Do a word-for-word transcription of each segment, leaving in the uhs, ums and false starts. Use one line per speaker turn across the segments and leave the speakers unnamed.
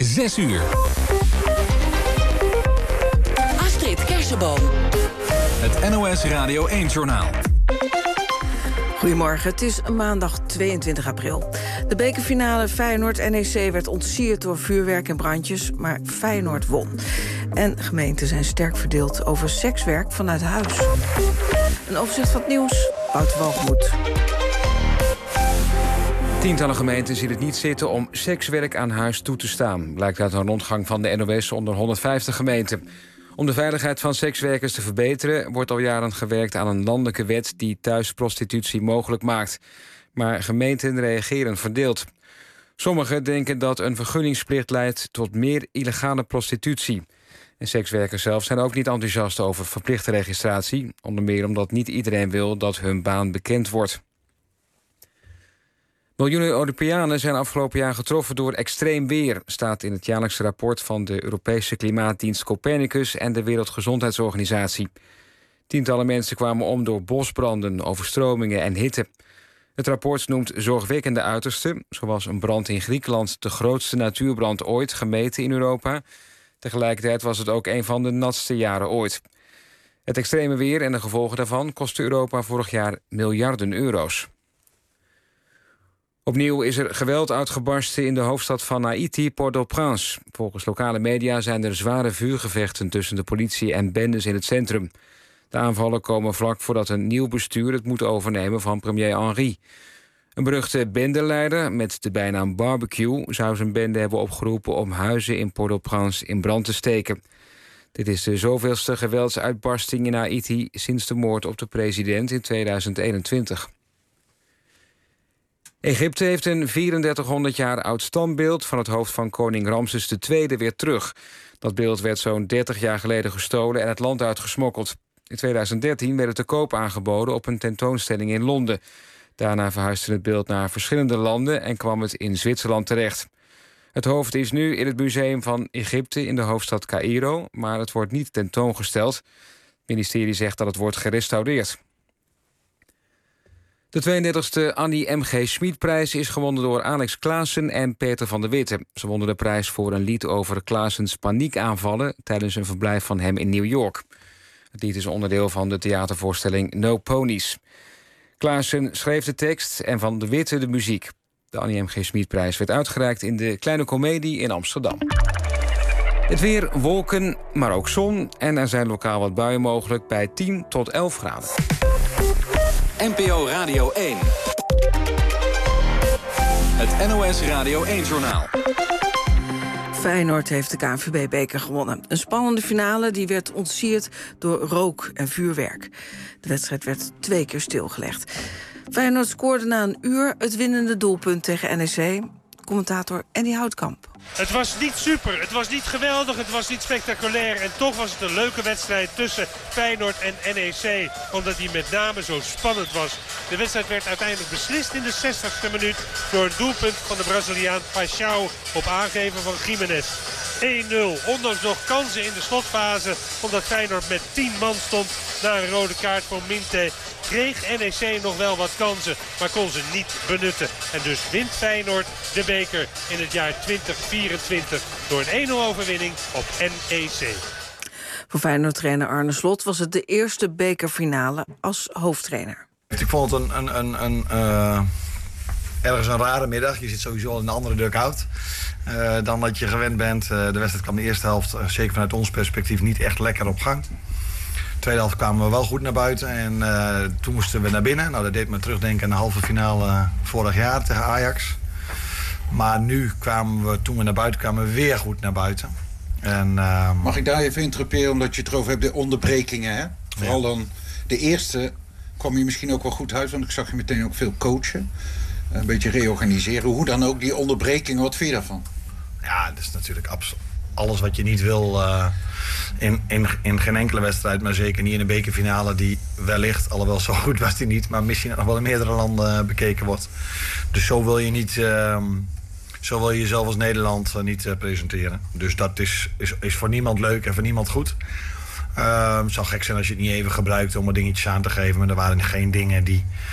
zes uur.
Astrid Kersenboom.
Het N O S Radio één-journaal.
Goedemorgen, het is maandag tweeëntwintig april. De bekerfinale Feyenoord-N E C werd ontsierd door vuurwerk en brandjes, maar Feyenoord won. En gemeenten zijn sterk verdeeld over sekswerk vanuit huis. Een overzicht van het nieuws, Wouter Walgemoed.
Tientallen gemeenten zien het niet zitten om sekswerk aan huis toe te staan, blijkt uit een rondgang van de N O S onder honderdvijftig gemeenten. Om de veiligheid van sekswerkers te verbeteren wordt al jaren gewerkt aan een landelijke wet die thuisprostitutie mogelijk maakt. Maar gemeenten reageren verdeeld. Sommigen denken dat een vergunningsplicht leidt tot meer illegale prostitutie. En sekswerkers zelf zijn ook niet enthousiast over verplichte registratie, onder meer omdat niet iedereen wil dat hun baan bekend wordt. Miljoenen Europeanen zijn afgelopen jaar getroffen door extreem weer, staat in het jaarlijkse rapport van de Europese Klimaatdienst Copernicus en de Wereldgezondheidsorganisatie. Tientallen mensen kwamen om door bosbranden, overstromingen en hitte. Het rapport noemt zorgwekkende uitersten, zoals een brand in Griekenland, de grootste natuurbrand ooit gemeten in Europa. Tegelijkertijd was het ook een van de natste jaren ooit. Het extreme weer en de gevolgen daarvan kostte Europa vorig jaar miljarden euro's. Opnieuw is er geweld uitgebarsten in de hoofdstad van Haïti, Port-au-Prince. Volgens lokale media zijn er zware vuurgevechten tussen de politie en bendes in het centrum. De aanvallen komen vlak voordat een nieuw bestuur het moet overnemen van premier Henry. Een beruchte bendeleider met de bijnaam Barbecue zou zijn bende hebben opgeroepen om huizen in Port-au-Prince in brand te steken. Dit is de zoveelste geweldsuitbarsting in Haïti sinds de moord op de president in tweeduizend eenentwintig. Egypte heeft een drieduizendvierhonderd jaar oud standbeeld van het hoofd van koning Ramses de Tweede weer terug. Dat beeld werd zo'n dertig jaar geleden gestolen en het land uitgesmokkeld. In tweeduizend dertien werd het te koop aangeboden op een tentoonstelling in Londen. Daarna verhuisde het beeld naar verschillende landen en kwam het in Zwitserland terecht. Het hoofd is nu in het museum van Egypte in de hoofdstad Caïro, maar het wordt niet tentoongesteld. Het ministerie zegt dat het wordt gerestaureerd. De tweeëndertigste Annie M G. Schmid-prijs is gewonnen door Alex Klaassen en Peter van der Witte. Ze wonnen de prijs voor een lied over Klaassens paniekaanvallen tijdens een verblijf van hem in New York. Het lied is onderdeel van de theatervoorstelling No Ponies. Klaassen schreef de tekst en Van der Witte de muziek. De Annie M G. Schmid-prijs werd uitgereikt in de Kleine Comedie in Amsterdam. Het weer, wolken, maar ook zon. En er zijn lokaal wat buien mogelijk bij tien tot elf graden.
N P O Radio één. Het N O S Radio één-journaal.
Feyenoord heeft de K N V B-beker gewonnen. Een spannende finale die werd ontsierd door rook en vuurwerk. De wedstrijd werd twee keer stilgelegd. Feyenoord scoorde na een uur het winnende doelpunt tegen N E C. Commentator Andy Houtkamp.
Het was niet super, het was niet geweldig, het was niet spectaculair. En toch was het een leuke wedstrijd tussen Feyenoord en N E C. Omdat die met name zo spannend was. De wedstrijd werd uiteindelijk beslist in de zestigste minuut door een doelpunt van de Braziliaan Paixão op aangeven van Gimenez. één nul, ondanks nog kansen in de slotfase. Omdat Feyenoord met tien man stond na een rode kaart voor Minte. Kreeg N E C nog wel wat kansen, maar kon ze niet benutten. En dus wint Feyenoord de beker in het jaar twintig vierentwintig door een één nul overwinning op N E C.
Voor Feyenoord-trainer Arne Slot was het de eerste bekerfinale als hoofdtrainer.
Ik vond het een, een, een, een uh, ergens een rare middag. Je zit sowieso al in een andere dugout uh, dan dat je gewend bent. Uh, de wedstrijd kwam de eerste helft, uh, zeker vanuit ons perspectief, niet echt lekker op gang. De tweede helft kwamen we wel goed naar buiten en uh, toen moesten we naar binnen. Nou, dat deed me terugdenken aan de halve finale uh, vorig jaar tegen Ajax. Maar nu kwamen we, toen we naar buiten kwamen, we weer goed naar buiten. En, uh,
Mag ik daar even interruperen, omdat je het erover hebt, de onderbrekingen, hè? Vooral
ja.
dan de eerste kwam je misschien ook wel goed uit, want ik zag je meteen ook veel coachen. Een beetje reorganiseren. Hoe dan ook, die onderbrekingen, wat vind je daarvan?
Ja, dat is natuurlijk absoluut alles wat je niet wil uh, in, in, in geen enkele wedstrijd, maar zeker niet in een bekerfinale die wellicht, alhoewel zo goed was die niet, maar misschien nog wel in meerdere landen bekeken wordt. Dus zo wil je niet, uh, zo wil je jezelf als Nederland uh, niet uh, presenteren. Dus dat is, is, is voor niemand leuk en voor niemand goed. Uh, het zou gek zijn als je het niet even gebruikt om er dingetjes aan te geven, maar er waren geen dingen die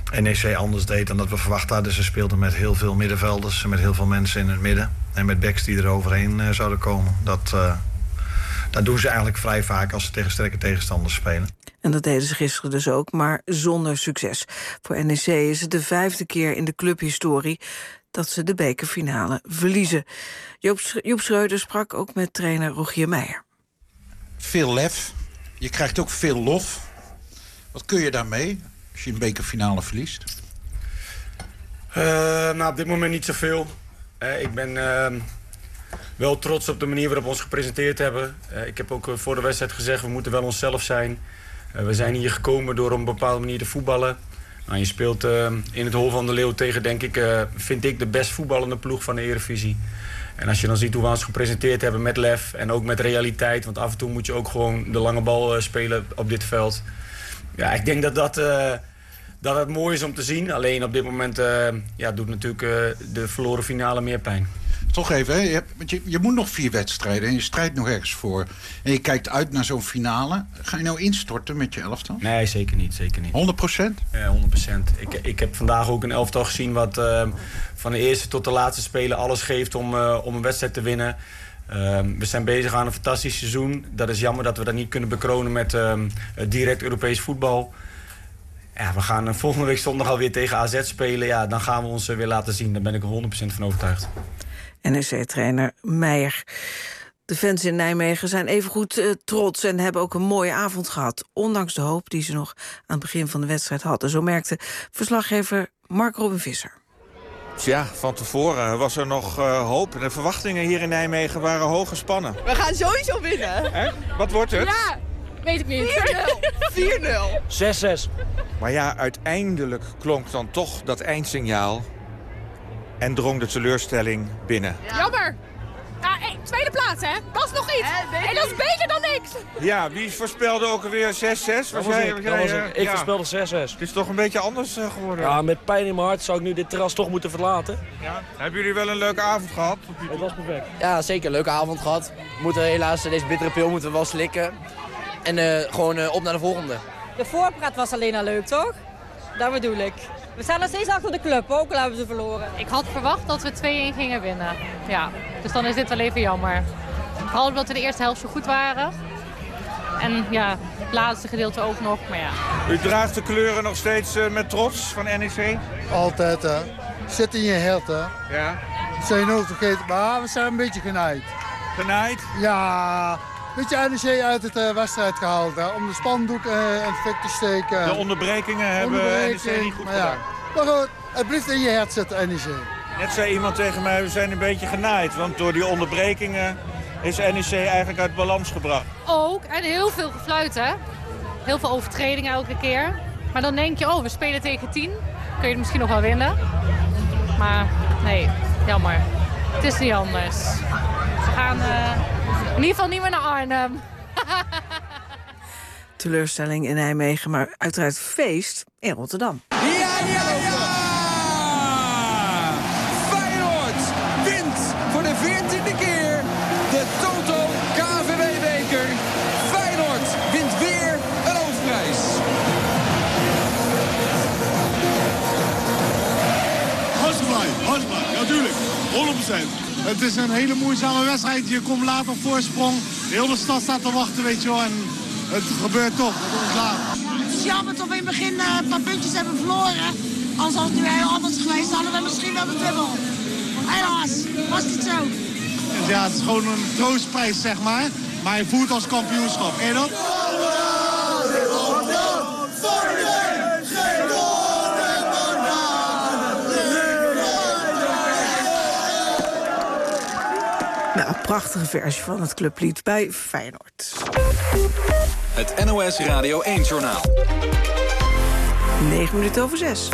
N E C anders deed dan dat we verwacht hadden. Ze speelden met heel veel middenvelders, met heel veel mensen in het midden. En met backs die er overheen uh, zouden komen. Dat, uh, dat doen ze eigenlijk vrij vaak als ze tegen sterke tegenstanders spelen.
En dat deden ze gisteren dus ook, maar zonder succes. Voor N E C is het de vijfde keer in de clubhistorie dat ze de bekerfinale verliezen. Joop, Joep Schreuder sprak ook met trainer Rogier Meijer.
Veel lef. Je krijgt ook veel lof. Wat kun je daarmee als je een bekerfinale verliest?
Uh, nou, op dit moment niet zoveel. Uh, ik ben uh, wel trots op de manier waarop we ons gepresenteerd hebben. Uh, ik heb ook uh, voor de wedstrijd gezegd, we moeten wel onszelf zijn. Uh, we zijn hier gekomen door op een bepaalde manier te voetballen. Nou, je speelt uh, in het Hol van de Leeuw tegen, denk ik, uh, vind ik, de best voetballende ploeg van de Eredivisie. En als je dan ziet hoe we ons gepresenteerd hebben met lef en ook met realiteit... want af en toe moet je ook gewoon de lange bal uh, spelen op dit veld. Ja, ik denk dat dat, uh, dat het mooi is om te zien. Alleen op dit moment uh, ja, doet natuurlijk uh, de verloren finale meer pijn.
Toch even, hè? Je, hebt, je, je moet nog vier wedstrijden en je strijdt nog ergens voor. En je kijkt uit naar zo'n finale. Ga je nou instorten met je elftal?
Nee, zeker niet. Zeker niet.
honderd procent?
Ja, honderd procent. Ik, ik heb vandaag ook een elftal gezien wat uh, van de eerste tot de laatste spelen alles geeft om, uh, om een wedstrijd te winnen. Uh, we zijn bezig aan een fantastisch seizoen. Dat is jammer dat we dat niet kunnen bekronen met uh, direct Europees voetbal. Ja, we gaan uh, volgende week zondag alweer tegen A Z spelen. Ja, dan gaan we ons uh, weer laten zien. Daar ben ik er honderd procent van overtuigd.
N E C-trainer Meijer. De fans in Nijmegen zijn evengoed uh, trots en hebben ook een mooie avond gehad. Ondanks de hoop die ze nog aan het begin van de wedstrijd hadden. Zo merkte verslaggever Mark Robin Visser.
Ja, van tevoren was er nog uh, hoop. De verwachtingen hier in Nijmegen waren hoog gespannen.
We gaan sowieso winnen.
Echt? Wat wordt het?
Ja, weet ik niet. vier nul. vier nul.
zes zes. Maar ja, uiteindelijk klonk dan toch dat eindsignaal en drong de teleurstelling binnen.
Ja. Jammer. Ja, hey, tweede plaats, hè? Dat is nog iets. Eh, en dat is beter dan niks.
Ja, wie voorspelde ook alweer zes zes?
Dat was ik. Dat was ik. Ik
ja.
voorspelde zes zes.
Het is toch een beetje anders uh, geworden?
Ja, met pijn in mijn hart zou ik nu dit terras toch moeten verlaten.
Ja. Hebben jullie wel een leuke avond gehad?
Het was perfect.
Ja, zeker. Een leuke avond gehad. We moeten helaas deze bittere pil moeten we wel slikken. En uh, gewoon uh, op naar de volgende.
De voorpraat was alleen al leuk, toch? Dat bedoel ik. We staan nog steeds achter de club, ook al hebben ze verloren.
Ik had verwacht dat we twee-een gingen winnen. Ja, dus dan is dit wel even jammer. Vooral omdat we de eerste helft zo goed waren. En ja, het laatste gedeelte ook nog, maar ja.
U draagt de kleuren nog steeds uh, met trots van N E C?
Altijd, hè. Zit in je hart, hè.
Ja.
Dat zou je nooit vergeten, maar we zijn een beetje genaaid.
Genaaid?
Ja, een beetje N E C uit het uh, wedstrijd gehaald, hè. Om de spandoek uh, in het fik te steken.
De onderbrekingen hebben N E C niet goed
maar
gedaan.
Ja. Maar goed, het blijft in je hart zitten, N E C.
Net zei iemand tegen mij, we zijn een beetje genaaid. Want door die onderbrekingen is N E C eigenlijk uit balans gebracht.
Ook, en heel veel gefluit, hè. Heel veel overtredingen elke keer. Maar dan denk je, oh, we spelen tegen tien. Kun je het misschien nog wel winnen. Maar nee, jammer. Het is niet anders. We gaan uh, in ieder geval niet meer naar Arnhem.
Teleurstelling in Nijmegen, maar uiteraard feest in Rotterdam.
Ja, ja, ja! Feyenoord wint voor de veertiende keer de Toto K V W-beker. Feyenoord wint weer een hoofdprijs.
Hartstikke hartstikke, natuurlijk, honderd procent. Het is een hele moeizame wedstrijd. Je komt laat op voorsprong. De hele stad staat te wachten, weet je wel. En het gebeurt toch. Het is laat.
Het is jammer dat we in het begin uh, een paar puntjes hebben verloren. Als het nu heel anders geweest, hadden we misschien wel de dubbel. Helaas, was niet zo.
Dus ja, het is gewoon een troostprijs, zeg maar. Maar je voelt als kampioenschap. Ken je dat?
Nou, een prachtige versie van het clublied bij Feyenoord.
Het N O S Radio één-journaal.
Negen minuten over zes.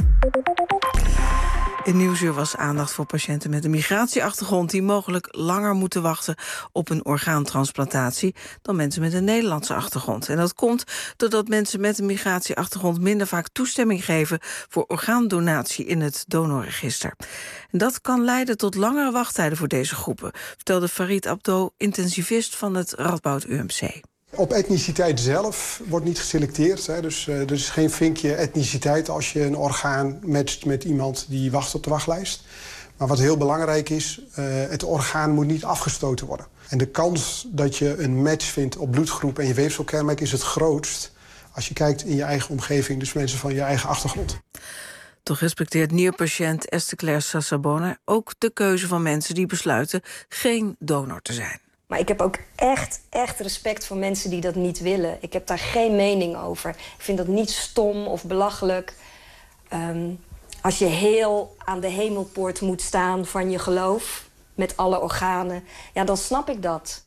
In Nieuwsuur was aandacht voor patiënten met een migratieachtergrond die mogelijk langer moeten wachten op een orgaantransplantatie dan mensen met een Nederlandse achtergrond. En dat komt doordat mensen met een migratieachtergrond minder vaak toestemming geven voor orgaandonatie in het donorregister. En dat kan leiden tot langere wachttijden voor deze groepen, vertelde Farid Abdo, intensivist van het Radboud U M C.
Op etniciteit zelf wordt niet geselecteerd. Hè. Dus uh, er is geen vinkje etniciteit als je een orgaan matcht met iemand die wacht op de wachtlijst. Maar wat heel belangrijk is, uh, het orgaan moet niet afgestoten worden. En de kans dat je een match vindt op bloedgroep en je weefselkenmerk is het grootst als je kijkt in je eigen omgeving, dus mensen van je eigen achtergrond.
Toch respecteert nierpatiënt Esther Claire Sassabone ook de keuze van mensen die besluiten geen donor te zijn.
Maar ik heb ook echt, echt respect voor mensen die dat niet willen. Ik heb daar geen mening over. Ik vind dat niet stom of belachelijk. Um, als je heel aan de hemelpoort moet staan van je geloof, met alle organen, ja, dan snap ik dat.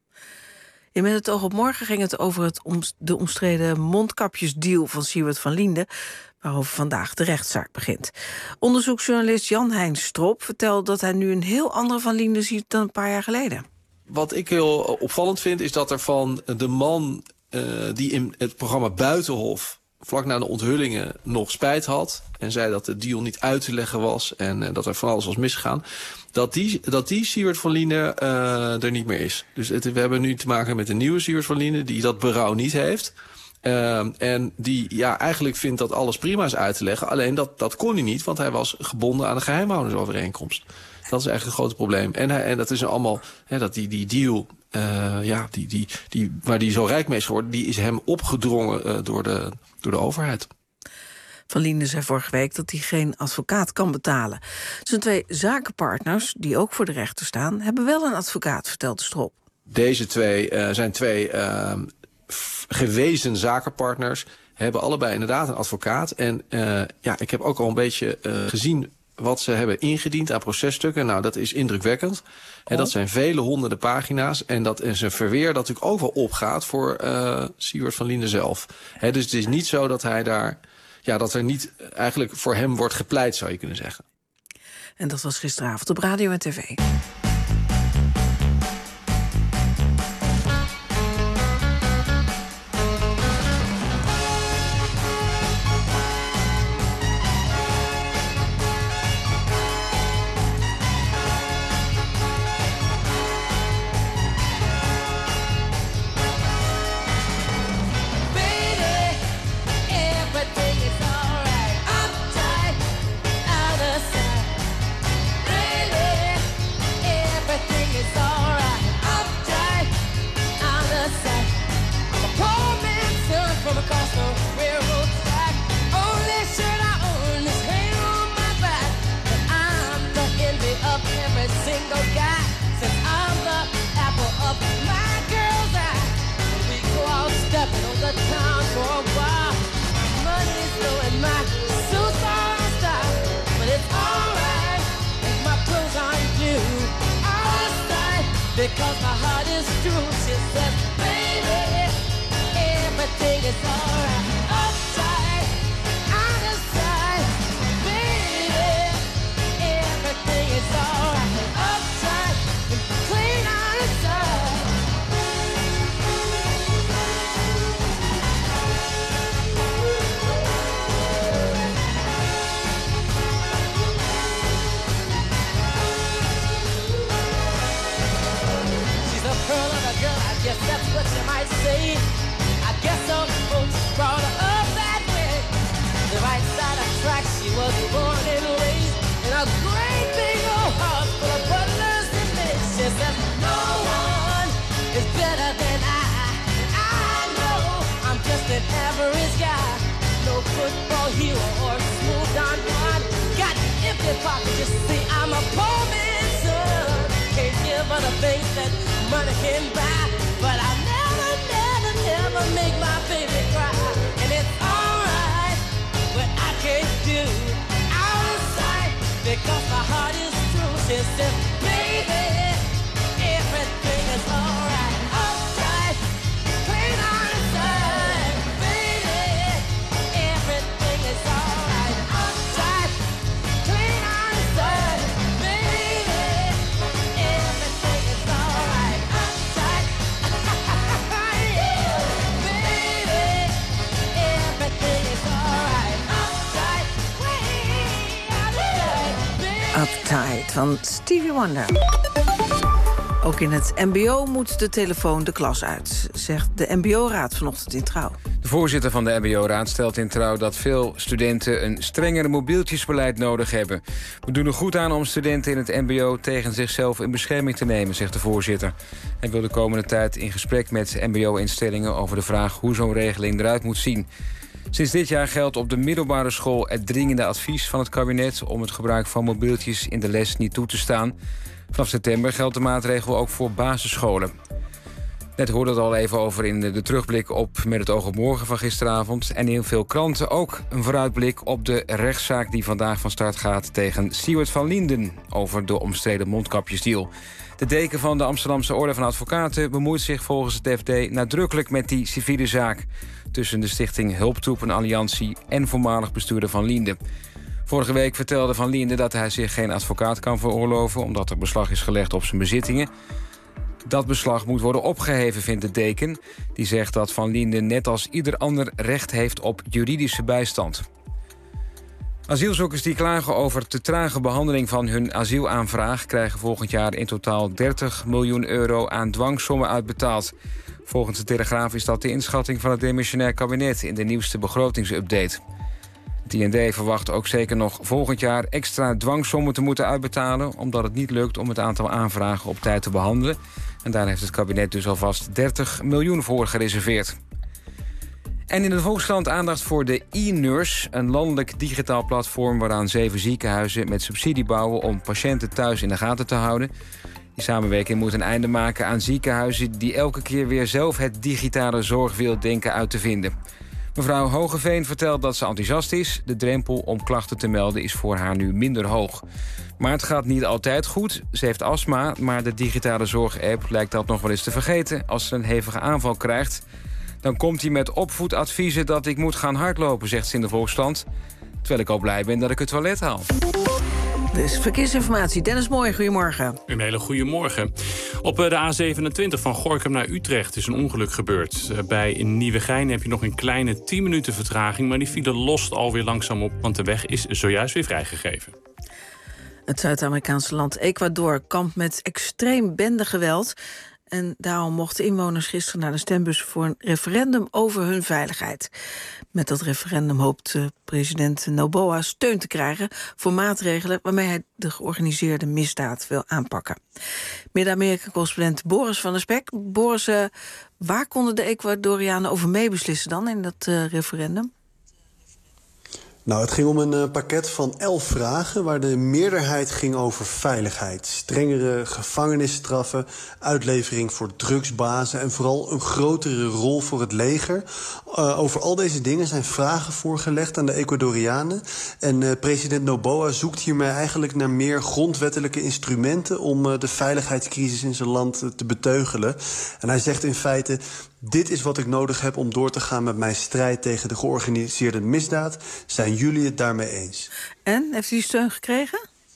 In Met het oog op morgen ging het over het om, de omstreden mondkapjesdeal van Siewert van Liende, waarover vandaag de rechtszaak begint. Onderzoeksjournalist Jan-Hein Strop vertelt dat hij nu een heel andere Van Liende ziet dan een paar jaar geleden.
Wat ik heel opvallend vind is dat er van de man uh, die in het programma Buitenhof vlak na de onthullingen nog spijt had en zei dat de deal niet uit te leggen was en uh, dat er van alles was misgegaan, dat die, dat die Siewert van Liende uh, er niet meer is. Dus het, we hebben nu te maken met een nieuwe Siewert van Liende die dat berouw niet heeft. Uh, en die ja, eigenlijk vindt dat alles prima is uit te leggen. Alleen dat, dat kon hij niet, want hij was gebonden aan de geheimhoudersovereenkomst. Dat is eigenlijk het grote probleem. En, hij, en dat is allemaal, hè, dat die, die deal, uh, ja, die, die, die, waar die zo rijk mee is geworden, die is hem opgedrongen uh, door, de, door de overheid.
Van Liende zei vorige week dat hij geen advocaat kan betalen. Zijn twee zakenpartners, die ook voor de rechter staan, hebben wel een advocaat, vertelt de Strop.
Deze twee uh, zijn twee uh, gewezen zakenpartners, hebben allebei inderdaad een advocaat. En uh, ja, ik heb ook al een beetje uh, gezien wat ze hebben ingediend aan processtukken. Nou, dat is indrukwekkend. En dat zijn vele honderden pagina's. En dat is een verweer dat natuurlijk ook wel opgaat voor uh, Siewert van Liende zelf. He, dus het is niet zo dat hij daar, ja, dat er niet eigenlijk voor hem wordt gepleit, zou je kunnen zeggen.
En dat was gisteravond op radio en tv.
Because my heart is true, she said, baby, everything is alright. Upside, out of sight, baby, everything is alright. Upside, clean out of sight. I guess that's what you might say. I guess some folks brought her up that way. The right side of tracks, she was born and raised in a great big old house full of butlers and maids. She says, no one is better than I. I know I'm just an average guy. No football hero or smooth Don Juan. Got empty pockets, you see, I'm a poor man's son. Can't give her the things that money can buy. But I'll never, never, never make my baby cry. And it's alright, but I can't do out of sight. Because my heart is true. She says, baby, everything is alright. Uptight, clean out of sight. Baby, everything is alright. Uptight, clean out of sight. Baby, everything is alright. Uptight.
Uptight van Stevie Wonder. Ook in het mbo moet de telefoon de klas uit, zegt de mbo-raad vanochtend in Trouw.
De voorzitter van de mbo-raad stelt in Trouw dat veel studenten een strengere mobieltjesbeleid nodig hebben. We doen er goed aan om studenten in het mbo tegen zichzelf in bescherming te nemen, zegt de voorzitter. Hij wil de komende tijd in gesprek met mbo-instellingen over de vraag hoe zo'n regeling eruit moet zien. Sinds dit jaar geldt op de middelbare school het dringende advies van het kabinet om het gebruik van mobieltjes in de les niet toe te staan. Vanaf september geldt de maatregel ook voor basisscholen. Net hoorde het al even over in de terugblik op Met het oog op morgen van gisteravond. En in veel kranten ook een vooruitblik op de rechtszaak die vandaag van start gaat tegen Siewert van Lienden over de omstreden mondkapjesdeal. De deken van de Amsterdamse Orde van Advocaten bemoeit zich volgens het F D nadrukkelijk met die civiele zaak tussen de stichting Hulptroepen Alliantie en voormalig bestuurder Van Lienden. Vorige week vertelde Van Lienden dat hij zich geen advocaat kan veroorloven omdat er beslag is gelegd op zijn bezittingen. Dat beslag moet worden opgeheven, vindt de deken. Die zegt dat Van Lienden net als ieder ander recht heeft op juridische bijstand. Asielzoekers die klagen over te trage behandeling van hun asielaanvraag krijgen volgend jaar in totaal dertig miljoen euro aan dwangsommen uitbetaald. Volgens de Telegraaf is dat de inschatting van het demissionair kabinet in de nieuwste begrotingsupdate. Het I N D verwacht ook zeker nog volgend jaar extra dwangsommen te moeten uitbetalen, omdat het niet lukt om het aantal aanvragen op tijd te behandelen. En daar heeft het kabinet dus alvast dertig miljoen voor gereserveerd. En in de Volkskrant aandacht voor de e-nurse, een landelijk digitaal platform waaraan zeven ziekenhuizen met subsidie bouwen om patiënten thuis in de gaten te houden. Die samenwerking moet een einde maken aan ziekenhuizen die elke keer weer zelf het digitale zorgwiel denken uit te vinden. Mevrouw Hogeveen vertelt dat ze enthousiast is. De drempel om klachten te melden is voor haar nu minder hoog. Maar het gaat niet altijd goed. Ze heeft astma, maar de digitale zorgapp lijkt dat nog wel eens te vergeten. Als ze een hevige aanval krijgt, dan komt hij met opvoedadviezen dat ik moet gaan hardlopen, zegt ze in de Volkskrant. Terwijl ik al blij ben dat ik het toilet haal.
Dus verkeersinformatie. Dennis Mooij, goedemorgen.
Een hele goede morgen. Op de A zevenentwintig van Gorinchem naar Utrecht is een ongeluk gebeurd. Bij Nieuwegein heb je nog een kleine tien minuten vertraging, maar die file lost alweer langzaam op, want de weg is zojuist weer vrijgegeven.
Het Zuid-Amerikaanse land Ecuador kampt met extreem bendegeweld. En daarom mochten inwoners gisteren naar de stembus voor een referendum over hun veiligheid. Met dat referendum hoopt president Noboa steun te krijgen voor maatregelen waarmee hij de georganiseerde misdaad wil aanpakken. Midden-Amerika-correspondent Boris van der Spek. Boris, uh, waar konden de Ecuadorianen over meebeslissen dan in dat uh, referendum?
Nou, het ging om een uh, pakket van elf vragen waar de meerderheid ging over veiligheid. Strengere gevangenisstraffen, uitlevering voor drugsbazen en vooral een grotere rol voor het leger. Uh, over al deze dingen zijn vragen voorgelegd aan de Ecuadorianen. En uh, president Noboa zoekt hiermee eigenlijk naar meer grondwettelijke instrumenten om uh, de veiligheidscrisis in zijn land uh, te beteugelen. En hij zegt in feite: dit is wat ik nodig heb om door te gaan met mijn strijd tegen de georganiseerde misdaad. Zijn jullie het daarmee eens?
En, heeft u steun gekregen?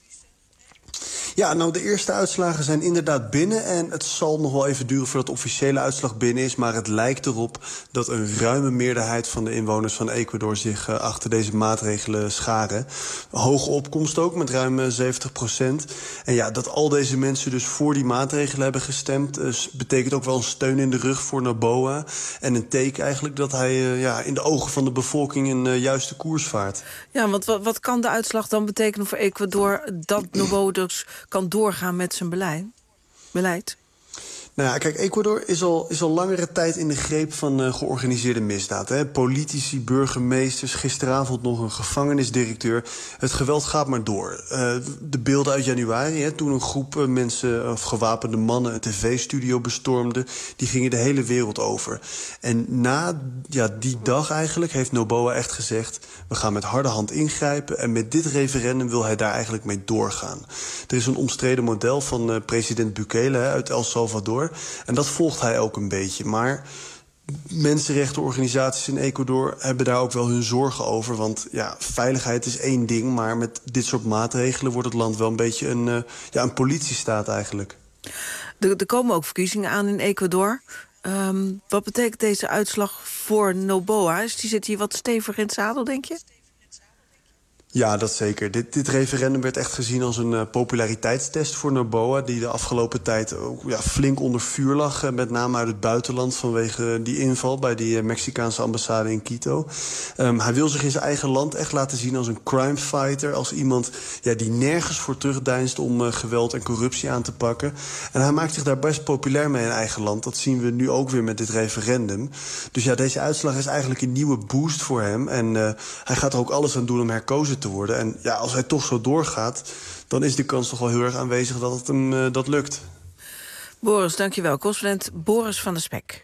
Ja, nou, de eerste uitslagen zijn inderdaad binnen. En het zal nog wel even duren voordat de officiële uitslag binnen is. Maar het lijkt erop dat een ruime meerderheid van de inwoners van Ecuador zich uh, achter deze maatregelen scharen. Hoge opkomst ook, met ruim uh, zeventig procent. En ja, dat al deze mensen dus voor die maatregelen hebben gestemd, uh, betekent ook wel een steun in de rug voor Noboa. En een teken eigenlijk dat hij uh, ja, in de ogen van de bevolking een uh, juiste koers vaart.
Ja, want wat, wat kan de uitslag dan betekenen voor Ecuador dat Noboa dus kan doorgaan met zijn beleid? beleid?
Nou ja, kijk, Ecuador is al, is al langere tijd in de greep van uh, georganiseerde misdaad. Hè. Politici, burgemeesters, gisteravond nog een gevangenisdirecteur. Het geweld gaat maar door. Uh, de beelden uit januari, hè, toen een groep uh, mensen, of gewapende mannen, een tv-studio bestormde, die gingen de hele wereld over. En na ja, die dag eigenlijk heeft Noboa echt gezegd: we gaan met harde hand ingrijpen. En met dit referendum wil hij daar eigenlijk mee doorgaan. Er is een omstreden model van uh, president Bukele, hè, uit El Salvador. En dat volgt hij ook een beetje. Maar mensenrechtenorganisaties in Ecuador hebben daar ook wel hun zorgen over. Want ja, veiligheid is één ding, maar met dit soort maatregelen wordt het land wel een beetje een, uh, ja, een politiestaat eigenlijk.
Er, er komen ook verkiezingen aan in Ecuador. Um, wat betekent deze uitslag voor Noboa? Die zit hier wat stevig in het zadel, denk je?
Ja, dat zeker. Dit, dit referendum werd echt gezien als een uh, populariteitstest voor Noboa, die de afgelopen tijd ook ja, flink onder vuur lag. Uh, met name uit het buitenland vanwege die inval bij die uh, Mexicaanse ambassade in Quito. Um, hij wil zich in zijn eigen land echt laten zien als een crime fighter. Als iemand ja, die nergens voor terugdeinst om uh, geweld en corruptie aan te pakken. En hij maakt zich daar best populair mee in eigen land. Dat zien we nu ook weer met dit referendum. Dus ja, deze uitslag is eigenlijk een nieuwe boost voor hem. En uh, hij gaat er ook alles aan doen om herkozen te worden. En ja, als hij toch zo doorgaat, dan is de kans toch wel heel erg aanwezig dat het hem uh, dat lukt.
Boris, dankjewel. Correspondent Boris van der Spek.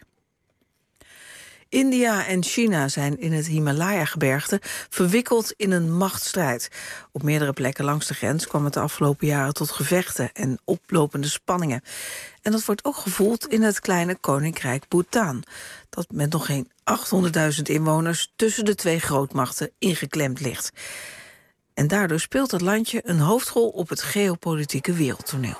India en China zijn in het Himalaya-gebergte verwikkeld in een machtsstrijd. Op meerdere plekken langs de grens kwam het de afgelopen jaren tot gevechten en oplopende spanningen. En dat wordt ook gevoeld in het kleine koninkrijk Bhutan, dat met nog geen achthonderdduizend inwoners tussen de twee grootmachten ingeklemd ligt. En daardoor speelt het landje een hoofdrol op het geopolitieke wereldtoneel.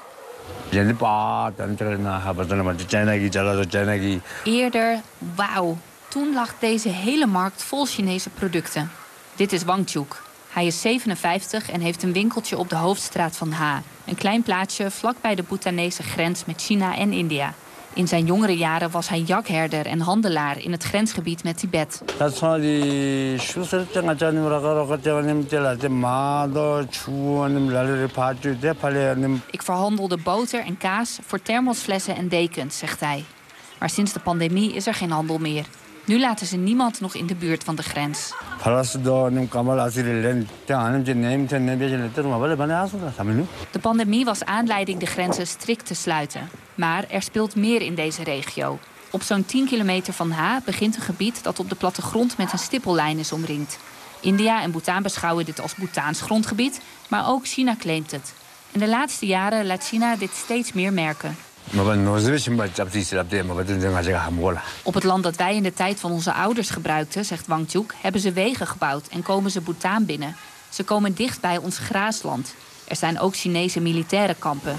Eerder, wauw. Toen lag deze hele markt vol Chinese producten. Dit is Wangchuk. Hij is zevenenvijftig en heeft een winkeltje op de hoofdstraat van Ha. Een klein plaatsje vlakbij de Bhutanese grens met China en India. In zijn jongere jaren was hij jakherder en handelaar in het grensgebied met Tibet. Ik verhandelde boter en kaas voor thermosflessen en dekens, zegt hij. Maar sinds de pandemie is er geen handel meer. Nu laten ze niemand nog in de buurt van de grens. De pandemie was aanleiding de grenzen strikt te sluiten. Maar er speelt meer in deze regio. Op zo'n tien kilometer van Ha begint een gebied dat op de plattegrond met een stippellijn is omringd. India en Bhutan beschouwen dit als Bhutaans grondgebied, maar ook China claimt het. In de laatste jaren laat China dit steeds meer merken. Op het land dat wij in de tijd van onze ouders gebruikten, zegt Wangchuk, hebben ze wegen gebouwd en komen ze Bhutan binnen. Ze komen dicht bij ons graasland. Er zijn ook Chinese militaire kampen.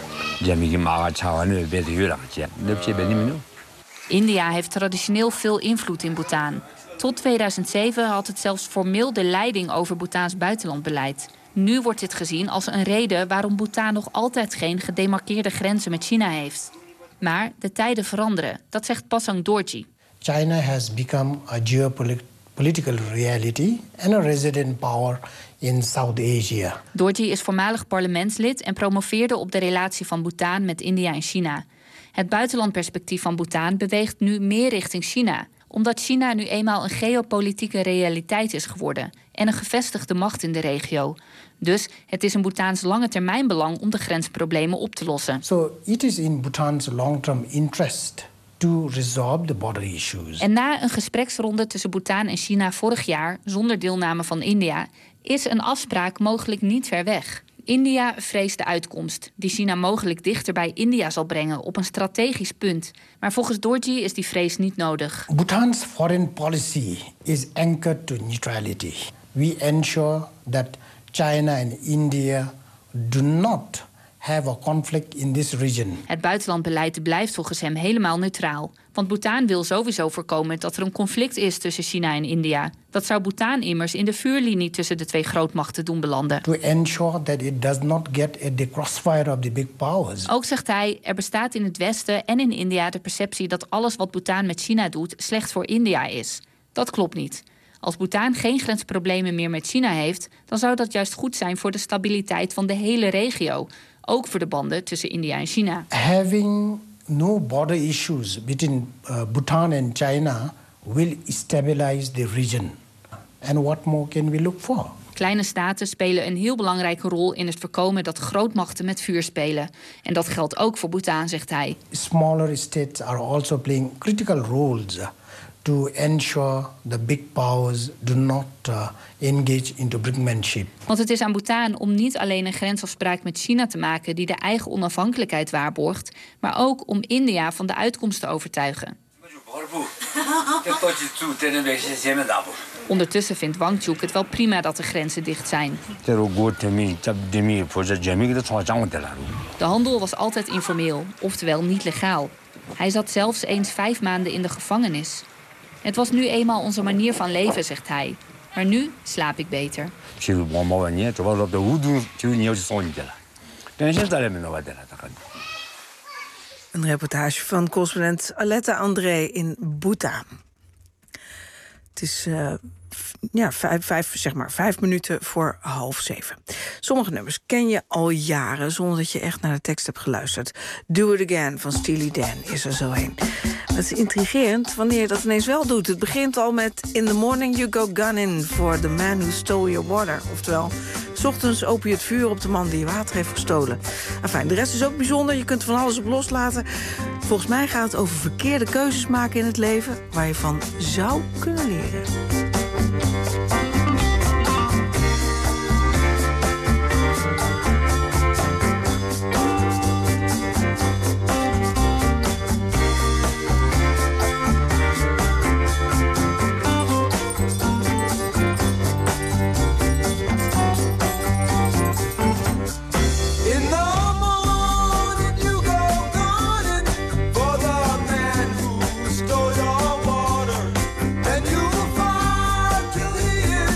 India heeft traditioneel veel invloed in Bhutan. Tot tweeduizend zeven had het zelfs formeel de leiding over Bhutaans buitenlandbeleid. Nu wordt dit gezien als een reden waarom Bhutan nog altijd geen gedemarkeerde grenzen met China heeft. Maar de tijden veranderen, dat zegt Pasang Dorji.
China has become a geopolitical reality and a resident power in South Asia.
Dorji is voormalig parlementslid en promoveerde op de relatie van Bhutan met India en China. Het buitenlandperspectief van Bhutan beweegt nu meer richting China, omdat China nu eenmaal een geopolitieke realiteit is geworden en een gevestigde macht in de regio. Dus het is in Bhutans lange termijn belang om de grensproblemen op te lossen.
So it is in Bhutan's long-term interest to resolve the border issues.
En na een gespreksronde tussen Bhutan en China vorig jaar, zonder deelname van India, is een afspraak mogelijk niet ver weg. India vreest de uitkomst, die China mogelijk dichter bij India zal brengen op een strategisch punt. Maar volgens Dorji is die vrees niet nodig.
Bhutan's foreign policy is anchored to neutrality. We ensure that China and India do not have a conflict in this region.
Het buitenlandbeleid blijft volgens hem helemaal neutraal. Want Bhutan wil sowieso voorkomen dat er een conflict is tussen China en India. Dat zou Bhutan immers in de vuurlinie tussen de twee grootmachten doen belanden.
To ensure that it does not get at the crossfire of the big powers.
Ook zegt hij, er bestaat in het Westen en in India de perceptie dat alles wat Bhutan met China doet slecht voor India is. Dat klopt niet. Als Bhutan geen grensproblemen meer met China heeft, dan zou dat juist goed zijn voor de stabiliteit van de hele regio. Ook voor de banden tussen India en China.
Having no border issues between uh, Bhutan and China will stabilize the region. And what more can we look for?
Kleine staten spelen een heel belangrijke rol in het voorkomen dat grootmachten met vuur spelen. En dat geldt ook voor Bhutan, zegt hij.
Smaller states are also playing critical roles to ensure the big powers do not uh, engage into brinkmanship.
Want het is aan Bhutan om niet alleen een grensafspraak met China te maken die de eigen onafhankelijkheid waarborgt, maar ook om India van de uitkomst te overtuigen. Ondertussen vindt Wangchuk het wel prima dat de grenzen dicht zijn. De handel was altijd informeel, oftewel niet legaal. Hij zat zelfs eens vijf maanden in de gevangenis. Het was nu eenmaal onze manier van leven, zegt hij. Maar nu slaap ik beter.
Een reportage van correspondent Aletta André in Bhutan. Het is uh, ja, vijf, vijf, zeg maar, vijf minuten voor half zeven. Sommige nummers ken je al jaren zonder dat je echt naar de tekst hebt geluisterd. Do It Again van Steely Dan is er zo een. Het is intrigerend wanneer je dat ineens wel doet. Het begint al met In the morning you go gunning for the man who stole your water. Oftewel, 's ochtends open je het vuur op de man die je water heeft gestolen. Enfin, de rest is ook bijzonder. Je kunt er van alles op loslaten. Volgens mij gaat het over verkeerde keuzes maken in het leven waar je van zou kunnen leren.
Stole your water, and you fight till he is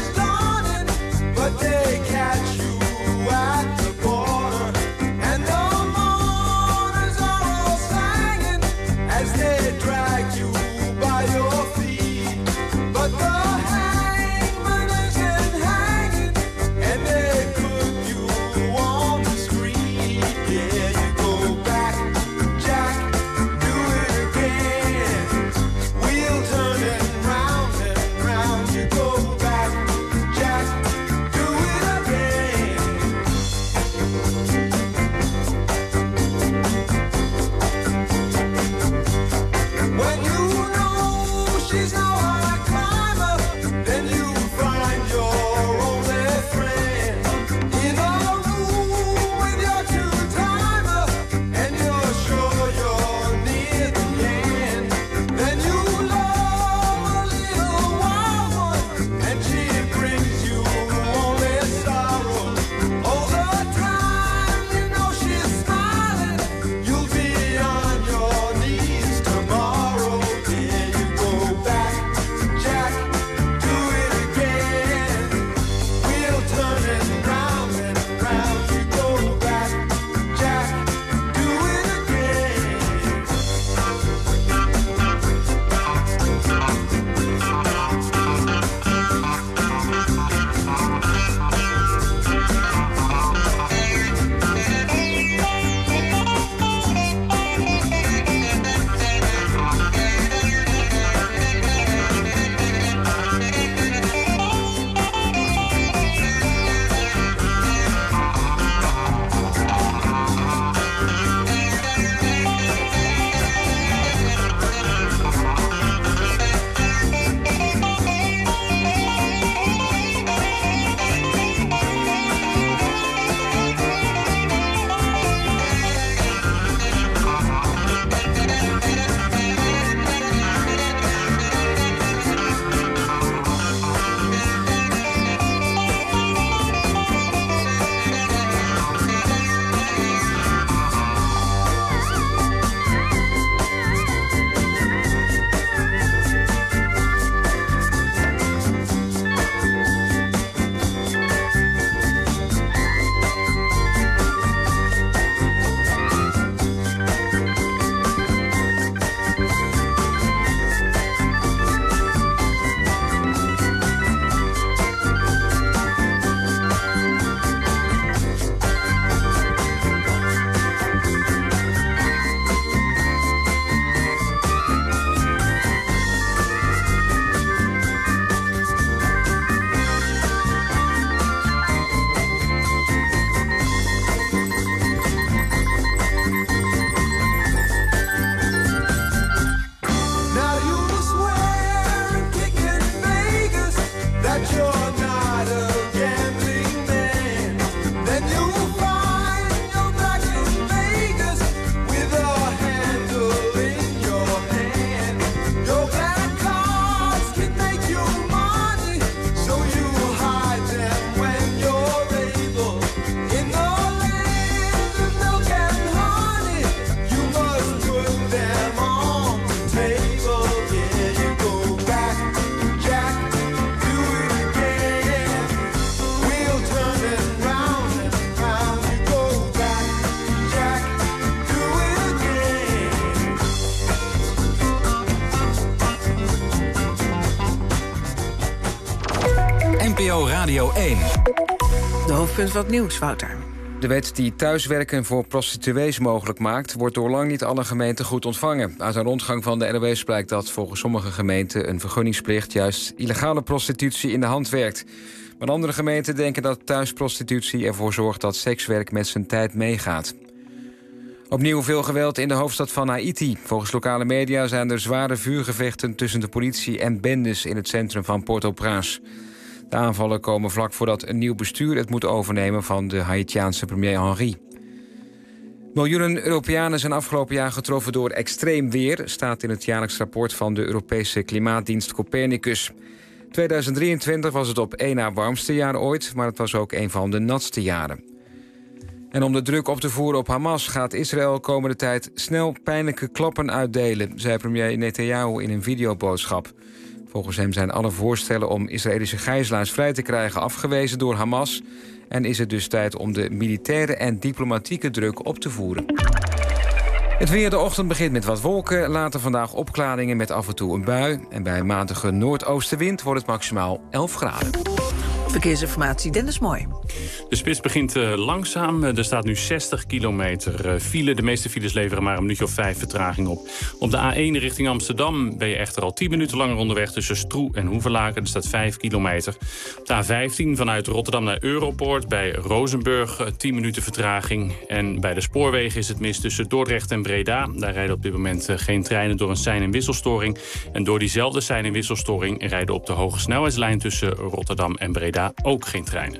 O Radio één.
De hoofdpunt van het nieuws, Wouter.
De wet die thuiswerken voor prostituees mogelijk maakt, wordt door lang niet alle gemeenten goed ontvangen. Uit een rondgang van de N O S blijkt dat volgens sommige gemeenten een vergunningsplicht juist illegale prostitutie in de hand werkt. Maar andere gemeenten denken dat thuisprostitutie ervoor zorgt dat sekswerk met zijn tijd meegaat. Opnieuw veel geweld in de hoofdstad van Haiti. Volgens lokale media zijn er zware vuurgevechten tussen de politie en bendes in het centrum van Port-au-Prince. De aanvallen komen vlak voordat een nieuw bestuur het moet overnemen van de Haitiaanse premier Henry. Miljoenen Europeanen zijn afgelopen jaar getroffen door extreem weer, staat in het jaarlijks rapport van de Europese klimaatdienst Copernicus. tweeduizend drieëntwintig was het op één na warmste jaar ooit, maar het was ook een van de natste jaren. En om de druk op te voeren op Hamas gaat Israël komende tijd snel pijnlijke klappen uitdelen, zei premier Netanyahu in een videoboodschap. Volgens hem zijn alle voorstellen om Israëlische gijzelaars vrij te krijgen afgewezen door Hamas en is het dus tijd om de militaire en diplomatieke druk op te voeren. Het weer, de ochtend begint met wat wolken, later vandaag opklaringen met af en toe een bui. En bij een matige noordoostenwind wordt het maximaal elf graden.
Verkeersinformatie, Dennis Mooi.
De spits begint uh, langzaam. Er staat nu zestig kilometer uh, file. De meeste files leveren maar een minuutje of vijf vertraging op. Op de A één richting Amsterdam ben je echter al tien minuten langer onderweg tussen Stroe en Hoevelaken. Er staat vijf kilometer. Op de A vijftien vanuit Rotterdam naar Europoort bij Rozenburg uh, tien minuten vertraging. En bij de spoorwegen is het mis tussen Dordrecht en Breda. Daar rijden op dit moment uh, geen treinen door een sein- en wisselstoring. En door diezelfde sein- en wisselstoring rijden op de hoge snelheidslijn tussen Rotterdam en Breda ook geen treinen.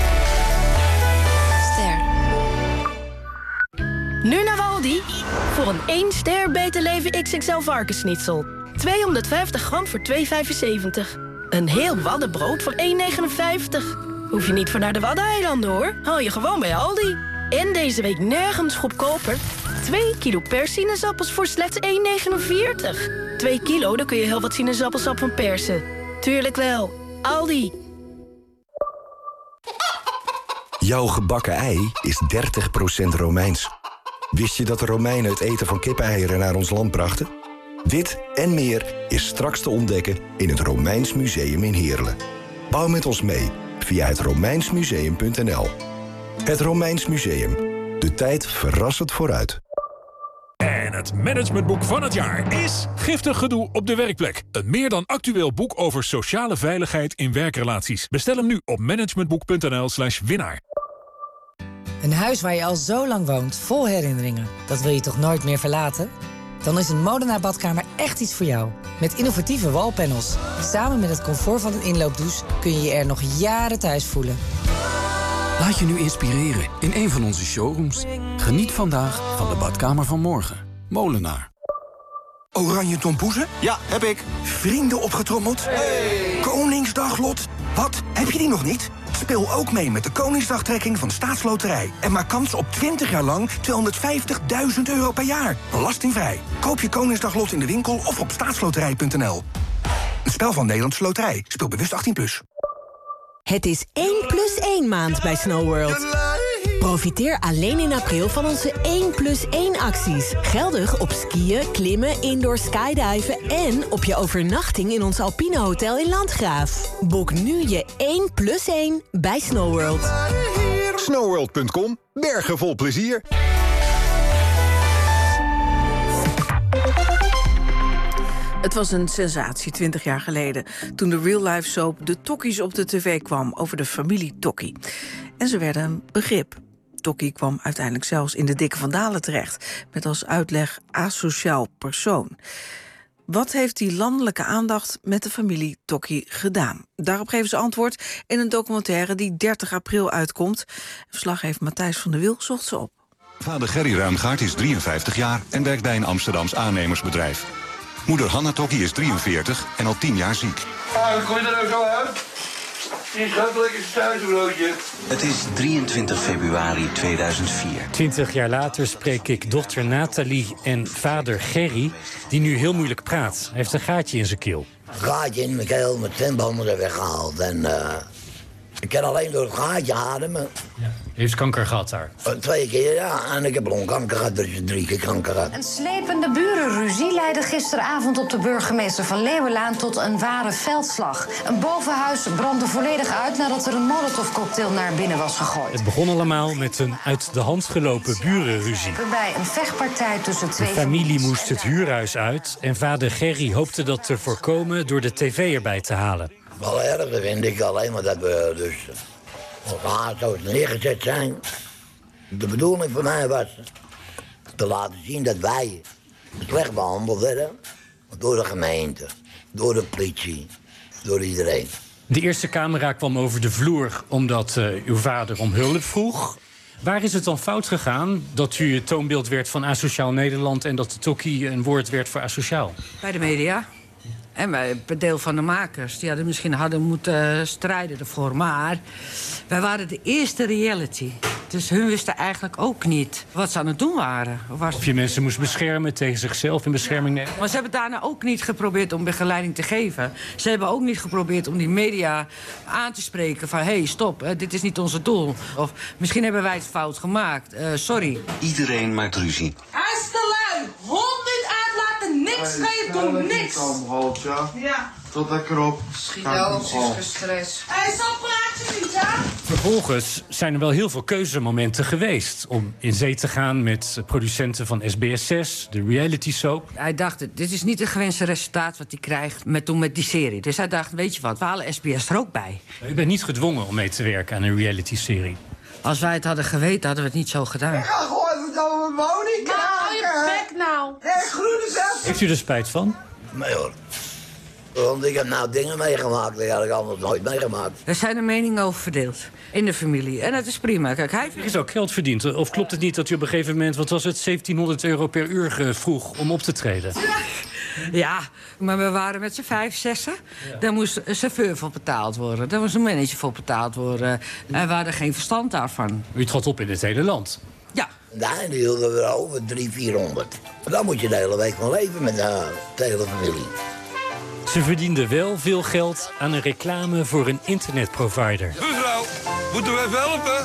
Ster. Nu naar Aldi. Voor een één ster Beter Leven X X L varkensschnitzel. tweehonderdvijftig gram voor twee vijfenzeventig. Een heel waddenbrood voor één negenenvijftig. Hoef je niet voor naar de Waddeneilanden hoor. Haal je gewoon bij Aldi. En deze week nergens goedkoper. twee kilo persinezappels voor slechts één negenenveertig. twee kilo, dan kun je heel wat sinaasappelsap van persen. Tuurlijk wel. Aldi.
Jouw gebakken ei is dertig procent Romeins. Wist je dat de Romeinen het eten van kippeneieren naar ons land brachten? Dit en meer is straks te ontdekken in het Romeins Museum in Heerlen. Bouw met ons mee via het romeinsmuseum punt n l. Het Romeins Museum. De tijd verrassend vooruit.
En het managementboek van het jaar is Giftig gedoe op de werkplek. Een meer dan actueel boek over sociale veiligheid in werkrelaties. Bestel hem nu op managementboek punt n l slash winnaar.
Een huis waar je al zo lang woont, vol herinneringen. Dat wil je toch nooit meer verlaten? Dan is een Molenaar badkamer echt iets voor jou. Met innovatieve wallpanels. Samen met het comfort van een inloopdouche kun je je er nog jaren thuis voelen.
Laat je nu inspireren in een van onze showrooms. Geniet vandaag van de badkamer van morgen. Molenaar.
Oranje tompoezen? Ja, heb ik. Vrienden opgetrommeld? Hey. Koningsdaglot? Wat? Heb je die nog niet? Speel ook mee met de Koningsdagtrekking van Staatsloterij. En maak kans op twintig jaar lang tweehonderdvijftigduizend euro per jaar. Belastingvrij. Koop je Koningsdaglot in de winkel of op staatsloterij punt n l. Een spel van Nederlandse Loterij. Speel bewust achttien plus.
Het is één plus één maand bij Snow World. Profiteer alleen in april van onze één plus één acties. Geldig op skiën, klimmen, indoor skydiven en op je overnachting in ons Alpine Hotel in Landgraaf. Boek nu je één plus één bij Snow World.
snowworld punt com. Bergen vol plezier.
Het was een sensatie twintig jaar geleden, toen de real-life soap De Tokkies op de tv kwam over de familie Tokkie. En ze werden een begrip. Tokkie kwam uiteindelijk zelfs in de Dikke Van Dalen terecht, met als uitleg asociaal persoon. Wat heeft die landelijke aandacht met de familie Tokkie gedaan? Daarop geven ze antwoord in een documentaire die dertig april uitkomt. Verslaggever Matthijs van der Wiel zocht ze op.
Vader Gerry Ruimgaard is drieënvijftig jaar en werkt bij een Amsterdams aannemersbedrijf. Moeder Hanna Tokkie is drieënveertig en al tien jaar ziek.
Ah, kom je er ook zo uit? Je gaat lekker thuisbroodje.
Het is drieëntwintig februari tweeduizend vier.
Twintig jaar later spreek ik dochter Nathalie en vader Gerry, die nu heel moeilijk praat. Hij heeft een gaatje in zijn keel.
Gaatje in mijn keel, met twinbanden er weggehaald. En uh,
Ik kan alleen door het gaatje ademen.
Ja. Je heeft kanker gehad daar?
Twee keer, ja. En ik heb longkanker gehad, dus drie keer kanker gehad.
Een slepende burenruzie leidde gisteravond op de burgemeester van Leeuwenlaan tot een ware veldslag. Een bovenhuis brandde volledig uit nadat er een molotovcocktail naar binnen was gegooid.
Het begon allemaal met een uit de hand gelopen burenruzie.
Waarbij een vechtpartij tussen twee...
De familie moest het huurhuis uit en vader Gerry hoopte dat te voorkomen door de tv erbij te halen.
Wel erg vind ik alleen maar dat we dus elkaar zo neergezet zijn. De bedoeling voor mij was te laten zien dat wij slecht behandeld werden door de gemeente, door de politie, door iedereen.
De eerste camera kwam over de vloer omdat uh, uw vader om hulp vroeg. Waar is het dan fout gegaan dat u het toonbeeld werd van Asociaal Nederland en dat de tokkie een woord werd voor asociaal?
Bij de media. En bij het deel van de makers. Die hadden misschien hadden moeten strijden ervoor. Maar wij waren de eerste reality. Dus hun wisten eigenlijk ook niet wat ze aan het doen waren. Was...
Of je mensen moest beschermen, tegen zichzelf in bescherming nemen.
Maar ze hebben daarna ook niet geprobeerd om begeleiding te geven. Ze hebben ook niet geprobeerd om die media aan te spreken van... hé, hey, stop, hè, dit is niet onze doel. Of misschien hebben wij het fout gemaakt. Uh, sorry.
Iedereen maakt ruzie.
Hij is te lui. Hond niet uitlaten, niks schreeuwen, doe niks.
Kalm, halt, ja?
Ja.
Tot lekker op.
Schiet alles, is gestrest. Hé, hey, zo praat je niet, ja?
Vervolgens zijn er wel heel veel keuzemomenten geweest om in zee te gaan met producenten van S B S zes, de reality soap.
Hij dacht, dit is niet het gewenste resultaat wat hij krijgt met, toen met die serie. Dus hij dacht, weet je wat, we halen S B S er ook bij.
U bent niet gedwongen om mee te werken aan een reality-serie.
Als wij het hadden geweten, hadden we het niet zo gedaan.
Ik ga gewoon even over mijn woning kijken. Hou je bek nou. Nee, groene zelf.
Heeft u er spijt van?
Nee hoor. Want ik heb nou dingen meegemaakt die had ik anders nooit meegemaakt.
Er zijn er meningen over verdeeld in de familie. En dat is prima. Kijk, hij
Er is ook geld verdiend. Of klopt het niet dat u op een gegeven moment, wat was het, zeventienhonderd euro per uur vroeg om op te treden?
Ja, maar we waren met z'n vijf, zessen. Ja. Daar moest een chauffeur voor betaald worden. Daar moest een manager voor betaald worden. En we hadden geen verstand daarvan.
U trad op in het hele land?
Ja.
Daar hielden we over drie, vierhonderd. Dan moet je de hele week van leven met de hele familie.
Ze verdienden wel veel geld aan een reclame voor een internetprovider.
Mevrouw, moeten we even helpen?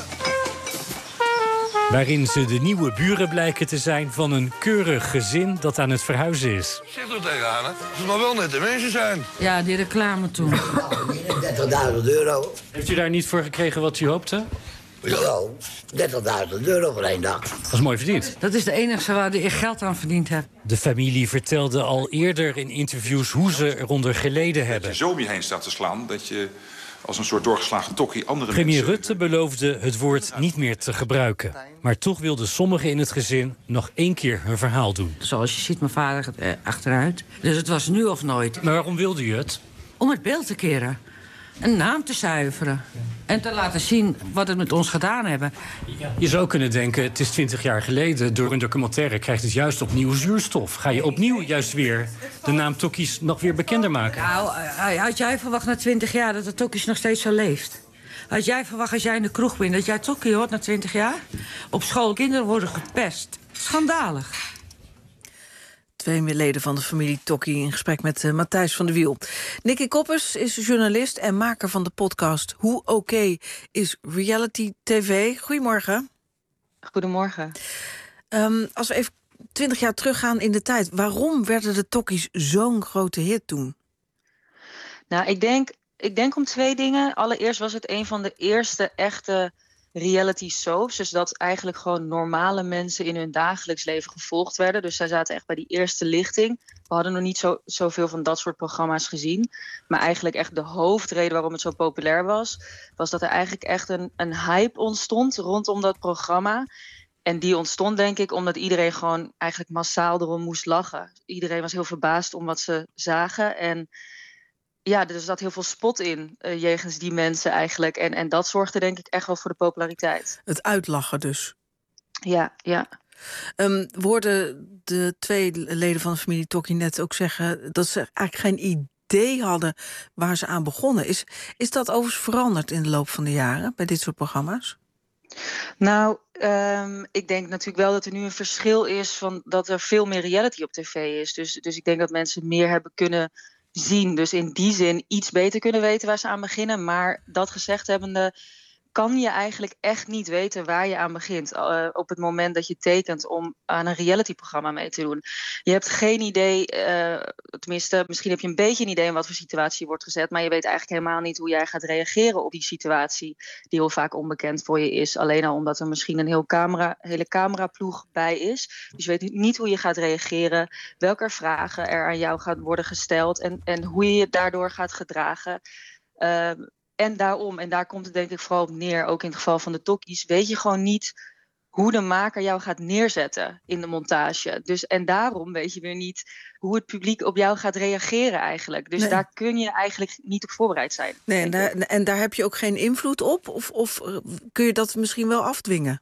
Waarin ze de nieuwe buren blijken te zijn van een keurig gezin dat aan het verhuizen is.
Zeg toch tegen haar, hè? Ze maar wel nette mensen zijn.
Ja, die reclame toen.
dertigduizend euro.
Heeft u daar niet voor gekregen wat u hoopte?
Ja, dertigduizend euro voor één dag.
Dat is mooi verdiend.
Dat is de enige waar je geld aan verdiend hebt.
De familie vertelde al eerder in interviews hoe ze eronder geleden hebben.
Dat je zo om je heen staat te slaan, dat je als een soort doorgeslagen tokkie andere
Premier
mensen...
Rutte beloofde het woord niet meer te gebruiken. Maar toch wilden sommigen in het gezin nog één keer hun verhaal doen.
Zoals je ziet, mijn vader gaat eh, achteruit. Dus het was nu of nooit.
Maar waarom wilde u het?
Om het beeld te keren. Een naam te zuiveren. En te laten zien wat het met ons gedaan hebben.
Je zou kunnen denken, het is twintig jaar geleden. Door een documentaire krijgt het juist opnieuw zuurstof. Ga je opnieuw juist weer de naam Tokkies nog weer bekender maken?
Nou, had jij verwacht na twintig jaar dat de Tokkies nog steeds zo leeft? Had jij verwacht als jij in de kroeg bent dat jij Tokkie hoort na twintig jaar? Op school kinderen worden gepest. Schandalig.
Twee leden van de familie Tokkie in gesprek met uh, Matthijs van der Wiel. Nicky Koppers is journalist en maker van de podcast Hoe Oké is Reality T V. Goedemorgen.
Goedemorgen.
Um, als we even twintig jaar teruggaan in de tijd, waarom werden de Tokkies zo'n grote hit toen?
Nou, ik denk, ik denk om twee dingen. Allereerst was het een van de eerste echte reality soaps. Dus dat eigenlijk gewoon normale mensen in hun dagelijks leven gevolgd werden. Dus zij zaten echt bij die eerste lichting. We hadden nog niet zo, zoveel van dat soort programma's gezien. Maar eigenlijk echt de hoofdreden waarom het zo populair was, was dat er eigenlijk echt een, een hype ontstond rondom dat programma. En die ontstond denk ik omdat iedereen gewoon eigenlijk massaal erom moest lachen. Iedereen was heel verbaasd om wat ze zagen. En ja, er zat heel veel spot in uh, jegens die mensen eigenlijk. En, en dat zorgde denk ik echt wel voor de populariteit.
Het uitlachen dus.
Ja, ja.
Um, we hoorden de twee leden van de familie Tokkie net ook zeggen dat ze eigenlijk geen idee hadden waar ze aan begonnen. Is, is dat overigens veranderd in de loop van de jaren bij dit soort programma's?
Nou, um, ik denk natuurlijk wel dat er nu een verschil is van dat er veel meer reality op tv is. Dus, dus ik denk dat mensen meer hebben kunnen zien. Dus in die zin iets beter kunnen weten waar ze aan beginnen. Maar dat gezegd hebbende, kan je eigenlijk echt niet weten waar je aan begint. Uh, op het moment dat je tekent om aan een realityprogramma mee te doen. Je hebt geen idee, uh, tenminste, misschien heb je een beetje een idee in wat voor situatie je wordt gezet. Maar je weet eigenlijk helemaal niet hoe jij gaat reageren op die situatie. Die heel vaak onbekend voor je is. Alleen al omdat er misschien een heel camera, hele cameraploeg bij is. Dus je weet niet hoe je gaat reageren. Welke vragen er aan jou gaan worden gesteld. En, en hoe je je daardoor gaat gedragen. Uh, En daarom, en daar komt het denk ik vooral op neer, ook in het geval van de tokkies, weet je gewoon niet hoe de maker jou gaat neerzetten in de montage. Dus, en daarom weet je weer niet hoe het publiek op jou gaat reageren eigenlijk. Dus nee. daar kun je eigenlijk niet op voorbereid zijn.
Nee, en daar, en daar heb je ook geen invloed op? Of, of kun je dat misschien wel afdwingen?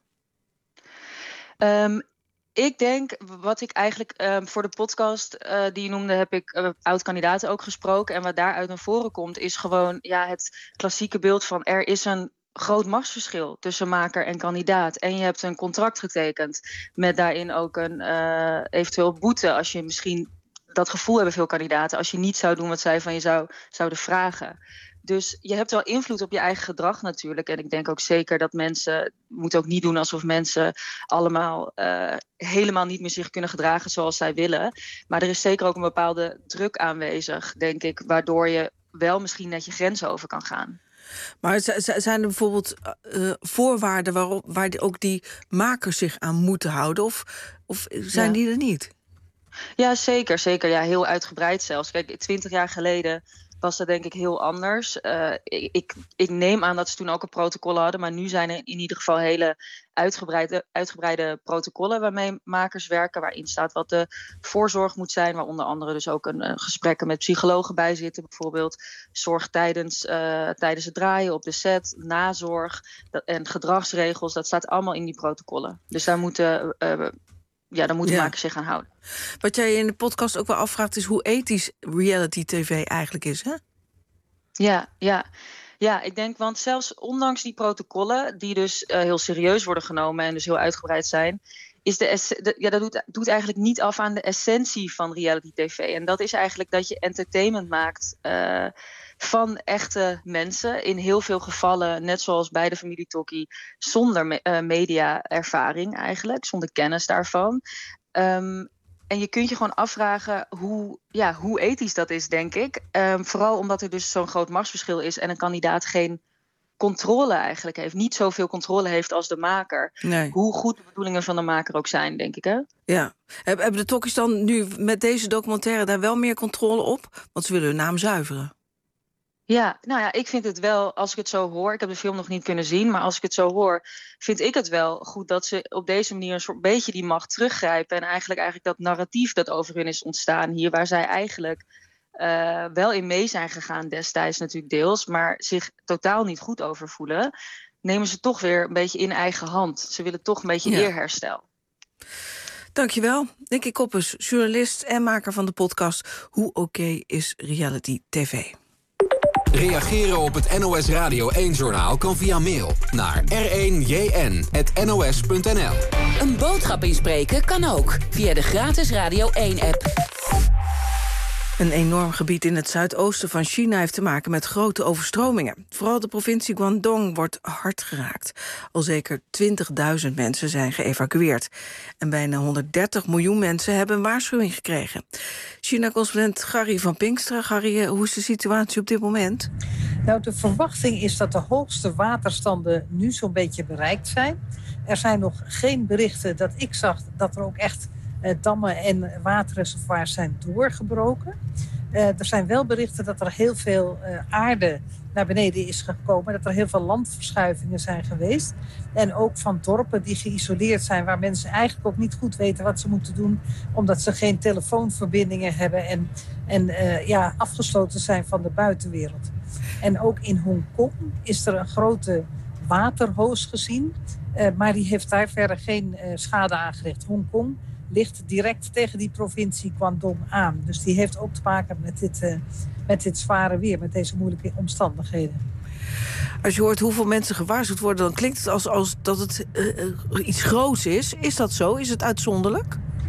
Um, Ik denk, wat ik eigenlijk uh, voor de podcast uh, die je noemde, heb ik uh, oud-kandidaten ook gesproken. En wat daaruit naar voren komt, is gewoon ja, het klassieke beeld van er is een groot machtsverschil tussen maker en kandidaat. En je hebt een contract getekend met daarin ook een uh, eventueel boete als je misschien, dat gevoel hebben veel kandidaten, als je niet zou doen wat zij van je zou, zouden vragen. Dus je hebt wel invloed op je eigen gedrag natuurlijk. En ik denk ook zeker dat mensen, moet ook niet doen alsof mensen allemaal uh, helemaal niet meer zich kunnen gedragen zoals zij willen. Maar er is zeker ook een bepaalde druk aanwezig, denk ik, waardoor je wel misschien net je grenzen over kan gaan.
Maar zijn er bijvoorbeeld uh, voorwaarden waarop, waar ook die makers zich aan moeten houden? Of, of zijn ja. die er niet?
Ja, zeker. zeker. Ja, heel uitgebreid zelfs. Kijk, twintig jaar geleden was dat denk ik heel anders. Uh, ik, ik neem aan dat ze toen ook een protocol hadden, maar nu zijn er in ieder geval hele uitgebreide, uitgebreide protocollen waarmee makers werken, waarin staat wat de voorzorg moet zijn, waar onder andere dus ook een, een gesprekken met psychologen bij zitten, bijvoorbeeld zorg tijdens, uh, tijdens het draaien op de set, nazorg dat, en gedragsregels, dat staat allemaal in die protocollen. Dus daar moeten uh, Ja, daar moeten ja. makers zich aan houden.
Wat jij in de podcast ook wel afvraagt is hoe ethisch reality-tv eigenlijk is, hè?
Ja, ja. Ja, ik denk, want zelfs ondanks die protocollen, die dus uh, heel serieus worden genomen en dus heel uitgebreid zijn, is de, de ja, dat doet, doet eigenlijk niet af aan de essentie van reality-tv. En dat is eigenlijk dat je entertainment maakt uh, van echte mensen. In heel veel gevallen, net zoals bij de familie Tokkie, zonder me, uh, media-ervaring eigenlijk, zonder kennis daarvan. Um, en je kunt je gewoon afvragen hoe, ja, hoe ethisch dat is, denk ik. Um, vooral omdat er dus zo'n groot machtsverschil is en een kandidaat geen controle eigenlijk heeft. Niet zoveel controle heeft als de maker. Nee. Hoe goed de bedoelingen van de maker ook zijn, denk ik, hè?
Ja. Hebben de Tokkies dan nu met deze documentaire daar wel meer controle op? Want ze willen hun naam zuiveren.
Ja, nou ja, ik vind het wel, als ik het zo hoor, ik heb de film nog niet kunnen zien, maar als ik het zo hoor, vind ik het wel goed dat ze op deze manier een soort beetje die macht teruggrijpen en eigenlijk, eigenlijk dat narratief dat over hun is ontstaan hier, waar zij eigenlijk uh, wel in mee zijn gegaan destijds natuurlijk deels, maar zich totaal niet goed over voelen, nemen ze toch weer een beetje in eigen hand. Ze willen toch een beetje ja. eerherstel.
Dankjewel. Nicky Koppes, journalist en maker van de podcast Hoe Oké is Reality T V.
Reageren op het N O S Radio één-journaal kan via mail naar r één j n punt n o s punt n l.
Een boodschap inspreken kan ook via de gratis Radio één-app.
Een enorm gebied in het zuidoosten van China heeft te maken met grote overstromingen. Vooral de provincie Guangdong wordt hard geraakt. Al zeker twintigduizend mensen zijn geëvacueerd. En bijna honderddertig miljoen mensen hebben een waarschuwing gekregen. China-correspondent Gary van Pinksteren. Gary, hoe is de situatie op dit moment?
Nou, de verwachting is dat de hoogste waterstanden nu zo'n beetje bereikt zijn. Er zijn nog geen berichten dat ik zag dat er ook echt Uh, dammen en waterreservoirs zijn doorgebroken. Uh, er zijn wel berichten dat er heel veel uh, aarde naar beneden is gekomen. Dat er heel veel landverschuivingen zijn geweest. En ook van dorpen die geïsoleerd zijn, waar mensen eigenlijk ook niet goed weten wat ze moeten doen, omdat ze geen telefoonverbindingen hebben en, en uh, ja, afgesloten zijn van de buitenwereld. En ook in Hongkong is er een grote waterhoos gezien. Uh, maar die heeft daar verder geen uh, schade aangericht. Hongkong ligt direct tegen die provincie Guangdong aan. Dus die heeft ook te maken met dit, uh, met dit zware weer, met deze moeilijke omstandigheden.
Als je hoort hoeveel mensen gewaarschuwd worden, dan klinkt het als, als dat het uh, iets groots is. Is dat zo? Is het uitzonderlijk?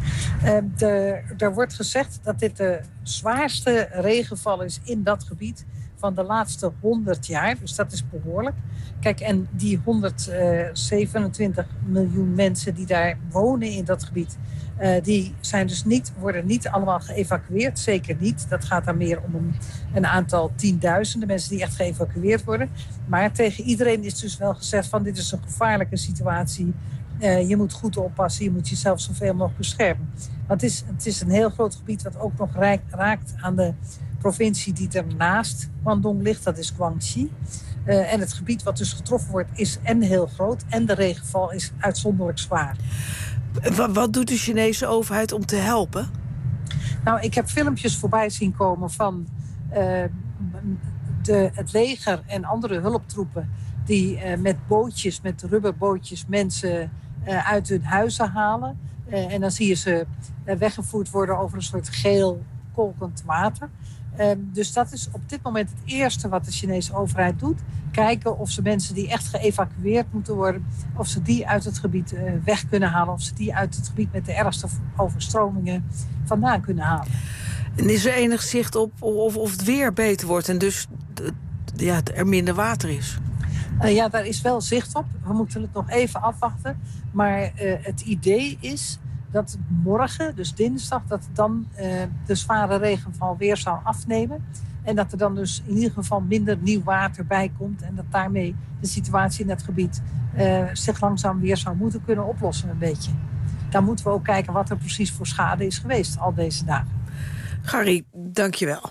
Uh, de, er wordt gezegd dat dit de zwaarste regenval is in dat gebied van de laatste honderd jaar. Dus dat is behoorlijk. Kijk, en die honderdzevenentwintig miljoen mensen die daar wonen in dat gebied, Uh, die zijn dus niet, worden niet allemaal geëvacueerd. Zeker niet. Dat gaat dan meer om een, een aantal tienduizenden mensen die echt geëvacueerd worden. Maar tegen iedereen is dus wel gezegd van dit is een gevaarlijke situatie. Uh, je moet goed oppassen. Je moet jezelf zoveel mogelijk beschermen. Want het is, het is een heel groot gebied wat ook nog rijk, raakt aan de provincie die ernaast Guangdong ligt. Dat is Guangxi. Uh, en het gebied wat dus getroffen wordt is en heel groot. En de regenval is uitzonderlijk zwaar.
Wat doet de Chinese overheid om te helpen?
Nou, ik heb filmpjes voorbij zien komen van uh, de, het leger en andere hulptroepen die uh, met bootjes, met rubberbootjes mensen uh, uit hun huizen halen. Uh, en dan zie je ze uh, weggevoerd worden over een soort geel kolkend water. Uh, dus dat is op dit moment het eerste wat de Chinese overheid doet. Kijken of ze mensen die echt geëvacueerd moeten worden, of ze die uit het gebied uh, weg kunnen halen. Of ze die uit het gebied met de ergste overstromingen vandaan kunnen halen.
En is er enig zicht op of, of het weer beter wordt en dus ja, er minder water is?
Uh, ja, daar is wel zicht op. We moeten het nog even afwachten. Maar uh, het idee is dat morgen, dus dinsdag, dat dan uh, de zware regenval weer zou afnemen. En dat er dan dus in ieder geval minder nieuw water bij komt. En dat daarmee de situatie in het gebied uh, zich langzaam weer zou moeten kunnen oplossen een beetje. Dan moeten we ook kijken wat er precies voor schade is geweest al deze dagen.
Gary, dank je wel.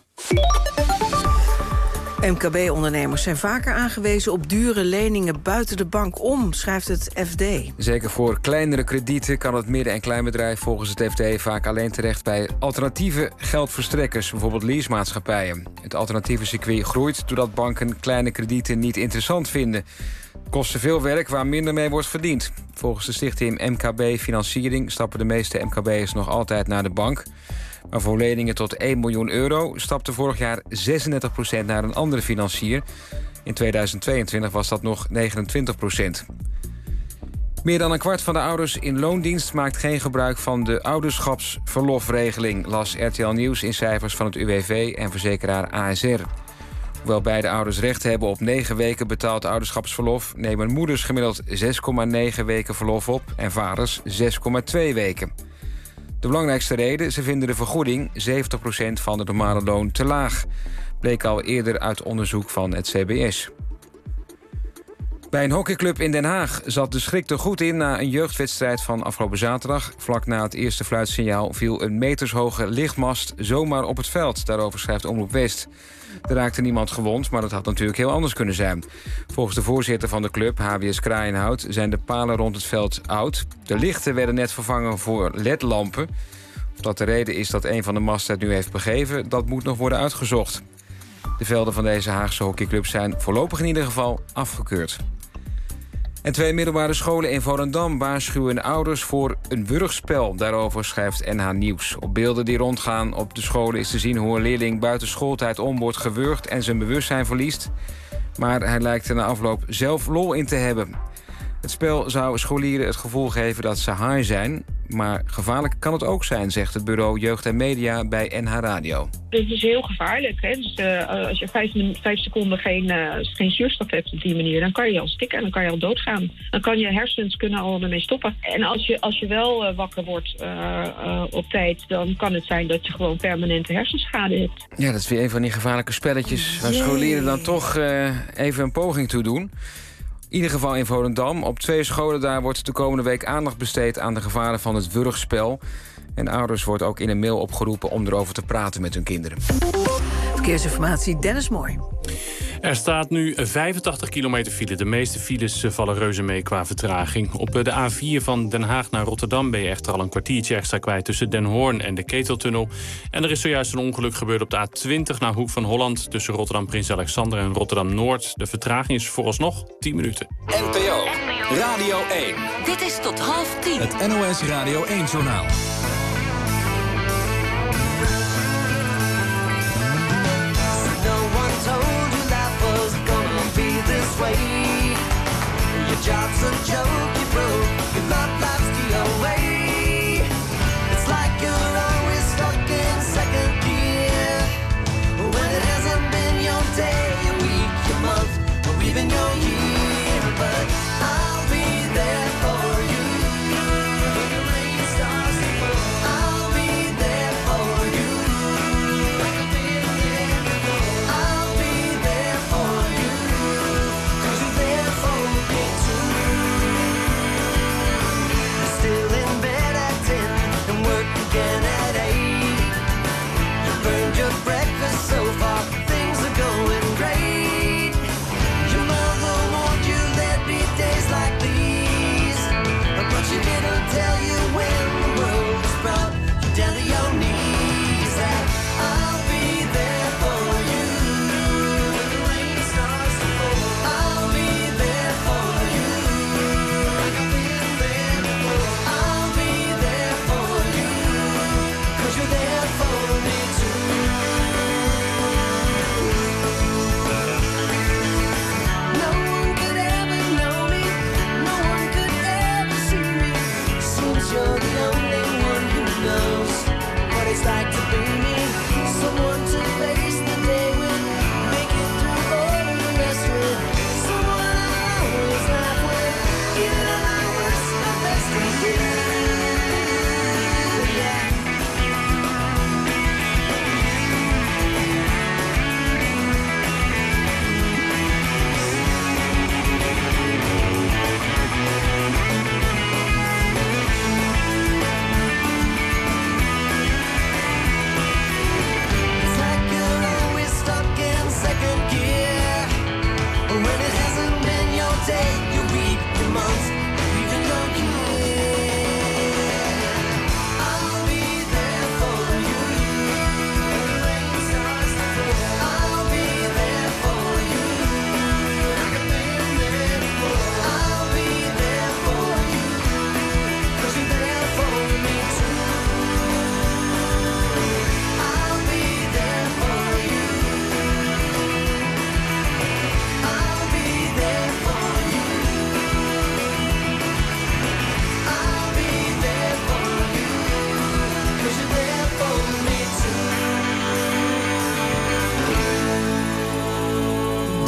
M K B-ondernemers zijn vaker aangewezen op dure leningen buiten de bank om, schrijft het F D.
Zeker voor kleinere kredieten kan het midden- en kleinbedrijf volgens het F D vaak alleen terecht bij alternatieve geldverstrekkers, bijvoorbeeld leasemaatschappijen. Het alternatieve circuit groeit doordat banken kleine kredieten niet interessant vinden. Het kost te veel werk waar minder mee wordt verdiend. Volgens de stichting M K B Financiering stappen de meeste M K B'ers nog altijd naar de bank. Maar voor leningen tot één miljoen euro stapte vorig jaar zesendertig procent naar een andere financier. In tweeduizend tweeëntwintig was dat nog negenentwintig procent. Meer dan een kwart van de ouders in loondienst maakt geen gebruik van de ouderschapsverlofregeling, las R T L Nieuws in cijfers van het U W V en verzekeraar A S R. Hoewel beide ouders recht hebben op negen weken betaald ouderschapsverlof, nemen moeders gemiddeld zes komma negen weken verlof op en vaders zes komma twee weken. De belangrijkste reden, ze vinden de vergoeding zeventig procent van het normale loon te laag. Bleek al eerder uit onderzoek van het C B S. Bij een hockeyclub in Den Haag zat de schrik er goed in na een jeugdwedstrijd van afgelopen zaterdag. Vlak na het eerste fluitsignaal viel een metershoge lichtmast zomaar op het veld. Daarover schrijft Omroep West. Er raakte niemand gewond, maar dat had natuurlijk heel anders kunnen zijn. Volgens de voorzitter van de club, H W S Kraaienhout, zijn de palen rond het veld oud. De lichten werden net vervangen voor L E D-lampen. Of dat de reden is dat een van de masten het nu heeft begeven, dat moet nog worden uitgezocht. De velden van deze Haagse hockeyclub zijn voorlopig in ieder geval afgekeurd. En twee middelbare scholen in Volendam waarschuwen ouders voor een wurgspel. Daarover schrijft N H Nieuws. Op beelden die rondgaan op de scholen is te zien hoe een leerling buiten schooltijd om wordt gewurgd en zijn bewustzijn verliest. Maar hij lijkt er na afloop zelf lol in te hebben. Het spel zou scholieren het gevoel geven dat ze high zijn. Maar gevaarlijk kan het ook zijn, zegt het bureau Jeugd en Media bij N H Radio.
Het is heel gevaarlijk. Hè? Dus, uh, als je vijf, vijf seconden geen, uh, geen zuurstof hebt op die manier, dan kan je al stikken en dan kan je al doodgaan. Dan kan je hersens kunnen al ermee stoppen. En als je, als je wel uh, wakker wordt uh, uh, op tijd, dan kan het zijn dat je gewoon permanente hersenschade hebt.
Ja, dat is weer een van die gevaarlijke spelletjes waar scholieren dan toch uh, even een poging toe doen. In ieder geval in Volendam. Op twee scholen daar wordt de komende week aandacht besteed aan de gevaren van het wurgspel. En ouders wordt ook in een mail opgeroepen om erover te praten met hun kinderen.
Verkeersinformatie, Dennis Mooi.
Er staat nu vijfentachtig kilometer file. De meeste files vallen reuze mee qua vertraging. Op de A vier van Den Haag naar Rotterdam ben je echter al een kwartiertje extra kwijt tussen Den Hoorn en de Keteltunnel. En er is zojuist een ongeluk gebeurd op de A twintig naar Hoek van Holland tussen Rotterdam Prins Alexander en Rotterdam Noord. De vertraging is vooralsnog tien minuten.
N P O Radio één.
Dit is tot half tien.
Het N O S Radio één-journaal.
Your job's a joke, you broke, your love life's the away. It's like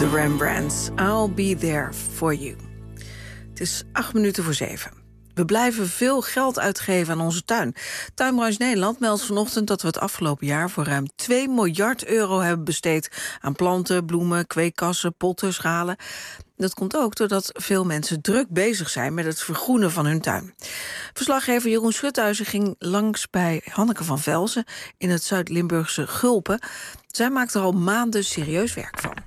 de Rembrandts. I'll be there for you. Het is acht minuten voor zeven. We blijven veel geld uitgeven aan onze tuin. Tuinbranche Nederland meldt vanochtend dat we het afgelopen jaar voor ruim twee miljard euro hebben besteed aan planten, bloemen, kweekkassen, potten, schalen. Dat komt ook doordat veel mensen druk bezig zijn met het vergroenen van hun tuin. Verslaggever Jeroen Schuthuizen ging langs bij Hanneke van Velzen in het Zuid-Limburgse Gulpen. Zij maakt er al maanden serieus werk van.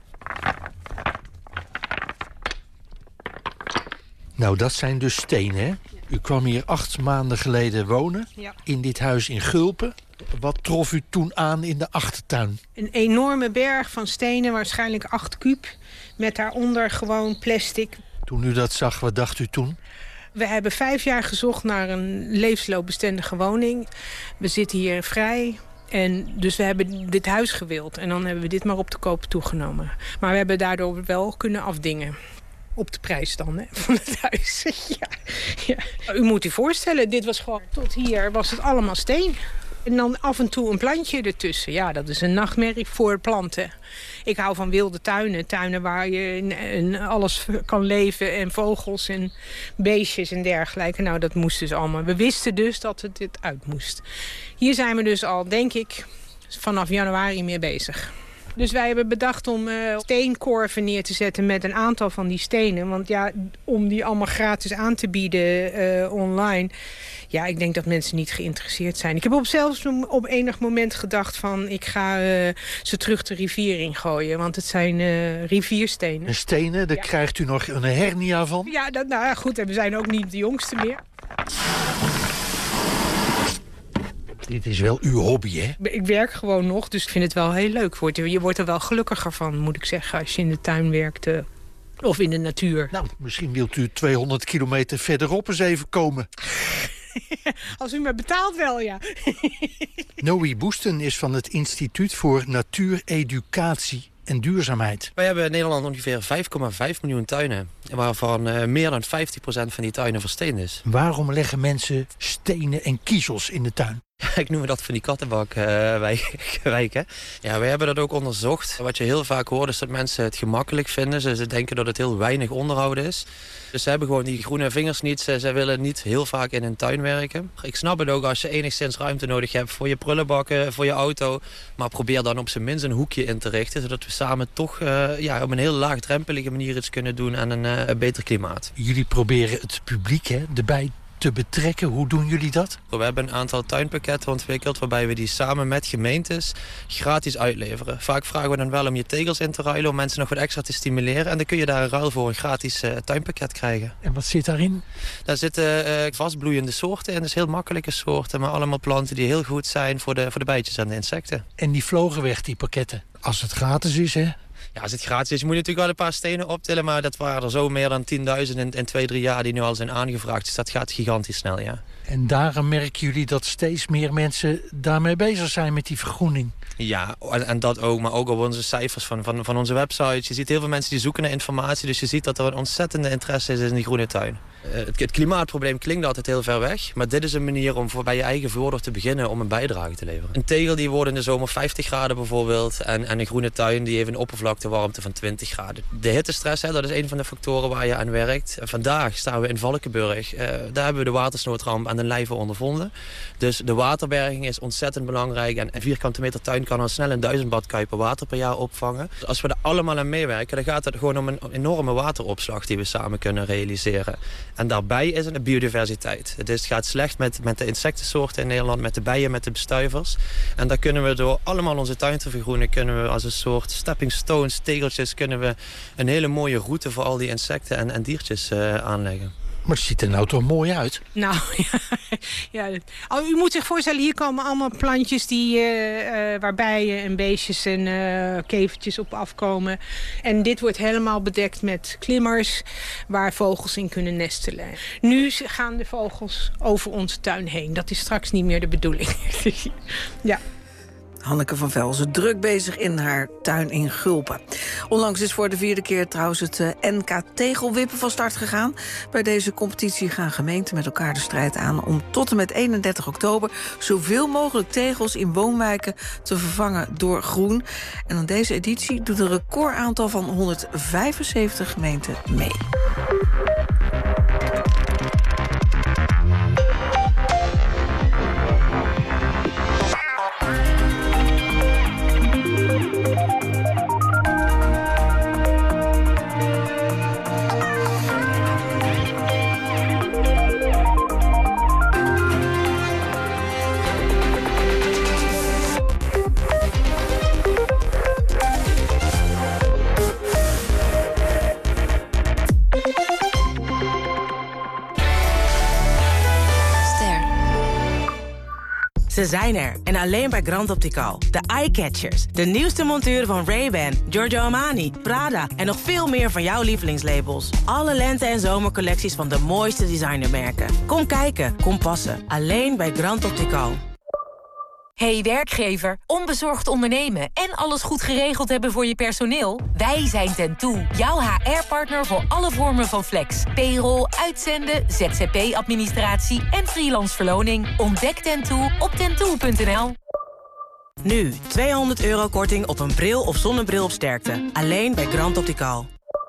Nou, dat zijn dus stenen, hè? U kwam hier acht maanden geleden wonen, ja. In dit huis in Gulpen. Wat trof u toen aan in de achtertuin?
Een enorme berg van stenen, waarschijnlijk acht kuub. Met daaronder gewoon plastic.
Toen u dat zag, wat dacht u toen?
We hebben vijf jaar gezocht naar een levensloopbestendige woning. We zitten hier vrij. En dus we hebben dit huis gewild. En dan hebben we dit maar op de koop toegenomen. Maar we hebben daardoor wel kunnen afdingen. Op de prijs dan, hè, van het huis. ja, ja. U moet u voorstellen, dit was gewoon tot hier was het allemaal steen. En dan af en toe een plantje ertussen. Ja, dat is een nachtmerrie voor planten. Ik hou van wilde tuinen. Tuinen waar je in, in alles kan leven. En vogels en beestjes en dergelijke. Nou, dat moest dus allemaal. We wisten dus dat het dit uit moest. Hier zijn we dus al, denk ik, vanaf januari mee bezig. Dus wij hebben bedacht om uh, steenkorven neer te zetten met een aantal van die stenen. Want ja, om die allemaal gratis aan te bieden uh, online. Ja, ik denk dat mensen niet geïnteresseerd zijn. Ik heb op zelfs op enig moment gedacht van ik ga uh, ze terug de rivier ingooien. Want het zijn uh, rivierstenen.
En stenen, daar ja. krijgt u nog een hernia van?
Ja, dat, nou ja, goed. En we zijn ook niet de jongste meer.
Dit is wel uw hobby, hè?
Ik werk gewoon nog, dus ik vind het wel heel leuk. Je wordt er wel gelukkiger van, moet ik zeggen, als je in de tuin werkt uh, of in de natuur.
Nou, misschien wilt u tweehonderd kilometer verderop eens even komen.
Als u me betaalt wel, ja.
Noe Boesten is van het Instituut voor Natuureducatie en Duurzaamheid.
Wij hebben in Nederland ongeveer vijf komma vijf miljoen tuinen. Waarvan uh, meer dan vijftig procent van die tuinen versteend is.
Waarom leggen mensen stenen en kiezels in de tuin?
Ik noem dat van die kattenbakwijken. Ja, wij hebben dat ook onderzocht. Wat je heel vaak hoort is dat mensen het gemakkelijk vinden. Ze, ze denken dat het heel weinig onderhoud is. Dus ze hebben gewoon die groene vingers niet. Ze, ze willen niet heel vaak in hun tuin werken. Ik snap het ook als je enigszins ruimte nodig hebt voor je prullenbakken, voor je auto. Maar probeer dan op zijn minst een hoekje in te richten. Zodat we samen toch uh, ja, op een heel laagdrempelige manier iets kunnen doen aan een, uh, een beter klimaat.
Jullie proberen het publiek hè, erbij te betrekken. Hoe doen jullie dat?
We hebben een aantal tuinpakketten ontwikkeld waarbij we die samen met gemeentes gratis uitleveren. Vaak vragen we dan wel om je tegels in te ruilen om mensen nog wat extra te stimuleren. En dan kun je daar in ruil voor een gratis uh, tuinpakket krijgen.
En wat zit daarin?
Daar zitten uh, vastbloeiende soorten in. Dus heel makkelijke soorten, maar allemaal planten die heel goed zijn voor de, voor de bijtjes en de insecten.
En die vlogen weg, die pakketten? Als het gratis is, hè?
Ja, als het gratis is, je moet natuurlijk wel een paar stenen optillen. Maar dat waren er zo meer dan tienduizend in, in twee, drie jaar die nu al zijn aangevraagd. Dus dat gaat gigantisch snel, ja.
En daarom merken jullie dat steeds meer mensen daarmee bezig zijn met die vergroening?
Ja, en, en dat ook. Maar ook op onze cijfers van, van, van onze website. Je ziet heel veel mensen die zoeken naar informatie. Dus je ziet dat er een ontzettende interesse is in die groene tuin. Uh, het, het klimaatprobleem klinkt altijd heel ver weg. Maar dit is een manier om voor bij je eigen voordeur te beginnen om een bijdrage te leveren. Een tegel die wordt in de zomer vijftig graden bijvoorbeeld. En, en een groene tuin die heeft een oppervlaktewarmte van twintig graden. De hittestress, hè, dat is een van de factoren waar je aan werkt. En vandaag staan we in Valkenburg. Uh, daar hebben we de watersnoodramp aan de lijve ondervonden. Dus de waterberging is ontzettend belangrijk. En een vierkante meter tuin kan al snel een duizend badkuipen water per jaar opvangen. Dus als we er allemaal aan meewerken, dan gaat het gewoon om een enorme wateropslag die we samen kunnen realiseren. En daarbij is het de biodiversiteit. Het, is, het gaat slecht met, met de insectensoorten in Nederland, met de bijen, met de bestuivers. En daar kunnen we door allemaal onze tuin te vergroenen, kunnen we als een soort stepping stones, tegeltjes, kunnen we een hele mooie route voor al die insecten en, en diertjes uh, aanleggen.
Maar het ziet er nou toch mooi uit?
Nou, ja. ja. U moet zich voorstellen, hier komen allemaal plantjes die, uh, uh, waar bijen en beestjes en uh, kevertjes op afkomen. En dit wordt helemaal bedekt met klimmers waar vogels in kunnen nestelen. Nu gaan de vogels over onze tuin heen. Dat is straks niet meer de bedoeling. ja.
Hanneke van Velzen, druk bezig in haar tuin in Gulpen. Onlangs is voor de vierde keer trouwens het N K Tegelwippen van start gegaan. Bij deze competitie gaan gemeenten met elkaar de strijd aan om tot en met eenendertig oktober zoveel mogelijk tegels in woonwijken te vervangen door groen. En aan deze editie doet een recordaantal van honderdvijfenzeventig gemeenten mee.
Ze zijn er. En alleen bij Grand Optical. De Eyecatchers. De nieuwste monturen van Ray-Ban, Giorgio Armani, Prada en nog veel meer van jouw lievelingslabels. Alle lente- en zomercollecties van de mooiste designermerken. Kom kijken, kom passen. Alleen bij Grand Optical.
Hey werkgever, onbezorgd ondernemen en alles goed geregeld hebben voor je personeel? Wij zijn Tentoe, jouw H R-partner voor alle vormen van flex. Payroll, uitzenden, Z Z P-administratie en freelance verloning. Ontdek Tentoe op tentoe punt n l.
Nu, tweehonderd euro korting op een bril of zonnebril op sterkte. Alleen bij Grand Optical.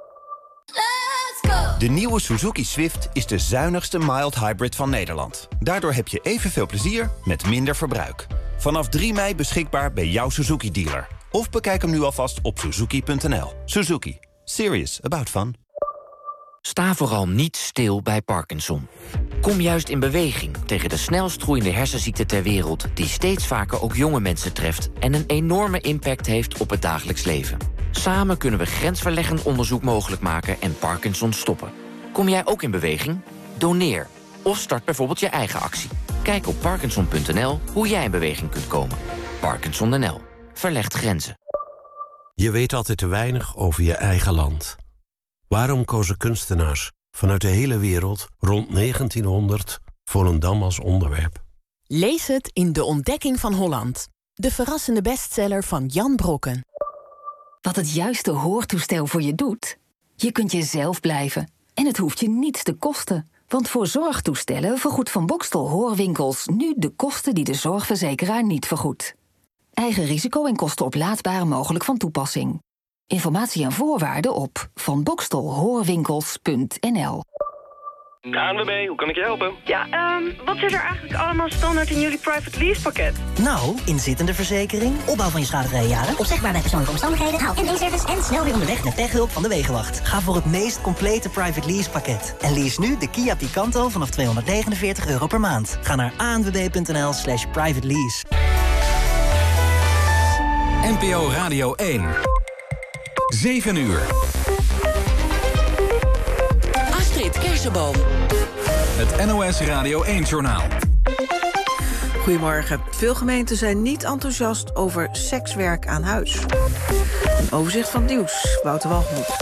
De nieuwe Suzuki Swift is de zuinigste mild hybrid van Nederland. Daardoor heb je evenveel plezier met minder verbruik. Vanaf drie mei beschikbaar bij jouw Suzuki-dealer. Of bekijk hem nu alvast op suzuki punt n l. Suzuki. Serious about fun.
Sta vooral niet stil bij Parkinson. Kom juist in beweging tegen de snelst groeiende hersenziekte ter wereld... die steeds vaker ook jonge mensen treft... en een enorme impact heeft op het dagelijks leven. Samen kunnen we grensverleggend onderzoek mogelijk maken en Parkinson stoppen. Kom jij ook in beweging? Doneer. Of start bijvoorbeeld je eigen actie. Kijk op parkinson punt n l hoe jij in beweging kunt komen. Parkinson punt n l. Verlegt grenzen.
Je weet altijd te weinig over je eigen land. Waarom kozen kunstenaars vanuit de hele wereld rond negentienhonderd Volendam als onderwerp?
Lees het in De Ontdekking van Holland. De verrassende bestseller van Jan Brokken.
Wat het juiste hoortoestel voor je doet? Je kunt jezelf blijven. En het hoeft je niets te kosten. Want voor zorgtoestellen vergoedt Van Boxtel Hoorwinkels nu de kosten die de zorgverzekeraar niet vergoedt. Eigen risico en kosten oplaadbaar mogelijk van toepassing. Informatie en voorwaarden op van boxtel hoorwinkels punt n l.
K N W B, hoe kan ik je helpen?
Ja, um, wat zit er eigenlijk allemaal standaard in jullie private lease pakket?
Nou, inzittende verzekering, opbouw van je schadelijke jaren, opzegbaar bij persoonlijke omstandigheden, haal- en inservice en snel weer onderweg met techhulp van de Wegenwacht. Ga voor het meest complete private lease pakket. En lease nu de Kia Picanto vanaf tweehonderdnegenenveertig euro per maand. Ga naar a n w b punt n l slash private lease.
N P O Radio één. zeven uur.
Astrid Kersenboom.
Het N O S Radio één-journaal.
Goedemorgen. Veel gemeenten zijn niet enthousiast over sekswerk aan huis. Een overzicht van het nieuws. Wouter Walgemoed.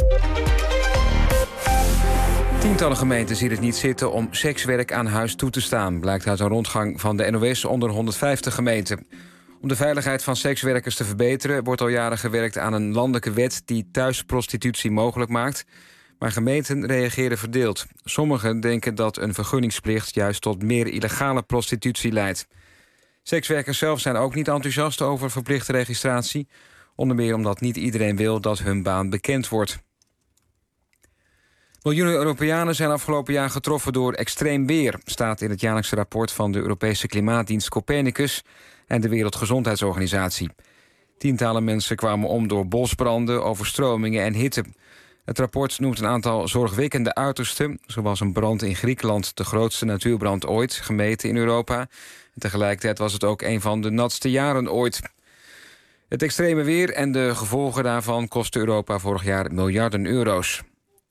Tientallen gemeenten zien het niet zitten om sekswerk aan huis toe te staan, blijkt uit een rondgang van de N O S onder honderdvijftig gemeenten. Om de veiligheid van sekswerkers te verbeteren wordt al jaren gewerkt aan een landelijke wet die thuisprostitutie mogelijk maakt. Maar gemeenten reageren verdeeld. Sommigen denken dat een vergunningsplicht juist tot meer illegale prostitutie leidt. Sekswerkers zelf zijn ook niet enthousiast over verplichte registratie. Onder meer omdat niet iedereen wil dat hun baan bekend wordt. Miljoenen Europeanen zijn afgelopen jaar getroffen door extreem weer, staat in het jaarlijkse rapport van de Europese klimaatdienst Copernicus en de Wereldgezondheidsorganisatie. Tientallen mensen kwamen om door bosbranden, overstromingen en hitte. Het rapport noemt een aantal zorgwekkende uitersten, zoals een brand in Griekenland, de grootste natuurbrand ooit, gemeten in Europa. En tegelijkertijd was het ook een van de natste jaren ooit. Het extreme weer en de gevolgen daarvan kostten Europa vorig jaar miljarden euro's.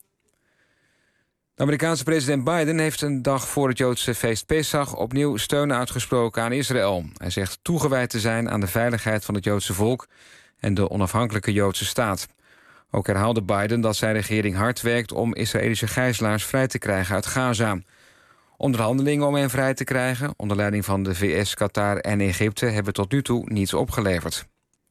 De Amerikaanse president Biden heeft een dag voor het Joodse feest Pesach opnieuw steun uitgesproken aan Israël. Hij zegt toegewijd te zijn aan de veiligheid van het Joodse volk en de onafhankelijke Joodse staat. Ook herhaalde Biden dat zijn regering hard werkt om Israëlische gijzelaars vrij te krijgen uit Gaza. Onderhandelingen om hen vrij te krijgen, onder leiding van de V S, Qatar en Egypte, hebben tot nu toe niets opgeleverd.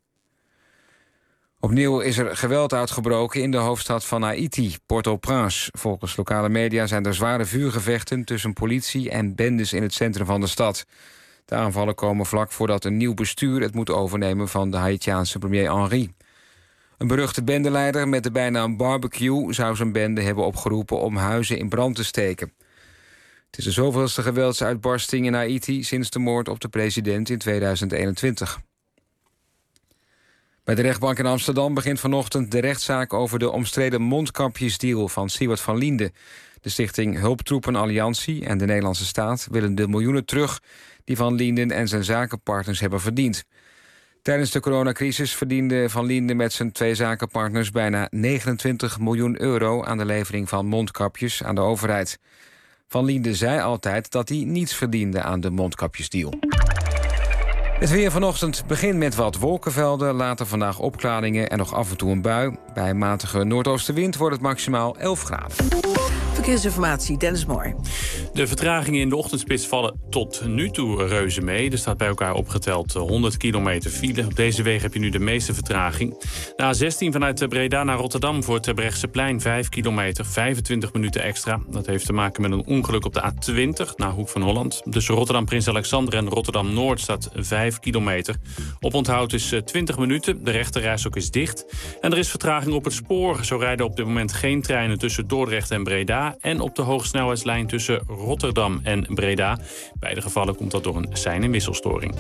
Opnieuw is er geweld uitgebroken in de hoofdstad van Haïti, Port-au-Prince. Volgens lokale media zijn er zware vuurgevechten tussen politie en bendes in het centrum van de stad. De aanvallen komen vlak voordat een nieuw bestuur het moet overnemen van de Haïtiaanse premier Henry. Een beruchte bendeleider met de bijnaam Barbecue zou zijn bende hebben opgeroepen om huizen in brand te steken. Het is de zoveelste geweldsuitbarsting in Haïti sinds de moord op de president in tweeduizend eenentwintig. Bij de rechtbank in Amsterdam begint vanochtend de rechtszaak over de omstreden mondkapjesdeal van Siewert van Liende. De stichting Hulptroepen Alliantie en de Nederlandse staat willen de miljoenen terug die Van Lienden en zijn zakenpartners hebben verdiend. Tijdens de coronacrisis verdiende Van Liende met zijn twee zakenpartners bijna negenentwintig miljoen euro aan de levering van mondkapjes aan de overheid. Van Liende zei altijd dat hij niets verdiende aan de mondkapjesdeal. Het weer vanochtend begint met wat wolkenvelden, later vandaag opklaringen en nog af en toe een bui. Bij een matige noordoostenwind wordt het maximaal elf graden.
Verkeersinformatie, Dennis Mooi.
De vertragingen in de ochtendspits vallen tot nu toe reuze mee. Er staat bij elkaar opgeteld honderd kilometer file. Op deze wegen heb je nu de meeste vertraging. De A zestien vanuit Breda naar Rotterdam voor Terbrechtseplein vijf kilometer, vijfentwintig minuten extra. Dat heeft te maken met een ongeluk op de A twintig naar Hoek van Holland. Tussen Rotterdam Prins Alexander en Rotterdam Noord staat vijf kilometer. Oponthoud is twintig minuten, de rechterrijstok is dicht. En er is vertraging op het spoor. Zo rijden op dit moment geen treinen tussen Dordrecht en Breda en op de hoogsnelheidslijn tussen Rotterdam en Breda. In beide gevallen komt dat door een sein- en wisselstoring.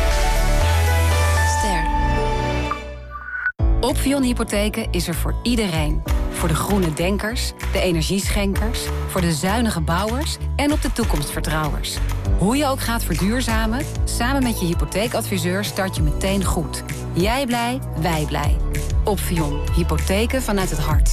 Ster. Opvion Hypotheken is er voor iedereen. Voor de groene denkers, de energieschenkers, voor de zuinige bouwers en op de toekomstvertrouwers. Hoe je ook gaat verduurzamen, samen met je hypotheekadviseur start je meteen goed. Jij blij, wij blij. Opvion Hypotheken vanuit het hart.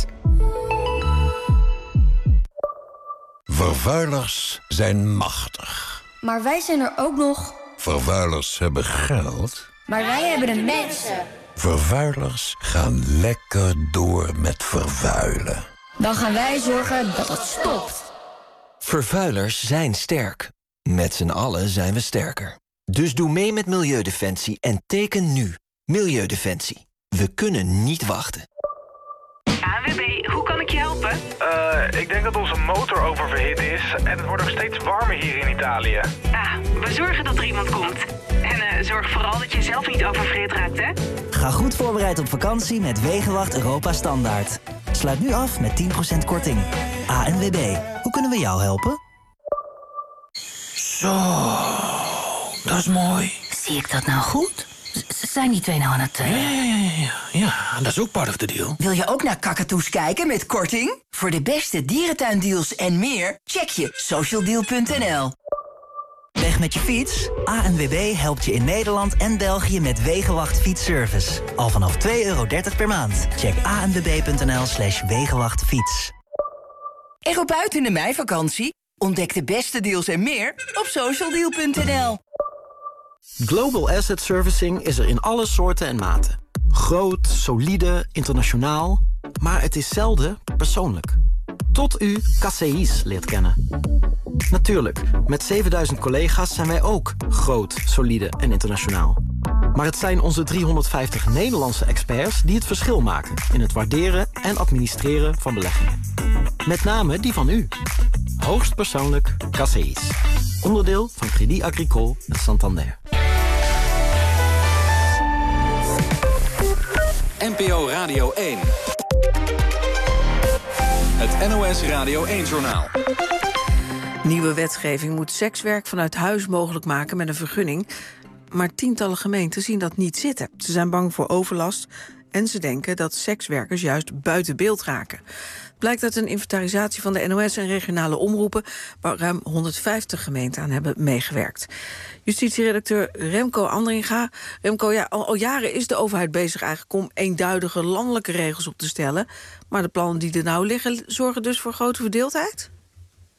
Vervuilers zijn machtig.
Maar wij zijn er ook nog.
Vervuilers hebben geld.
Maar wij hebben de mensen.
Vervuilers gaan lekker door met vervuilen.
Dan gaan wij zorgen dat het stopt.
Vervuilers zijn sterk. Met z'n allen zijn we sterker. Dus doe mee met Milieudefensie en teken nu. Milieudefensie. We kunnen niet wachten.
A N W B, hoe kan ik je helpen?
Uh, ik denk dat onze motor oververhit is en het wordt ook steeds warmer hier in Italië.
Ah, we zorgen dat er iemand komt. En uh, zorg vooral dat je zelf niet oververhit raakt, hè?
Ga goed voorbereid op vakantie met Wegenwacht Europa Standaard. Sluit nu af met tien procent korting. A N W B, hoe kunnen we jou helpen?
Zo, dat is mooi.
Zie ik dat nou goed? Z- zijn die twee nou aan het... Uh...
Ja, ja, ja, ja, ja, dat is ook part of the deal.
Wil je ook naar kakatoes kijken met korting? Voor de beste dierentuindeals en meer, check je socialdeal punt n l.
Weg met je fiets? A N W B helpt je in Nederland en België met Wegenwacht fietsservice. Al vanaf twee euro dertig per maand. Check a n w b punt n l slash wegenwachtfiets.
Er op uit in de meivakantie? Ontdek de beste deals en meer op socialdeal punt n l.
Global Asset Servicing is er in alle soorten en maten. Groot, solide, internationaal, maar het is zelden persoonlijk. Tot u K C I's leert kennen. Natuurlijk, met zevenduizend collega's zijn wij ook groot, solide en internationaal. Maar het zijn onze driehonderdvijftig Nederlandse experts die het verschil maken in het waarderen en administreren van beleggingen. Met name die van u. Hoogst persoonlijk K C I's. Onderdeel van Crédit Agricole met Santander.
N P O Radio één. Het N O S Radio één-journaal.
Nieuwe wetgeving moet sekswerk vanuit huis mogelijk maken met een vergunning. Maar tientallen gemeenten zien dat niet zitten. Ze zijn bang voor overlast en ze denken dat sekswerkers juist buiten beeld raken. Blijkt uit een inventarisatie van de N O S en regionale omroepen, waar ruim honderdvijftig gemeenten aan hebben meegewerkt. Justitieredacteur Remco Andringa. Remco, ja, al, al jaren is de overheid bezig eigenlijk om eenduidige landelijke regels op te stellen. Maar de plannen die er nou liggen zorgen dus voor grote verdeeldheid?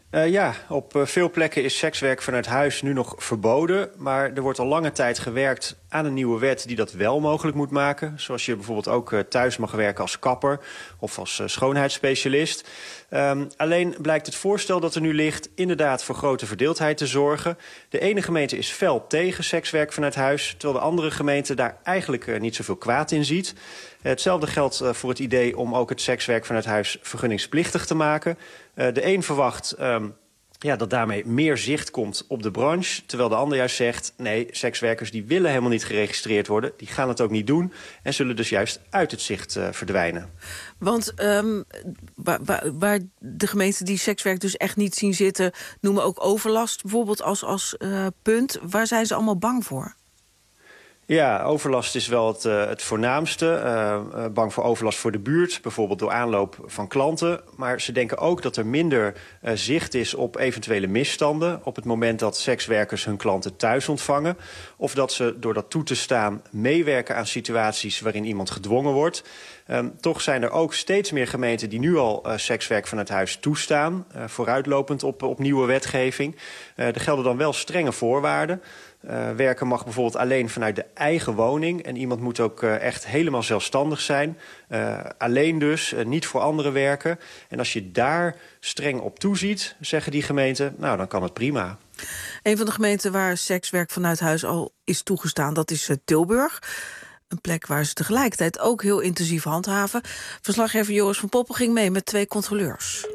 Uh, ja, op uh, veel plekken is sekswerk vanuit huis nu nog verboden. Maar er wordt al lange tijd gewerkt aan een nieuwe wet die dat wel mogelijk moet maken. Zoals je bijvoorbeeld ook uh, thuis mag werken als kapper of als uh, schoonheidsspecialist. Um, alleen blijkt het voorstel dat er nu ligt inderdaad voor grote verdeeldheid te zorgen. De ene gemeente is fel tegen sekswerk vanuit huis, terwijl de andere gemeente daar eigenlijk uh, niet zoveel kwaad in ziet. Uh, hetzelfde geldt uh, voor het idee om ook het sekswerk vanuit huis vergunningsplichtig te maken. Uh, de een verwacht um, ja, dat daarmee meer zicht komt op de branche, terwijl de ander juist zegt, nee, sekswerkers die willen helemaal niet geregistreerd worden, die gaan het ook niet doen en zullen dus juist uit het zicht uh, verdwijnen.
Want um, waar, waar, waar de gemeenten die sekswerk dus echt niet zien zitten, noemen ook overlast bijvoorbeeld als, als uh, punt. Waar zijn ze allemaal bang voor?
Ja, overlast is wel het, uh, het voornaamste. Uh, uh, bang voor overlast voor de buurt, bijvoorbeeld door aanloop van klanten. Maar ze denken ook dat er minder uh, zicht is op eventuele misstanden op het moment dat sekswerkers hun klanten thuis ontvangen. Of dat ze door dat toe te staan meewerken aan situaties waarin iemand gedwongen wordt. Um, toch zijn er ook steeds meer gemeenten die nu al uh, sekswerk vanuit huis toestaan. Uh, vooruitlopend op, op nieuwe wetgeving. Uh, er gelden dan wel strenge voorwaarden. Uh, werken mag bijvoorbeeld alleen vanuit de eigen woning. En iemand moet ook uh, echt helemaal zelfstandig zijn. Uh, alleen dus, uh, niet voor anderen werken. En als je daar streng op toeziet, zeggen die gemeenten, nou, dan kan het prima.
Een van de gemeenten waar sekswerk vanuit huis al is toegestaan, dat is uh, Tilburg. Een plek waar ze tegelijkertijd ook heel intensief handhaven. Verslaggever Joris van Poppel ging mee met twee controleurs.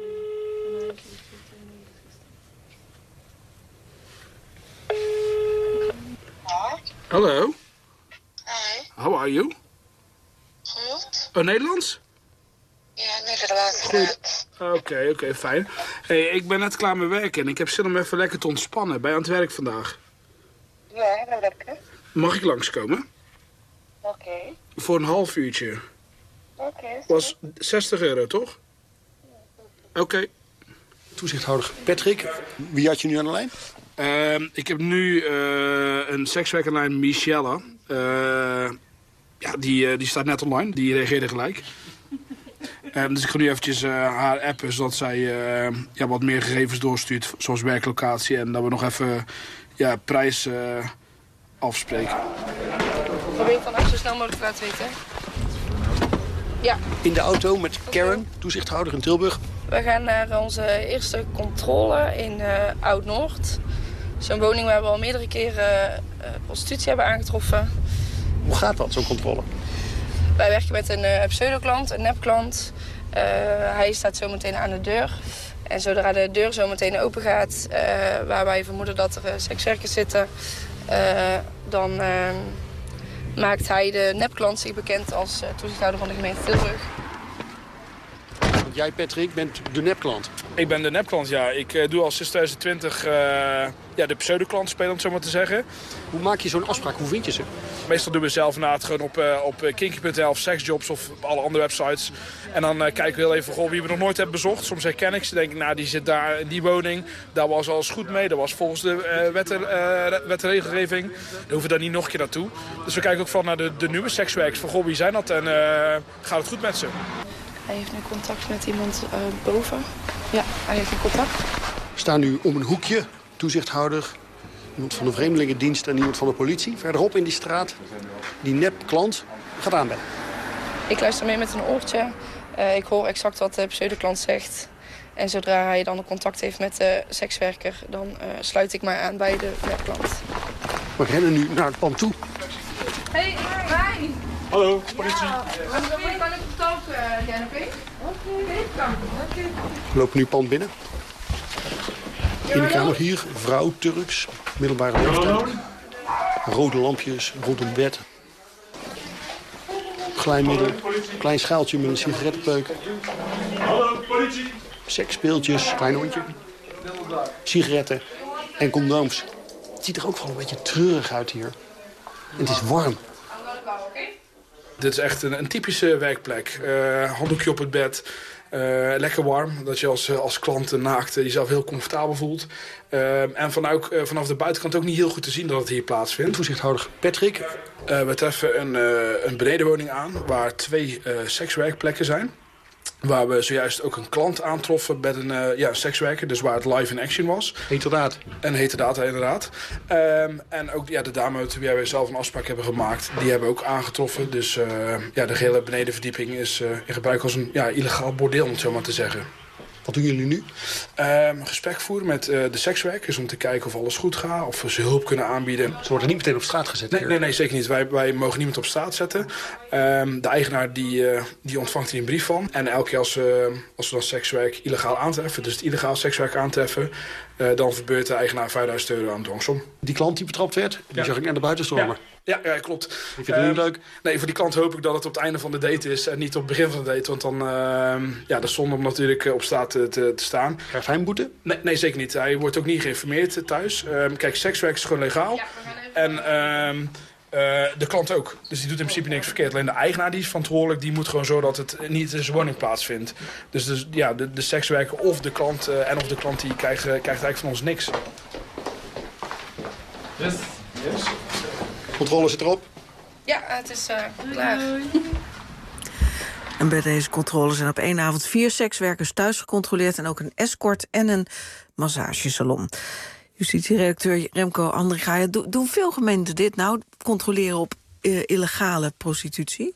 Hallo.
Hi.
How are you?
Goed.
Oh, Nederlands?
Ja, Nederlands.
Goed. Oké, oké, okay, fijn. Hey, ik ben net klaar met werken en ik heb zin om even lekker te ontspannen. Ben je aan het werk vandaag?
Ja, naar werken.
Mag ik langskomen?
Oké. Okay.
Voor een half uurtje.
Oké. Okay,
was zestig euro, toch? Oké. Okay.
Toezichthouder Patrick, wie had je nu aan de lijn?
Uh, ik heb nu uh, een sekswerkerlijn, Michelle. Uh, ja, die, uh, die staat net online. Die reageerde gelijk. uh, dus ik ga nu eventjes uh, haar appen, zodat zij uh, ja, wat meer gegevens doorstuurt. Zoals werklocatie. En dat we nog even ja, prijs uh, afspreken.
Probeer het dan ook zo snel mogelijk laten weten. Ja.
In de auto met Karen, toezichthouder in Tilburg.
We gaan naar onze eerste controle in uh, Oud-Noord. Zo'n woning waar we al meerdere keren uh, prostitutie hebben aangetroffen.
Hoe gaat dat, zo'n controle?
Wij werken met een uh, pseudoklant, een nepklant. Uh, hij staat zo meteen aan de deur. En zodra de deur zo meteen open gaat, uh, waar wij vermoeden dat er uh, sekswerkers zitten, uh, dan uh, maakt hij de nepklant zich bekend als uh, toezichthouder van de gemeente Tilburg.
Want jij, Patrick, bent de nepklant.
Ik ben de nepklant, ja. Ik uh, doe al sinds twintig twintig uh, ja, de pseudoklant spelen, om het zo maar te zeggen.
Hoe maak je zo'n afspraak? Hoe vind je ze?
Meestal doen we zelf na het gewoon op, uh, op kinky punt n l of Sexjobs of alle andere websites. En dan uh, kijken we heel even goh, wie we nog nooit hebben bezocht. Soms herken ik ze, denk ik, nou, die zit daar in die woning. Daar was alles goed mee. Dat was volgens de uh, wet, uh, wet en regelgeving. Dan hoeven we daar niet nog een keer naartoe. Dus we kijken ook van naar de, de nieuwe sekswerkers. Van goh, wie zijn dat en uh, gaat het goed met ze?
Hij heeft nu contact met iemand uh, boven. Ja, hij heeft een contact.
We staan nu om een hoekje. Toezichthouder, iemand van de vreemdelingendienst en iemand van de politie. Verderop in die straat, die nepklant gaat aanbellen.
Ik luister mee met een oortje. Uh, ik hoor exact wat de pseudoklant zegt. En zodra hij dan een contact heeft met de sekswerker, dan uh, sluit ik mij aan bij de nepklant.
We rennen nu naar het pand toe.
Hey, hi.
Hallo, politie.
Ja, kan ik vertolken, Jennifer? Oké,
we lopen nu het pand binnen. In de kamer hier, vrouw, Turks, middelbare leeftijd. Rode lampjes rondom het bed. Glijmiddel, klein schaaltje met een sigarettenpeuk.
Hallo, politie.
Seksspeeltjes, klein hondje. Sigaretten en condooms. Het ziet er ook wel een beetje treurig uit hier. En het is warm.
Dit is echt een, een typische werkplek. Uh, handdoekje op het bed. Uh, lekker warm. Dat je als, als klant naakt jezelf heel comfortabel voelt. Uh, en van ook, uh, vanaf de buitenkant ook niet heel goed te zien dat het hier plaatsvindt.
Toezichthouder Patrick.
Uh, we treffen een, uh, een benedenwoning aan waar twee uh, sekswerkplekken zijn. Waar we zojuist ook een klant aantroffen met een uh, ja, sekswerker. Dus waar het live in action was.
Heterdaad.
En heterdaad, inderdaad. Um, en ook ja, de dame met wie wij zelf een afspraak hebben gemaakt. Die hebben we ook aangetroffen. Dus uh, ja, de gehele benedenverdieping is uh, in gebruik als een ja, illegaal bordeel, om het zo maar te zeggen.
Wat doen jullie nu?
Um, een gesprek voeren met uh, de sekswerkers om te kijken of alles goed gaat. Of we ze hulp kunnen aanbieden.
Ze worden niet meteen op straat gezet?
Nee, nee, nee, zeker niet. Wij, wij mogen niemand op straat zetten. Um, de eigenaar die, uh, die ontvangt hier een brief van. En elke keer als, uh, als we dan sekswerk illegaal aantreffen, dus het illegaal sekswerk aantreffen, uh, dan verbeurt de eigenaar vijfduizend euro aan dwangsom.
Die klant die betrapt werd, die ja. zag ik naar de buiten stormen.
Ja. Ja, ja, klopt.
Ik vind het niet uh, leuk.
Nee, voor die klant hoop ik dat het op het einde van de date is en niet op het begin van de date. Want dan, uh, ja, dat is zonde om natuurlijk op straat te, te, te staan.
Krijgt hij een boete?
Nee, nee, zeker niet. Hij wordt ook niet geïnformeerd thuis. Um, kijk, sekswerk is gewoon legaal. Ja, en um, uh, de klant ook. Dus die doet in principe niks verkeerd. Alleen de eigenaar die is verantwoordelijk, die moet gewoon zorgen dat het niet in zijn woning plaatsvindt. Dus, dus ja, de, de sekswerker of de klant uh, en of de klant die krijgt, uh, krijgt eigenlijk van ons niks.
Yes. Yes. Controle zit erop.
Ja, het is uh, klaar.
En bij deze controle zijn op één avond vier sekswerkers thuis gecontroleerd en ook een escort en een massagesalon. Justitieredacteur Remco Andringa, doen veel gemeenten dit nou, controleren op uh, illegale prostitutie?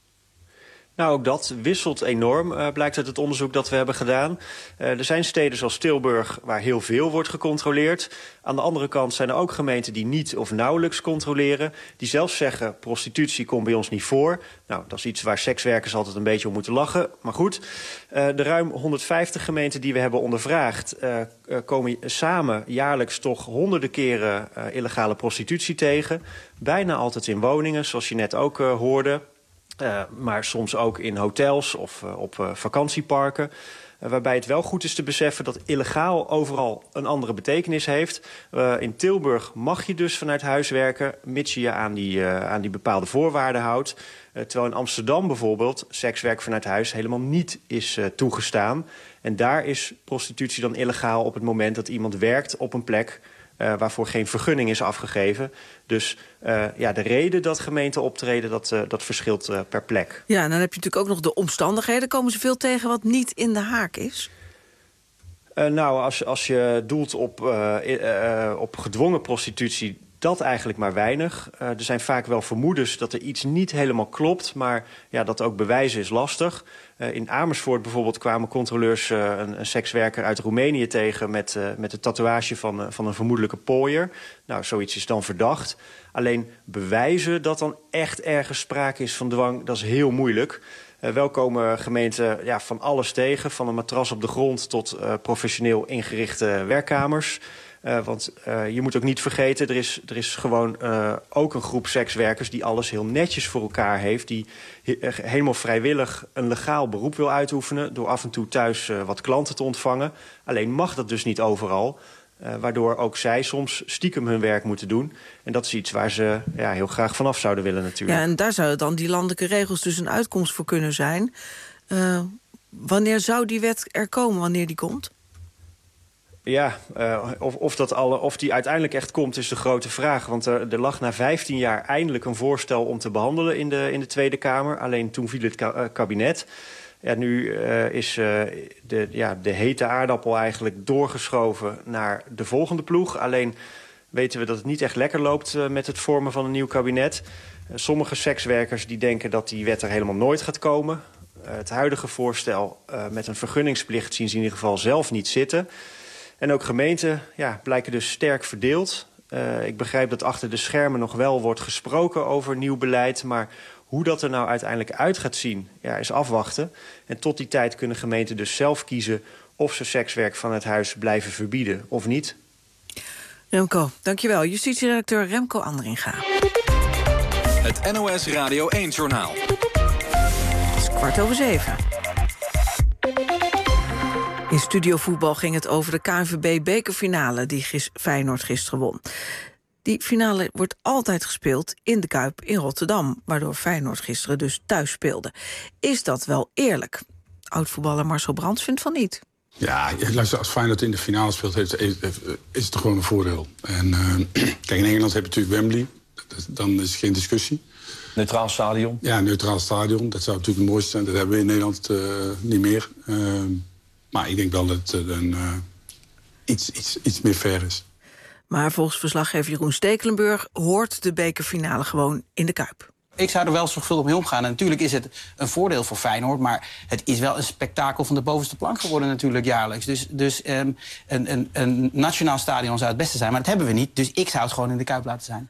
Nou, ook dat wisselt enorm, uh, blijkt uit het onderzoek dat we hebben gedaan. Uh, er zijn steden zoals Tilburg waar heel veel wordt gecontroleerd. Aan de andere kant zijn er ook gemeenten die niet of nauwelijks controleren. Die zelfs zeggen, prostitutie komt bij ons niet voor. Nou, dat is iets waar sekswerkers altijd een beetje om moeten lachen. Maar goed, uh, de ruim honderdvijftig gemeenten die we hebben ondervraagd Uh, uh, komen samen jaarlijks toch honderden keren uh, illegale prostitutie tegen. Bijna altijd in woningen, zoals je net ook uh, hoorde. Uh, maar soms ook in hotels of uh, op uh, vakantieparken. Uh, waarbij het wel goed is te beseffen dat illegaal overal een andere betekenis heeft. Uh, in Tilburg mag je dus vanuit huis werken, mits je je aan die, uh, aan die bepaalde voorwaarden houdt. Uh, terwijl in Amsterdam bijvoorbeeld sekswerk vanuit huis helemaal niet is uh, toegestaan. En daar is prostitutie dan illegaal op het moment dat iemand werkt op een plek Uh, waarvoor geen vergunning is afgegeven. Dus uh, ja, de reden dat gemeenten optreden, dat, uh, dat verschilt uh, per plek.
Ja, en dan heb je natuurlijk ook nog de omstandigheden. Komen ze veel tegen wat niet in de haak is?
Uh, nou, als, als je doelt op, uh, uh, op gedwongen prostitutie, dat eigenlijk maar weinig. Uh, er zijn vaak wel vermoedens dat er iets niet helemaal klopt, maar ja, dat ook bewijzen is lastig. Uh, in Amersfoort bijvoorbeeld kwamen controleurs uh, een, een sekswerker uit Roemenië tegen met, uh, met een tatoeage van, uh, van een vermoedelijke pooier. Nou, zoiets is dan verdacht. Alleen bewijzen dat dan echt ergens sprake is van dwang, dat is heel moeilijk. Uh, wel komen gemeenten ja, van alles tegen, van een matras op de grond tot uh, professioneel ingerichte werkkamers. Uh, want uh, je moet ook niet vergeten, er is, er is gewoon uh, ook een groep sekswerkers die alles heel netjes voor elkaar heeft. Die he helemaal vrijwillig een legaal beroep wil uitoefenen door af en toe thuis uh, wat klanten te ontvangen. Alleen mag dat dus niet overal. Uh, waardoor ook zij soms stiekem hun werk moeten doen. En dat is iets waar ze ja, heel graag vanaf zouden willen natuurlijk.
Ja, en daar zouden dan die landelijke regels dus een uitkomst voor kunnen zijn. Uh, wanneer zou die wet er komen, wanneer die komt?
Ja, uh, of, of, dat alle, of die uiteindelijk echt komt is de grote vraag. Want er, er lag na vijftien jaar eindelijk een voorstel om te behandelen in de, in de Tweede Kamer. Alleen toen viel het ka uh, kabinet. Ja, nu uh, is uh, de, ja, de hete aardappel eigenlijk doorgeschoven naar de volgende ploeg. Alleen weten we dat het niet echt lekker loopt uh, met het vormen van een nieuw kabinet. Uh, sommige sekswerkers die denken dat die wet er helemaal nooit gaat komen. Uh, het huidige voorstel uh, met een vergunningsplicht zien ze in ieder geval zelf niet zitten. En ook gemeenten ja, blijken dus sterk verdeeld. Uh, ik begrijp dat achter de schermen nog wel wordt gesproken over nieuw beleid. Maar hoe dat er nou uiteindelijk uit gaat zien, ja, is afwachten. En tot die tijd kunnen gemeenten dus zelf kiezen of ze sekswerk van het huis blijven verbieden of niet.
Remco, dankjewel. Justitieredacteur Remco Andringa.
Het N O S Radio één-journaal.
Het is kwart over zeven. In Studio Voetbal ging het over de K N V B-bekerfinale die gis Feyenoord gisteren won. Die finale wordt altijd gespeeld in de Kuip in Rotterdam, waardoor Feyenoord gisteren dus thuis speelde. Is dat wel eerlijk? Oud-voetballer Marcel Brands vindt van niet.
Ja, luister, als Feyenoord in de finale speelt, heeft, is het gewoon een voordeel. En uh, kijk, in Engeland heb je natuurlijk Wembley, dan is er geen discussie.
Neutraal stadion?
Ja, een neutraal stadion. Dat zou natuurlijk het mooiste zijn. Dat hebben we in Nederland uh, niet meer. Uh, maar ik denk wel dat het een, uh, iets, iets, iets meer fair is.
Maar volgens verslaggever Jeroen Stekelenburg hoort de bekerfinale gewoon in de Kuip.
Ik zou er wel zorgvuldig mee omgaan. En natuurlijk is het een voordeel voor Feyenoord, maar het is wel een spektakel van de bovenste plank geworden natuurlijk jaarlijks. Dus, dus um, een, een, een nationaal stadion zou het beste zijn, maar dat hebben we niet. Dus ik zou het gewoon in de Kuip laten zijn.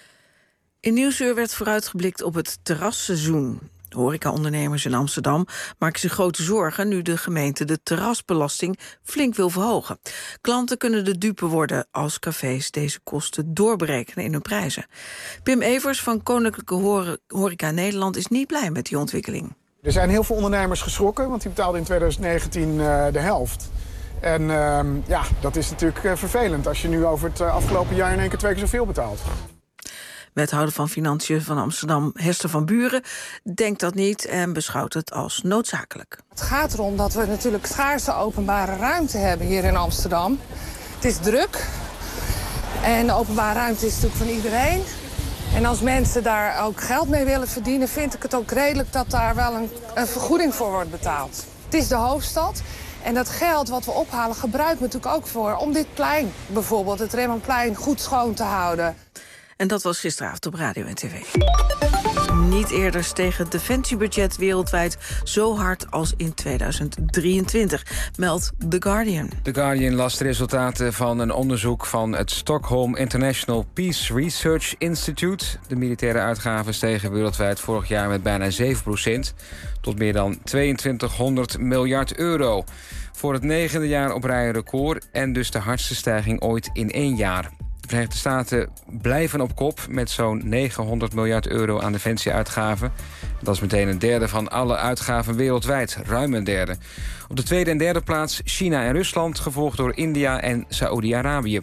In Nieuwsuur werd vooruitgeblikt op het terrasseizoen. Horecaondernemers in Amsterdam maken zich grote zorgen nu de gemeente de terrasbelasting flink wil verhogen. Klanten kunnen de dupe worden als cafés deze kosten doorberekenen in hun prijzen. Pim Evers van Koninklijke Horeca Nederland is niet blij met die ontwikkeling.
Er zijn heel veel ondernemers geschrokken, want die betaalden in twintig negentien uh, de helft. En uh, ja, dat is natuurlijk uh, vervelend als je nu over het uh, afgelopen jaar in één keer twee keer zoveel betaalt.
Wethouder van Financiën van Amsterdam, Hester van Buren, denkt dat niet en beschouwt het als noodzakelijk.
Het gaat erom dat we natuurlijk schaarse openbare ruimte hebben hier in Amsterdam. Het is druk en de openbare ruimte is natuurlijk van iedereen. En als mensen daar ook geld mee willen verdienen, vind ik het ook redelijk dat daar wel een, een vergoeding voor wordt betaald. Het is de hoofdstad. En dat geld wat we ophalen gebruiken we natuurlijk ook voor om dit plein, bijvoorbeeld het Rembrandtplein, goed schoon te houden.
En dat was gisteravond op radio en tv. Niet eerder steeg het defensiebudget wereldwijd zo hard als in tweeduizend drieëntwintig, meldt The Guardian.
The Guardian las de resultaten van een onderzoek van het Stockholm International Peace Research Institute. De militaire uitgaven stegen wereldwijd vorig jaar met bijna zeven procent... tot meer dan tweeëntwintighonderd miljard euro. Voor het negende jaar op rij een record en dus de hardste stijging ooit in één jaar. De Verenigde Staten blijven op kop met zo'n negenhonderd miljard euro aan defensieuitgaven. Dat is meteen een derde van alle uitgaven wereldwijd, ruim een derde. Op de tweede en derde plaats China en Rusland, gevolgd door India en Saoedi-Arabië.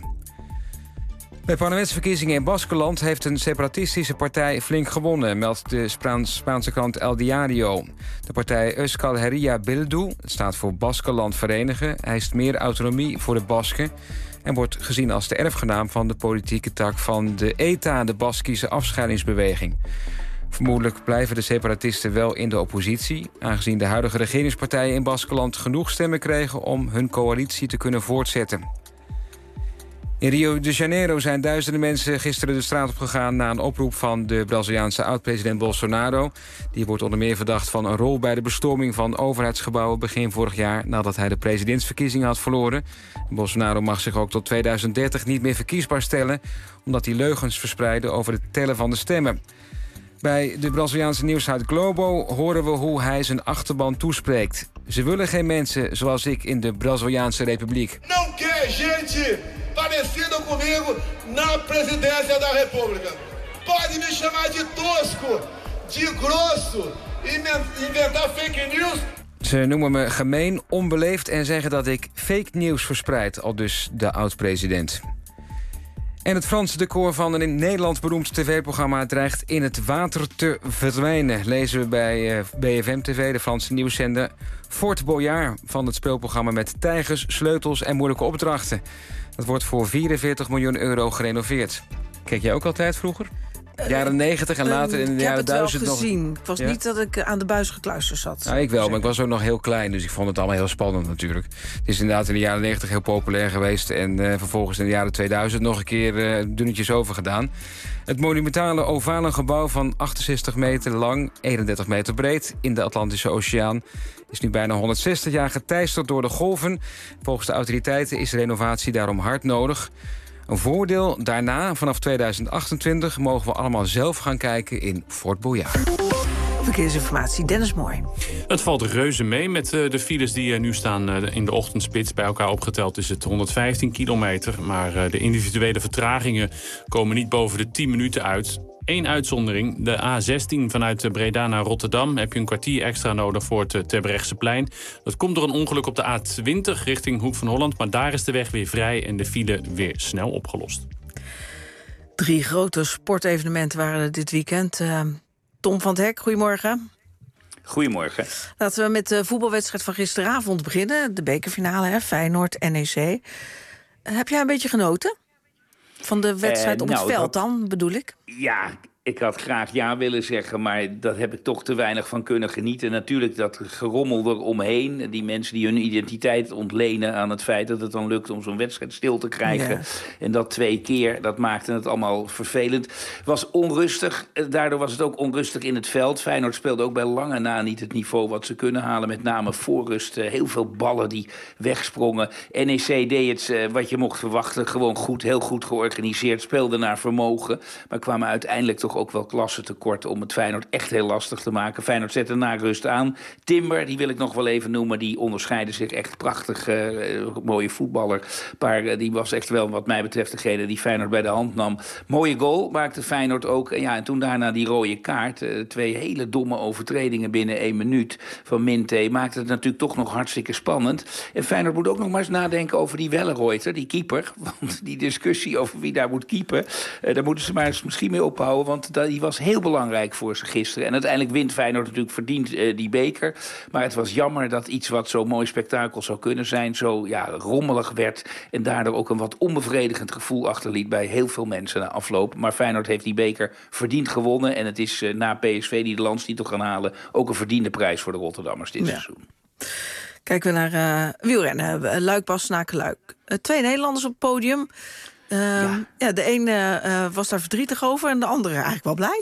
Bij parlementsverkiezingen in Baskeland heeft een separatistische partij flink gewonnen, meldt de Spaans, Spaanse krant El Diario. De partij Euskal Herria Bildu, het staat voor Baskeland Verenigen, eist meer autonomie voor de Basken en wordt gezien als de erfgenaam van de politieke tak van de E T A, de Baskische afscheidingsbeweging. Vermoedelijk blijven de separatisten wel in de oppositie, aangezien de huidige regeringspartijen in Baskeland genoeg stemmen kregen om hun coalitie te kunnen voortzetten. In Rio de Janeiro zijn duizenden mensen gisteren de straat op gegaan na een oproep van de Braziliaanse oud-president Bolsonaro. Die wordt onder meer verdacht van een rol bij de bestorming van overheidsgebouwen begin vorig jaar nadat hij de presidentsverkiezingen had verloren. Bolsonaro mag zich ook tot tweeduizend dertig niet meer verkiesbaar stellen, omdat hij leugens verspreidde over het tellen van de stemmen. Bij de Braziliaanse nieuwssite Globo horen we hoe hij zijn achterban toespreekt. Ze willen geen mensen zoals ik in de Braziliaanse Republiek.
Não quer gente parecida comigo na presidência da República. Pode me chamar de tosco, de grosso, inventar fake news.
Ze noemen me gemeen, onbeleefd en zeggen dat ik fake nieuws verspreid, aldus de oud-president. En het Franse decor van een in Nederland beroemd tv-programma dreigt in het water te verdwijnen, lezen we bij B F M T V, de Franse nieuwszender. Fort Boyard van het speelprogramma met tijgers, sleutels en moeilijke opdrachten. Dat wordt voor vierenveertig miljoen euro gerenoveerd. Keek jij ook altijd vroeger? Jaren negentig en later in de jaren duizend nog.
Ik heb het wel gezien. Ik was
ja?
niet dat ik aan de buis gekluisterd zat.
Ja, ik wel, maar ik was ook nog heel klein, dus ik vond het allemaal heel spannend natuurlijk. Het is inderdaad in de jaren negentig heel populair geweest en uh, vervolgens in de jaren tweeduizend nog een keer uh, dunnetjes over gedaan. Het monumentale ovale gebouw van achtenzestig meter lang, eenendertig meter breed in de Atlantische Oceaan is nu bijna honderdzestig jaar geteisterd door de golven. Volgens de autoriteiten is de renovatie daarom hard nodig. Een voordeel daarna, vanaf tweeduizend achtentwintig, mogen we allemaal zelf gaan kijken in Fort Boyard.
Verkeersinformatie, Dennis Mooi.
Het valt reuze mee met de files die nu staan in de ochtendspits. Bij elkaar opgeteld is het honderdvijftien kilometer. Maar de individuele vertragingen komen niet boven de tien minuten uit. Eén uitzondering, de A zestien vanuit Breda naar Rotterdam heb je een kwartier extra nodig voor het Terbrechtseplein. Dat komt door een ongeluk op de A twintig richting Hoek van Holland, maar daar is de weg weer vrij en de file weer snel opgelost.
Drie grote sportevenementen waren er dit weekend. Uh, Tom van het Hek, goedemorgen.
Goedemorgen.
Laten we met de voetbalwedstrijd van gisteravond beginnen. De bekerfinale, hè, Feyenoord N E C. Uh, heb jij een beetje genoten? Van de wedstrijd uh, op nou, het veld dan, bedoel ik?
Ja,
Ik had graag ja willen zeggen, maar dat heb ik toch te weinig van kunnen genieten. Natuurlijk dat gerommel eromheen. Die mensen die hun identiteit ontlenen aan het feit dat het dan lukt om zo'n wedstrijd stil te krijgen. Ja. En dat twee keer, dat maakte het allemaal vervelend. Het was onrustig. Daardoor was het ook onrustig in het veld. Feyenoord speelde ook bij lange na niet het niveau wat ze kunnen halen. Met name voorrust. Heel veel ballen die wegsprongen. N E C deed het wat je mocht verwachten. Gewoon goed, heel goed georganiseerd. Speelde naar vermogen. Maar kwamen uiteindelijk toch ook wel klasse tekort om het Feyenoord echt heel lastig te maken. Feyenoord zette na rust aan. Timber, die wil ik nog wel even noemen, die onderscheidde zich echt prachtig. Uh, mooie voetballer. Maar uh, die was echt wel wat mij betreft degene die Feyenoord bij de hand nam. Mooie goal maakte Feyenoord ook. En, ja, en toen daarna die rode kaart. Uh, twee hele domme overtredingen binnen één minuut van Minte. Maakte het natuurlijk toch nog hartstikke spannend. En Feyenoord moet ook nog maar eens nadenken over die Wellenreuter, die keeper. Want die discussie over wie daar moet keepen, uh, daar moeten ze maar eens misschien mee ophouden. Want die was heel belangrijk voor ze gisteren. En uiteindelijk wint Feyenoord natuurlijk verdiend uh, die beker. Maar het was jammer dat iets wat zo'n mooi spektakel zou kunnen zijn, zo ja, rommelig werd. En daardoor ook een wat onbevredigend gevoel achterliet bij heel veel mensen na afloop. Maar Feyenoord heeft die beker verdiend gewonnen. En het is uh, na P S V die de landstitel gaan halen ook een verdiende prijs voor de Rotterdammers dit ja. seizoen.
Kijken we naar uh, wielrennen. Luik, Bastenaken, Luik. Uh, twee Nederlanders op het podium. Uh, ja. ja, de een uh, was daar verdrietig over en de andere eigenlijk wel blij.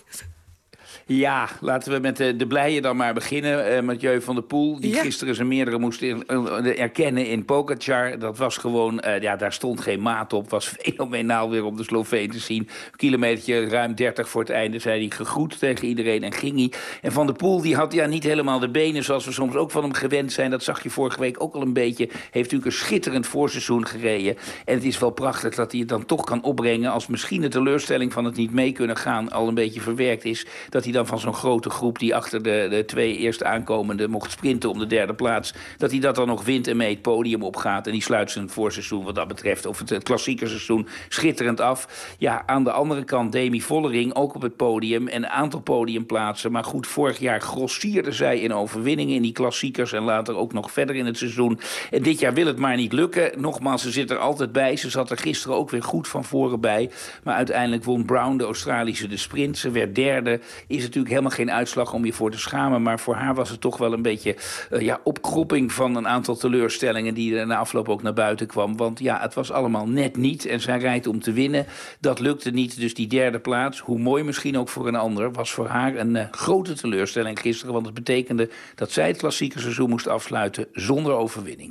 Ja, laten we met de, de blijen dan maar beginnen. Uh, Mathieu van der Poel, die ja. gisteren zijn meerdere moest in, uh, erkennen in Pogačar. Dat was gewoon, uh, ja, daar stond geen maat op. Was fenomenaal weer om de Sloveen te zien. Kilometertje ruim dertig voor het einde zei hij gegroet tegen iedereen en ging hij. En Van der Poel, die had ja niet helemaal de benen zoals we soms ook van hem gewend zijn. Dat zag je vorige week ook al een beetje. Heeft natuurlijk een schitterend voorseizoen gereden. En het is wel prachtig dat hij het dan toch kan opbrengen als misschien de teleurstelling van het niet mee kunnen gaan al een beetje verwerkt is. Dat hij dan van zo'n grote groep die achter de, de twee eerst aankomenden mocht sprinten om de derde plaats, dat hij dat dan nog wint en mee het podium opgaat. En die sluit zijn voorseizoen wat dat betreft, of het, het klassieke seizoen, schitterend af. Ja, aan de andere kant Demi Vollering ook op het podium en een aantal podiumplaatsen. Maar goed, vorig jaar grossierde zij in overwinningen in die klassiekers en later ook nog verder in het seizoen. En dit jaar wil het maar niet lukken. Nogmaals, ze zit er altijd bij. Ze zat er gisteren ook weer goed van voren bij. Maar uiteindelijk won Brown, de Australische, de sprint. Ze werd derde. Is natuurlijk helemaal geen uitslag om je voor te schamen. Maar voor haar was het toch wel een beetje uh, ja, opkropping van een aantal teleurstellingen die er na afloop ook naar buiten kwam. Want ja, het was allemaal net niet. En zij rijdt om te winnen. Dat lukte niet. Dus die derde plaats, hoe mooi misschien ook voor een ander, was voor haar een uh, grote teleurstelling gisteren. Want het betekende dat zij het klassieke seizoen moest afsluiten zonder overwinning.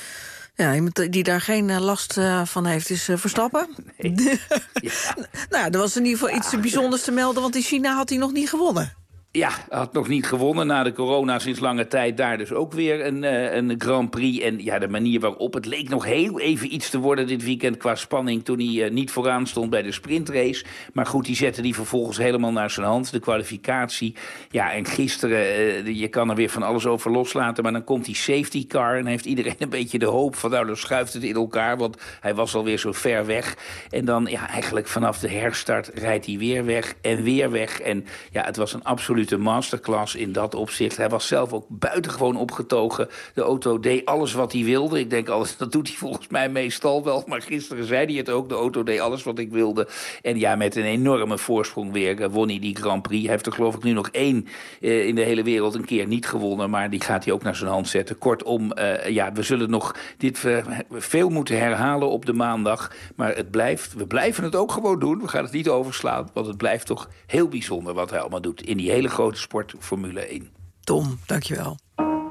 Ja, iemand die daar geen uh, last uh, van heeft is uh, Verstappen. Nee. Ja. Nou, er was in ieder geval ja. iets bijzonders te melden, want in China had hij nog niet gewonnen.
Ja, had nog niet gewonnen. Na de corona sinds lange tijd daar dus ook weer een, uh, een Grand Prix. En ja, de manier waarop het leek nog heel even iets te worden dit weekend qua spanning toen hij uh, niet vooraan stond bij de sprintrace. Maar goed, die zette die vervolgens helemaal naar zijn hand. De kwalificatie. Ja, en gisteren, uh, je kan er weer van alles over loslaten, maar dan komt die safety car en heeft iedereen een beetje de hoop van nou, dan schuift het in elkaar, want hij was alweer zo ver weg. En dan, ja, eigenlijk vanaf de herstart rijdt hij weer weg en weer weg. En ja, het was een absoluut de masterclass in dat opzicht. Hij was zelf ook buitengewoon opgetogen. De auto deed alles wat hij wilde. Ik denk, alles, dat doet hij volgens mij meestal wel. Maar gisteren zei hij het ook. De auto deed alles wat ik wilde. En ja, met een enorme voorsprong weer uh, won hij die Grand Prix. Hij heeft er geloof ik nu nog één uh, in de hele wereld een keer niet gewonnen. Maar die gaat hij ook naar zijn hand zetten. Kortom, uh, ja, we zullen nog dit uh, veel moeten herhalen op de maandag. Maar het blijft, we blijven het ook gewoon doen. We gaan het niet overslaan. Want het blijft toch heel bijzonder wat hij allemaal doet in die hele grote sport Formule één.
Tom, dankjewel.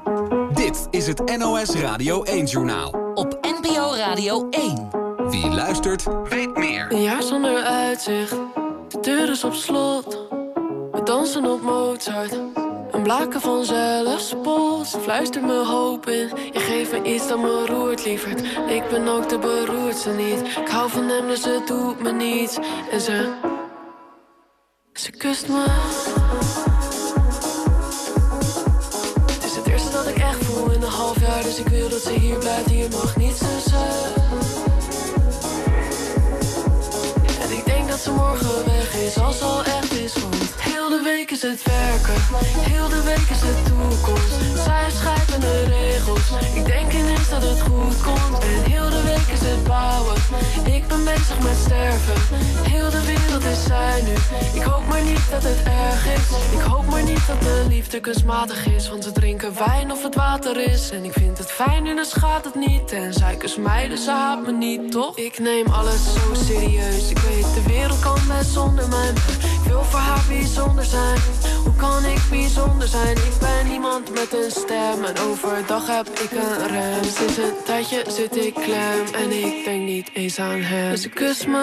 Dit is het N O S Radio één-journaal.
Op N P O Radio één.
Wie luistert, weet meer.
Een jaar zonder uitzicht. De deur is op slot. We dansen op Mozart. Een blaken van zelfspot. Fluistert me hoop in. Je geeft me iets dat me roert, lieverd. Ik ben ook de beroerdste niet. Ik hou van hem, dus het doet me niets. En ze... Ze kust me. Het is het eerste dat ik echt voel in een half jaar. Dus ik wil dat ze hier blijft, hier mag niets tussen. En ik denk dat ze morgen weg is, als ze al echt is. Want heel de week is het werken, heel de week is het toekomst. Zij schrijven de regels, ik denk ineens dat het goed komt. En heel de week is het bouwen, ik ben bezig bezig met sterven. Heel de wereld is zij nu. Ik hoop maar niet dat het erg is. Ik hoop maar niet dat de liefde kunstmatig is. Want ze drinken wijn of het water is. En ik vind het fijn en dan schaadt het niet. En zij kust mij, dus ze haat me niet, toch? Ik neem alles zo serieus. Ik weet, de wereld kan best zonder mij. Ik wil voor haar bijzonder zijn. Hoe kan ik bijzonder zijn? Ik ben iemand met een stem. En overdag heb ik een rem. Sinds een tijdje zit ik klem. En ik denk niet eens aan hem. Dus ik kus me.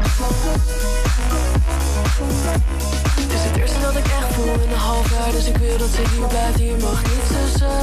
Het is het eerste dat ik echt voel in een half jaar. Dus ik wil dat ze hier blijft. Hier mag niets tussen.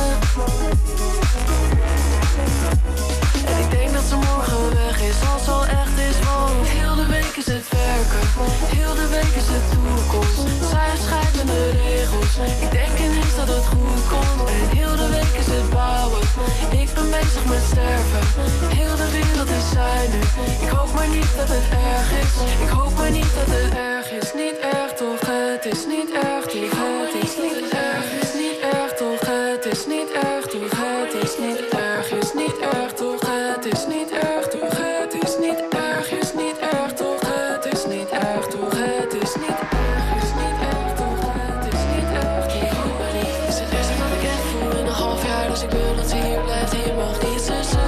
En ik denk dat ze morgen weg is, als al echt is. Want heel de week is het werken, heel de week is het toekomst. Zij schrijven de regels, ik denk ineens dat het goed komt. En heel de week is het bouwen, ik ben bezig met sterven. Heel de wereld is zij nu, ik hoop maar niet dat het erg is. Ik hoop maar niet dat het erg is, niet erg toch, het is niet erg toch, het is niet erg, is niet erg toch, het is niet erg toch, het is niet erg, is niet erg toch. Het is niet erg toch, het is niet erg, is niet erg toch, het is niet erg toch, het is niet erg, is niet erg toch, het is niet erg. Ik hoop maar niet, is het eerste wat ik echt voel in een half jaar, dus ik wil dat ze hier blijft, hier mag niets tussen.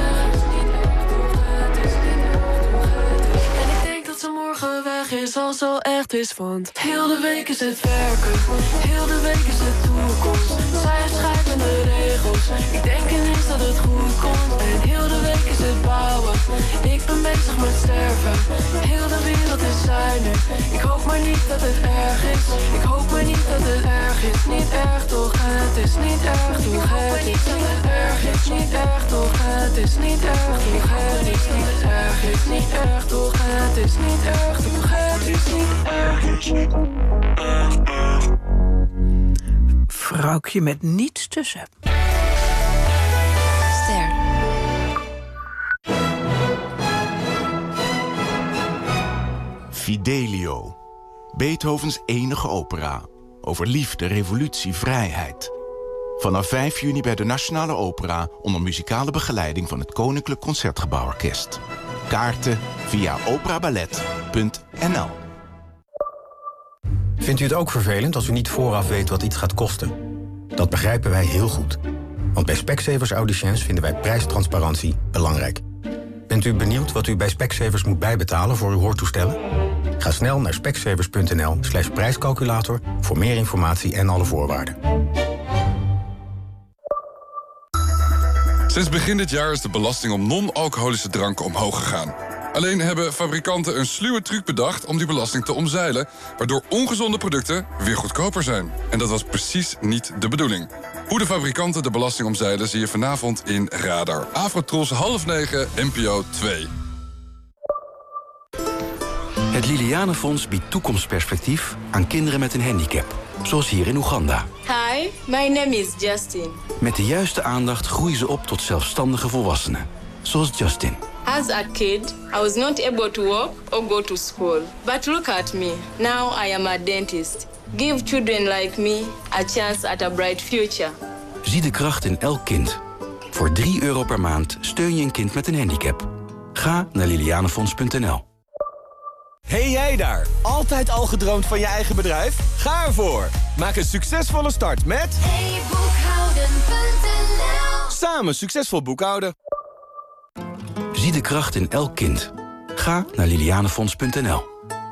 En ik denk dat ze morgen weg is, als al echt is, want heel de week is het werken, heel de week is het toekomst. Zij schrijven de regels, ik denk ineens dat het goed komt. En heel de week is het bouwen, ik ben bezig met sterven. Heel de wereld is zij nu, ik hoop maar niet dat het erg is. Ik hoop maar niet dat het erg is, niet erg toch, het is niet erg toch, het is niet erg, is niet erg toch, het is niet erg toch, het is niet erg, is niet erg toch, het is niet erg toch, het is niet erg, is niet erg, erg.
Vrouwtje met niets tussen.
Ster.
Fidelio. Beethovens enige opera. Over liefde, revolutie, vrijheid. Vanaf vijf juni bij de Nationale Opera onder muzikale begeleiding van het Koninklijk Concertgebouworkest. Kaarten via operaballet punt n l.
Vindt u het ook vervelend als u niet vooraf weet wat iets gaat kosten? Dat begrijpen wij heel goed. Want bij Specsavers Audiciëns vinden wij prijstransparantie belangrijk. Bent u benieuwd wat u bij Specsavers moet bijbetalen voor uw hoortoestellen? Ga snel naar specsavers punt n l slash prijscalculator voor meer informatie en alle voorwaarden.
Sinds begin dit jaar is de belasting op non-alcoholische dranken omhoog gegaan. Alleen hebben fabrikanten een sluwe truc bedacht om die belasting te omzeilen, waardoor ongezonde producten weer goedkoper zijn. En dat was precies niet de bedoeling. Hoe de fabrikanten de belasting omzeilen zie je vanavond in Radar. Afrotros half negen, N P O twee.
Het Lilianenfonds biedt toekomstperspectief aan kinderen met een handicap. Zoals hier in Oeganda.
Hi, my name is Justin.
Met de juiste aandacht groeien ze op tot zelfstandige volwassenen. Zoals Justin.
As a kid, I was not able to walk or go to school. But look at me. Now I am a dentist. Give children like me a chance at a bright future.
Zie de kracht in elk kind. Voor drie euro per maand steun je een kind met een handicap. Ga naar lilianenfonds punt n l.
Hey jij daar, altijd al gedroomd van je eigen bedrijf? Ga ervoor! Maak een succesvolle start met
hey boekhouden punt n l.
Samen succesvol boekhouden.
Zie de kracht in elk kind. Ga naar lilianenfonds punt n l.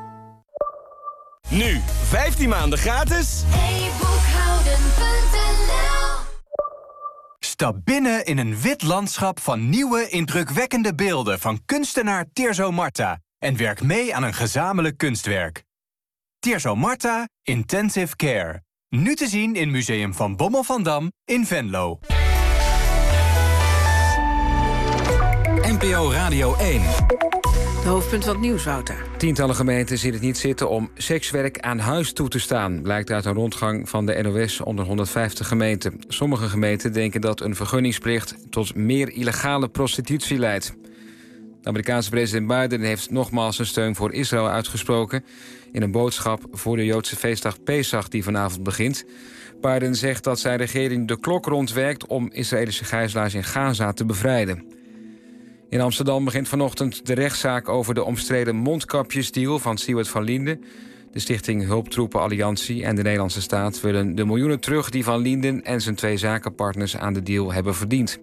Nu, vijftien maanden gratis.
hey boekhouden punt n l.
Stap binnen in een wit landschap van nieuwe, indrukwekkende beelden van kunstenaar Tirso Marta en werk mee aan een gezamenlijk kunstwerk. Tirso Marta Intensive Care. Nu te zien in Museum Van Bommel van Dam in Venlo.
N P O Radio één.
De hoofdpunt van het nieuws, Wouter.
Tientallen gemeenten zien het niet zitten om sekswerk aan huis toe te staan, blijkt uit een rondgang van de N O S onder honderdvijftig gemeenten. Sommige gemeenten denken dat een vergunningsplicht tot meer illegale prostitutie leidt. De Amerikaanse president Biden heeft nogmaals zijn steun voor Israël uitgesproken in een boodschap voor de Joodse feestdag Pesach die vanavond begint. Biden zegt dat zijn regering de klok rondwerkt om Israëlische gijzelaars in Gaza te bevrijden. In Amsterdam begint vanochtend de rechtszaak over de omstreden mondkapjesdeal van Siewert van Lienden. De stichting Hulptroepen Alliantie en de Nederlandse staat willen de miljoenen terug die Van Lienden en zijn twee zakenpartners aan de deal hebben verdiend.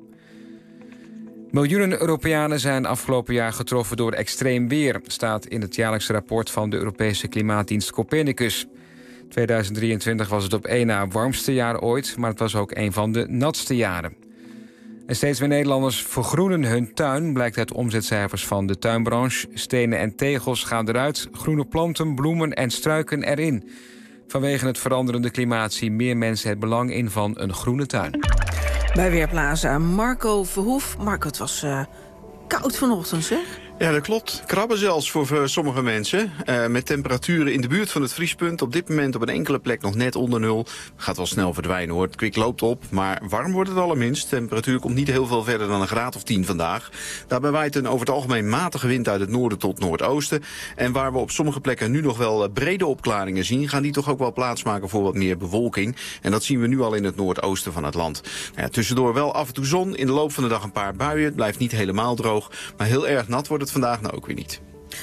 Miljoenen Europeanen zijn afgelopen jaar getroffen door extreem weer, staat in het jaarlijkse rapport van de Europese klimaatdienst Copernicus. tweeduizend drieëntwintig was het op één na warmste jaar ooit, maar het was ook een van de natste jaren. En steeds meer Nederlanders vergroenen hun tuin, blijkt uit omzetcijfers van de tuinbranche. Stenen en tegels gaan eruit, groene planten, bloemen en struiken erin. Vanwege het veranderende klimaat zien meer mensen het belang in van een groene tuin.
Bij Weerplaza Marco Verhoef. Marco, het was uh, koud vanochtend, zeg.
Ja, dat klopt. Krabben zelfs voor sommige mensen. Uh, met temperaturen in de buurt van het vriespunt. Op dit moment op een enkele plek nog net onder nul. Gaat wel snel verdwijnen hoor. Het kwik loopt op, maar warm wordt het allerminst. De temperatuur komt niet heel veel verder dan een graad of tien vandaag. Daarbij waait een over het algemeen matige wind uit het noorden tot noordoosten. En waar we op sommige plekken nu nog wel brede opklaringen zien, gaan die toch ook wel plaatsmaken voor wat meer bewolking. En dat zien we nu al in het noordoosten van het land. Ja, tussendoor wel af en toe zon. In de loop van de dag een paar buien. Het blijft niet helemaal droog, maar heel erg nat wordt het vandaag nou ook weer niet.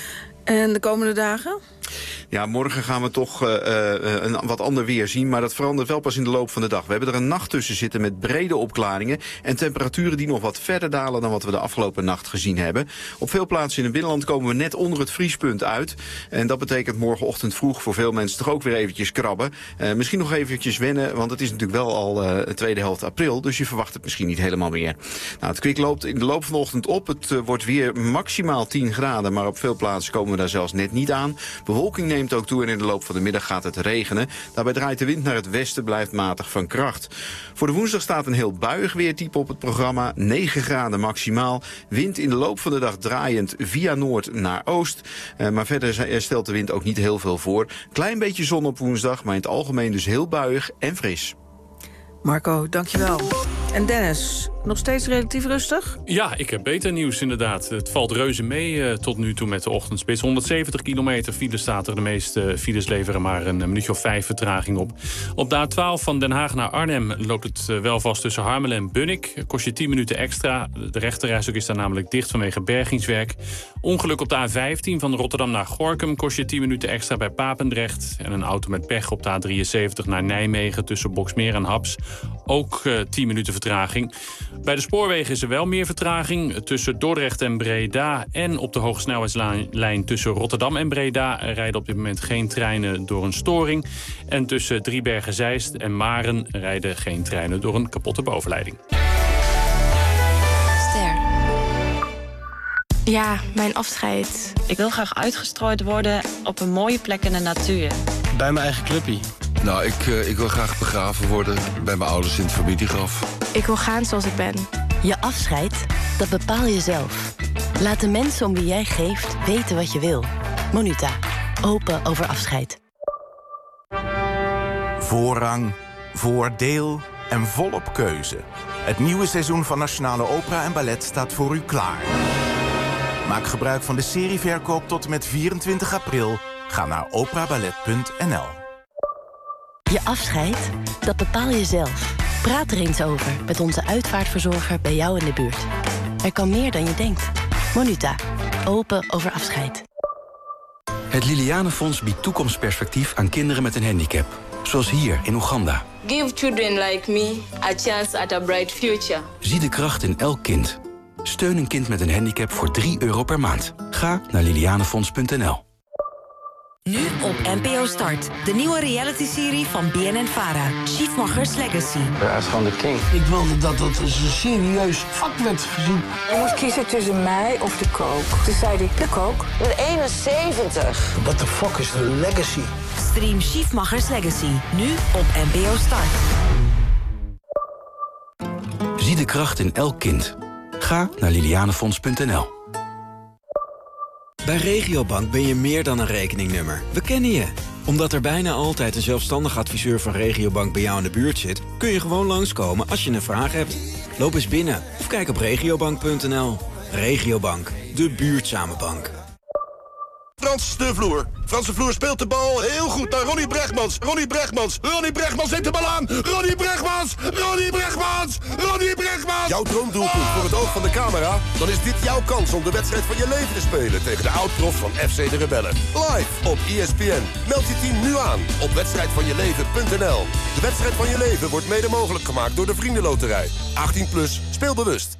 En de komende dagen?
Ja, morgen gaan we toch uh, uh, een wat ander weer zien, maar dat verandert wel pas in de loop van de dag. We hebben er een nacht tussen zitten met brede opklaringen en temperaturen die nog wat verder dalen dan wat we de afgelopen nacht gezien hebben. Op veel plaatsen in het binnenland komen we net onder het vriespunt uit. En dat betekent morgenochtend vroeg voor veel mensen toch ook weer eventjes krabben. Uh, misschien nog eventjes wennen, want het is natuurlijk wel al uh, de tweede helft april, dus je verwacht het misschien niet helemaal meer. Nou, het kwik loopt in de loop van de ochtend op. Het uh, wordt weer maximaal tien graden, maar op veel plaatsen komen we daar zelfs net niet aan. Bewolking neemt ook toe en in de loop van de middag gaat het regenen. Daarbij draait de wind naar het westen, blijft matig van kracht. Voor de woensdag staat een heel buiig weertype op het programma. negen graden maximaal. Wind in de loop van de dag draaiend via noord naar oost. Uh, maar verder stelt de wind ook niet heel veel voor. Klein beetje zon op woensdag, maar in het algemeen dus heel buiig en fris.
Marco, dankjewel. En Dennis, nog steeds relatief rustig?
Ja, ik heb beter nieuws inderdaad. Het valt reuze mee uh, tot nu toe met de ochtendspits. honderdzeventig kilometer file staat er. De meeste files leveren maar een minuutje of vijf vertraging op. Op de A twaalf van Den Haag naar Arnhem loopt het uh, wel vast tussen Harmelen en Bunnik. Kost je tien minuten extra. De rechterrijstrook is daar namelijk dicht vanwege bergingswerk. Ongeluk op de A vijftien van Rotterdam naar Gorinchem kost je tien minuten extra bij Papendrecht. En een auto met pech op de A drieënzeventig naar Nijmegen tussen Boksmeer en Haps. Ook uh, tien minuten vertraging. Bij de spoorwegen is er wel meer vertraging. Tussen Dordrecht en Breda en op de hogesnelheidslijn tussen Rotterdam en Breda rijden op dit moment geen treinen door een storing. En tussen Driebergen-Zeist en Maren rijden geen treinen door een kapotte bovenleiding.
Ster. Ja, mijn afscheid. Ik wil graag uitgestrooid worden op een mooie plek in de natuur.
Bij mijn eigen clubpie.
Nou, ik, uh, ik wil graag begraven worden bij mijn ouders in het familiegraf.
Ik wil gaan zoals ik ben.
Je afscheid, dat bepaal je zelf. Laat de mensen om wie jij geeft weten wat je wil. Monuta, open over afscheid.
Voorrang, voordeel en volop keuze. Het nieuwe seizoen van Nationale Opera en Ballet staat voor u klaar. Maak gebruik van de serieverkoop tot en met vierentwintig april. Ga naar opera ballet punt n l.
Je afscheid, dat bepaal je zelf. Praat er eens over met onze uitvaartverzorger bij jou in de buurt. Er kan meer dan je denkt. Monuta, open over afscheid.
Het Lilianenfonds biedt toekomstperspectief aan kinderen met een handicap. Zoals hier in Oeganda.
Give children like me a chance at a bright future.
Zie de kracht in elk kind. Steun een kind met een handicap voor drie euro per maand. Ga naar lilianenfonds punt n l.
Nu op N P O Start. De nieuwe realityserie van B N N Vara. Schiefmachers Legacy.
Hij is gewoon de king.
Ik wilde dat het een serieus vak werd gezien.
Je moest kiezen tussen mij of de kook. Toen zei ik, de kook.
Met eenenzeventig. What the fuck is de legacy?
Stream Schiefmachers Legacy. Nu op N P O Start.
Zie de kracht in elk kind. Ga naar lilianenfonds punt n l.
Bij Regiobank ben je meer dan een rekeningnummer. We kennen je. Omdat er bijna altijd een zelfstandig adviseur van Regiobank bij jou in de buurt zit, kun je gewoon langskomen als je een vraag hebt. Loop eens binnen of kijk op regiobank punt n l. Regiobank, de buurtzame bank.
Frans de Vloer. Frans de Vloer speelt de bal heel goed naar Ronnie Brechtmans. Ronnie Brechtmans. Ronnie Brechtmans neemt de bal aan. Ronnie Brechtmans. Ronnie Brechtmans.
Bregmans! Ronnie Bregmans! Jouw droomdoelpunt voor het oog van de camera? Dan is dit jouw kans om de wedstrijd van je leven te spelen... tegen de oud-profs van F C de Rebellen. Live op E S P N. Meld je team nu aan op wedstrijd van je leven punt n l. De wedstrijd van je leven wordt mede mogelijk gemaakt door de Vriendenloterij. achttien plus, speel bewust.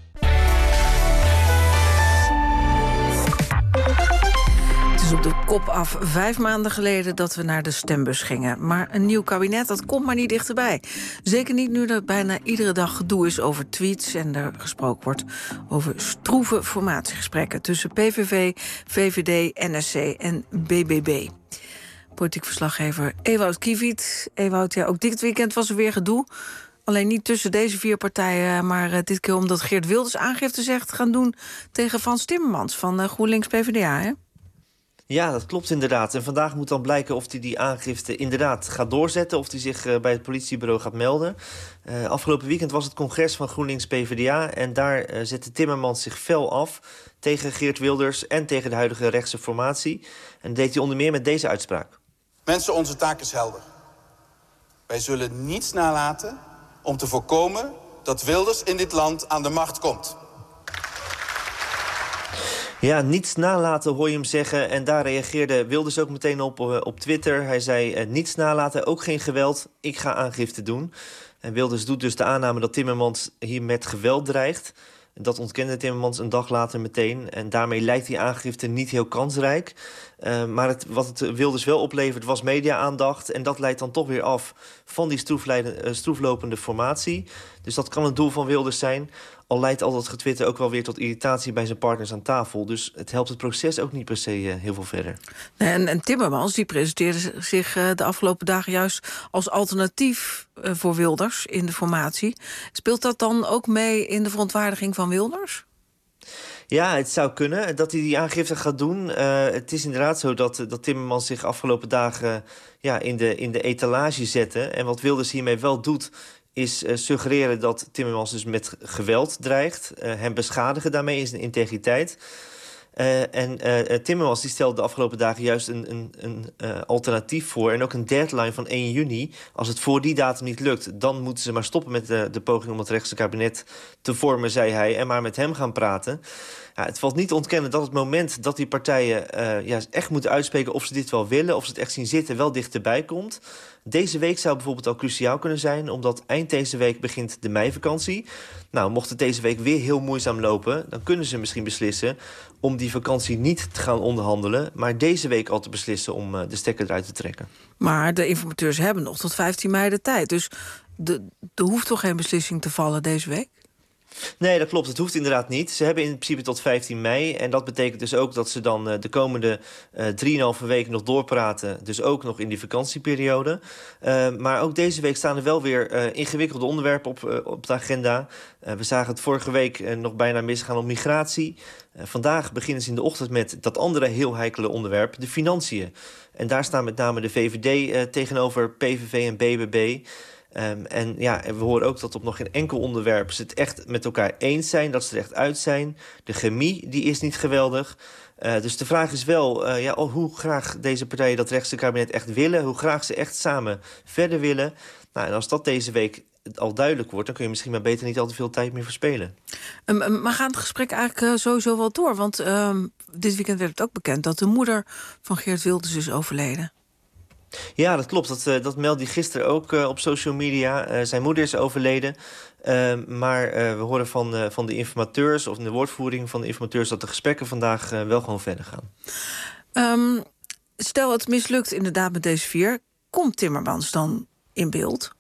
Het is op de kop af vijf maanden geleden dat we naar de stembus gingen. Maar een nieuw kabinet, dat komt maar niet dichterbij. Zeker niet nu er bijna iedere dag gedoe is over tweets... en er gesproken wordt over stroeve formatiegesprekken... tussen P V V, V V D, N S C en B B B. Politiek verslaggever Ewout Kiviet. Ewout, ja, ook dit weekend was er weer gedoe. Alleen niet tussen deze vier partijen, maar uh, dit keer omdat Geert Wilders aangifte zegt gaan doen tegen Frans Timmermans van uh, GroenLinks P V D A, hè?
Ja, dat klopt inderdaad. En vandaag moet dan blijken of hij die aangifte inderdaad gaat doorzetten... of hij zich uh, bij het politiebureau gaat melden. Uh, afgelopen weekend was het congres van GroenLinks P V D A... en daar uh, zette Timmermans zich fel af tegen Geert Wilders... en tegen de huidige rechtse formatie. En dat deed hij onder meer met deze uitspraak.
Mensen, onze taak is helder. Wij zullen niets nalaten om te voorkomen dat Wilders in dit land aan de macht komt.
Ja, niets nalaten hoor je hem zeggen. En daar reageerde Wilders ook meteen op uh, op Twitter. Hij zei, uh, niets nalaten, ook geen geweld. Ik ga aangifte doen. En Wilders doet dus de aanname dat Timmermans hier met geweld dreigt. Dat ontkende Timmermans een dag later meteen. En daarmee lijkt die aangifte niet heel kansrijk. Uh, maar het, wat het Wilders wel oplevert was media-aandacht. En dat leidt dan toch weer af van die uh, stroeflopende formatie. Dus dat kan het doel van Wilders zijn. Al leidt al dat getwitter ook wel weer tot irritatie bij zijn partners aan tafel. Dus het helpt het proces ook niet per se uh, heel veel verder.
En, en Timmermans die presenteerde zich uh, de afgelopen dagen juist als alternatief uh, voor Wilders in de formatie. Speelt dat dan ook mee in de verontwaardiging van Wilders?
Ja, het zou kunnen dat hij die aangifte gaat doen. Uh, het is inderdaad zo dat, dat Timmermans zich afgelopen dagen uh, ja, in, de, in de etalage zette. En wat Wilders hiermee wel doet, is uh, suggereren dat Timmermans dus met geweld dreigt. Uh, hem beschadigen daarmee in zijn integriteit. Uh, en uh, Timmermans die stelde de afgelopen dagen juist een, een, een uh, alternatief voor. En ook een deadline van één juni. Als het voor die datum niet lukt, dan moeten ze maar stoppen met de, de poging om het rechtse kabinet te vormen, zei hij. En maar met hem gaan praten. Ja, het valt niet te ontkennen dat het moment dat die partijen uh, ja, echt moeten uitspreken of ze dit wel willen, of ze het echt zien zitten, wel dichterbij komt. Deze week zou bijvoorbeeld al cruciaal kunnen zijn, omdat eind deze week begint de meivakantie. Nou, mocht het deze week weer heel moeizaam lopen, dan kunnen ze misschien beslissen om die vakantie niet te gaan onderhandelen, maar deze week al te beslissen om uh, de stekker eruit te trekken.
Maar de informateurs hebben nog tot vijftien mei de tijd. Dus de, er hoeft toch geen beslissing te vallen deze week?
Nee, dat klopt. Het hoeft inderdaad niet. Ze hebben in principe tot vijftien mei. En dat betekent dus ook dat ze dan uh, de komende uh, drieënhalve weken nog doorpraten. Dus ook nog in die vakantieperiode. Uh, maar ook deze week staan er wel weer uh, ingewikkelde onderwerpen op, uh, op de agenda. Uh, we zagen het vorige week uh, nog bijna misgaan op migratie. Uh, vandaag beginnen ze in de ochtend met dat andere heel heikele onderwerp, de financiën. En daar staan met name de V V D uh, tegenover P V V en B B B. Um, en ja, we horen ook dat op nog geen enkel onderwerp ze het echt met elkaar eens zijn, dat ze er echt uit zijn. De chemie die is niet geweldig. Uh, dus de vraag is wel uh, ja, hoe graag deze partijen dat rechtse kabinet echt willen, hoe graag ze echt samen verder willen. Nou, en als dat deze week al duidelijk wordt, dan kun je misschien maar beter niet al te veel tijd meer verspelen.
Um, maar gaat het gesprek eigenlijk uh, sowieso wel door? Want um, dit weekend werd het ook bekend dat de moeder van Geert Wilders is overleden.
Ja, dat klopt. Dat, uh, dat meldde hij gisteren ook uh, op social media. Uh, zijn moeder is overleden. Uh, maar uh, we horen van, uh, van de informateurs, of in de woordvoering van de informateurs, dat de gesprekken vandaag uh, wel gewoon verder gaan.
Um, stel het mislukt inderdaad met deze vier. Komt Timmermans dan in beeld?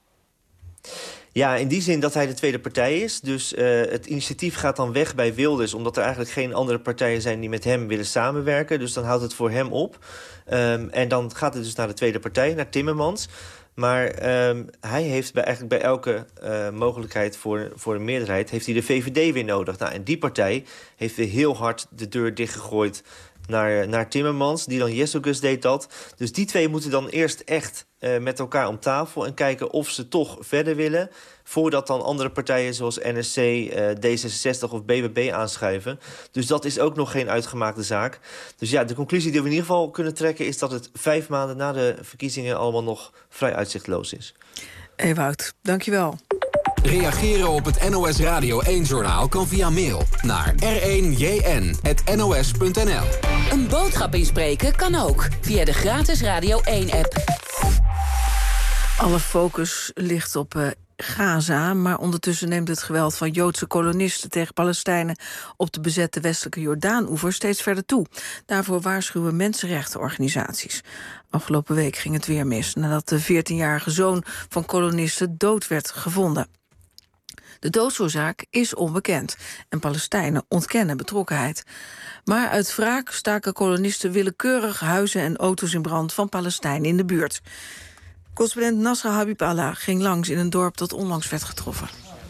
Ja, in die zin dat hij de tweede partij is. Dus uh, het initiatief gaat dan weg bij Wilders, omdat er eigenlijk geen andere partijen zijn die met hem willen samenwerken. Dus dan houdt het voor hem op. Um, en dan gaat het dus naar de tweede partij, naar Timmermans. Maar um, hij heeft bij, eigenlijk bij elke uh, mogelijkheid voor, voor een meerderheid, heeft hij de V V D weer nodig. Nou, en die partij heeft weer heel hard de deur dichtgegooid naar, naar Timmermans, die dan Jesselgus deed dat. Dus die twee moeten dan eerst echt uh, met elkaar om tafel en kijken of ze toch verder willen, voordat dan andere partijen zoals N S C, uh, D zesenzestig of B B B aanschuiven. Dus dat is ook nog geen uitgemaakte zaak. Dus ja, de conclusie die we in ieder geval kunnen trekken is dat het vijf maanden na de verkiezingen allemaal nog vrij uitzichtloos is.
Ewout, dankjewel.
Reageren op het N O S Radio één-journaal kan via mail naar r één j n punt n o s punt n l.
Een boodschap inspreken kan ook via de gratis Radio één-app.
Alle focus ligt op uh, Gaza, maar ondertussen neemt het geweld van Joodse kolonisten tegen Palestijnen op de bezette westelijke Jordaan-oever steeds verder toe. Daarvoor waarschuwen mensenrechtenorganisaties. Afgelopen week ging het weer mis nadat de veertienjarige zoon van kolonisten dood werd gevonden. De doodsoorzaak is onbekend en Palestijnen ontkennen betrokkenheid. Maar uit wraak staken kolonisten willekeurig huizen en auto's in brand van Palestijnen in de buurt. Correspondent Nasra Habib Allah ging langs in een dorp dat onlangs werd getroffen.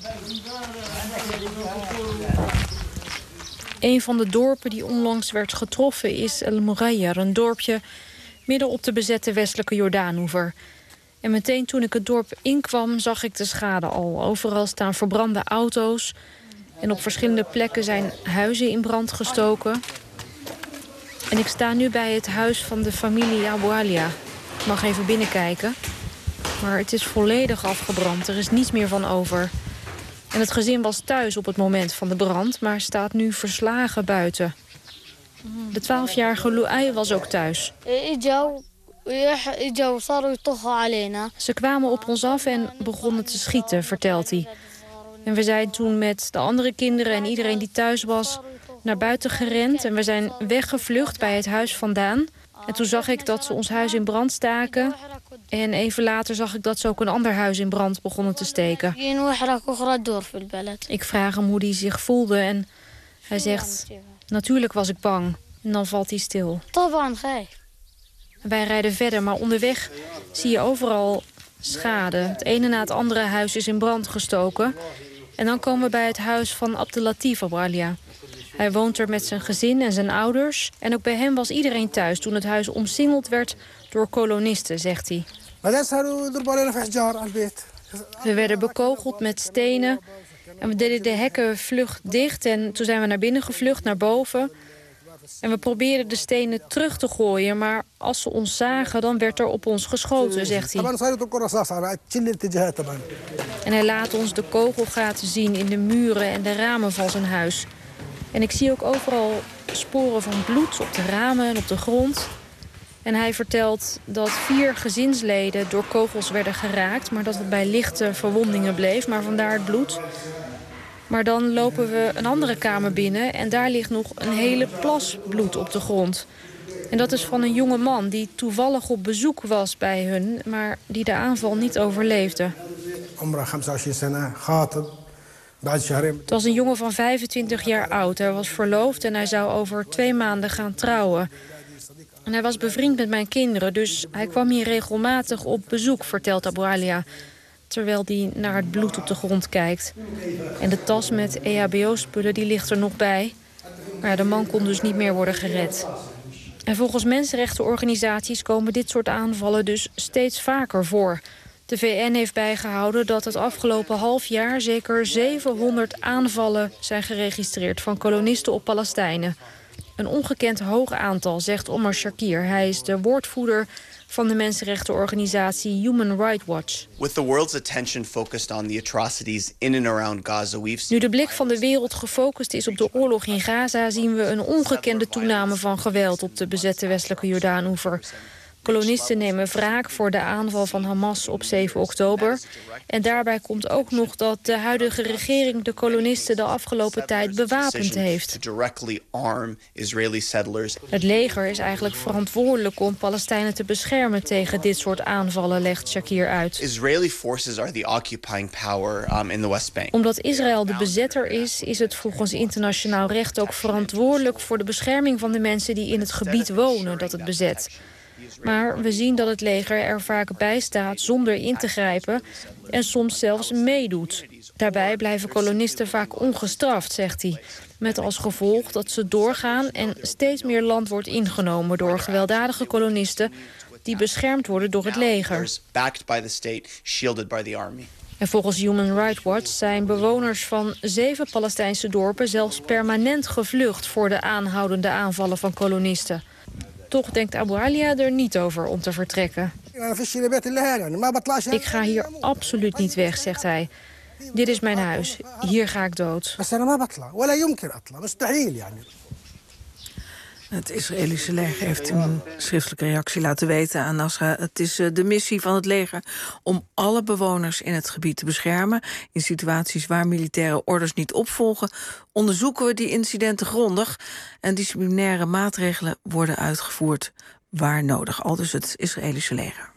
Een van de dorpen die onlangs werd getroffen is El Mourayar, een dorpje midden op de bezette westelijke Jordaanoever. En meteen toen ik het dorp inkwam zag ik de schade al. Overal staan verbrande auto's en op verschillende plekken zijn huizen in brand gestoken. En ik sta nu bij het huis van de familie Abu Alia. Ik mag even binnenkijken. Maar het is volledig afgebrand. Er is niets meer van over. En het gezin was thuis op het moment van de brand, maar staat nu verslagen buiten. De twaalfjarige Louay was ook thuis. Ze kwamen op ons af en begonnen te schieten, vertelt hij. En we zijn toen met de andere kinderen en iedereen die thuis was naar buiten gerend. En we zijn weggevlucht bij het huis vandaan. En toen zag ik dat ze ons huis in brand staken. En even later zag ik dat ze ook een ander huis in brand begonnen te steken. Ik vraag hem hoe hij zich voelde en hij zegt, natuurlijk was ik bang. En dan valt hij stil. Wij rijden verder, maar onderweg zie je overal schade. Het ene na het andere huis is in brand gestoken. En dan komen we bij het huis van Abdelatif Abu Alia. Hij woont er met zijn gezin en zijn ouders. En ook bij hem was iedereen thuis toen het huis omsingeld werd door kolonisten, zegt hij. We werden bekogeld met stenen. En we deden de hekken vlug dicht. En toen zijn we naar binnen gevlucht, naar boven. En we probeerden de stenen terug te gooien. Maar als ze ons zagen, dan werd er op ons geschoten, zegt hij. En hij laat ons de kogelgaten zien in de muren en de ramen van zijn huis. En ik zie ook overal sporen van bloed op de ramen en op de grond. En hij vertelt dat vier gezinsleden door kogels werden geraakt, maar dat het bij lichte verwondingen bleef, maar vandaar het bloed. Maar dan lopen we een andere kamer binnen en daar ligt nog een hele plas bloed op de grond. En dat is van een jonge man die toevallig op bezoek was bij hun, maar die de aanval niet overleefde. Het was een jongen van vijfentwintig jaar oud. Hij was verloofd en hij zou over twee maanden gaan trouwen. En hij was bevriend met mijn kinderen, dus hij kwam hier regelmatig op bezoek, vertelt Abu Alia. Terwijl hij naar het bloed op de grond kijkt. En de tas met E H B O-spullen die ligt er nog bij. Maar de man kon dus niet meer worden gered. En volgens mensenrechtenorganisaties komen dit soort aanvallen dus steeds vaker voor. De V N heeft bijgehouden dat het afgelopen half jaar zeker zevenhonderd aanvallen zijn geregistreerd van kolonisten op Palestijnen. Een ongekend hoog aantal, zegt Omar Shakir. Hij is de woordvoerder van de mensenrechtenorganisatie Human Rights Watch.
With the world's attention focused on the atrocities in and around Gaza, we've
Nu de blik van de wereld gefocust is op de oorlog in Gaza, zien we een ongekende toename van geweld op de bezette westelijke Jordaanoever. Kolonisten nemen wraak voor de aanval van Hamas op zeven oktober. En daarbij komt ook nog dat de huidige regering de kolonisten de afgelopen tijd bewapend heeft. Het leger is eigenlijk verantwoordelijk om Palestijnen te beschermen tegen dit soort aanvallen, legt Shakir uit.
Israeli forces are the occupying power um, in the West Bank.
Omdat Israël de bezetter is, is het volgens internationaal recht ook verantwoordelijk voor de bescherming van de mensen die in het gebied wonen dat het bezet. Maar we zien dat het leger er vaak bij staat zonder in te grijpen en soms zelfs meedoet. Daarbij blijven kolonisten vaak ongestraft, zegt hij. Met als gevolg dat ze doorgaan en steeds meer land wordt ingenomen door gewelddadige kolonisten die beschermd worden door het leger. En volgens Human Rights Watch zijn bewoners van zeven Palestijnse dorpen zelfs permanent gevlucht voor de aanhoudende aanvallen van kolonisten. Toch denkt Abu Alia er niet over om te vertrekken. Ik ga hier absoluut niet weg, zegt hij. Dit is mijn huis. Hier ga ik dood.
Het Israëlische leger heeft een schriftelijke reactie laten weten aan Nasra. Het is de missie van het leger om alle bewoners in het gebied te beschermen. In situaties waar militaire orders niet opvolgen, onderzoeken we die incidenten grondig. En disciplinaire maatregelen worden uitgevoerd waar nodig. Aldus het Israëlische leger.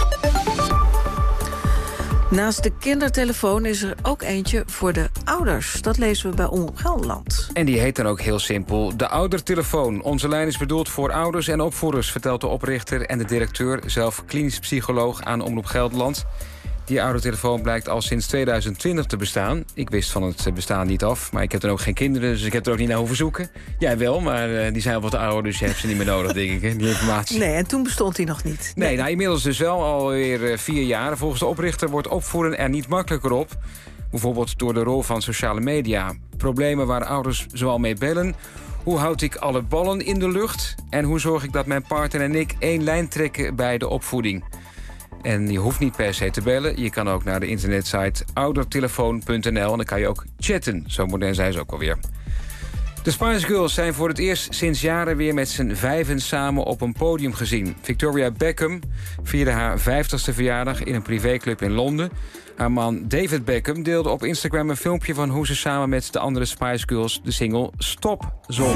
Naast de kindertelefoon is er ook eentje voor de ouders. Dat lezen we bij Omroep Gelderland.
En die heet dan ook heel simpel de oudertelefoon. Onze lijn is bedoeld voor ouders en opvoeders, vertelt de oprichter en de directeur, zelf klinisch psycholoog aan Omroep Gelderland. Die oudertelefoon blijkt al sinds tweeduizend twintig te bestaan. Ik wist van het bestaan niet af, maar ik heb dan ook geen kinderen, dus ik heb er ook niet naar hoeven zoeken. Jij wel, maar uh, die zijn al wat ouder, dus je hebt ze niet meer nodig, denk ik, hè, die informatie.
Nee, en toen bestond die nog niet.
Nee, nee nou, inmiddels dus wel alweer uh, vier jaar. Volgens de oprichter wordt opvoeden er niet makkelijker op. Bijvoorbeeld door de rol van sociale media. Problemen waar ouders zoal mee bellen. Hoe houd ik alle ballen in de lucht? En hoe zorg ik dat mijn partner en ik één lijn trekken bij de opvoeding? En je hoeft niet per se te bellen. Je kan ook naar de internetsite oudertelefoon punt n l en dan kan je ook chatten. Zo modern zijn ze ook alweer. De Spice Girls zijn voor het eerst sinds jaren weer met z'n vijven samen op een podium gezien. Victoria Beckham vierde haar vijftigste verjaardag in een privéclub in Londen. Haar man David Beckham deelde op Instagram een filmpje van hoe ze samen met de andere Spice Girls de single Stop zong.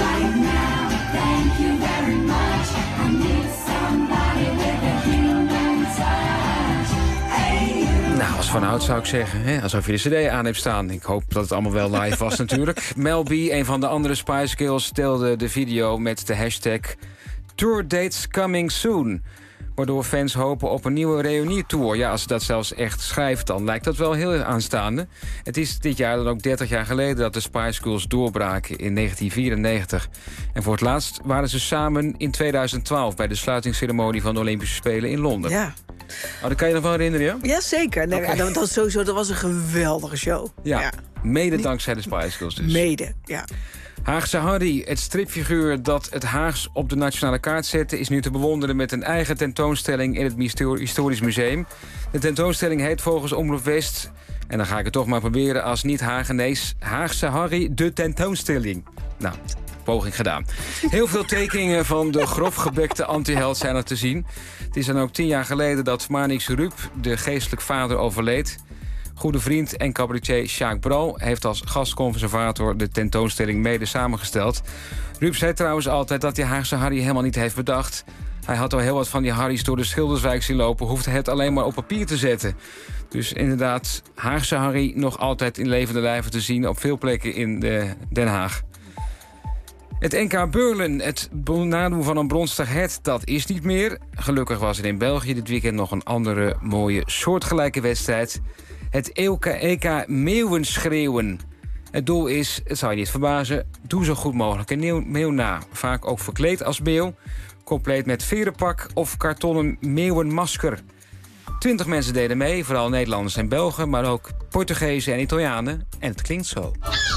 Nou, als vanouds zou ik zeggen, hè, alsof je de cd aan hebt staan. Ik hoop dat het allemaal wel live was natuurlijk. Mel B, een van de andere Spice Girls, deelde de video met de hashtag Tour Dates Coming Soon. Waardoor fans hopen op een nieuwe reunietour. Ja, als ze dat zelfs echt schrijft, dan lijkt dat wel heel aanstaande. Het is dit jaar dan ook dertig jaar geleden dat de Spice Girls doorbraken in negentien vierennegentig. En voor het laatst waren ze samen in tweeduizend twaalf... bij de sluitingsceremonie van de Olympische Spelen in Londen.
Ja.
Oh, dat kan je nog wel herinneren, ja?
Ja, zeker. Nee,
Okay.
ja, dat, was sowieso, dat was een geweldige show.
Ja,
ja.
mede dankzij de Spice Girls dus.
Mede, ja.
Haagse Harry, het stripfiguur dat het Haags op de nationale kaart zette, is nu te bewonderen met een eigen tentoonstelling in het Historisch Museum. De tentoonstelling heet volgens Omroep West, en dan ga ik het toch maar proberen als niet-Hagenees, Haagse Harry, de tentoonstelling. Nou, poging gedaan. Heel veel tekeningen van de grofgebekte antiheld zijn er te zien. Het is dan ook tien jaar geleden dat Marnix Ruup, de geestelijk vader, overleed. Goede vriend en cabaretier Sjaak Bral heeft als gastconservator de tentoonstelling mede samengesteld. Ruup zei trouwens altijd dat hij Haagse Harry helemaal niet heeft bedacht. Hij had al heel wat van die Harry's door de Schilderswijk zien lopen, hoefde het alleen maar op papier te zetten. Dus inderdaad, Haagse Harry nog altijd in levende lijven te zien op veel plekken in de Den Haag. Het N K Beurlen, het nadoen van een bronstig hert, dat is niet meer. Gelukkig was er in België dit weekend nog een andere mooie soortgelijke wedstrijd. Het E K Meeuwenschreeuwen. Het doel is, het zal je niet verbazen, doe zo goed mogelijk een meeuw na. Vaak ook verkleed als meeuw, compleet met verenpak of kartonnen meeuwenmasker. Twintig mensen deden mee, vooral Nederlanders en Belgen, maar ook Portugezen en Italianen. En het klinkt zo.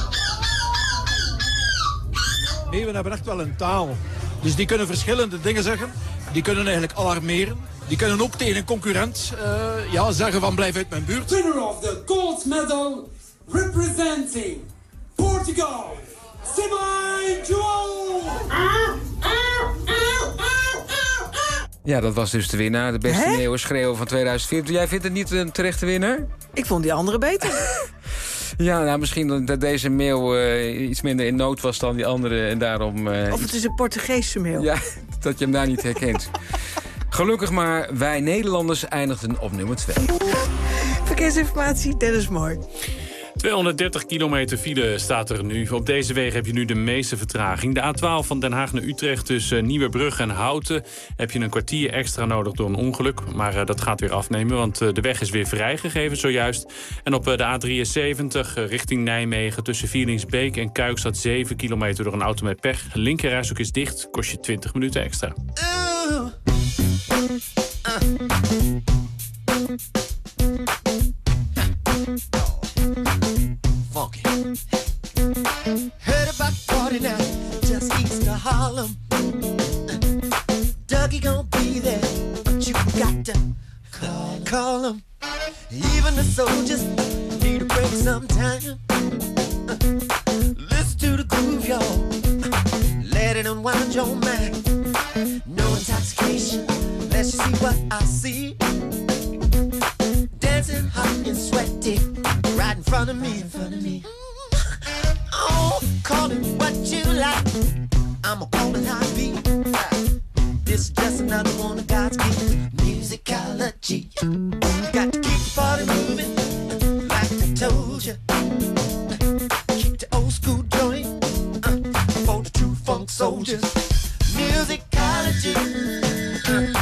Meeuwen hebben echt wel een taal. Dus die kunnen verschillende dingen zeggen. Die kunnen eigenlijk alarmeren. Die kunnen ook tegen een concurrent uh, ja, zeggen van blijf uit mijn buurt.
Winner of the gold medal representing Portugal, Simone Joel.
Ja, dat was dus de winnaar. De beste meeuwenschreeuw van tweeduizend veertien. Jij vindt het niet een terechte winnaar?
Ik vond die andere beter.
Ja, nou misschien dat deze meeuw uh, iets minder in nood was dan die andere en daarom... Uh,
of het is een Portugese meeuw.
Ja, dat je hem daar niet herkent. Gelukkig maar, wij Nederlanders eindigden op nummer twee.
Verkeersinformatie, Dennis Mooi.
tweehonderddertig kilometer file staat er nu. Op deze wegen heb je nu de meeste vertraging. De A twaalf van Den Haag naar Utrecht tussen Nieuwebrug en Houten heb je een kwartier extra nodig door een ongeluk. Maar uh, dat gaat weer afnemen, want uh, de weg is weer vrijgegeven zojuist. En op uh, de A drieënzeventig uh, richting Nijmegen tussen Vierlingsbeek en Kuik staat zeven kilometer door een auto met pech. De linkerrijstrook is dicht, kost je twintig minuten extra. Uh. Uh.
Funky. Heard about the party now, just east of Harlem. Dougie gon' be there, but you got to call, call him. Even the soldiers need sometime. Listen to the groove, y'all. Let it unwind your mind. No intoxication. Let's see what I see. Dancing hot and sweaty, right in front of me, in front of me. Oh, call it what you like. I'ma call it how it be. This is just another one of God's gift, musicology. You got to keep the party moving, like I told you. Keep the old school joint uh, for the true funk soldiers. Musicology. Uh.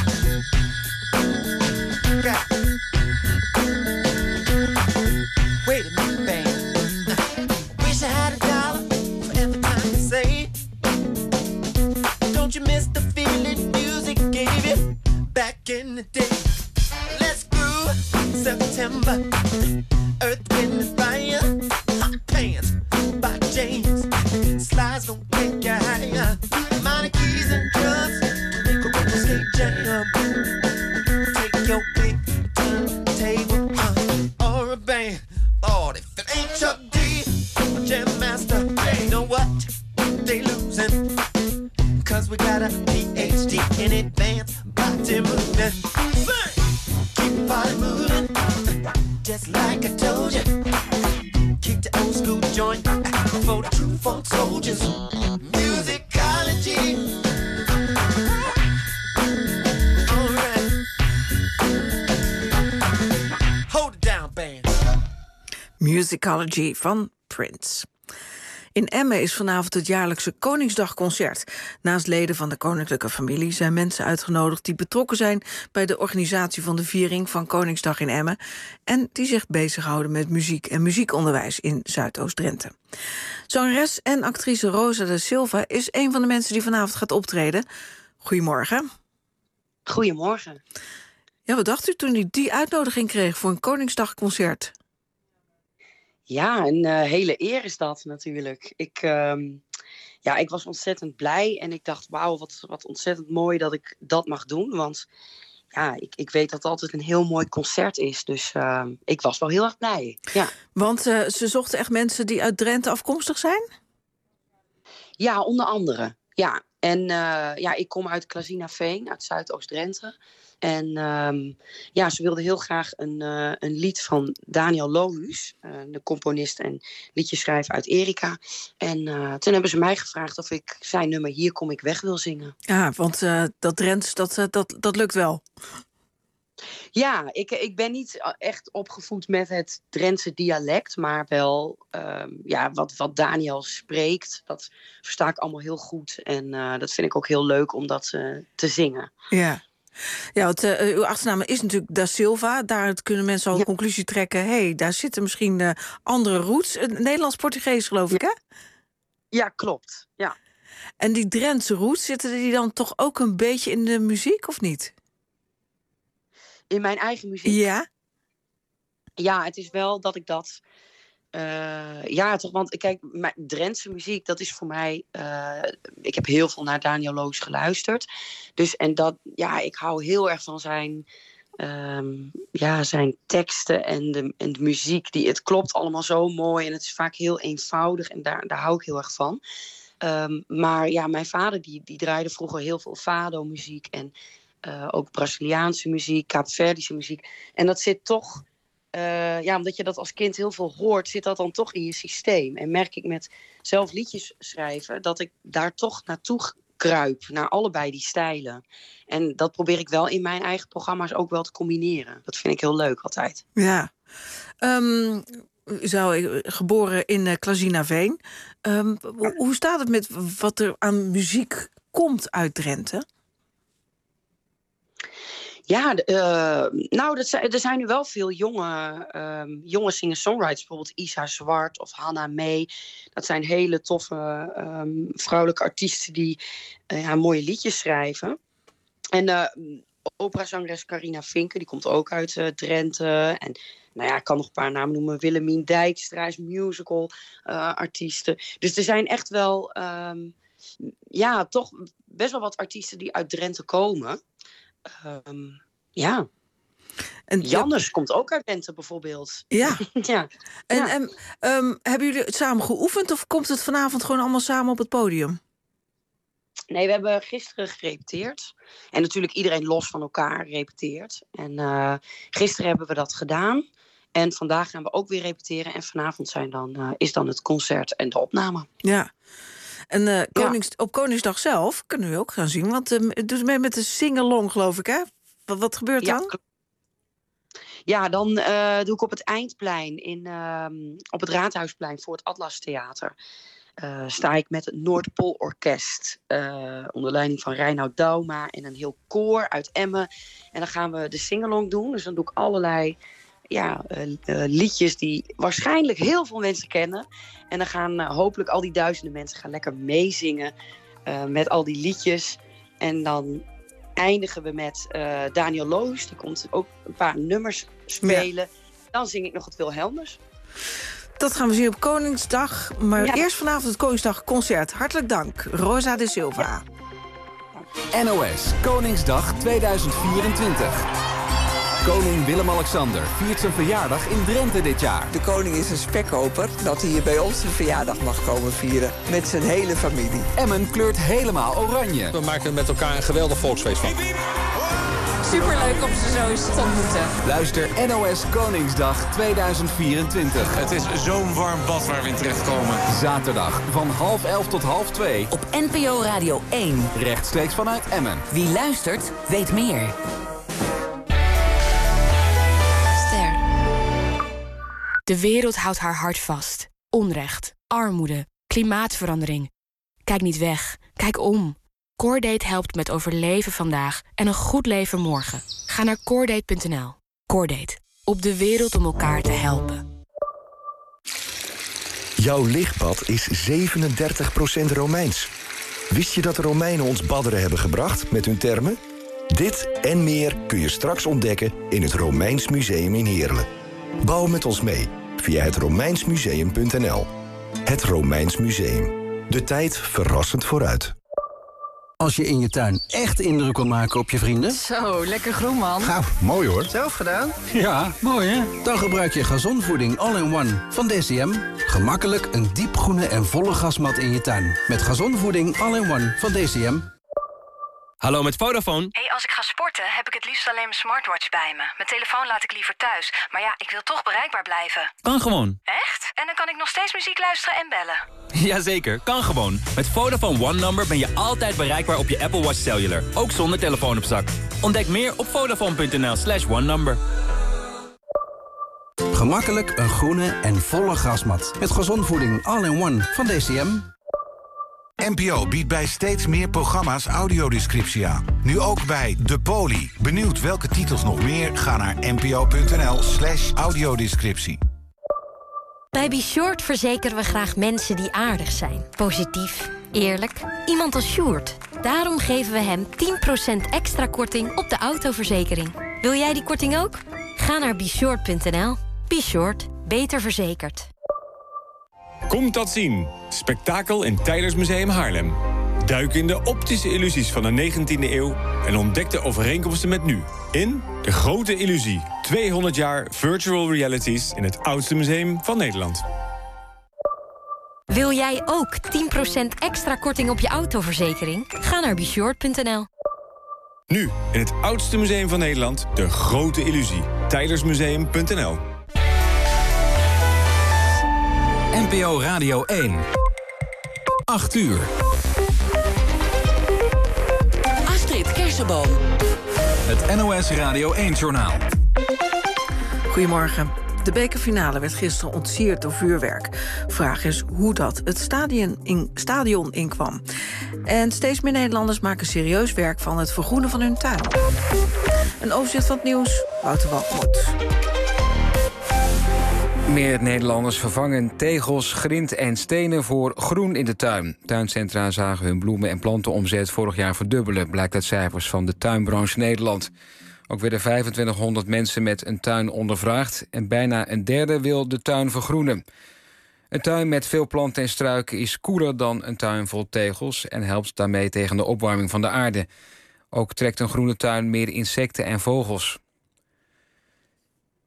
Yeah. Wait a minute, band. Uh, wish I had a dollar for every time you say. Don't you miss the feeling music gave you back in the day? Let's groove September. Earth, wind, and fire. Hot pants by James. Slides don't take you higher. Minor keys and drums make a roller skate jam. Take your big turntable uh, or a band. Lord, if it ain't Chuck D, a jam master, you know what? They losing. Cause we got a P H D in advanced body movement. Keep the body moving, just like I told you. Keep the old school joint for the true funk soldiers. Musicology. Alright. Hold it down, band.
Musicology van Prince. In Emmen is vanavond het jaarlijkse Koningsdagconcert. Naast leden van de koninklijke familie zijn mensen uitgenodigd die betrokken zijn bij de organisatie van de viering van Koningsdag in Emmen en die zich bezighouden met muziek en muziekonderwijs in Zuidoost-Drenthe. Zangeres en actrice Rosa da Silva is een van de mensen die vanavond gaat optreden. Goedemorgen.
Goedemorgen.
Ja, wat dacht u toen u die uitnodiging kreeg voor een Koningsdagconcert?
Ja, een uh, hele eer is dat natuurlijk. Ik, um, ja, ik was ontzettend blij en ik dacht, wauw, wat, wat ontzettend mooi dat ik dat mag doen. Want ja, ik, ik weet dat het altijd een heel mooi concert is. Dus uh, ik was wel heel erg blij. Ja.
Want uh, ze zochten echt mensen die uit Drenthe afkomstig zijn?
Ja, onder andere. Ja, en uh, ja, ik kom uit Klazinaveen, uit Zuidoost-Drenthe. En um, ja, ze wilden heel graag een, uh, een lied van Daniel Lohuus, uh, de componist en liedjeschrijver uit Erika. En uh, toen hebben ze mij gevraagd of ik zijn nummer Hier kom ik weg wil zingen.
Ja, want uh, dat Drents, dat, uh, dat, dat lukt wel.
Ja, ik, ik ben niet echt opgevoed met het Drentse dialect, maar wel um, ja, wat, wat Daniel spreekt, dat versta ik allemaal heel goed. En uh, dat vind ik ook heel leuk om dat uh, te zingen.
Ja. Ja, want uh, uw achternaam is natuurlijk da Silva. Daaruit kunnen mensen al de ja. conclusie trekken, hé, hey, daar zitten misschien uh, andere roots. Uh, Nederlands-Portugees, geloof ik, hè?
Ja, klopt. Ja.
En die Drentse roots, zitten die dan toch ook een beetje in de muziek, of niet?
In mijn eigen muziek?
Ja.
Ja, het is wel dat ik dat... Uh, ja, toch, want kijk, mijn Drentse muziek, dat is voor mij... Uh, ik heb heel veel naar Daniel Lohuus geluisterd. Dus, en dat, ja, ik hou heel erg van zijn... Um, ja, zijn teksten en de, en de muziek. Die, het klopt allemaal zo mooi en het is vaak heel eenvoudig. En daar, daar hou ik heel erg van. Um, maar ja, mijn vader die, die draaide vroeger heel veel fado-muziek... en uh, ook Braziliaanse muziek, Kaapverdische muziek. En dat zit toch... Uh, ja, omdat je dat als kind heel veel hoort, zit dat dan toch in je systeem. En merk ik met zelf liedjes schrijven dat ik daar toch naartoe kruip, naar allebei die stijlen. En dat probeer ik wel in mijn eigen programma's ook wel te combineren. Dat vind ik heel leuk altijd.
Ja. Um, u zou geboren in uh, Klazinaveen. Um, hoe, hoe staat het met wat er aan muziek komt uit Drenthe?
Ja, uh, nou, dat zijn, er zijn nu wel veel jonge, um, jonge singer-songwriters. Bijvoorbeeld Isa Zwart of Hannah May. Dat zijn hele toffe um, vrouwelijke artiesten die uh, ja, mooie liedjes schrijven. En uh, operazangeres Carina Vinken, die komt ook uit uh, Drenthe. En nou ja, ik kan nog een paar namen noemen. Willemien Dijkstra is musical uh, artiesten. Dus er zijn echt wel, um, ja, toch best wel wat artiesten die uit Drenthe komen. Um, ja. En Jannes ja. komt ook uit Drenthe bijvoorbeeld.
Ja.
ja.
En,
ja.
en um, hebben jullie het samen geoefend of komt het vanavond gewoon allemaal samen op het podium?
Nee, we hebben gisteren gerepeteerd. En natuurlijk iedereen los van elkaar repeteert. En uh, gisteren hebben we dat gedaan. En vandaag gaan we ook weer repeteren. En vanavond zijn dan, uh, is dan het concert en de opname.
Ja. En uh, Konings, ja. op Koningsdag zelf kunnen we ook gaan zien. Want uh, het doet mee met de sing-along, geloof ik, hè? Wat, wat gebeurt
ja,
dan?
Ja, dan uh, doe ik op het Eindplein, in, uh, op het Raadhuisplein voor het Atlas Theater. Uh, sta ik met het Noordpoolorkest uh, onder leiding van Reinoud Dauma en een heel koor uit Emmen. En dan gaan we de sing-along doen. Dus dan doe ik allerlei ja, uh, uh, liedjes die waarschijnlijk heel veel mensen kennen. En dan gaan uh, hopelijk al die duizenden mensen gaan lekker meezingen uh, met al die liedjes. En dan eindigen we met uh, Daniel Loos. Die komt ook een paar nummers spelen. Ja. Dan zing ik nog het Wilhelmus.
Dat gaan we zien op Koningsdag. Maar
ja.
eerst vanavond het Koningsdag-concert. Hartelijk dank, Rosa de Silva.
Ja. N O S Koningsdag tweeduizend vierentwintig. Koning Willem-Alexander viert zijn verjaardag in Drenthe dit jaar.
De koning is een spekkoper dat hij hier bij ons zijn verjaardag mag komen vieren. Met zijn hele familie.
Emmen kleurt helemaal oranje.
We maken er met elkaar een geweldig volksfeest van.
Superleuk om ze zo eens te ontmoeten.
Luister N O S Koningsdag tweeduizend vierentwintig.
Het is zo'n warm bad waar we in terechtkomen.
Zaterdag van half elf tot half twee.
Op N P O Radio één.
Rechtstreeks vanuit Emmen.
Wie luistert, weet meer.
Ster. De wereld houdt haar hart vast. Onrecht, armoede, klimaatverandering. Kijk niet weg, kijk om. Coordate helpt met overleven vandaag en een goed leven morgen. Ga naar coordate punt n l. Coordate. Op de wereld om elkaar te helpen.
Jouw lichtbad is zevenendertig procent Romeins. Wist je dat de Romeinen ons badderen hebben gebracht met hun termen? Dit en meer kun je straks ontdekken in het Romeins Museum in Heerlen. Bouw met ons mee via het romeinsmuseum punt n l. Het Romeins Museum. De tijd verrassend vooruit.
Als je in je tuin echt indruk wil maken op je vrienden...
Zo, lekker groen, man.
Gaaf, mooi hoor.
Zelf gedaan?
Ja, mooi hè? Dan gebruik je gazonvoeding all-in-one van D C M. Gemakkelijk een diepgroene en volle gasmat in je tuin. Met gazonvoeding all-in-one van D C M.
Hallo, met Vodafone.
Hey, als ik ga sporten, heb ik het liefst alleen mijn smartwatch bij me. Mijn telefoon laat ik liever thuis. Maar ja, ik wil toch bereikbaar blijven.
Kan gewoon.
Echt? En dan kan ik nog steeds muziek luisteren en bellen?
Jazeker, kan gewoon. Met Vodafone One Number ben je altijd bereikbaar op je Apple Watch Cellular. Ook zonder telefoon op zak. Ontdek meer op vodafone punt n l slash one number.
Gemakkelijk een groene en volle gasmat. Met gazonvoeding all-in-one van D C M.
N P O biedt bij steeds meer programma's audiodescriptie aan. Nu ook bij De Poli. Benieuwd welke titels nog meer? Ga naar npo punt n l slash audiodescriptie.
Bij Be Short verzekeren we graag mensen die aardig zijn. Positief, eerlijk, iemand als Sjoerd. Daarom geven we hem tien procent extra korting op de autoverzekering. Wil jij die korting ook? Ga naar be short punt n l. Be Short, beter verzekerd.
Komt dat zien. Spektakel in Tijlersmuseum Haarlem. Duik in de optische illusies van de negentiende eeuw... en ontdek de overeenkomsten met nu. In De Grote Illusie. tweehonderd jaar virtual realities in het oudste museum van Nederland.
Wil jij ook tien procent extra korting op je autoverzekering? Ga naar be short punt n l.
Nu, in het oudste museum van Nederland, De Grote Illusie. Tijlersmuseum punt n l.
N P O Radio één. acht uur.
Astrid Kersenboom.
Het N O S Radio één-journaal.
Goedemorgen. De bekerfinale werd gisteren ontsierd door vuurwerk. Vraag is hoe dat het stadion, in, stadion inkwam. En steeds meer Nederlanders maken serieus werk van het vergroenen van hun tuin. Een overzicht van het nieuws, Wouter Walgemoed.
Meer Nederlanders vervangen tegels, grind en stenen voor groen in de tuin. Tuincentra zagen hun bloemen- en plantenomzet vorig jaar verdubbelen, blijkt uit cijfers van de Tuinbranche Nederland. Ook werden vijfentwintighonderd mensen met een tuin ondervraagd en bijna een derde wil de tuin vergroenen. Een tuin met veel planten en struiken is koeler dan een tuin vol tegels en helpt daarmee tegen de opwarming van de aarde. Ook trekt een groene tuin meer insecten en vogels.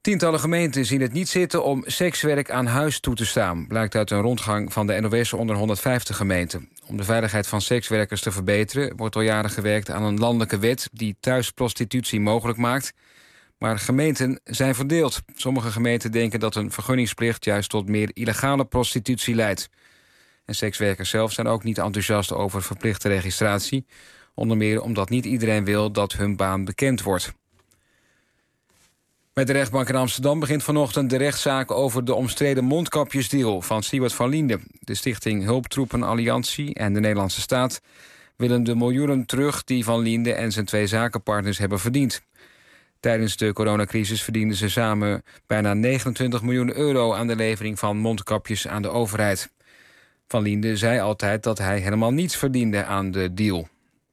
Tientallen gemeenten zien het niet zitten om sekswerk aan huis toe te staan, blijkt uit een rondgang van de N O S onder honderdvijftig gemeenten. Om de veiligheid van sekswerkers te verbeteren wordt al jaren gewerkt aan een landelijke wet die thuisprostitutie mogelijk maakt. Maar gemeenten zijn verdeeld. Sommige gemeenten denken dat een vergunningsplicht juist tot meer illegale prostitutie leidt. En sekswerkers zelf zijn ook niet enthousiast over verplichte registratie. Onder meer omdat niet iedereen wil dat hun baan bekend wordt. Bij de rechtbank in Amsterdam begint vanochtend de rechtszaak over de omstreden mondkapjesdeal van Siewert van Liende. De stichting Hulptroepen Alliantie en de Nederlandse staat willen de miljoenen terug die Van Liende en zijn twee zakenpartners hebben verdiend. Tijdens de coronacrisis verdienden ze samen bijna negenentwintig miljoen euro aan de levering van mondkapjes aan de overheid. Van Liende zei altijd dat hij helemaal niets verdiende aan de deal.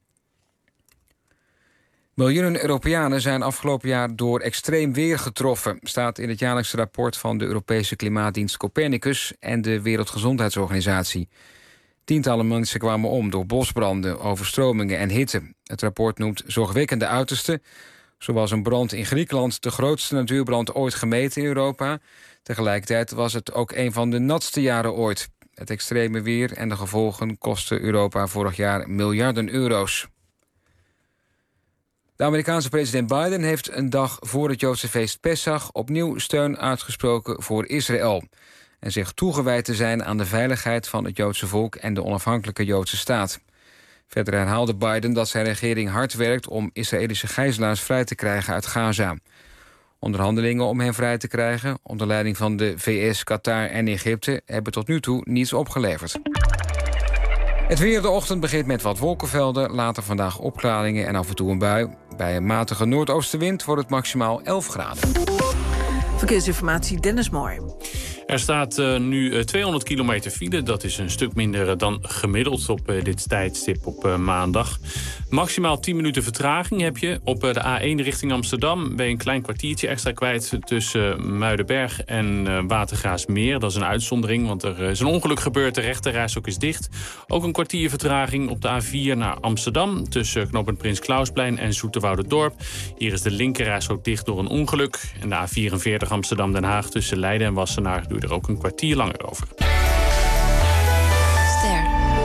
Miljoenen Europeanen zijn afgelopen jaar door extreem weer getroffen, staat in het jaarlijkse rapport van de Europese klimaatdienst Copernicus en de Wereldgezondheidsorganisatie. Tientallen mensen kwamen om door bosbranden, overstromingen en hitte. Het rapport noemt zorgwekkende uitersten, zoals een brand in Griekenland, de grootste natuurbrand ooit gemeten in Europa. Tegelijkertijd was het ook een van de natste jaren ooit. Het extreme weer en de gevolgen kosten Europa vorig jaar miljarden euro's. De Amerikaanse president Biden heeft een dag voor het Joodse feest Pesach opnieuw steun uitgesproken voor Israël en zich toegewijd te zijn aan de veiligheid van het Joodse volk en de onafhankelijke Joodse staat. Verder herhaalde Biden dat zijn regering hard werkt om Israëlische gijzelaars vrij te krijgen uit Gaza. Onderhandelingen om hen vrij te krijgen, onder leiding van de V S, Qatar en Egypte, hebben tot nu toe niets opgeleverd. Het weer de ochtend begint met wat wolkenvelden, later vandaag opklaringen en af en toe een bui. Bij een matige noordoostenwind wordt het maximaal elf graden.
Verkeersinformatie, Dennis Mooi.
Er staat uh, nu uh, tweehonderd kilometer file. Dat is een stuk minder uh, dan gemiddeld op uh, dit tijdstip op uh, maandag. Maximaal tien minuten vertraging heb je. Op uh, de A één richting Amsterdam ben je een klein kwartiertje extra kwijt tussen uh, Muidenberg en uh, Watergraasmeer. Dat is een uitzondering, want er is een ongeluk gebeurd. De rechterrijstrook is dicht. Ook een kwartier vertraging op de A vier naar Amsterdam tussen knooppunt Prins Klausplein en Zoeterwouderdorp. Hier is de linkerrijstrook dicht door een ongeluk. En de A vierenveertig Amsterdam-Den Haag tussen Leiden en Wassenaar duurt er ook een kwartier langer over.
Ster.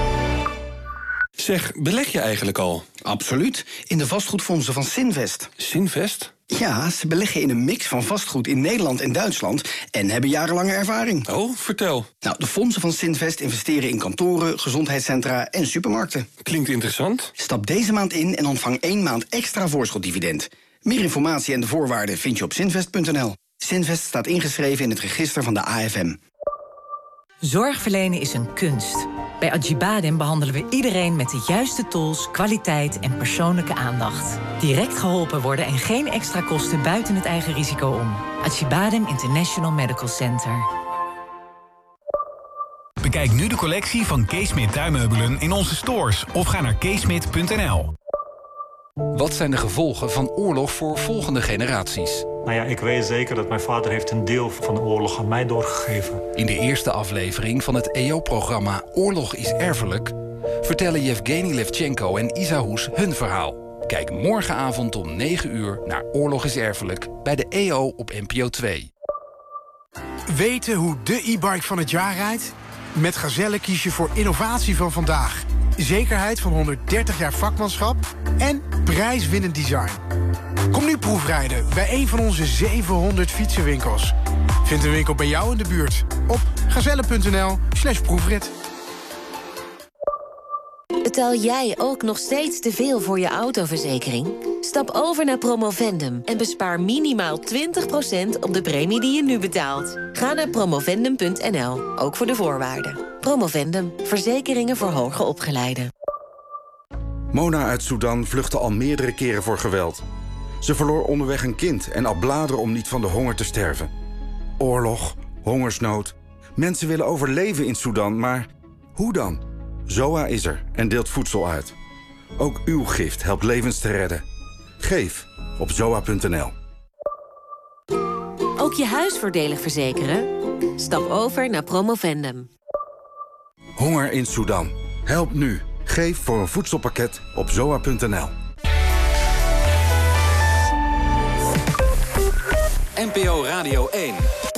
Zeg, beleg je eigenlijk al?
Absoluut. In de vastgoedfondsen van Sinvest.
Sinvest?
Ja, ze beleggen in een mix van vastgoed in Nederland en Duitsland en hebben jarenlange ervaring.
Oh, vertel.
Nou, de fondsen van Sinvest investeren in kantoren, gezondheidscentra en supermarkten.
Klinkt interessant.
Stap deze maand in en ontvang één maand extra voorschotdividend. Meer informatie en de voorwaarden vind je op sinvest punt n l. Sinvest staat ingeschreven in het register van de A F M.
Zorg verlenen is een kunst. Bij Acibadem behandelen we iedereen met de juiste tools, kwaliteit en persoonlijke aandacht. Direct geholpen worden en geen extra kosten buiten het eigen risico om. Acibadem International Medical Center.
Bekijk nu de collectie van Keesmit tuinmeubelen in onze stores of ga naar keesmit punt n l.
Wat zijn de gevolgen van oorlog voor volgende generaties?
Nou ja, ik weet zeker dat mijn vader heeft een deel van de oorlog aan mij doorgegeven.
In de eerste aflevering van het E O-programma Oorlog is erfelijk vertellen Yevgeny Levchenko en Isa Hoes hun verhaal. Kijk morgenavond om negen uur naar Oorlog is erfelijk bij de E O op N P O twee.
Weten hoe de e-bike van het jaar rijdt? Met Gazelle kies je voor innovatie van vandaag. Zekerheid van honderddertig jaar vakmanschap en prijswinnend design. Kom nu proefrijden bij een van onze zevenhonderd fietsenwinkels. Vind een winkel bij jou in de buurt op gazelle punt n l slash proefrit.
Betaal jij ook nog steeds te veel voor je autoverzekering? Stap over naar Promovendum en bespaar minimaal twintig procent op de premie die je nu betaalt. Ga naar promovendum punt n l, ook voor de voorwaarden. Promovendum, verzekeringen voor hoger opgeleiden.
Mona uit Sudan vluchtte al meerdere keren voor geweld. Ze verloor onderweg een kind en al bladeren om niet van de honger te sterven. Oorlog, hongersnood. Mensen willen overleven in Sudan, maar hoe dan? Z O A is er en deelt voedsel uit. Ook uw gift helpt levens te redden. Geef op zoa punt n l.
Ook je huis voordelig verzekeren? Stap over naar Promovendum.
Honger in Sudan. Help nu. Geef voor een voedselpakket op zoa punt n l.
N P O Radio één.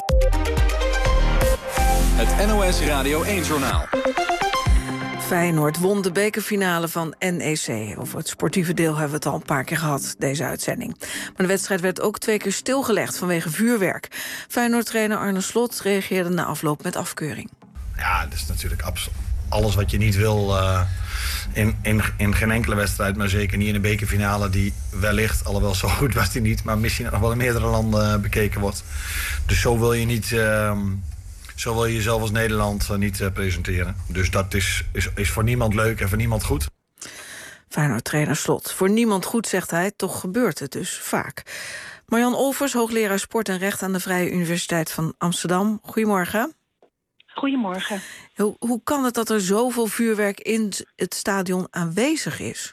Het N O S Radio één-journaal.
Feyenoord won de bekerfinale van N E C. Over het sportieve deel hebben we het al een paar keer gehad, deze uitzending. Maar de wedstrijd werd ook twee keer stilgelegd vanwege vuurwerk. Feyenoord-trainer Arne Slot reageerde na afloop met afkeuring.
Ja, dat is natuurlijk abs- alles wat je niet wil uh, in, in, in geen enkele wedstrijd, maar zeker niet in een bekerfinale die wellicht, alhoewel zo goed was die niet, maar misschien nog wel in meerdere landen bekeken wordt. Dus zo wil je niet... Uh, Zo wil je jezelf als Nederland uh, niet uh, presenteren. Dus dat is, is, is voor niemand leuk en voor niemand goed.
Feyenoord-trainer Slot. Voor niemand goed, zegt hij, toch gebeurt het dus vaak. Marjan Olvers, hoogleraar sport en recht aan de Vrije Universiteit van Amsterdam. Goedemorgen.
Goedemorgen.
Hoe, hoe kan het dat er zoveel vuurwerk in het stadion aanwezig is?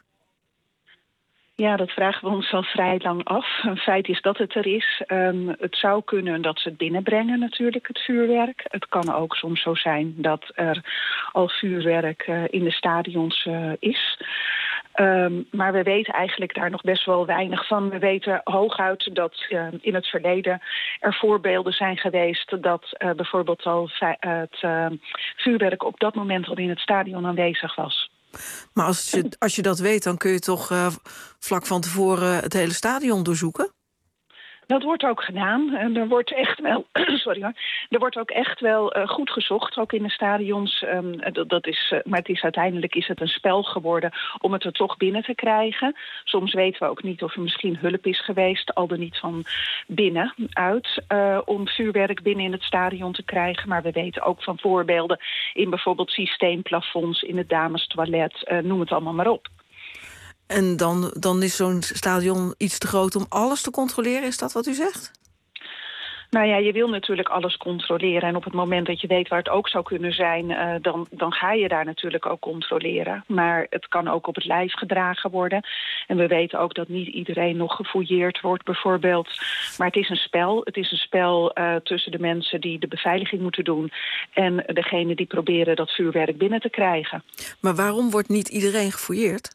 Ja, dat vragen we ons al vrij lang af. Een feit is dat het er is. Um, het zou kunnen dat ze het binnenbrengen natuurlijk, het vuurwerk. Het kan ook soms zo zijn dat er al vuurwerk uh, in de stadions uh, is. Um, maar we weten eigenlijk daar nog best wel weinig van. We weten hooguit dat uh, in het verleden er voorbeelden zijn geweest dat uh, bijvoorbeeld al uh, het uh, vuurwerk op dat moment al in het stadion aanwezig was.
Maar als je, als je dat weet, dan kun je toch uh, vlak van tevoren het hele stadion doorzoeken?
Dat wordt ook gedaan. En er wordt echt wel, sorry hoor, er wordt ook echt wel uh, goed gezocht, ook in de stadions. Um, dat, dat is, uh, maar het is uiteindelijk is het een spel geworden om het er toch binnen te krijgen. Soms weten we ook niet of er misschien hulp is geweest, al dan niet van binnenuit, uh, om vuurwerk binnen in het stadion te krijgen. Maar we weten ook van voorbeelden in bijvoorbeeld systeemplafonds, in het damestoilet, uh, noem het allemaal maar op.
En dan, dan is zo'n stadion iets te groot om alles te controleren? Is dat wat u zegt?
Nou ja, je wil natuurlijk alles controleren. En op het moment dat je weet waar het ook zou kunnen zijn, Uh, dan, dan ga je daar natuurlijk ook controleren. Maar het kan ook op het lijf gedragen worden. En we weten ook dat niet iedereen nog gefouilleerd wordt bijvoorbeeld. Maar het is een spel. Het is een spel uh, tussen de mensen die de beveiliging moeten doen en degene die proberen dat vuurwerk binnen te krijgen.
Maar waarom wordt niet iedereen gefouilleerd?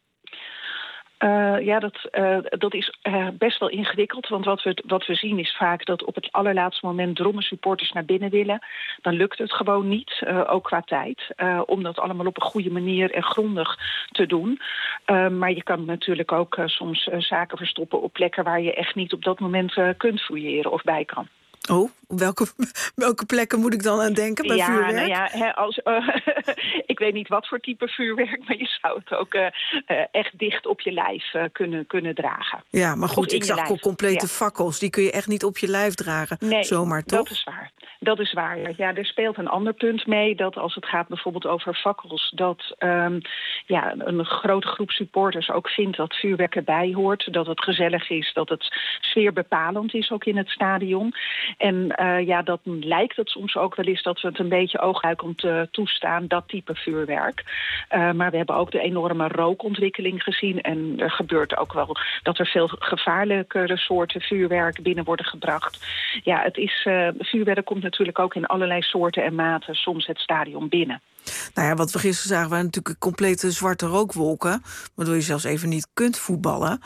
Uh, ja, dat, uh, dat is uh, best wel ingewikkeld. Want wat we, wat we zien is vaak dat op het allerlaatste moment drommen supporters naar binnen willen. Dan lukt het gewoon niet, uh, ook qua tijd. Uh, om dat allemaal op een goede manier en grondig te doen. Uh, maar je kan natuurlijk ook uh, soms uh, zaken verstoppen op plekken waar je echt niet op dat moment uh, kunt fouilleren of bij kan.
Oh, welke, welke plekken moet ik dan aan denken bij
ja,
vuurwerk?
Nou ja, hè, als, uh, ik weet niet wat voor type vuurwerk, maar je zou het ook uh, uh, echt dicht op je lijf uh, kunnen, kunnen dragen.
Ja, maar goed, ik zag ook complete ja. fakkels. Die kun je echt niet op je lijf dragen,
nee,
zomaar toch?
Dat is waar. Dat is waar. Ja, er speelt een ander punt mee, dat als het gaat bijvoorbeeld over fakkels, dat um, ja, een grote groep supporters ook vindt dat vuurwerk erbij hoort, dat het gezellig is, dat het sfeerbepalend is ook in het stadion. En uh, ja, dat lijkt het soms ook wel eens dat we het een beetje oogluikend uh, toestaan, dat type vuurwerk. Uh, maar we hebben ook de enorme rookontwikkeling gezien. En er gebeurt ook wel dat er veel gevaarlijkere soorten vuurwerk binnen worden gebracht. Ja, het is, uh, vuurwerk komt natuurlijk ook in allerlei soorten en maten soms het stadion binnen.
Nou ja, wat we gisteren zagen waren natuurlijk complete zwarte rookwolken, waardoor je zelfs even niet kunt voetballen.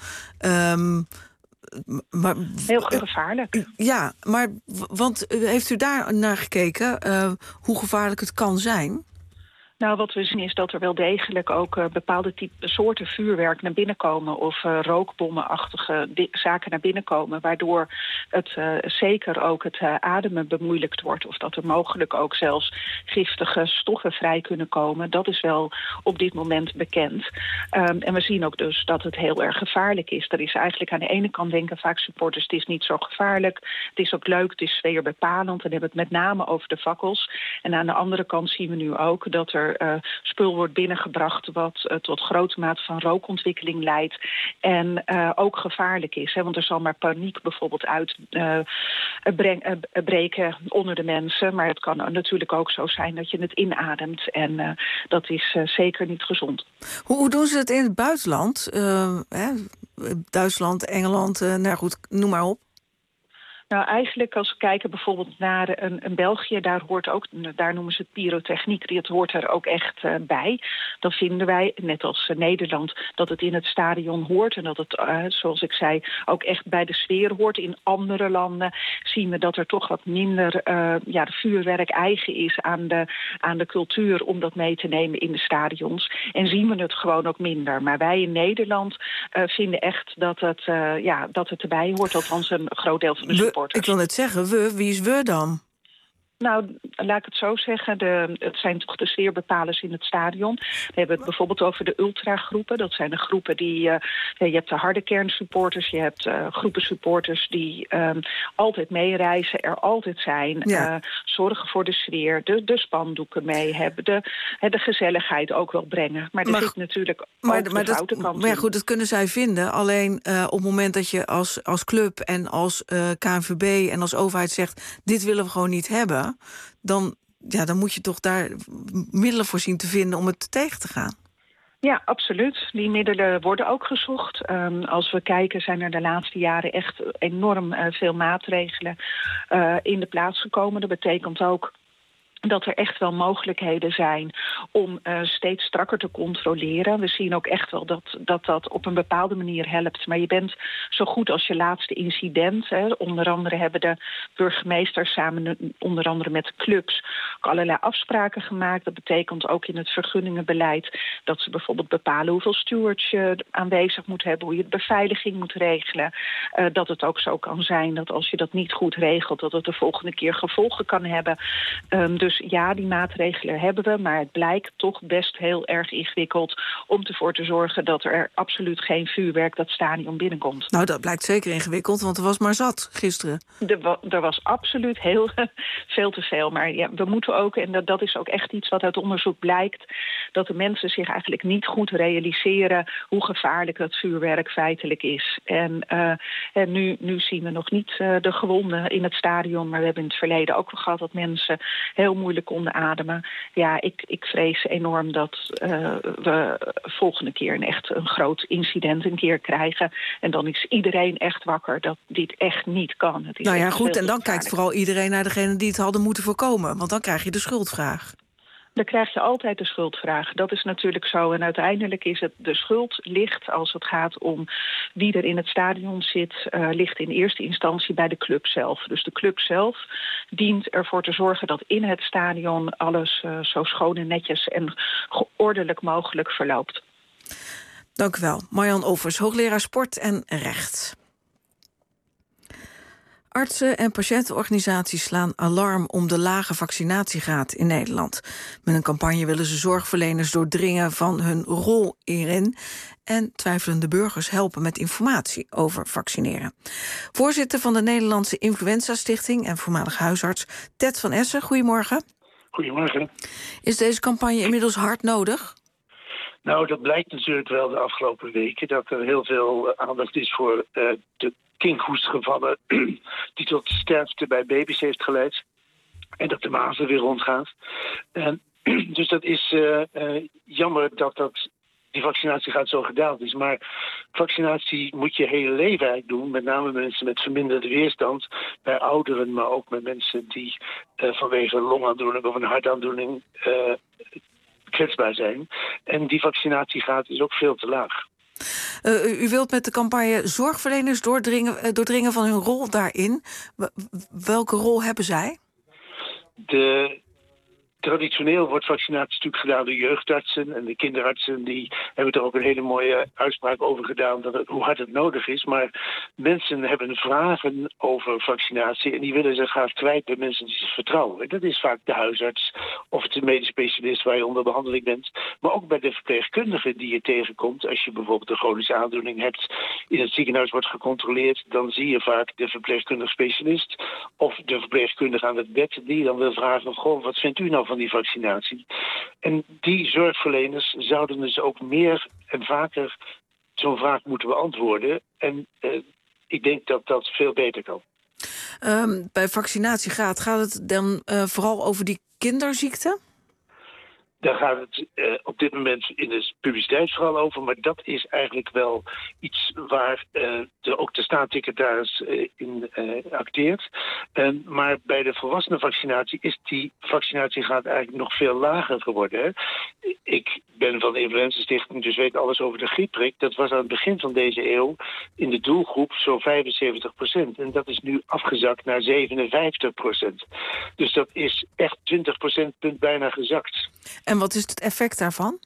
Um, Maar,
Heel gevaarlijk.
Uh, ja, maar want uh, heeft u daar naar gekeken uh, hoe gevaarlijk het kan zijn?
Nou, wat we zien is dat er wel degelijk ook uh, bepaalde type soorten vuurwerk naar binnen komen of uh, rookbommenachtige di- zaken naar binnen komen, waardoor het uh, zeker ook het uh, ademen bemoeilijkt wordt of dat er mogelijk ook zelfs giftige stoffen vrij kunnen komen. Dat is wel op dit moment bekend. Um, en we zien ook dus dat het heel erg gevaarlijk is. Er is eigenlijk aan de ene kant denken vaak supporters, het is niet zo gevaarlijk, het is ook leuk, het is sfeerbepalend. Dan hebben we het met name over de fakkels. En aan de andere kant zien we nu ook dat er Uh, spul wordt binnengebracht wat uh, tot grote mate van rookontwikkeling leidt en uh, ook gevaarlijk is. Hè, want er zal maar paniek bijvoorbeeld uitbreken uh, uh, onder de mensen. Maar het kan natuurlijk ook zo zijn dat je het inademt. En uh, dat is uh, zeker niet gezond.
Hoe, hoe doen ze het in het buitenland? Uh, hè? Duitsland, Engeland, uh, nou goed, noem maar op.
Nou, eigenlijk als we kijken bijvoorbeeld naar een, een België, daar hoort ook, daar noemen ze het pyrotechniek, dat hoort er ook echt uh, bij. Dan vinden wij, net als uh, Nederland, dat het in het stadion hoort en dat het, uh, zoals ik zei, ook echt bij de sfeer hoort. In andere landen zien we dat er toch wat minder uh, ja, de vuurwerk eigen is aan de, aan de cultuur om dat mee te nemen in de stadions. En zien we het gewoon ook minder. Maar wij in Nederland uh, vinden echt dat het, uh, ja, dat het erbij hoort, althans een groot deel van de supporters.
Ik wil net zeggen, we, wie is we dan?
Nou, laat ik het zo zeggen. De, het zijn toch de sfeerbepalers in het stadion. We hebben het bijvoorbeeld over de ultragroepen. Dat zijn de groepen die... Uh, je hebt de harde kernsupporters. Je hebt uh, groepen supporters die um, altijd meereizen. Er altijd zijn. Ja. Uh, zorgen voor de sfeer. De, de spandoeken mee hebben. De, de gezelligheid ook wel brengen. Maar er maar, zit natuurlijk
maar,
ook
maar
de foute kant in.
Maar ja, goed, dat kunnen zij vinden. Alleen uh, op het moment dat je als, als club en als uh, K N V B en als overheid zegt, dit willen we gewoon niet hebben, Dan, ja, dan moet je toch daar middelen voor zien te vinden om het tegen te gaan.
Ja, absoluut. Die middelen worden ook gezocht. Um, als we kijken zijn er de laatste jaren echt enorm uh, veel maatregelen uh, in de plaats gekomen. Dat betekent ook dat er echt wel mogelijkheden zijn om uh, steeds strakker te controleren. We zien ook echt wel dat, dat dat op een bepaalde manier helpt. Maar je bent zo goed als je laatste incident. Hè. Onder andere hebben de burgemeesters samen onder andere met de clubs ook allerlei afspraken gemaakt. Dat betekent ook in het vergunningenbeleid dat ze bijvoorbeeld bepalen hoeveel stewards je aanwezig moet hebben, hoe je de beveiliging moet regelen. Uh, dat het ook zo kan zijn dat als je dat niet goed regelt, dat het de volgende keer gevolgen kan hebben. Um, dus Dus ja, die maatregelen hebben we, maar het blijkt toch best heel erg ingewikkeld om ervoor te zorgen dat er absoluut geen vuurwerk dat stadion binnenkomt.
Nou, dat blijkt zeker ingewikkeld, want er was maar zat gisteren.
Er, er was absoluut heel veel te veel, maar ja, we moeten ook, en dat, dat is ook echt iets wat uit onderzoek blijkt, dat de mensen zich eigenlijk niet goed realiseren hoe gevaarlijk dat vuurwerk feitelijk is. En, uh, en nu, nu zien we nog niet uh, de gewonden in het stadion, maar we hebben in het verleden ook gehad dat mensen heel moeilijk konden ademen. Ja, ik, ik vrees enorm dat uh, we volgende keer een echt een groot incident een keer krijgen. En dan is iedereen echt wakker dat dit echt niet kan. Het is
nou ja, goed, en dan kijkt vooral iedereen naar degene die het hadden moeten voorkomen. Want dan krijg je de schuldvraag.
Dan krijg je altijd de schuldvraag. Dat is natuurlijk zo. En uiteindelijk is het de schuld ligt, als het gaat om wie er in het stadion zit, uh, ligt in eerste instantie bij de club zelf. Dus de club zelf dient ervoor te zorgen dat in het stadion alles uh, zo schoon en netjes en ordelijk mogelijk verloopt.
Dank u wel. Marjan Olvers, hoogleraar sport en recht. Artsen en patiëntenorganisaties slaan alarm om de lage vaccinatiegraad in Nederland. Met een campagne willen ze zorgverleners doordringen van hun rol hierin en twijfelende burgers helpen met informatie over vaccineren. Voorzitter van de Nederlandse Influenza Stichting en voormalig huisarts Ted van Essen, goedemorgen.
Goedemorgen.
Is deze campagne inmiddels hard nodig?
Nou, dat blijkt natuurlijk wel de afgelopen weken, dat er heel veel aandacht is voor uh, de kinkhoestgevallen die tot sterfte bij baby's heeft geleid. En dat de mazen weer rondgaat. En, dus dat is uh, uh, jammer dat dat die vaccinatiegraad zo gedaald is. Maar vaccinatie moet je hele leven eigenlijk doen. Met name mensen met verminderde weerstand. Bij ouderen, maar ook met mensen die uh, vanwege een longaandoening of een hartaandoening uh, kwetsbaar zijn. En die vaccinatiegraad is ook veel te laag.
Uh, u, u wilt met de campagne zorgverleners doordringen, uh, doordringen van hun rol daarin. W- welke rol hebben zij?
De... Traditioneel wordt vaccinatie natuurlijk gedaan door jeugdartsen en de kinderartsen. Die hebben er ook een hele mooie uitspraak over gedaan, dat het, hoe hard het nodig is. Maar mensen hebben vragen over vaccinatie en die willen ze graag kwijt bij mensen die ze vertrouwen. En dat is vaak de huisarts of het de medisch specialist waar je onder behandeling bent. Maar ook bij de verpleegkundige die je tegenkomt. Als je bijvoorbeeld een chronische aandoening hebt, in het ziekenhuis wordt gecontroleerd, dan zie je vaak de verpleegkundige specialist of de verpleegkundige aan het bed die dan wil vragen, goh, wat vindt u nou van die vaccinatie? En die zorgverleners zouden dus ook meer en vaker zo'n vraag moeten beantwoorden. En uh, ik denk dat dat veel beter kan.
Um, bij vaccinatiegraad gaat het dan uh, vooral over die kinderziekten?
Daar gaat het uh, op dit moment in de publiciteit vooral over. Maar dat is eigenlijk wel iets waar uh, de, ook de staatssecretaris uh, in uh, acteert. Uh, maar bij de volwassenenvaccinatie is die vaccinatiegraad eigenlijk nog veel lager geworden. Hè? Ik ben van de Influenza-stichting, dus weet alles over de griepprik. Dat was aan het begin van deze eeuw in de doelgroep zo'n vijfenzeventig procent. En dat is nu afgezakt naar zevenenvijftig procent. Dus dat is echt twintig procentpunt bijna gezakt.
En wat is het effect daarvan?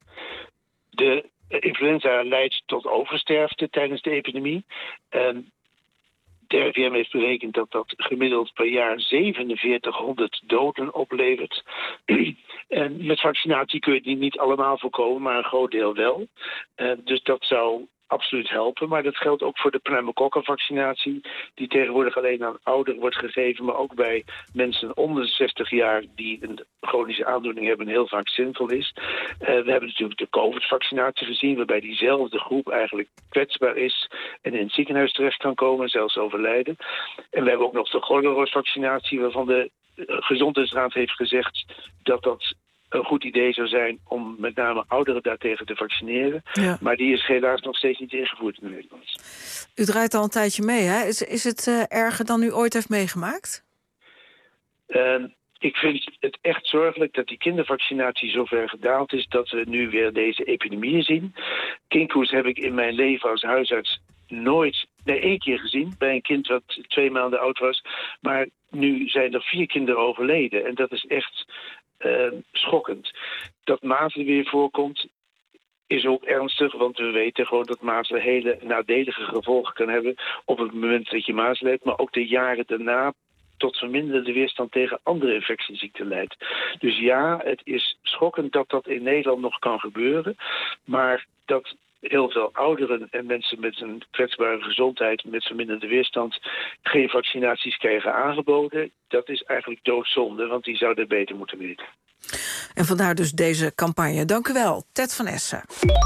De influenza leidt tot oversterfte tijdens de epidemie. En de R I V M heeft berekend dat dat gemiddeld per jaar zevenenveertighonderd doden oplevert. En met vaccinatie kun je die niet allemaal voorkomen, maar een groot deel wel. Uh, dus dat zou absoluut helpen. Maar dat geldt ook voor de pneumokokkenvaccinatie, die tegenwoordig alleen aan ouderen wordt gegeven, maar ook bij mensen onder de zestig jaar die een chronische aandoening hebben heel vaak zinvol is. Uh, we hebben natuurlijk de COVID-vaccinatie gezien, waarbij diezelfde groep eigenlijk kwetsbaar is en in het ziekenhuis terecht kan komen en zelfs overlijden. En we hebben ook nog de Goorloroos-vaccinatie, waarvan de Gezondheidsraad heeft gezegd dat dat een goed idee zou zijn om met name ouderen daartegen te vaccineren. Ja. Maar die is helaas nog steeds niet ingevoerd in Nederland.
U draait al een tijdje mee, hè? Is, is het uh, erger dan u ooit heeft meegemaakt?
Uh, ik vind het echt zorgelijk dat die kindervaccinatie zo ver gedaald is dat we nu weer deze epidemieën zien. Kinkhoest heb ik in mijn leven als huisarts nooit, nee, één keer gezien bij een kind wat twee maanden oud was. Maar nu zijn er vier kinderen overleden en dat is echt Uh, schokkend. Dat mazelen weer voorkomt is ook ernstig, want we weten gewoon dat mazelen hele nadelige gevolgen kan hebben op het moment dat je mazelen hebt, maar ook de jaren daarna tot verminderde weerstand tegen andere infectieziekten leidt. Dus ja, het is schokkend dat dat in Nederland nog kan gebeuren, maar dat heel veel ouderen en mensen met een kwetsbare gezondheid, met verminderde weerstand, geen vaccinaties krijgen aangeboden. Dat is eigenlijk doodzonde, want die zouden beter moeten weten.
En vandaar dus deze campagne. Dank u wel, Ted van Essen.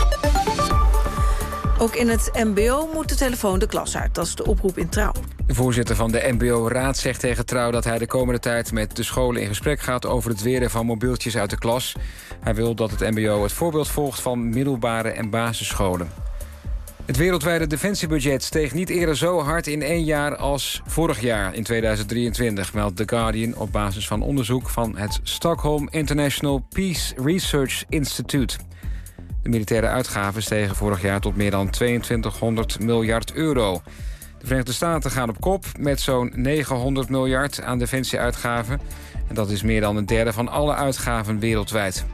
Ook in het mbo moet de telefoon de klas uit. Dat is de oproep in Trouw.
De voorzitter van de mbo-raad zegt tegen Trouw dat hij de komende tijd met de scholen in gesprek gaat over het weren van mobieltjes uit de klas. Hij wil dat het mbo het voorbeeld volgt van middelbare en basisscholen. Het wereldwijde defensiebudget steeg niet eerder zo hard in één jaar als vorig jaar in tweeduizend drieëntwintig, meldt The Guardian op basis van onderzoek van het Stockholm International Peace Research Institute. De militaire uitgaven stegen vorig jaar tot meer dan tweeëntwintighonderd miljard euro. De Verenigde Staten gaan op kop met zo'n negenhonderd miljard aan defensieuitgaven. En dat is meer dan een derde van alle uitgaven wereldwijd.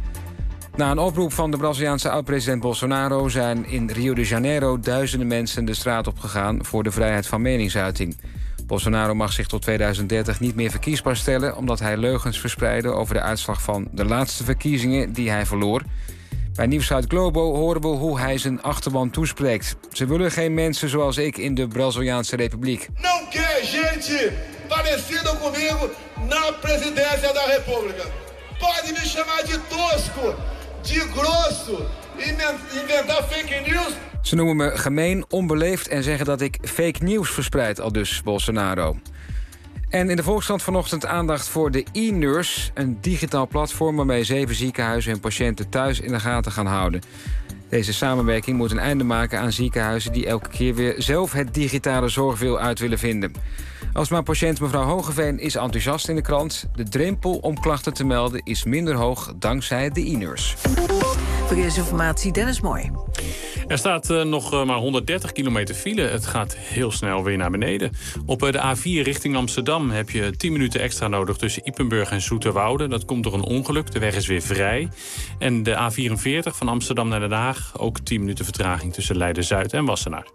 Na een oproep van de Braziliaanse oud-president Bolsonaro zijn in Rio de Janeiro duizenden mensen de straat opgegaan voor de vrijheid van meningsuiting. Bolsonaro mag zich tot tweeduizend dertig niet meer verkiesbaar stellen omdat hij leugens verspreidde over de uitslag van de laatste verkiezingen die hij verloor. Bij Nieuws uit Globo horen we hoe hij zijn achterban toespreekt. Ze willen geen mensen zoals ik in de Braziliaanse Republiek.
Não quer gente parecida comigo na presidência da República. Pode me chamar de tosco, de grosso, inventar fake news.
Ze noemen me gemeen, onbeleefd en zeggen dat ik fake nieuws verspreid, aldus Bolsonaro. En in de Volkskrant vanochtend aandacht voor de e-nurse, een digitaal platform waarmee zeven ziekenhuizen hun patiënten thuis in de gaten gaan houden. Deze samenwerking moet een einde maken aan ziekenhuizen die elke keer weer zelf het digitale zorgwiel uit willen vinden. Als mijn patiënt mevrouw Hogeveen is enthousiast in de krant. De drempel om klachten te melden is minder hoog dankzij de e-nurse.
Verkeersinformatie, Dennis Mooi.
Er staat uh, nog uh, maar honderddertig kilometer file. Het gaat heel snel weer naar beneden. Op uh, de A vier richting Amsterdam heb je tien minuten extra nodig tussen Ypenburg en Zoeterwoude. Dat komt door een ongeluk. De weg is weer vrij. En de A vierenveertig van Amsterdam naar Den Haag. Ook tien minuten vertraging tussen Leiden-Zuid en Wassenaar.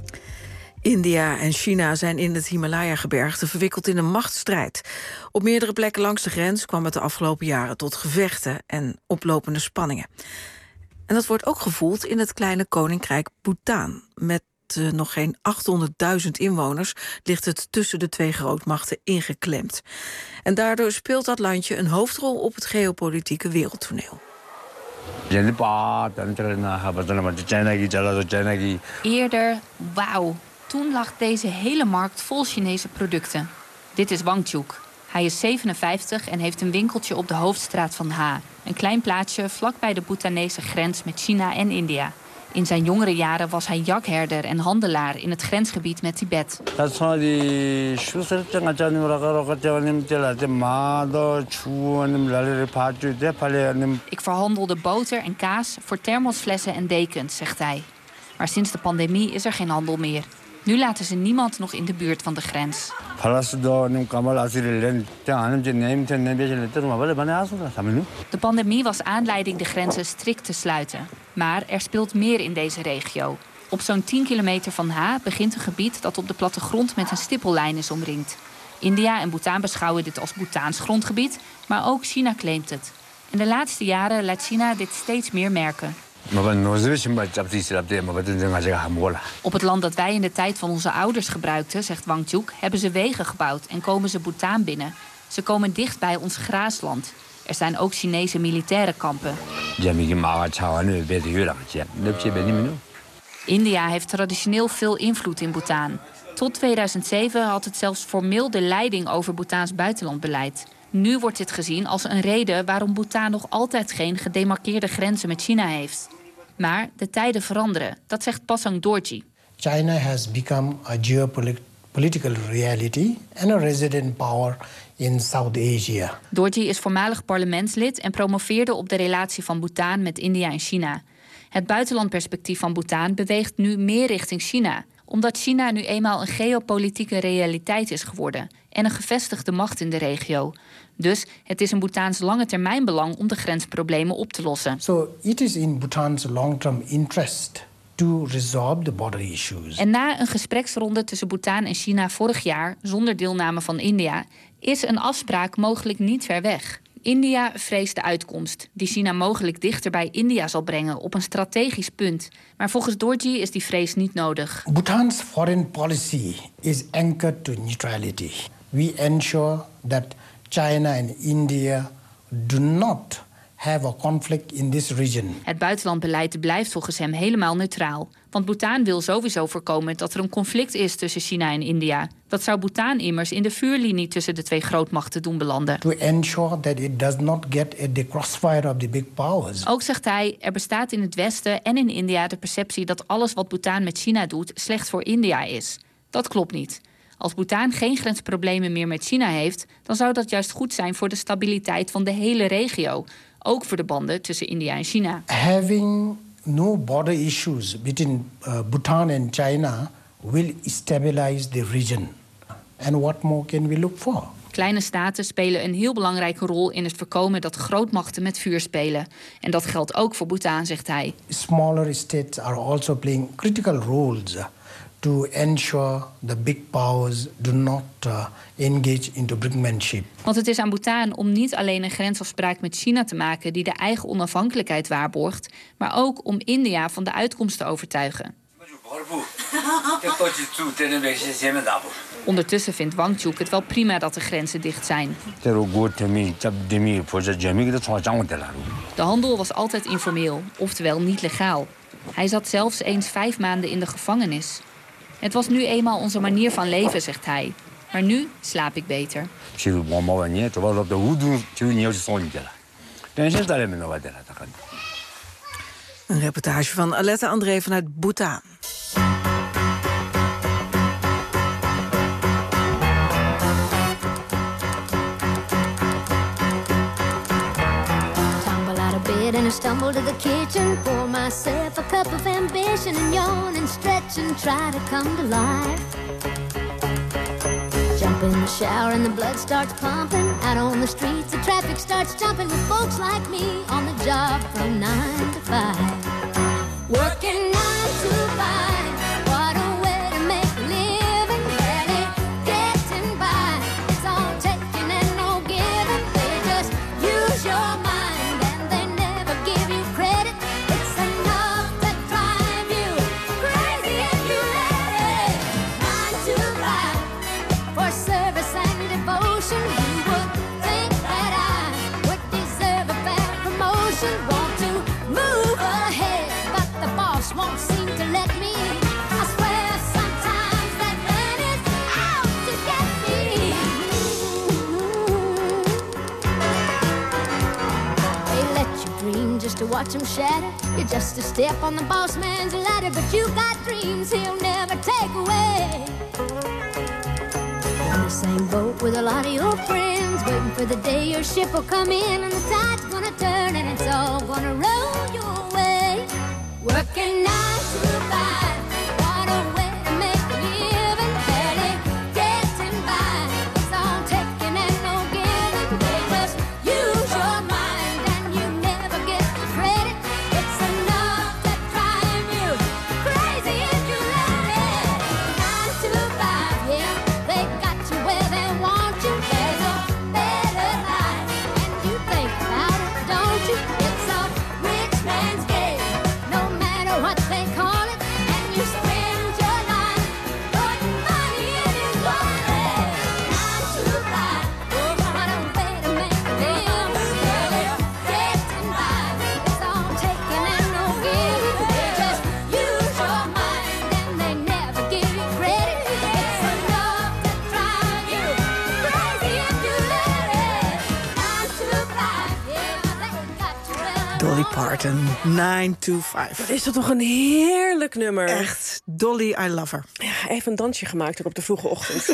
India en China zijn in het Himalaya-gebergte verwikkeld in een machtsstrijd. Op meerdere plekken langs de grens kwam het de afgelopen jaren tot gevechten en oplopende spanningen. En dat wordt ook gevoeld in het kleine koninkrijk Bhutan. Met uh, nog geen achthonderdduizend inwoners ligt het tussen de twee grootmachten ingeklemd. En daardoor speelt dat landje een hoofdrol op het geopolitieke wereldtoneel.
Eerder, wauw. Toen lag deze hele markt vol Chinese producten. Dit is Wangchuk. Hij is zevenenvijftig en heeft een winkeltje op de hoofdstraat van Ha. Een klein plaatsje vlakbij de Bhutanese grens met China en India. In zijn jongere jaren was hij jakherder en handelaar in het grensgebied met Tibet. Ik verhandelde boter en kaas voor thermosflessen en dekens, zegt hij. Maar sinds de pandemie is er geen handel meer. Nu laten ze niemand nog in de buurt van de grens. De pandemie was aanleiding de grenzen strikt te sluiten. Maar er speelt meer in deze regio. Op zo'n tien kilometer van Ha begint een gebied dat op de plattegrond met een stippellijn is omringd. India en Bhutan beschouwen dit als Bhutaans grondgebied, maar ook China claimt het. In de laatste jaren laat China dit steeds meer merken. Op het land dat wij in de tijd van onze ouders gebruikten, zegt Wangchuk, hebben ze wegen gebouwd en komen ze Bhutan binnen. Ze komen dicht bij ons graasland. Er zijn ook Chinese militaire kampen. India heeft traditioneel veel invloed in Bhutan. Tot tweeduizend zeven had het zelfs formeel de leiding over Bhutaans buitenlandbeleid. Nu wordt dit gezien als een reden waarom Bhutan nog altijd geen gedemarkeerde grenzen met China heeft. Maar de tijden veranderen, dat zegt Pasang Dorji.
China has become a geopolitical reality and a resident power in South Asia.
Dorji is voormalig parlementslid en promoveerde op de relatie van Bhutan met India en China. Het buitenlandperspectief van Bhutan beweegt nu meer richting China, omdat China nu eenmaal een geopolitieke realiteit is geworden en een gevestigde macht in de regio. Dus het is in Bhutaans lange termijn belang om de grensproblemen op te lossen.
So it is in Bhutan's long-term interest to resolve the border issues.
En na een gespreksronde tussen Bhutan en China vorig jaar, zonder deelname van India, is een afspraak mogelijk niet ver weg. India vreest de uitkomst, die China mogelijk dichter bij India zal brengen op een strategisch punt. Maar volgens Dorji is die vrees niet nodig.
Bhutan's foreign policy is anchored to neutrality. We ensure that China and India do not have a conflict in this region.
Het buitenlandbeleid blijft volgens hem helemaal neutraal. Want Bhutan wil sowieso voorkomen dat er een conflict is tussen China en India. Dat zou Bhutan immers in de vuurlinie tussen de twee grootmachten doen belanden.
To ensure that it does not get at the crossfire of the big powers.
Ook zegt hij, er bestaat in het Westen en in India de perceptie dat alles wat Bhutan met China doet slecht voor India is. Dat klopt niet. Als Bhutan geen grensproblemen meer met China heeft, dan zou dat juist goed zijn voor de stabiliteit van de hele regio. Ook voor de banden tussen India en China.
Having no border issues between uh, Bhutan and China will stabilize the region. And what more can we look for?
Kleine staten spelen een heel belangrijke rol in het voorkomen dat grootmachten met vuur spelen. En dat geldt ook voor Bhutan, zegt hij.
Smaller states are also playing critical roles to ensure the big powers do not uh, engage into brinkmanship.
Want het is aan Bhutan om niet alleen een grensafspraak met China te maken die de eigen onafhankelijkheid waarborgt, maar ook om India van de uitkomst te overtuigen. Ondertussen vindt Wangchuk het wel prima dat de grenzen dicht zijn. De handel was altijd informeel, oftewel niet legaal. Hij zat zelfs eens vijf maanden in de gevangenis. Het was nu eenmaal onze manier van leven, zegt hij. Maar nu slaap ik beter.
Een reportage van Aletta André vanuit Bhutan.
And I stumble to the kitchen, pour myself a cup of ambition and yawn and stretch and try to come to life. Jump in the shower and the blood starts pumping. Out on the streets the traffic starts jumping with folks like me on the job from nine to five. Working nine to five, what a way to make a living. Barely getting by, it's all taking and no giving. They just use your mind. Want to move ahead. just to watch them shatter. You're just a step on the boss man's ladder, but you got dreams he'll never take away. You're in the same boat with a lot of your friends, waiting for the day your ship will come in and the tide's gonna turn and it's all gonna roll your way. Working nine to five, what a way to make a living, barely getting by. It's all taking and no giving. They just use your mind and you never get the credit. It's enough to drive you crazy if you let it. Nine to five, yeah, they got you where they want you. There's a better life, and you think about it, don't you? It's a rich man's game, no matter what they call it, and you spend your life putting money in his wallet. Nine to five, oh, what a way to make a living, barely getting by. It's all taking and no giving. They just use your mind and they never give you credit. It's enough to drive you crazy if you let it. Nine to five, yeah, they got you well.
Dolly Parton, nine to five.
Wat is dat toch een heerlijk nummer.
Echt, Dolly, I love her.
Ja, even een dansje gemaakt ook op de vroege ochtend.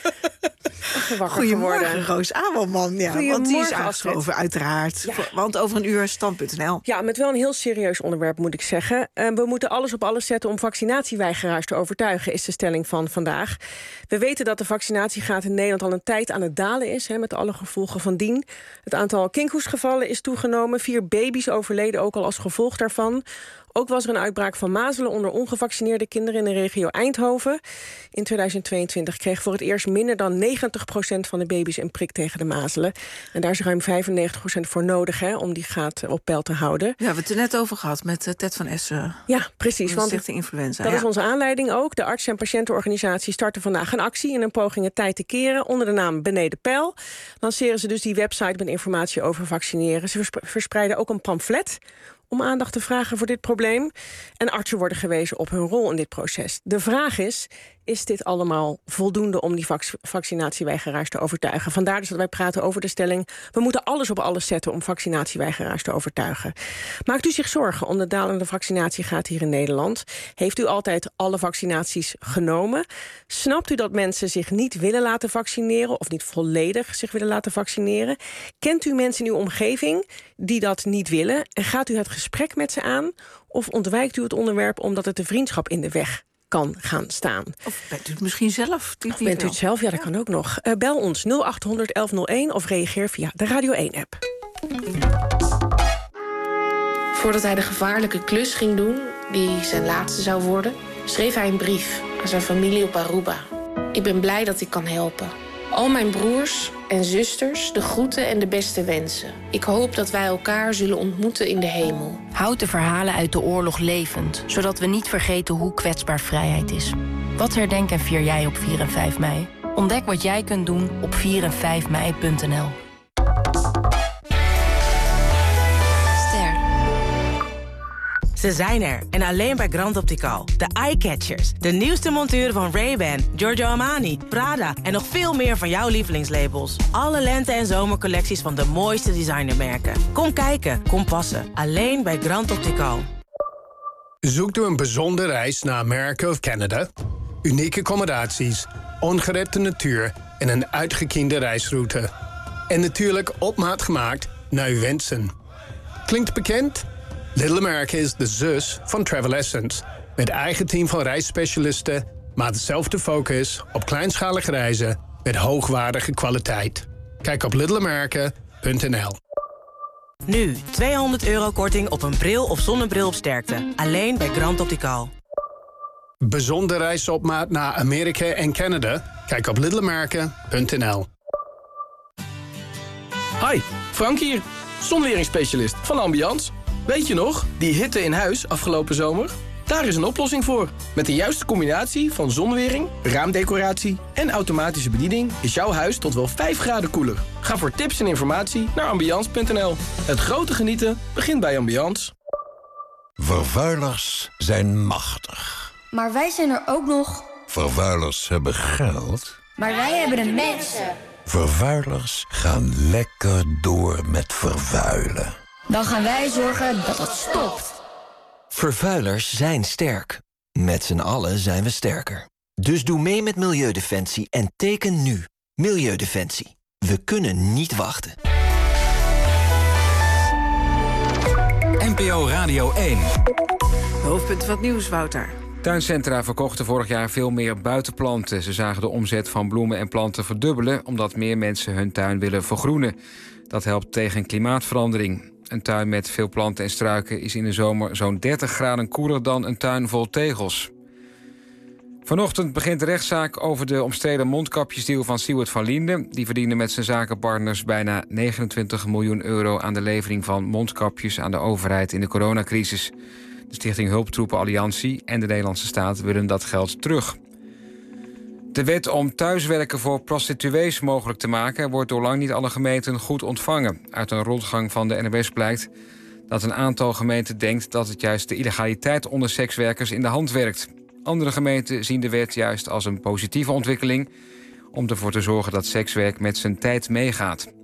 Even wakker
Goedemorgen,
geworden.
Roos Abelman. Ja, want die is
Goedemorgen,
aangeschoven,
Astrid.
uiteraard.
Ja.
Voor- Want over een uur stand punt n l.
Ja, met wel een heel serieus onderwerp, moet ik zeggen. Uh, we moeten alles op alles zetten om vaccinatieweigeraars te overtuigen, is de stelling van vandaag. We weten dat de vaccinatiegraad in Nederland al een tijd aan het dalen is, hè, met alle gevolgen van dien. Het aantal kinkhoestgevallen is toegenomen. Vier baby's overleden ook al als gevolg daarvan. Ook was er een uitbraak van mazelen onder ongevaccineerde kinderen in de regio Eindhoven. In tweeduizend tweeëntwintig kreeg voor het eerst minder dan negentig procent van de baby's een prik tegen de mazelen. En daar is ruim vijfennegentig procent voor nodig, hè, om die graad op peil te houden.
Ja, we hebben het er net over gehad met uh, Ted van Essen.
Ja, precies.
Want
Want
de influenza.
dat
ja.
is onze aanleiding ook. De arts- en patiëntenorganisatie starten vandaag een actie in een poging het tijd te keren. Onder de naam Beneden Peil lanceren ze dus die website met informatie over vaccineren. Ze verspre- verspreiden ook een pamflet om aandacht te vragen voor dit probleem. En artsen worden gewezen op hun rol in dit proces. De vraag is, is dit allemaal voldoende om die vac- vaccinatieweigeraars te overtuigen? Vandaar dus dat wij praten over de stelling, we moeten alles op alles zetten om vaccinatieweigeraars te overtuigen. Maakt u zich zorgen om de dalende vaccinatiegraad hier in Nederland? Heeft u altijd alle vaccinaties genomen? Snapt u dat mensen zich niet willen laten vaccineren of niet volledig zich willen laten vaccineren? Kent u mensen in uw omgeving die dat niet willen? En gaat u het gesprek met ze aan? Of ontwijkt u het onderwerp omdat het de vriendschap in de weg kan gaan staan?
Of bent u het misschien zelf? Die
Of bent u het zelf? Ja, dat kan ook nog. Uh, bel ons nul acht honderd elf nul één of reageer via de Radio één-app.
Voordat hij de gevaarlijke klus ging doen, die zijn laatste zou worden, schreef hij een brief aan zijn familie op Aruba. Ik ben blij dat ik kan helpen. Al mijn broers en zusters, de groeten en de beste wensen. Ik hoop dat wij elkaar zullen ontmoeten in de hemel.
Houd de verhalen uit de oorlog levend, zodat we niet vergeten hoe kwetsbaar vrijheid is. Wat herdenk en vier jij op vier en vijf mei? Ontdek wat jij kunt doen op vier en vijf mei punt n l.
Ster. Ze zijn er en alleen bij Grand Optical. De Eyecatchers, de nieuwste monturen van Ray-Ban, Giorgio Armani, Prada en nog veel meer van jouw lievelingslabels. Alle lente- en zomercollecties van de mooiste designermerken. Kom kijken, kom passen. Alleen bij Grand Optical.
Zoekt u een bijzondere reis naar Amerika of Canada? Unieke accommodaties, ongerepte natuur en een uitgekiende reisroute. En natuurlijk op maat gemaakt naar uw wensen. Klinkt bekend? Little America is de zus van Travel Essence. Met eigen team van reisspecialisten, maar dezelfde focus op kleinschalige reizen met hoogwaardige kwaliteit. Kijk op little america punt n l.
Nu tweehonderd euro korting op een bril of zonnebril op sterkte. Alleen bij Grand Optical.
Bijzondere reizen op maat naar Amerika en Canada? Kijk op little america punt n l.
Hi, Frank hier, zonweringsspecialist van Ambiance. Weet je nog, die hitte in huis afgelopen zomer? Daar is een oplossing voor. Met de juiste combinatie van zonwering, raamdecoratie en automatische bediening is jouw huis tot wel vijf graden koeler. Ga voor tips en informatie naar ambiance punt n l. Het grote genieten begint bij Ambiance.
Vervuilers zijn machtig.
Maar wij zijn er ook nog.
Vervuilers hebben geld.
Maar wij hebben de mensen.
Vervuilers gaan lekker door met vervuilen.
Dan gaan wij zorgen dat het stopt.
Vervuilers zijn sterk. Met z'n allen zijn we sterker. Dus doe mee met Milieudefensie en teken nu. Milieudefensie. We kunnen niet wachten.
N P O Radio één.
Hoofdpunt van het nieuws, Wouter.
Tuincentra verkochten vorig jaar veel meer buitenplanten. Ze zagen de omzet van bloemen en planten verdubbelen, omdat meer mensen hun tuin willen vergroenen. Dat helpt tegen klimaatverandering. Een tuin met veel planten en struiken is in de zomer zo'n dertig graden koeler dan een tuin vol tegels. Vanochtend begint de rechtszaak over de omstreden mondkapjesdeal van Siewert van Lienden. Die verdiende met zijn zakenpartners bijna negenentwintig miljoen euro aan de levering van mondkapjes aan de overheid in de coronacrisis. De Stichting Hulptroepen Alliantie en de Nederlandse staat willen dat geld terug. De wet om thuiswerken voor prostituees mogelijk te maken wordt door lang niet alle gemeenten goed ontvangen. Uit een rondgang van de N O S blijkt dat een aantal gemeenten denkt dat het juist de illegaliteit onder sekswerkers in de hand werkt. Andere gemeenten zien de wet juist als een positieve ontwikkeling om ervoor te zorgen dat sekswerk met zijn tijd meegaat.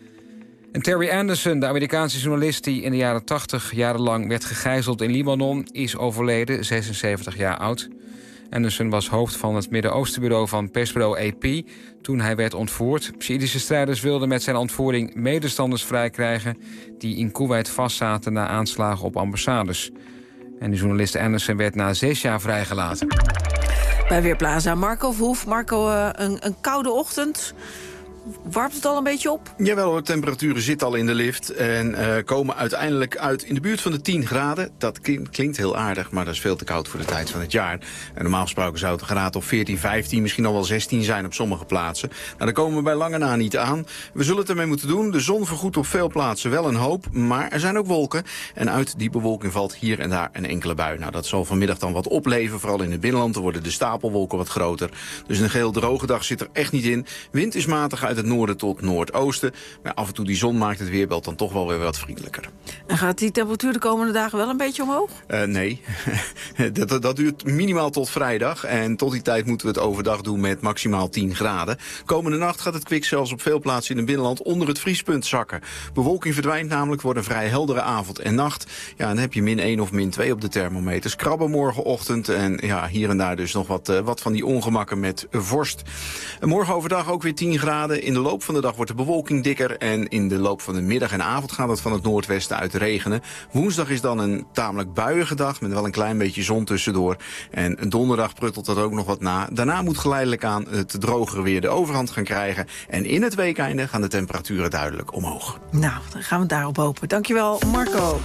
En Terry Anderson, de Amerikaanse journalist die in de jaren tachtig jarenlang werd gegijzeld in Libanon, is overleden, zesenzeventig jaar oud. Anderson was hoofd van het Midden-Oostenbureau van persbureau A P toen hij werd ontvoerd. Sjiïtische strijders wilden met zijn ontvoering medestanders vrijkrijgen die in Koeweit vastzaten na aanslagen op ambassades. En de journalist Anderson werd na zes jaar vrijgelaten.
Bij Weerplaza Marco Verhoef. Marco, uh, een, een koude ochtend. Warmt het al een beetje op?
Jawel, de temperaturen zitten al in de lift en uh, komen uiteindelijk uit in de buurt van de tien graden. Dat klinkt heel aardig, maar dat is veel te koud voor de tijd van het jaar. En normaal gesproken zou het een graad of veertien, vijftien, misschien al wel zestien zijn op sommige plaatsen. Nou, daar komen we bij lange na niet aan. We zullen het ermee moeten doen. De zon vergoedt op veel plaatsen wel een hoop, maar er zijn ook wolken. En uit die bewolking valt hier en daar een enkele bui. Nou, dat zal vanmiddag dan wat opleveren, vooral in het binnenland. Dan worden de stapelwolken wat groter. Dus een geheel droge dag zit er echt niet in. Wind is matig uit het noorden tot noordoosten. Maar af en toe die zon maakt het weerbeeld dan toch wel weer wat vriendelijker.
En gaat die temperatuur de komende dagen wel een beetje omhoog?
Uh, nee, dat, dat duurt minimaal tot vrijdag. En tot die tijd moeten we het overdag doen met maximaal tien graden. Komende nacht gaat het kwik zelfs op veel plaatsen in het binnenland onder het vriespunt zakken. Bewolking verdwijnt namelijk, wordt een vrij heldere avond en nacht. Ja, dan heb je min één of min twee op de thermometers. Krabben morgenochtend en ja, hier en daar dus nog wat, uh, wat van die ongemakken met vorst. En morgen overdag ook weer tien graden. In de loop van de dag wordt de bewolking dikker en in de loop van de middag en avond gaat het van het noordwesten uit regenen. Woensdag is dan een tamelijk buiige dag met wel een klein beetje zon tussendoor. En donderdag pruttelt dat ook nog wat na. Daarna moet geleidelijk aan het drogere weer de overhand gaan krijgen. En in het weekeinde gaan de temperaturen duidelijk omhoog.
Nou, dan gaan we daarop hopen. Dankjewel, Marco.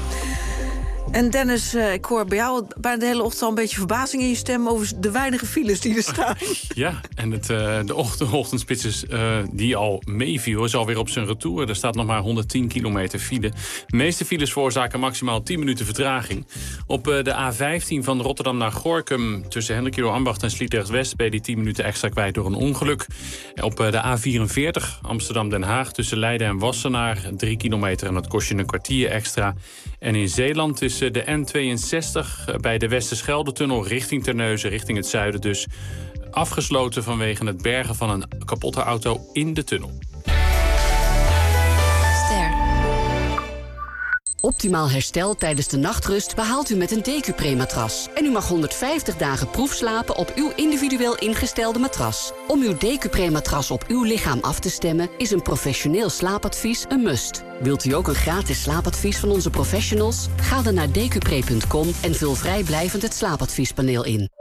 En Dennis, uh, ik hoor bij jou bijna de hele ochtend al een beetje verbazing in je stem over de weinige files die er staan.
Ja, en het, uh, de ochtend, ochtendspits is, uh, die al meeviel is alweer op zijn retour. Er staat nog maar honderdtien kilometer file. De meeste files veroorzaken maximaal tien minuten vertraging. Op uh, de A vijftien van Rotterdam naar Gorinchem tussen Hendrikido Ambacht en Sliedrecht-West ben je die tien minuten extra kwijt door een ongeluk. Op uh, de A vierenveertig Amsterdam-Den Haag tussen Leiden en Wassenaar drie kilometer en dat kost je een kwartier extra. En in Zeeland is de N tweeënzestig bij de Westerschelde-tunnel richting Terneuzen, richting het zuiden dus, afgesloten vanwege het bergen van een kapotte auto in de tunnel.
Ster. Optimaal herstel tijdens de nachtrust behaalt u met een Decupre-matras. En u mag honderdvijftig dagen proefslapen op uw individueel ingestelde matras. Om uw Decupre-matras op uw lichaam af te stemmen is een professioneel slaapadvies een must. Wilt u ook een gratis slaapadvies van onze professionals? Ga dan naar decupre punt com en vul vrijblijvend het slaapadviespaneel in.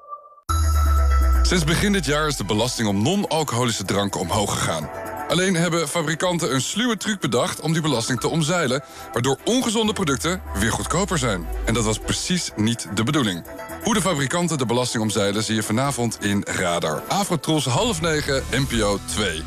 Sinds begin dit jaar is de belasting op non-alcoholische dranken omhoog gegaan. Alleen hebben fabrikanten een sluwe truc bedacht om die belasting te omzeilen, waardoor ongezonde producten weer goedkoper zijn. En dat was precies niet de bedoeling. Hoe de fabrikanten de belasting omzeilen zie je vanavond in Radar. Afrotros half negen, N P O twee.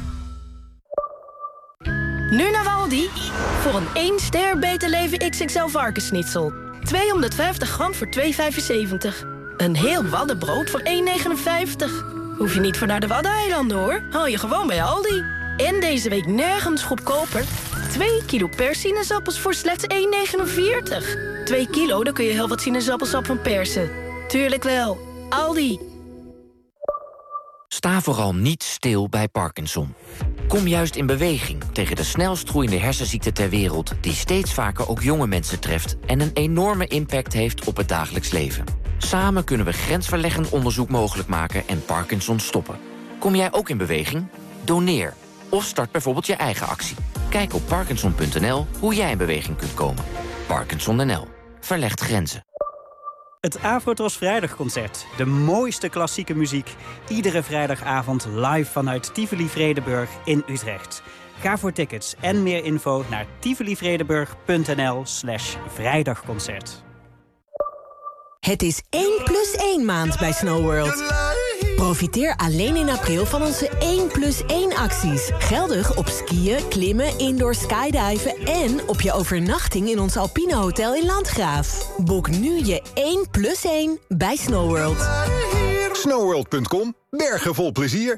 Nu naar Aldi. Voor een één ster Beter Leven X X L varkensschnitzel. tweehonderdvijftig gram voor twee vijfenzeventig. Een heel waddenbrood voor één negenenvijftig. Hoef je niet voor naar de Waddeneilanden, hoor. Haal je gewoon bij Aldi. En deze week nergens goedkoper. twee kilo persinezappels voor slechts één negenenveertig. twee kilo, dan kun je heel wat sinaasappelsap van persen. Tuurlijk wel. Aldi.
Sta vooral niet stil bij Parkinson. Kom juist in beweging tegen de snelst groeiende hersenziekte ter wereld... die steeds vaker ook jonge mensen treft... en een enorme impact heeft op het dagelijks leven. Samen kunnen we grensverleggend onderzoek mogelijk maken en Parkinson stoppen. Kom jij ook in beweging? Doneer. Of start bijvoorbeeld je eigen actie. Kijk op parkinson punt n l hoe jij in beweging kunt komen. Parkinson punt n l. Verlegt grenzen.
Het Afrotros Vrijdagconcert. De mooiste klassieke muziek. Iedere vrijdagavond live vanuit Tivoli Vredenburg in Utrecht. Ga voor tickets en meer info naar tivolivredenburg punt n l slash vrijdagconcert.
Het is één plus één maand bij Snowworld. Profiteer alleen in april van onze één plus één acties. Geldig op skiën, klimmen, indoor skydiven en op je overnachting in ons Alpine Hotel in Landgraaf. Boek nu je één plus één bij Snowworld.
snowworld punt com. Bergen vol plezier.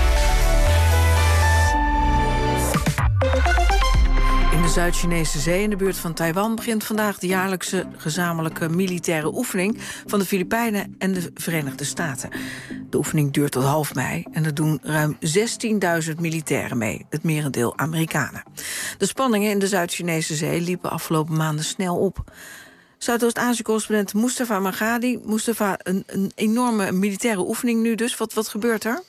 In de Zuid-Chinese Zee in de buurt van Taiwan begint vandaag de jaarlijkse gezamenlijke militaire oefening van de Filipijnen en de Verenigde Staten. De oefening duurt tot half mei en er doen ruim zestienduizend militairen mee, het merendeel Amerikanen. De spanningen in de Zuid-Chinese Zee liepen afgelopen maanden snel op. Zuidoost-Azië-correspondent Mustafa Magadi. Mustafa, een, een enorme militaire oefening nu dus. Wat, wat gebeurt er?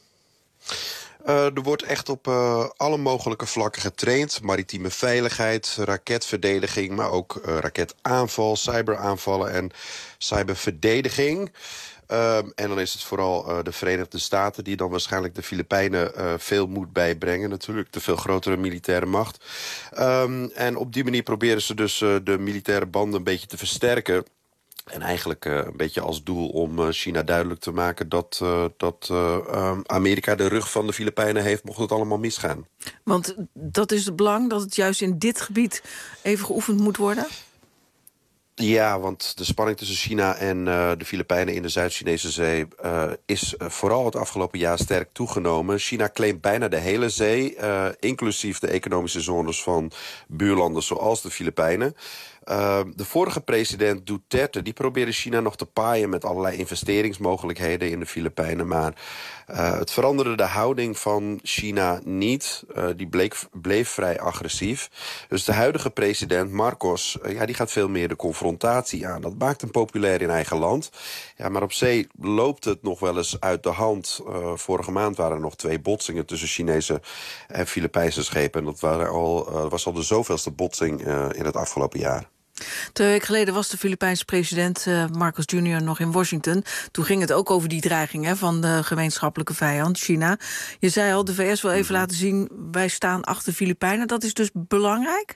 Uh, er wordt echt op uh, alle mogelijke vlakken getraind. Maritieme veiligheid, raketverdediging, maar ook uh, raketaanval, cyberaanvallen en cyberverdediging. Uh, en dan is het vooral uh, de Verenigde Staten die dan waarschijnlijk de Filipijnen uh, veel moet bijbrengen. Natuurlijk de veel grotere militaire macht. Um, en op die manier proberen ze dus uh, de militaire banden een beetje te versterken. En eigenlijk uh, een beetje als doel om uh, China duidelijk te maken dat, uh, dat uh, uh, Amerika de rug van de Filipijnen heeft, mocht het allemaal misgaan.
Want dat is het belang, dat het juist in dit gebied even geoefend moet worden?
Ja, want de spanning tussen China en uh, de Filipijnen in de Zuid-Chinese Zee uh, is uh, vooral het afgelopen jaar sterk toegenomen. China claimt bijna de hele zee, uh, inclusief de economische zones van buurlanden zoals de Filipijnen. Uh, de vorige president Duterte die probeerde China nog te paaien met allerlei investeringsmogelijkheden in de Filipijnen. Maar uh, het veranderde de houding van China niet. Uh, die bleek, bleef vrij agressief. Dus de huidige president Marcos, uh, ja, die gaat veel meer de confrontatie aan. Dat maakt hem populair in eigen land. Ja, maar op zee loopt het nog wel eens uit de hand. Uh, vorige maand waren er nog twee botsingen tussen Chinese en Filipijnse schepen. En dat waren al, uh, was al de zoveelste botsing uh, in het afgelopen jaar.
Twee weken geleden was de Filipijnse president uh, Marcos junior nog in Washington. Toen ging het ook over die dreiging hè, van de gemeenschappelijke vijand, China. Je zei al, de V S wil even laten zien, wij staan achter Filipijnen. Dat is dus belangrijk?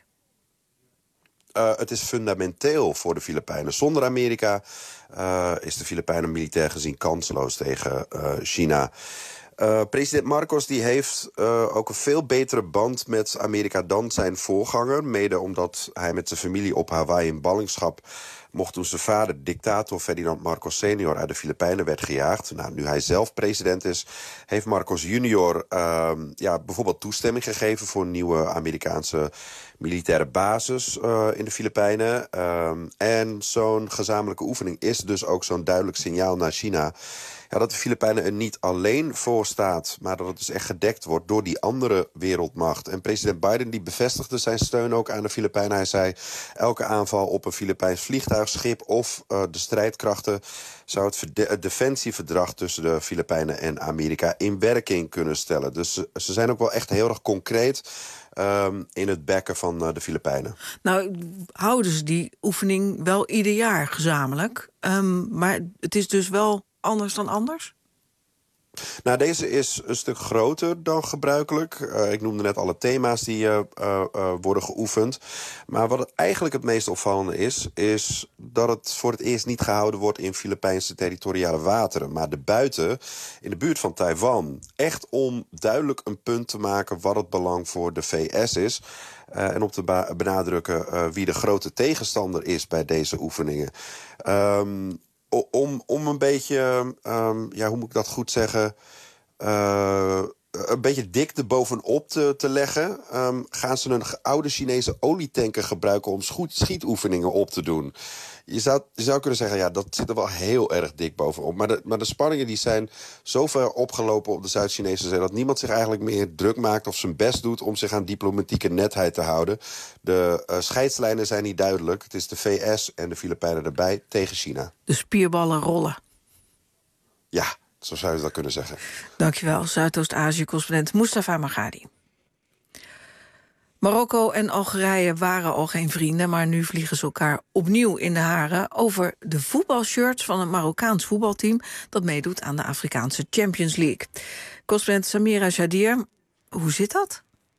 Uh, het is fundamenteel voor de Filipijnen. Zonder Amerika uh, is de Filipijnen militair gezien kansloos tegen uh, China. Uh, president Marcos die heeft uh, ook een veel betere band met Amerika dan zijn voorganger. Mede omdat hij met zijn familie op Hawaii in ballingschap mocht toen zijn vader, dictator Ferdinand Marcos senior, uit de Filipijnen werd gejaagd. Nou, nu hij zelf president is, heeft Marcos junior uh, ja, bijvoorbeeld toestemming gegeven voor een nieuwe Amerikaanse militaire basis uh, in de Filipijnen. Uh, en zo'n gezamenlijke oefening is dus ook zo'n duidelijk signaal naar China. Ja, dat de Filipijnen er niet alleen voor staat, maar dat het dus echt gedekt wordt door die andere wereldmacht. En president Biden die bevestigde zijn steun ook aan de Filipijnen. Hij zei, elke aanval op een Filipijns vliegtuigschip of uh, de strijdkrachten zou het, het defensieverdrag tussen de Filipijnen en Amerika in werking kunnen stellen. Dus ze, ze zijn ook wel echt heel erg concreet Um, in het bekken van uh, de Filipijnen.
Nou, houden ze die oefening wel ieder jaar gezamenlijk. Um, maar het is dus wel anders dan anders?
Nou, deze is een stuk groter dan gebruikelijk. Uh, ik noemde net alle thema's die uh, uh, uh, worden geoefend. Maar wat het eigenlijk het meest opvallende is, is dat het voor het eerst niet gehouden wordt in Filipijnse territoriale wateren, maar de buiten, in de buurt van Taiwan. Echt om duidelijk een punt te maken wat het belang voor de V S is. Uh, en om te benadrukken uh, wie de grote tegenstander is bij deze oefeningen. Um, Om, om een beetje, um, ja, hoe moet ik dat goed zeggen, uh, een beetje dik erbovenop te, te leggen... Um, gaan ze een oude Chinese olietanker gebruiken... om schiet, schietoefeningen op te doen. Je zou, je zou kunnen zeggen, ja, dat zit er wel heel erg dik bovenop. Maar de, maar de spanningen die zijn zo ver opgelopen op de Zuid-Chinese zee... dat niemand zich eigenlijk meer druk maakt of zijn best doet... om zich aan diplomatieke netheid te houden. De uh, scheidslijnen zijn niet duidelijk. Het is de V S en de Filipijnen erbij tegen China.
De spierballen rollen.
Ja, zo zou je dat kunnen zeggen.
Dankjewel, Zuidoost-Azië-correspondent Mustafa Margadi. Marokko en Algerije waren al geen vrienden... maar nu vliegen ze elkaar opnieuw in de haren... over de voetbalshirts van een Marokkaans voetbalteam... dat meedoet aan de Afrikaanse Champions League. Correspondent Samira Jadir, hoe zit dat?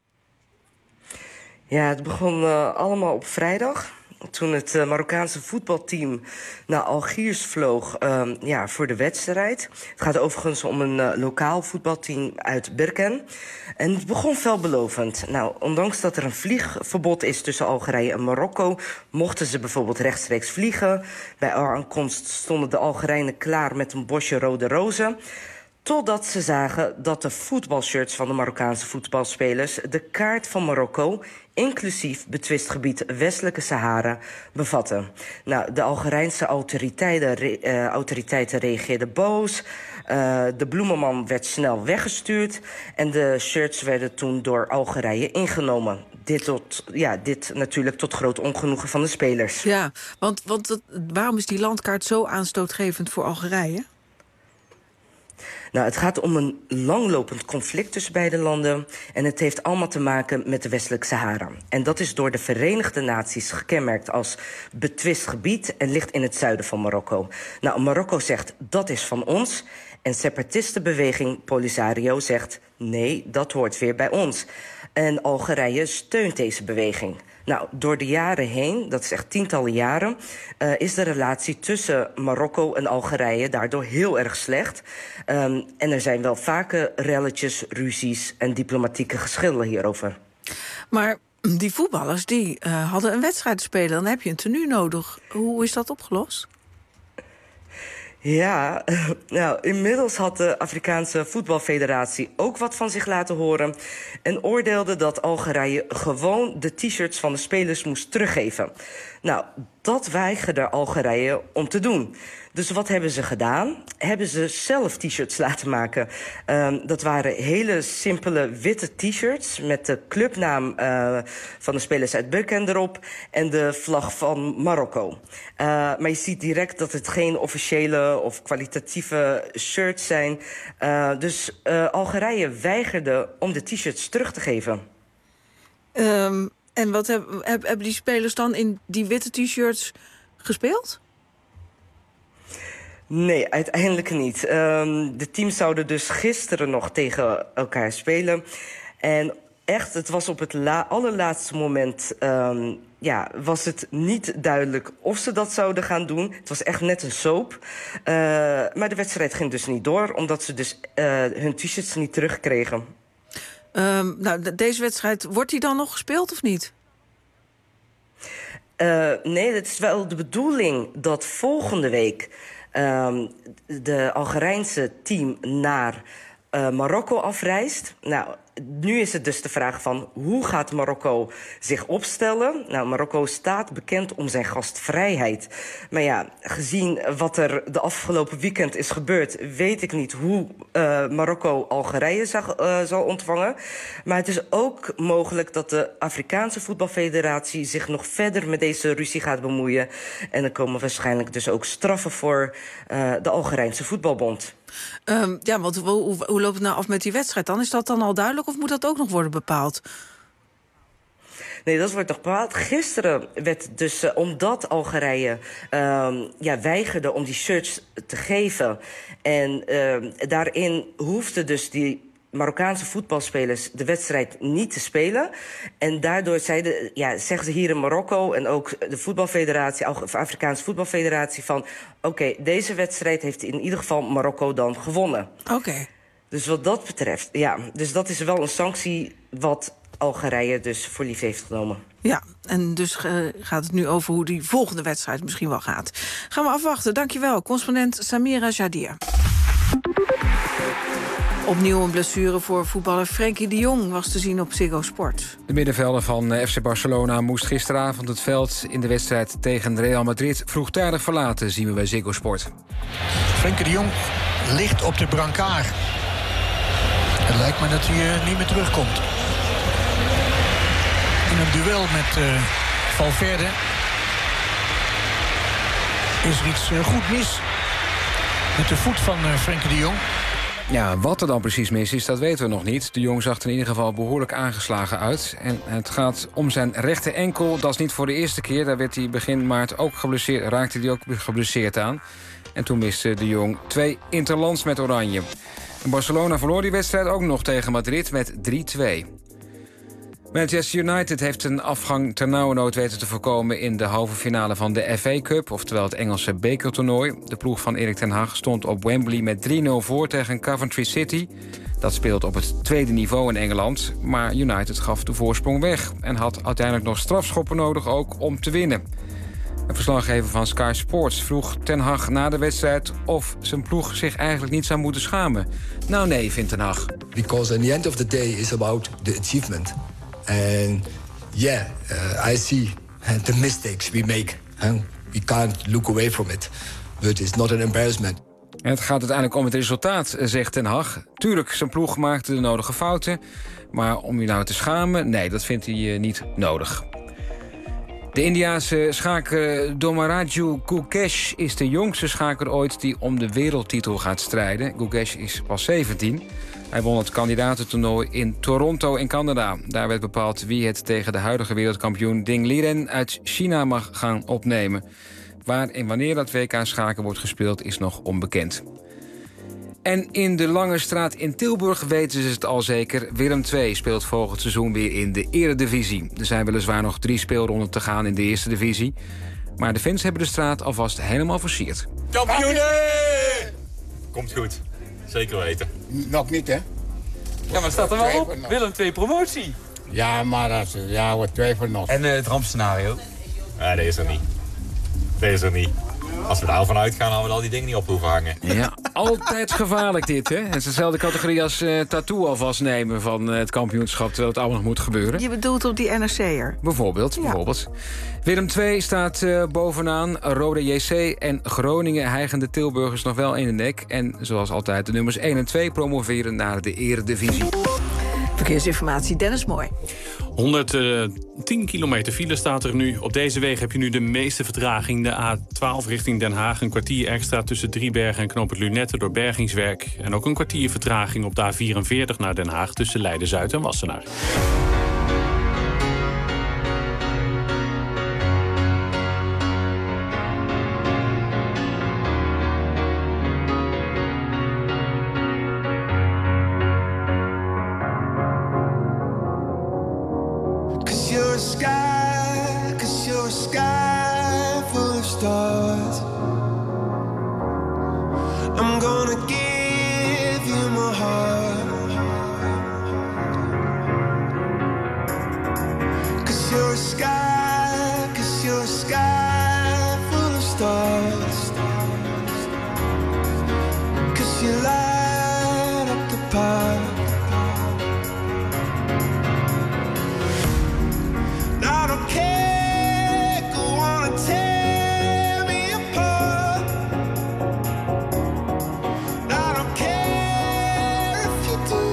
Ja, het begon uh, allemaal op vrijdag... toen het uh, Marokkaanse voetbalteam naar Algiers vloog uh, ja, voor de wedstrijd. Het gaat overigens om een uh, lokaal voetbalteam uit Birken. En het begon veelbelovend. Nou, ondanks dat er een vliegverbod is tussen Algerije en Marokko... mochten ze bijvoorbeeld rechtstreeks vliegen. Bij aankomst stonden de Algerijnen klaar met een bosje rode rozen... totdat ze zagen dat de voetbalshirts van de Marokkaanse voetbalspelers... de kaart van Marokko, inclusief betwist gebied Westelijke Sahara, bevatten. Nou, de Algerijnse autoriteiten, re, uh, autoriteiten reageerden boos. Uh, de bloemenman werd snel weggestuurd. En de shirts werden toen door Algerije ingenomen. Dit, tot, ja, dit natuurlijk tot groot ongenoegen van de spelers.
Ja, want, want het, waarom is die landkaart zo aanstootgevend voor Algerije?
Nou, het gaat om een langlopend conflict tussen beide landen. En het heeft allemaal te maken met de Westelijke Sahara. En dat is door de Verenigde Naties gekenmerkt als betwist gebied... en ligt in het zuiden van Marokko. Nou, Marokko zegt, dat is van ons. En separatistenbeweging Polisario zegt, nee, dat hoort weer bij ons. En Algerije steunt deze beweging. Nou, door de jaren heen, dat is echt tientallen jaren... Uh, is de relatie tussen Marokko en Algerije daardoor heel erg slecht. Um, en er zijn wel vaker relletjes, ruzies en diplomatieke geschillen hierover.
Maar die voetballers die uh, hadden een wedstrijd te spelen. Dan heb je een tenue nodig. Hoe is dat opgelost?
Ja, nou, inmiddels had de Afrikaanse Voetbalfederatie ook wat van zich laten horen... en oordeelde dat Algerije gewoon de t-shirts van de spelers moest teruggeven. Nou, dat weigerde Algerije om te doen. Dus wat hebben ze gedaan? Hebben ze zelf t-shirts laten maken. Um, dat waren hele simpele witte t-shirts... met de clubnaam uh, van de spelers uit Birken erop... en de vlag van Marokko. Uh, maar je ziet direct dat het geen officiële of kwalitatieve shirts zijn. Uh, dus uh, Algerije weigerde om de t-shirts terug te geven.
Um, en wat heb, heb, hebben die spelers dan in die witte t-shirts gespeeld?
Nee, uiteindelijk niet. Um, de teams zouden dus gisteren nog tegen elkaar spelen. En echt, het was op het la- allerlaatste moment... Um, ja, was het niet duidelijk of ze dat zouden gaan doen. Het was echt net een soap. Uh, maar de wedstrijd ging dus niet door... omdat ze dus uh, hun t-shirts niet terugkregen.
Um, nou, deze wedstrijd, wordt die dan nog gespeeld of niet?
Uh, nee, het is wel de bedoeling dat volgende week... Um, de Algerijnse team naar uh, Marokko afreist. Nou, nu is het dus de vraag van hoe gaat Marokko zich opstellen? Nou, Marokko staat bekend om zijn gastvrijheid. Maar ja, gezien wat er de afgelopen weekend is gebeurd... weet ik niet hoe uh, Marokko Algerije zag, uh, zal ontvangen. Maar het is ook mogelijk dat de Afrikaanse Voetbalfederatie... zich nog verder met deze ruzie gaat bemoeien. En er komen waarschijnlijk dus ook straffen voor uh, de Algerijnse Voetbalbond.
Um, ja, want hoe, hoe, hoe loopt het nou af met die wedstrijd dan? Is dat dan al duidelijk of moet dat ook nog worden bepaald?
Nee, dat wordt nog bepaald. Gisteren werd dus, uh, omdat Algerije uh, ja, weigerde om die shirts te geven... en uh, daarin hoefde dus die Marokkaanse voetbalspelers de wedstrijd niet te spelen. En daardoor zeiden, ja, zeggen ze hier in Marokko en ook de voetbalfederatie, de Afrikaanse Voetbalfederatie van... oké, okay, deze wedstrijd heeft in ieder geval Marokko dan gewonnen.
Oké. Okay.
Dus wat dat betreft, ja, dus dat is wel een sanctie wat Algerije dus voor lief heeft genomen.
Ja, en dus uh, gaat het nu over hoe die volgende wedstrijd misschien wel gaat. Gaan we afwachten. Dankjewel, correspondent Samira Jadir. Opnieuw een blessure voor voetballer Frenkie de Jong was te zien op Ziggo Sport.
De middenvelder van F C Barcelona moest gisteravond het veld in de wedstrijd tegen Real Madrid vroegtijdig verlaten, zien we bij Ziggo Sport.
Frenkie de Jong ligt op de brancard. Het lijkt me dat hij uh, niet meer terugkomt. In een duel met uh, Valverde is er iets uh, goed mis met de voet van uh, Frenkie de Jong.
Ja, wat er dan precies mis is, dat weten we nog niet. De Jong zag er in ieder geval behoorlijk aangeslagen uit. En het gaat om zijn rechte enkel. Dat is niet voor de eerste keer. Daar werd hij begin maart ook geblesseerd, raakte hij ook geblesseerd aan. En toen miste de Jong twee interlands met Oranje. En Barcelona verloor die wedstrijd ook nog tegen Madrid met drie twee. Manchester United heeft een afgang ternauwernood weten te voorkomen in de halve finale van de F A Cup, oftewel het Engelse bekertoernooi. De ploeg van Erik ten Hag stond op Wembley met drie nul voor tegen Coventry City. Dat speelt op het tweede niveau in Engeland, maar United gaf de voorsprong weg en had uiteindelijk nog strafschoppen nodig ook om te winnen. Een verslaggever van Sky Sports vroeg ten Hag na de wedstrijd of zijn ploeg zich eigenlijk niet zou moeten schamen. Nou nee, vindt ten Hag.
Because at the end of the day is about the achievement. And yeah, uh, I see the mistakes we make. And we can't look away from it. But it's not an embarrassment.
En het gaat uiteindelijk om het resultaat, zegt ten Hag. Tuurlijk, zijn ploeg maakte de nodige fouten. Maar om je nou te schamen, nee, dat vindt hij uh, niet nodig. De Indiase schaker Domaraju Gukesh is de jongste schaker ooit die om de wereldtitel gaat strijden. Gukesh is pas zeventien. Hij won het kandidatentoernooi in Toronto in Canada. Daar werd bepaald wie het tegen de huidige wereldkampioen Ding Liren uit China mag gaan opnemen. Waar en wanneer dat W K schaken wordt gespeeld is nog onbekend. En in de Lange Straat in Tilburg weten ze het al zeker. Willem twee speelt volgend seizoen weer in de Eredivisie. Er zijn weliswaar nog drie speelronden te gaan in de eerste divisie. Maar de fans hebben de straat alvast helemaal versierd.
Kampioenen! Komt goed. Zeker weten.
Nog niet, hè?
Ja, maar het staat er wel op. Willem twee promotie.
Ja, maar dat is, ja, wordt twijfel nog.
En uh, het rampscenario? Ja, dat is er niet. Dat is er niet. Als we daar van uitgaan, hadden we al die dingen niet op hoeven hangen.
Ja, altijd gevaarlijk dit, hè? Het is dezelfde categorie als uh, tattoo alvast nemen van uh, het kampioenschap, terwijl het allemaal nog moet gebeuren.
Je bedoelt op die N R C'er?
Bijvoorbeeld, ja. bijvoorbeeld. Willem twee staat uh, bovenaan. Roda J C en Groningen hijgen de Tilburgers nog wel in de nek. En zoals altijd de nummers één en twee promoveren naar de Eredivisie.
Verkeersinformatie, Dennis Mooi.
honderdtien kilometer file staat er nu. Op deze weg heb je nu de meeste vertraging. De A twaalf richting Den Haag. Een kwartier extra tussen Driebergen en Knoop het Lunette door bergingswerk. En ook een kwartier vertraging op de A vierenveertig naar Den Haag tussen Leiden-Zuid en Wassenaar.
I'm gonna give you my heart, 'cause you're a sky, 'cause you're a sky full of stars, 'cause you light up the park. I don't care, go on and tear me apart. I don't care if you do.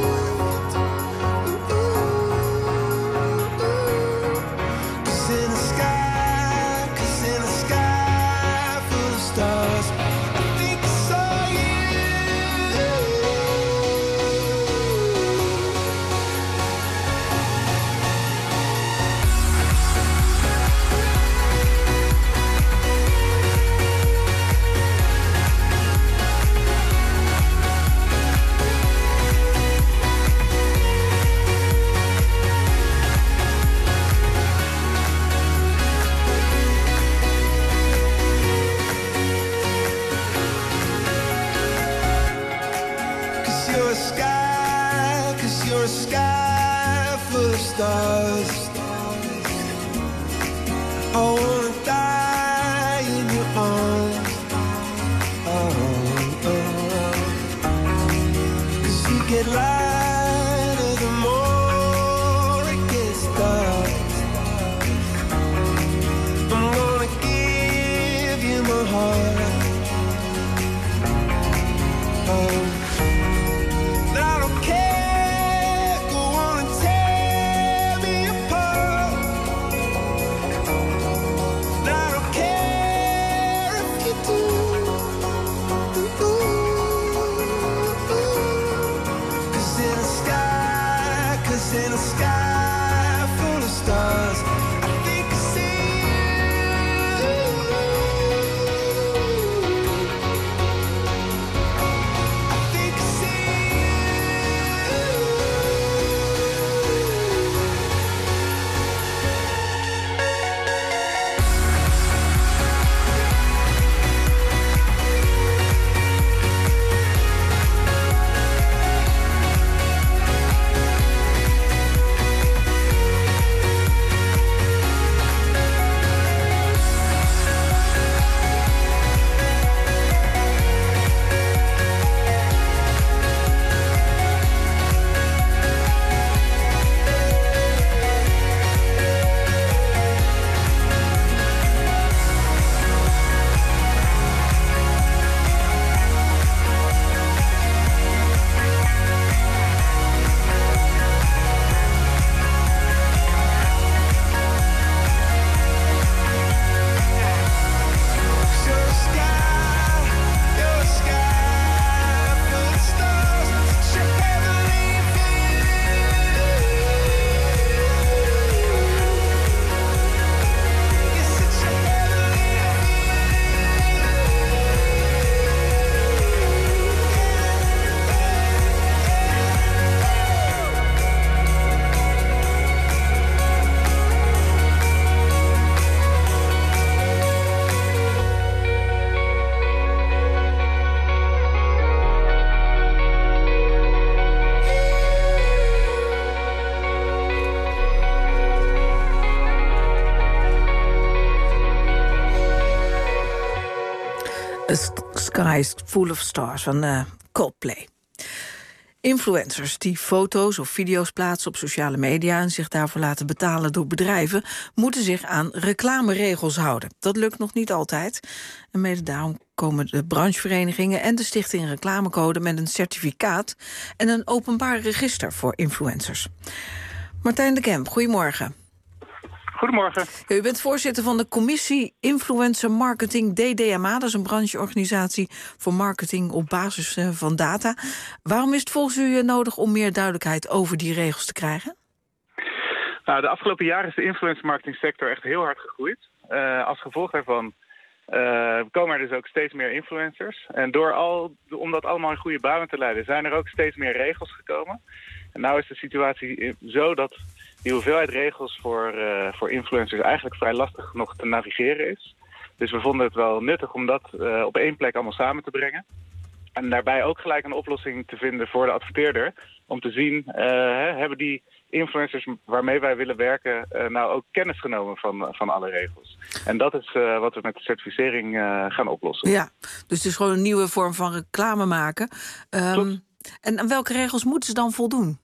Cause in the sky, cause in the sky full of stars, I think I saw you. Cause you're a sky, cause you're a sky full of stars. I wanna die in your arms. Oh, oh, oh. Cause you get get lighter the more it gets dark. I'm gonna give you my heart. Oh, I don't care, go on and tear me apart. I don't care if you do. Cause in a sky, cause in a sky full of stars, I think I see you. I think I see
A Sky is Full of Stars van uh, Coldplay. Influencers die foto's of video's plaatsen op sociale media en zich daarvoor laten betalen door bedrijven, moeten zich aan reclameregels houden. Dat lukt nog niet altijd. En mede daarom komen de brancheverenigingen en de Stichting Reclamecode met een certificaat en een openbaar register voor influencers. Martijn de Kemp, goedemorgen.
Goedemorgen.
U bent voorzitter van de commissie Influencer Marketing D D M A. Dat is een brancheorganisatie voor marketing op basis van data. Waarom is het volgens u nodig om meer duidelijkheid over die regels te krijgen?
Nou, de afgelopen jaren is de influencer marketing sector echt heel hard gegroeid. Uh, als gevolg daarvan uh, komen er dus ook steeds meer influencers. En door al, om dat allemaal in goede banen te leiden, zijn er ook steeds meer regels gekomen. En nou is de situatie zo dat die hoeveelheid regels voor, uh, voor influencers eigenlijk vrij lastig nog te navigeren is. Dus we vonden het wel nuttig om dat uh, op één plek allemaal samen te brengen. En daarbij ook gelijk een oplossing te vinden voor de adverteerder. Om te zien, uh, hè, hebben die influencers waarmee wij willen werken uh, nou ook kennis genomen van, van alle regels. En dat is uh, wat we met de certificering uh, gaan oplossen.
Ja, dus het is gewoon een nieuwe vorm van reclame maken. Um, en aan welke regels moeten ze dan voldoen?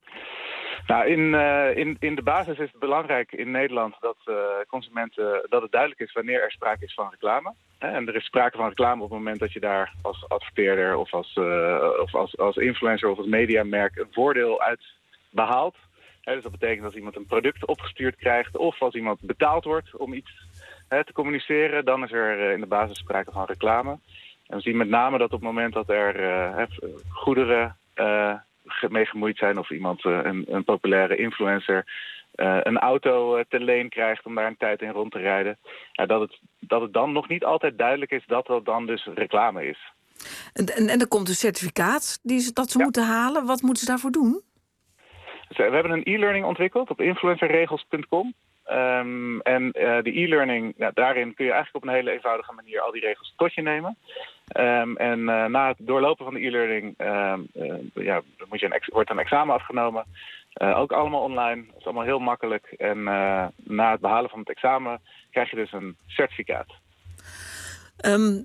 Nou, in, uh, in, in de basis is het belangrijk in Nederland dat uh, consumenten dat het duidelijk is wanneer er sprake is van reclame. En er is sprake van reclame op het moment dat je daar als adverteerder of als, uh, of als, als influencer of als mediamerk een voordeel uit behaalt. He, dus dat betekent dat iemand een product opgestuurd krijgt of als iemand betaald wordt om iets he, te communiceren, dan is er uh, in de basis sprake van reclame. En we zien met name dat op het moment dat er uh, he, goederen uh, mee gemoeid zijn of iemand, uh, een, een populaire influencer, uh, een auto uh, te leen krijgt om daar een tijd in rond te rijden, uh, dat, het, dat het dan nog niet altijd duidelijk is dat dat dan dus reclame is.
En, en, en er komt een certificaat die ze, dat ze ja. moeten halen. Wat moeten ze daarvoor doen?
Dus, uh, we hebben een e-learning ontwikkeld op influencerregels punt com. Um, en uh, de e-learning, ja, daarin kun je eigenlijk op een hele eenvoudige manier al die regels tot je nemen. Um, en uh, na het doorlopen van de e-learning um, uh, ja, moet je een ex- wordt een examen afgenomen. Uh, ook allemaal online. Dat is allemaal heel makkelijk. En uh, na het behalen van het examen krijg je dus een certificaat.
Um,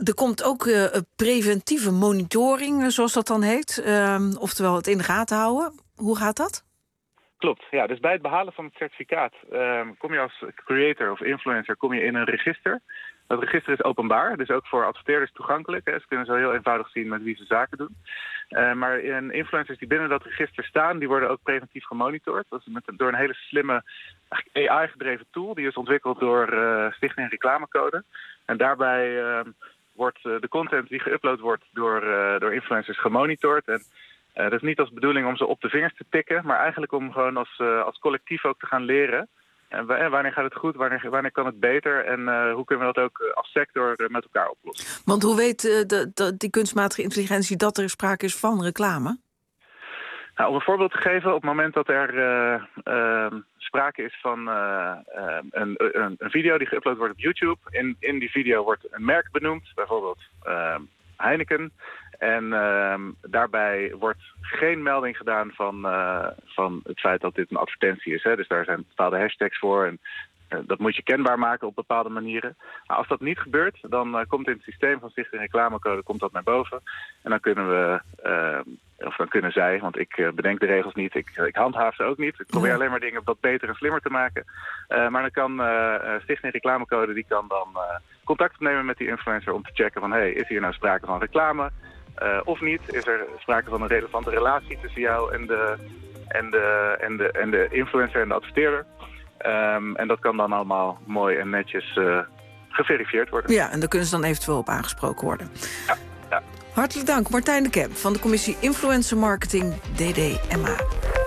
Er komt ook uh, preventieve monitoring, zoals dat dan heet. Uh, oftewel het in de gaten houden. Hoe gaat dat?
Klopt, ja. Dus bij het behalen van het certificaat uh, kom je als creator of influencer kom je in een register. Dat register is openbaar, dus ook voor adverteerders toegankelijk. Hè. Ze kunnen zo heel eenvoudig zien met wie ze zaken doen. Uh, maar in influencers die binnen dat register staan, die worden ook preventief gemonitord. Dat is met, door een hele slimme A I-gedreven tool. Die is ontwikkeld door uh, Stichting Reclamecode. En daarbij uh, wordt uh, de content die geüpload wordt door, uh, door influencers gemonitord. En uh, dat is niet als bedoeling om ze op de vingers te tikken, maar eigenlijk om gewoon als, uh, als collectief ook te gaan leren. En wanneer gaat het goed, wanneer, wanneer kan het beter en uh, hoe kunnen we dat ook als sector uh, met elkaar oplossen?
Want hoe weet uh, de, de, die kunstmatige intelligentie dat er sprake is van reclame?
Nou, om een voorbeeld te geven, op het moment dat er uh, uh, sprake is van uh, uh, een, een, een video die geüpload wordt op YouTube. In, in die video wordt een merk benoemd, bijvoorbeeld uh, Heineken. En uh, daarbij wordt geen melding gedaan van, uh, van het feit dat dit een advertentie is. Hè. Dus daar zijn bepaalde hashtags voor en uh, dat moet je kenbaar maken op bepaalde manieren. Maar als dat niet gebeurt, dan uh, komt in het systeem van Stichting Reclamecode komt dat naar boven. En dan kunnen we, uh, of dan kunnen zij, want ik uh, bedenk de regels niet, ik, ik handhaaf ze ook niet. Ik probeer alleen maar dingen wat beter en slimmer te maken. Uh, maar dan kan uh, Stichting Reclamecode, die kan dan uh, contact opnemen met die influencer om te checken van, hey, is hier nou sprake van reclame? Uh, of niet, is er sprake van een relevante relatie tussen jou en de, en de, en de, en de influencer en de adverteerder. Um, en dat kan dan allemaal mooi en netjes uh, geverifieerd worden.
Ja, en daar kunnen ze dan eventueel op aangesproken worden.
Ja, ja.
Hartelijk dank, Martijn de Kemp van de commissie Influencer Marketing D D M A.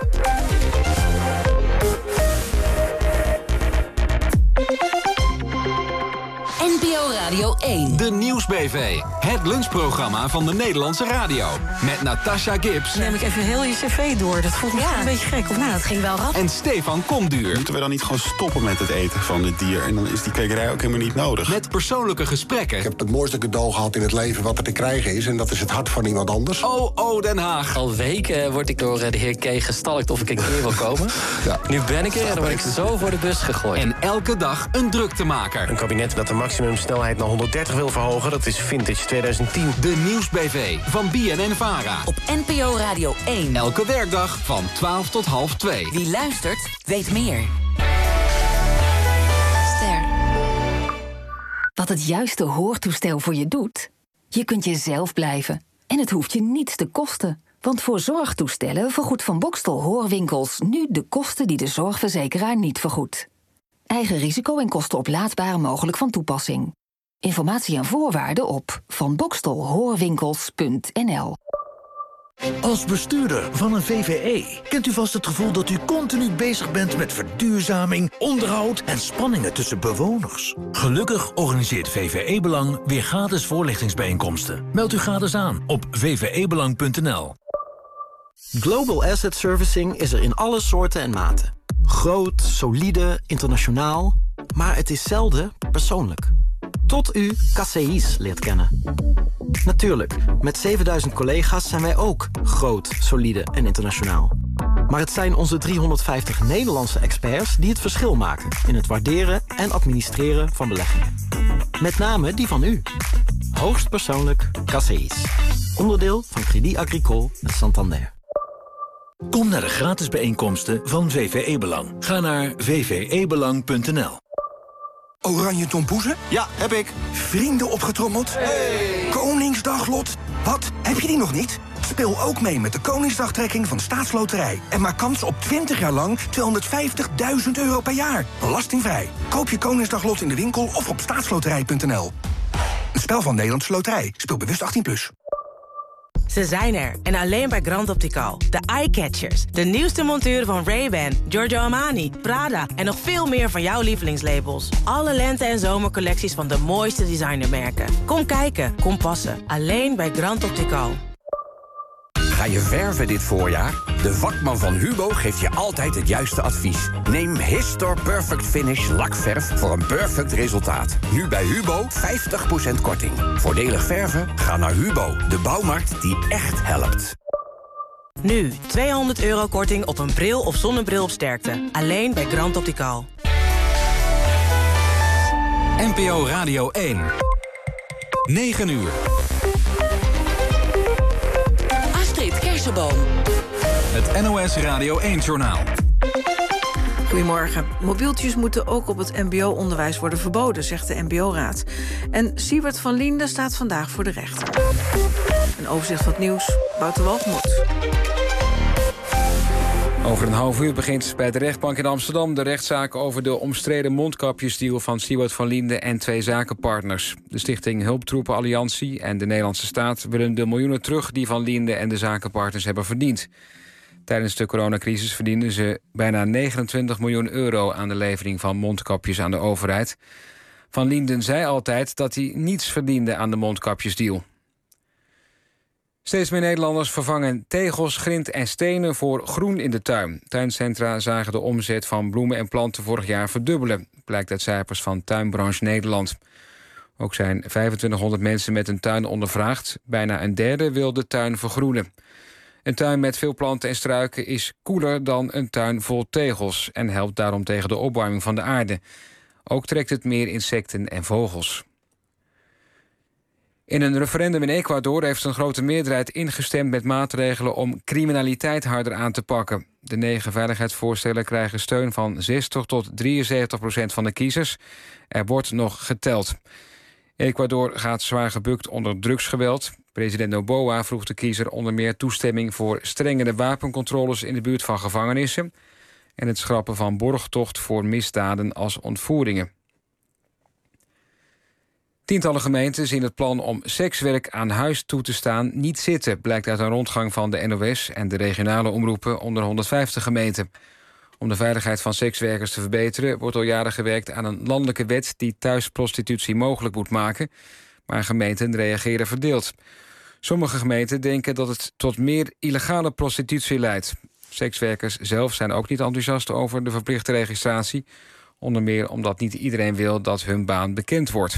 N P O Radio één.
De Nieuws B V. Het lunchprogramma van de Nederlandse radio. Met Natasha Gibbs.
Neem ik even heel je cv door. Dat voelt me
Ja.
een beetje gek. Of
Nou, dat ging wel rap.
En Stefan Komduur.
Moeten we dan niet gewoon stoppen met het eten van dit dier? En dan is die kwekerij ook helemaal niet nodig.
Met persoonlijke gesprekken.
Ik heb het mooiste cadeau gehad in het leven wat er te krijgen is. En dat is het hart van iemand anders.
Oh, oh, Den Haag.
Al weken word ik door de heer K. gestalkt of ik een keer wil komen.
Ja.
Nu ben ik er en dan word ik zo voor de bus gegooid.
En elke dag een druktemaker.
Een kabinet dat de maximumsnelheid naar honderddertig wil verhogen, dat is vintage twintig tien.
De Nieuws B V van B N N Vara.
Op N P O Radio één.
Elke werkdag van twaalf tot half twee.
Wie luistert, weet meer.
Ster. Wat het juiste hoortoestel voor je doet? Je kunt jezelf blijven. En het hoeft je niets te kosten. Want voor zorgtoestellen vergoedt Van Bokstel Hoorwinkels nu de kosten die de zorgverzekeraar niet vergoedt. Eigen risico en kosten oplaadbaar mogelijk van toepassing. Informatie en voorwaarden op van bokstel hoorwinkels punt n l.
Als bestuurder van een V V E kent u vast het gevoel dat u continu bezig bent met verduurzaming, onderhoud en spanningen tussen bewoners. Gelukkig organiseert V V E Belang weer gratis voorlichtingsbijeenkomsten. Meld u gratis aan op v v e belang punt n l.
Global Asset Servicing is er in alle soorten en maten. Groot, solide, internationaal, maar het is zelden persoonlijk. Tot u K C I's leert kennen. Natuurlijk, met zevenduizend collega's zijn wij ook groot, solide en internationaal. Maar het zijn onze driehonderdvijftig Nederlandse experts die het verschil maken in het waarderen en administreren van beleggingen. Met name die van u. Hoogst persoonlijk K C I's. Onderdeel van Crédit Agricole met Santander.
Kom naar de gratis bijeenkomsten van V V E Belang. Ga naar v v e belang punt n l.
Oranje tompoezen?
Ja, heb ik.
Vrienden opgetrommeld? Hey. Koningsdaglot? Wat? Heb je die nog niet? Speel ook mee met de Koningsdagtrekking van Staatsloterij. En maak kans op twintig jaar lang tweehonderdvijftigduizend euro per jaar. Belastingvrij. Koop je Koningsdaglot in de winkel of op staatsloterij punt n l. Een spel van Nederlandse Loterij. Speel bewust achttien plus.
Ze zijn er en alleen bij Grand Optical. De Eyecatchers, de nieuwste monturen van Ray-Ban, Giorgio Armani, Prada en nog veel meer van jouw lievelingslabels. Alle lente- en zomercollecties van de mooiste designermerken. Kom kijken, kom passen. Alleen bij Grand Optical.
Ga je verven dit voorjaar? De vakman van Hubo geeft je altijd het juiste advies. Neem Histor Perfect Finish lakverf voor een perfect resultaat. Nu bij Hubo vijftig procent korting. Voordelig verven? Ga naar Hubo, de bouwmarkt die echt helpt.
Nu tweehonderd euro korting op een bril of zonnebril op sterkte. Alleen bij Grand Optical.
N P O Radio één. negen uur.
Astrid Kersenboom.
Het N O S Radio één-journaal.
Goedemorgen. Mobieltjes moeten ook op het mbo-onderwijs worden verboden, zegt de M B O-raad. En Siewert van Liende staat vandaag voor de rechter. Een overzicht van het nieuws, Wouter Walgemoed.
Over een half uur begint bij de rechtbank in Amsterdam de rechtszaak over de omstreden mondkapjesdeal van Siewert van Liende en twee zakenpartners. De stichting Hulptroepen Alliantie en de Nederlandse staat willen de miljoenen terug die van Liende en de zakenpartners hebben verdiend. Tijdens de coronacrisis verdienden ze bijna negenentwintig miljoen euro aan de levering van mondkapjes aan de overheid. Van Liende zei altijd dat hij niets verdiende aan de mondkapjesdeal. Steeds meer Nederlanders vervangen tegels, grind en stenen voor groen in de tuin. Tuincentra zagen de omzet van bloemen en planten vorig jaar verdubbelen, blijkt uit cijfers van Tuinbranche Nederland. Ook zijn vijfentwintighonderd mensen met een tuin ondervraagd. Bijna een derde wil de tuin vergroenen. Een tuin met veel planten en struiken is koeler dan een tuin vol tegels en helpt daarom tegen de opwarming van de aarde. Ook trekt het meer insecten en vogels. In een referendum in Ecuador heeft een grote meerderheid ingestemd met maatregelen om criminaliteit harder aan te pakken. De negen veiligheidsvoorstellen krijgen steun van zestig tot drieënzeventig procent van de kiezers. Er wordt nog geteld. Ecuador gaat zwaar gebukt onder drugsgeweld. President Noboa vroeg de kiezer onder meer toestemming voor strengere wapencontroles in de buurt van gevangenissen en het schrappen van borgtocht voor misdaden als ontvoeringen. Tientallen gemeenten zien het plan om sekswerk aan huis toe te staan niet zitten, blijkt uit een rondgang van de N O S en de regionale omroepen onder honderdvijftig gemeenten. Om de veiligheid van sekswerkers te verbeteren wordt al jaren gewerkt aan een landelijke wet die thuisprostitutie mogelijk moet maken, maar gemeenten reageren verdeeld. Sommige gemeenten denken dat het tot meer illegale prostitutie leidt. Sekswerkers zelf zijn ook niet enthousiast over de verplichte registratie, onder meer omdat niet iedereen wil dat hun baan bekend wordt.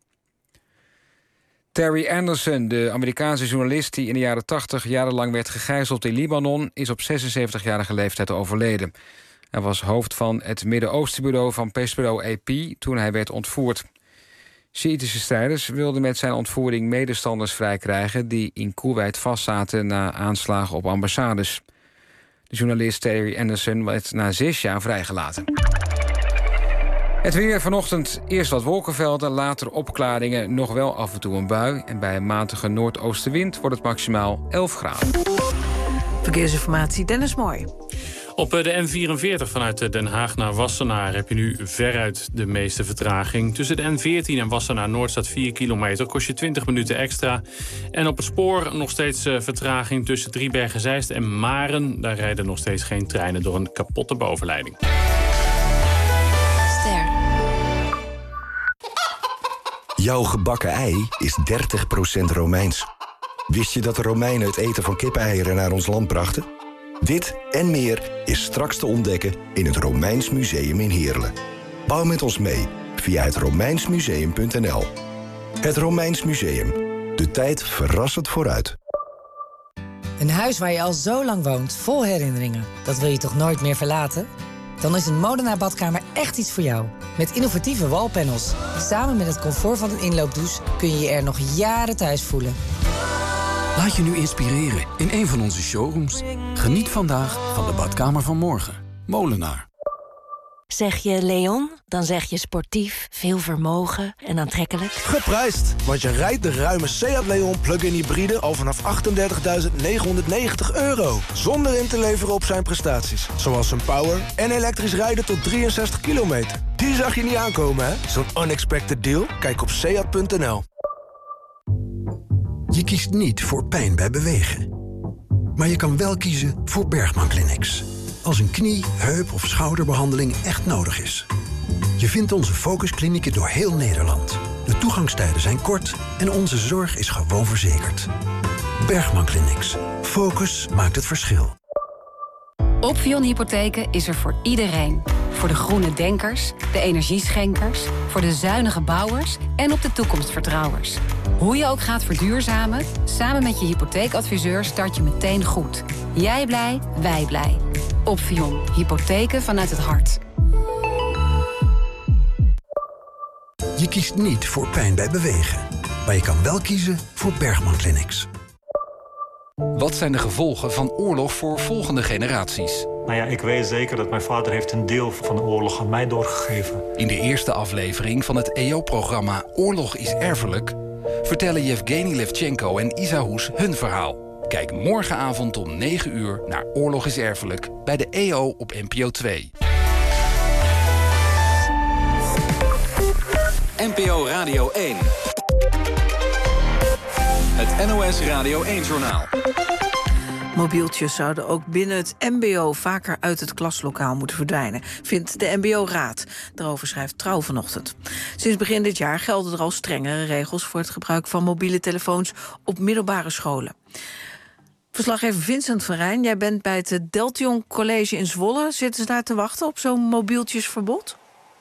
Terry Anderson, de Amerikaanse journalist die in de jaren tachtig jarenlang werd gegijzeld in Libanon, is op zesenzeventigjarige leeftijd overleden. Hij was hoofd van het Midden-Oostenbureau van persbureau A P toen hij werd ontvoerd. Sjiitische strijders wilden met zijn ontvoering medestanders vrijkrijgen die in Koeweit vastzaten na aanslagen op ambassades. De journalist Terry Anderson werd na zes jaar vrijgelaten. Het weer vanochtend, eerst wat wolkenvelden, later opklaringen, nog wel af en toe een bui. En bij een matige noordoostenwind wordt het maximaal elf graden.
Verkeersinformatie, Dennis Mooi.
Op de N vierenveertig vanuit Den Haag naar Wassenaar heb je nu veruit de meeste vertraging. Tussen de N veertien en Wassenaar-Noord staat vier kilometer, kost je twintig minuten extra. En op het spoor nog steeds vertraging tussen Driebergen-Zeist en Maren. Daar rijden nog steeds geen treinen door een kapotte bovenleiding.
Ster. Jouw gebakken ei is dertig procent Romeins. Wist je dat de Romeinen het eten van kippeneieren naar ons land brachten? Dit en meer is straks te ontdekken in het Romeins Museum in Heerlen. Bouw met ons mee via het romeinsmuseum punt n l. Het Romeins Museum. De tijd verrassend vooruit.
Een huis waar je al zo lang woont, vol herinneringen. Dat wil je toch nooit meer verlaten? Dan is een Molenaar badkamer echt iets voor jou. Met innovatieve wallpanels. Samen met het comfort van een inloopdouche kun je je er nog jaren thuis voelen.
Laat je nu inspireren in een van onze showrooms. Geniet vandaag van de badkamer van morgen. Molenaar.
Zeg je Leon, dan zeg je sportief, veel vermogen en aantrekkelijk.
Geprijsd, want je rijdt de ruime Seat Leon plug-in hybride al vanaf achtendertigduizend negenhonderdnegentig euro. Zonder in te leveren op zijn prestaties. Zoals zijn power en elektrisch rijden tot drieënzestig kilometer. Die zag je niet aankomen, hè? Zo'n unexpected deal? Kijk op seat punt n l.
Je kiest niet voor pijn bij bewegen. Maar je kan wel kiezen voor Bergman Clinics. Als een knie, heup of schouderbehandeling echt nodig is. Je vindt onze focusklinieken door heel Nederland. De toegangstijden zijn kort en onze zorg is gewoon verzekerd. Bergman Clinics. Focus maakt het verschil.
Opvion Hypotheken is er voor iedereen. Voor de groene denkers, de energieschenkers, voor de zuinige bouwers en op de toekomstvertrouwers. Hoe je ook gaat verduurzamen, samen met je hypotheekadviseur start je meteen goed. Jij blij, wij blij. Opvion. Hypotheken vanuit het hart.
Je kiest niet voor pijn bij bewegen. Maar je kan wel kiezen voor Bergman Clinics.
Wat zijn de gevolgen van oorlog voor volgende generaties?
Nou ja, ik weet zeker dat mijn vader heeft een deel van de oorlog aan mij doorgegeven.
In de eerste aflevering van het E O-programma Oorlog is erfelijk vertellen Yevgeny Levchenko en Isa Hoes hun verhaal. Kijk morgenavond om negen uur naar Oorlog is erfelijk bij de E O op N P O twee.
N P O Radio één. Het N O S Radio één-journaal.
Mobieltjes zouden ook binnen het M B O vaker uit het klaslokaal moeten verdwijnen, vindt de M B O-raad. Daarover schrijft Trouw vanochtend. Sinds begin dit jaar gelden er al strengere regels voor het gebruik van mobiele telefoons op middelbare scholen. Verslaggever Vincent van Rijn, jij bent bij het Deltion College in Zwolle. Zitten ze daar te wachten op zo'n mobieltjesverbod?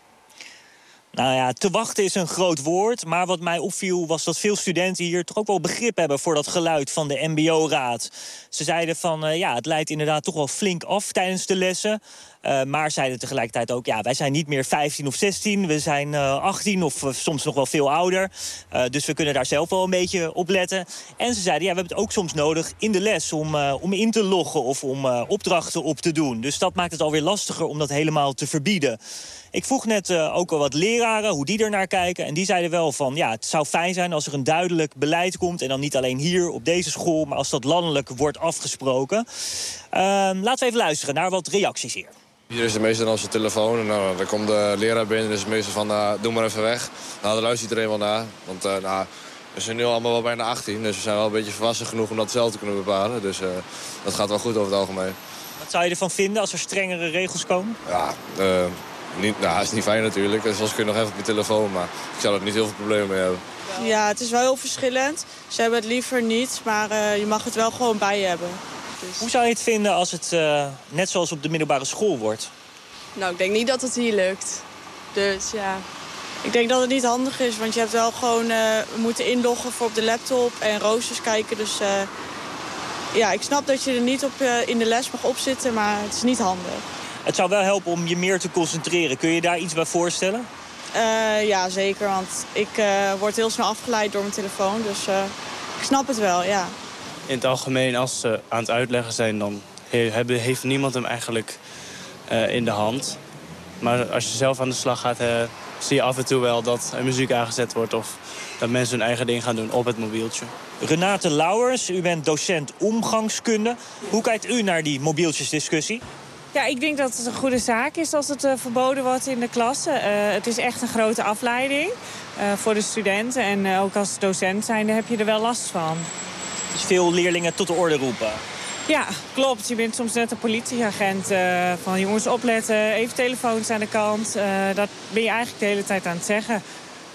Nou ja, te wachten is een groot woord. Maar wat mij opviel was dat veel studenten hier toch ook wel begrip hebben voor dat geluid van de M B O-raad. Ze zeiden van, uh, ja, het leidt inderdaad toch wel flink af tijdens de lessen. Uh, maar zeiden tegelijkertijd ook, ja, wij zijn niet meer vijftien of zestien. We zijn uh, achttien of uh, soms nog wel veel ouder. Uh, dus we kunnen daar zelf wel een beetje op letten. En ze zeiden, ja, we hebben het ook soms nodig in de les om, uh, om in te loggen of om uh, opdrachten op te doen. Dus dat maakt het alweer lastiger om dat helemaal te verbieden. Ik vroeg net uh, ook al wat leraren hoe die er naar kijken. En die zeiden wel van, ja, het zou fijn zijn als er een duidelijk beleid komt. En dan niet alleen hier op deze school, maar als dat landelijk wordt afgesproken. Uh, laten we even luisteren naar wat reacties hier.
Hier is de meester dan zijn telefoon en nou, dan komt de leraar binnen en is de meester van, uh, doe maar even weg. Nou, daar luistert iedereen wel naar, want uh, nou, we zijn nu allemaal wel bijna achttien, dus we zijn wel een beetje volwassen genoeg om dat zelf te kunnen bepalen. Dus uh, dat gaat wel goed over het algemeen.
Wat zou je ervan vinden als er strengere regels komen?
Ja, uh, niet, nou, het is niet fijn natuurlijk, dus als kun je nog even op je telefoon, maar ik zou er niet heel veel problemen mee hebben.
Ja, het is wel heel verschillend. Ze hebben het liever niet, maar uh, je mag het wel gewoon bij je hebben.
Dus... Hoe zou je het vinden als het uh, net zoals op de middelbare school wordt?
Nou, ik denk niet dat het hier lukt. Dus ja, ik denk dat het niet handig is. Want je hebt wel gewoon uh, moeten inloggen voor op de laptop en roosters kijken. Dus uh, ja, ik snap dat je er niet op, uh, in de les mag opzitten, maar het is niet handig.
Het zou wel helpen om je meer te concentreren. Kun je daar iets bij voorstellen?
Uh, ja, zeker. Want ik uh, word heel snel afgeleid door mijn telefoon. Dus uh, ik snap het wel, ja.
In het algemeen, als ze aan het uitleggen zijn, dan heeft niemand hem eigenlijk uh, in de hand. Maar als je zelf aan de slag gaat, uh, zie je af en toe wel dat er muziek aangezet wordt of dat mensen hun eigen ding gaan doen op het mobieltje.
Renate Lauwers, u bent docent omgangskunde. Hoe kijkt u naar die mobieltjesdiscussie?
Ja, ik denk dat het een goede zaak is als het uh, verboden wordt in de klassen. Uh, het is echt een grote afleiding uh, voor de studenten. En uh, ook als docent zijnde heb je er wel last van.
Dus veel leerlingen tot de orde roepen?
Ja, klopt. Je bent soms net een politieagent. Uh, van jongens opletten, even telefoons aan de kant. Uh, dat ben je eigenlijk de hele tijd aan het zeggen.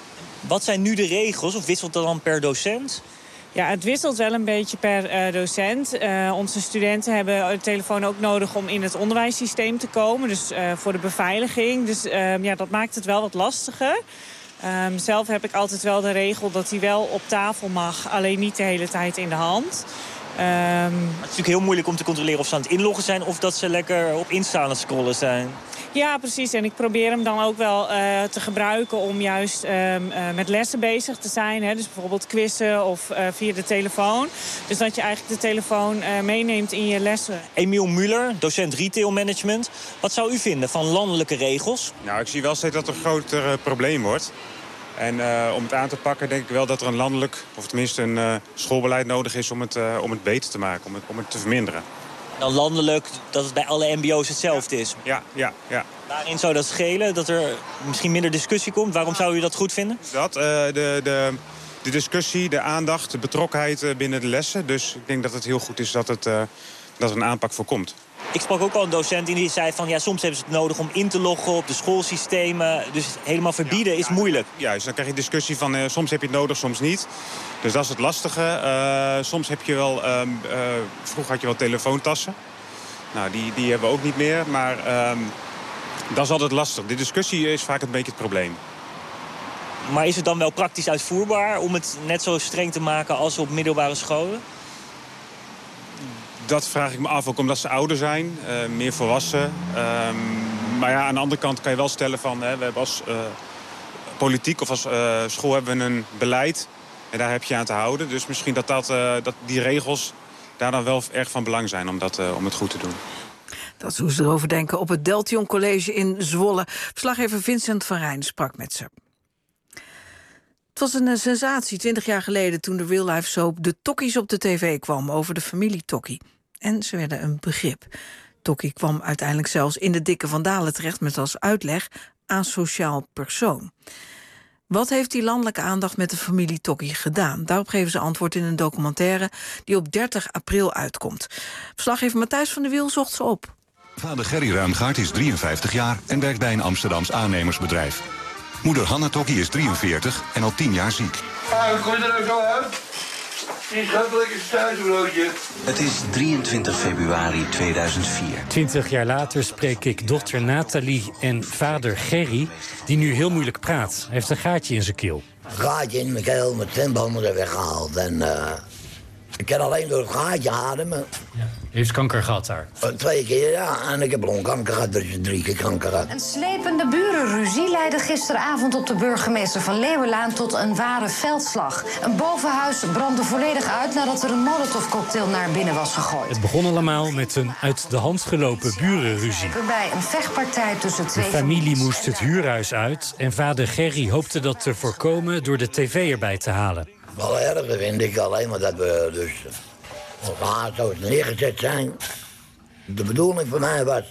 Wat zijn nu de regels? Of wisselt dat dan per docent?
Ja, het wisselt wel een beetje per uh, docent. Uh, onze studenten hebben de telefoon ook nodig om in het onderwijssysteem te komen. Dus uh, voor de beveiliging. Dus uh, ja, dat maakt het wel wat lastiger. Um, zelf heb ik altijd wel de regel dat hij wel op tafel mag. Alleen niet de hele tijd in de hand. Um...
Het is natuurlijk heel moeilijk om te controleren of ze aan het inloggen zijn of dat ze lekker op Insta aan het scrollen zijn.
Ja, precies. En ik probeer hem dan ook wel uh, te gebruiken om juist um, uh, met lessen bezig te zijn. Hè? Dus bijvoorbeeld quizzen of uh, via de telefoon. Dus dat je eigenlijk de telefoon uh, meeneemt in je lessen.
Emiel Muller, docent retail management. Wat zou u vinden van landelijke regels?
Nou, ik zie wel steeds dat het een groter uh, probleem wordt. En uh, om het aan te pakken denk ik wel dat er een landelijk, of tenminste een uh, schoolbeleid nodig is om het, uh, om het beter te maken, om het, om het te verminderen.
Dan landelijk, dat het bij alle mbo's hetzelfde is.
Ja, ja, ja.
Waarin zou dat schelen? Dat er misschien minder discussie komt? Waarom zou u dat goed vinden?
Dat, uh, de, de, de discussie, de aandacht, de betrokkenheid uh, binnen de lessen. Dus ik denk dat het heel goed is dat, het, uh, dat er een aanpak voor komt.
Ik sprak ook al een docent in die zei van ja, soms hebben ze het nodig om in te loggen op de schoolsystemen. Dus helemaal verbieden ja, is ja, moeilijk.
Juist, dan krijg je discussie van uh, soms heb je het nodig, soms niet. Dus dat is het lastige. Uh, soms heb je wel, uh, uh, vroeger had je wel telefoontassen. Nou, die, die hebben we ook niet meer, maar uh, dat is altijd lastig. De discussie is vaak een beetje het probleem.
Maar is het dan wel praktisch uitvoerbaar om het net zo streng te maken als op middelbare scholen?
Dat vraag ik me af, ook omdat ze ouder zijn, uh, meer volwassen. Um, maar ja, aan de andere kant kan je wel stellen van, hè, we hebben als uh, politiek of als uh, school hebben we een beleid. En daar heb je aan te houden. Dus misschien dat, dat, uh, dat die regels daar dan wel erg van belang zijn om, dat, uh, om het goed te doen.
Dat is hoe ze erover denken op het Deltion College in Zwolle. Verslaggever Vincent van Rijn sprak met ze. Het was een sensatie twintig jaar geleden toen de real-life soap De Tokkies op de tv kwam over de familie Tokkie. En ze werden een begrip. Tokkie kwam uiteindelijk zelfs in de Dikke Van Dalen terecht met als uitleg asociaal persoon. Wat heeft die landelijke aandacht met de familie Tokkie gedaan? Daarop geven ze antwoord in een documentaire die op dertig april uitkomt. Verslaggever Matthijs van der Wiel zocht ze op.
Vader Gerry Ruimgaard is drieënvijftig jaar en werkt bij een Amsterdams aannemersbedrijf. Moeder Hanna Tokkie is drieënveertig en al tien jaar ziek. Ah, kom je er ook zo uit? Hier gaat lekker stuitenbroodje.
Het is drieëntwintig februari tweeduizend vier.
Twintig jaar later spreek ik dochter Nathalie en vader Gerry, die nu heel moeilijk praat. Hij heeft een gaatje in zijn keel.
Een gaatje in mijn keel, mijn stembanden er weggehaald. En uh, ik kan alleen door het gaatje ademen.
Ja. Je heeft kanker gehad daar?
Uh, twee keer, ja. En ik heb longkanker gehad, dus drie keer kanker gehad.
Een slepende burenruzie leidde gisteravond op de burgemeester van Leeuwenlaan tot een ware veldslag. Een bovenhuis brandde volledig uit nadat er een molotovcocktail naar binnen was gegooid.
Het begon allemaal met een uit de hand gelopen burenruzie.
Waarbij een vechtpartij tussen twee...
De familie moest het huurhuis uit en vader Gerry hoopte dat te voorkomen door de tv erbij te halen.
Wel erger vind ik alleen maar dat we dus als haarstoot neergezet zijn. De bedoeling voor mij was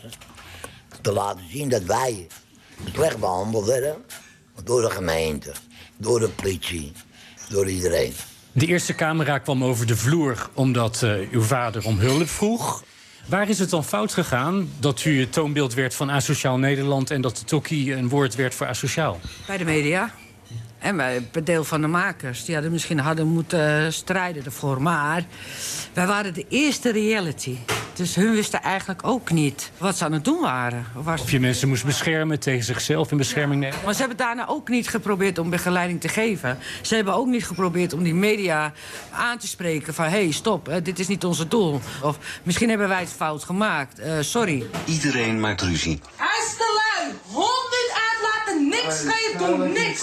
te laten zien dat wij slecht behandeld werden door de gemeente, door de politie, door iedereen.
De eerste camera kwam over de vloer omdat uh, uw vader om hulp vroeg. Waar is het dan fout gegaan dat u het toonbeeld werd van asociaal Nederland en dat de Tokkie een woord werd voor asociaal?
Bij de media. En wij, het deel van de makers, die hadden misschien hadden moeten strijden ervoor. Maar wij waren de eerste reality. Dus hun wisten eigenlijk ook niet wat ze aan het doen waren. Was...
Of je mensen moest beschermen, tegen zichzelf in bescherming nemen.
Maar ze hebben daarna ook niet geprobeerd om begeleiding te geven. Ze hebben ook niet geprobeerd om die media aan te spreken van... hé, hey, stop, hè, dit is niet onze doel. Of misschien hebben wij het fout gemaakt. Uh, sorry.
Iedereen maakt ruzie. Hij is te lui. Honderd uitlaten, niks ga je doen, niks.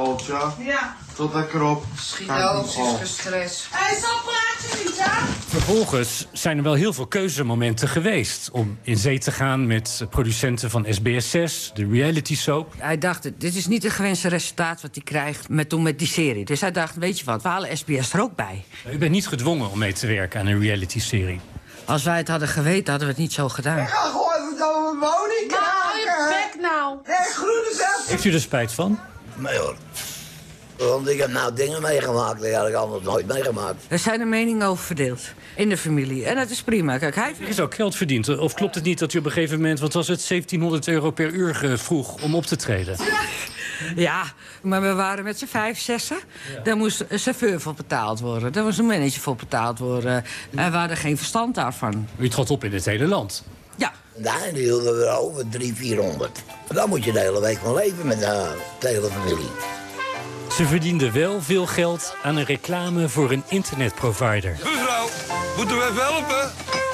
Ja. Tot lekker op.
Schiet wel, ze is gestrest. Hé, zo praat je niet, ja?
Vervolgens zijn er wel heel veel keuzemomenten geweest om in zee te gaan met producenten van S B S zes, de reality soap.
Hij dacht, dit is niet het gewenste resultaat wat hij krijgt met, toen met die serie. Dus hij dacht, weet je wat, we halen S B S er ook bij.
U bent niet gedwongen om mee te werken aan een reality-serie.
Als wij het hadden geweten, hadden we het niet zo gedaan.
Ik ga gewoon even over mijn woning kijken. Hou je bek nou. Nee, groene zelf.
Heeft u er spijt van?
Nee hoor. Want ik heb nou dingen meegemaakt die had ik anders nooit meegemaakt.
Er zijn er meningen over verdeeld in de familie. En dat is prima. Kijk, hij
er is ook geld verdiend. Of klopt het niet dat u op een gegeven moment, wat was het, zeventienhonderd euro per uur vroeg om op te treden?
Ja, maar we waren met z'n vijf, zessen. Ja. Daar moest een chauffeur voor betaald worden. Daar moest een manager voor betaald worden. En we hadden geen verstand daarvan.
U trad op in het hele land?
Ja.
Daar hielden we over drie, vierhonderd. Daar moet je de hele week van leven met de hele familie.
Ze verdienden wel veel geld aan een reclame voor een internetprovider.
Mevrouw, moeten we even helpen?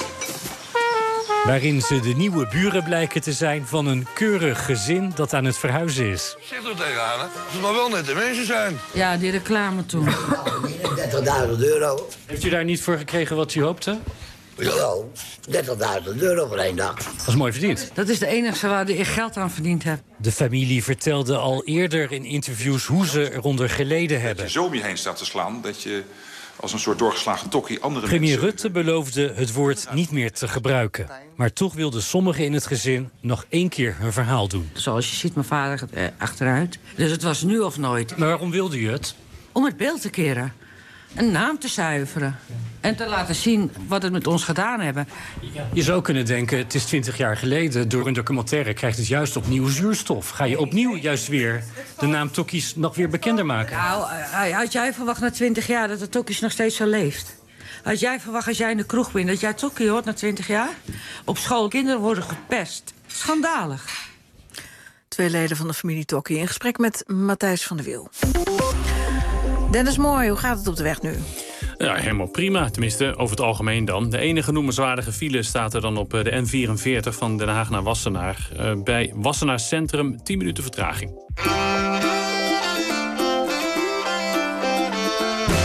Waarin ze de nieuwe buren blijken te zijn van een keurig gezin dat aan het verhuizen is.
Zeg toch tegen haar, dat ze maar wel nette mensen zijn.
Ja, die reclame toen.
dertigduizend euro.
Heeft u daar niet voor gekregen wat u hoopte?
Ja, dertigduizend euro voor één dag.
Dat is mooi verdiend.
Dat is de enige waar ik geld aan verdiend heb.
De familie vertelde al eerder in interviews hoe ze eronder geleden hebben.
Dat je zo om je heen staat te slaan, dat je als een soort doorgeslagen tokkie andere
Premier
mensen...
Rutte beloofde het woord niet meer te gebruiken. Maar toch wilden sommigen in het gezin nog één keer hun verhaal doen.
Zoals je ziet, mijn vader gaat eh, achteruit. Dus het was nu of nooit.
Maar waarom wilde u het?
Om het beeld te keren. Een naam te zuiveren. En te laten zien wat het met ons gedaan hebben.
Je zou kunnen denken, het is twintig jaar geleden. Door een documentaire krijgt het juist opnieuw zuurstof. Ga je opnieuw juist weer de naam Tokkies nog weer bekender maken?
Nou, had jij verwacht na twintig jaar dat de Tokkies nog steeds zo leeft? Had jij verwacht als jij in de kroeg bent dat jij Tokkie hoort na twintig jaar? Op school, kinderen worden gepest. Schandalig.
Twee leden van de familie Tokkie in gesprek met Matthijs van der Wiel. Dennis Mooi, hoe gaat het op de weg nu?
Ja, helemaal prima. Tenminste, over het algemeen dan. De enige noemenswaardige file staat er dan op de N vierenveertig van Den Haag naar Wassenaar. Uh, bij Wassenaar Centrum tien minuten vertraging.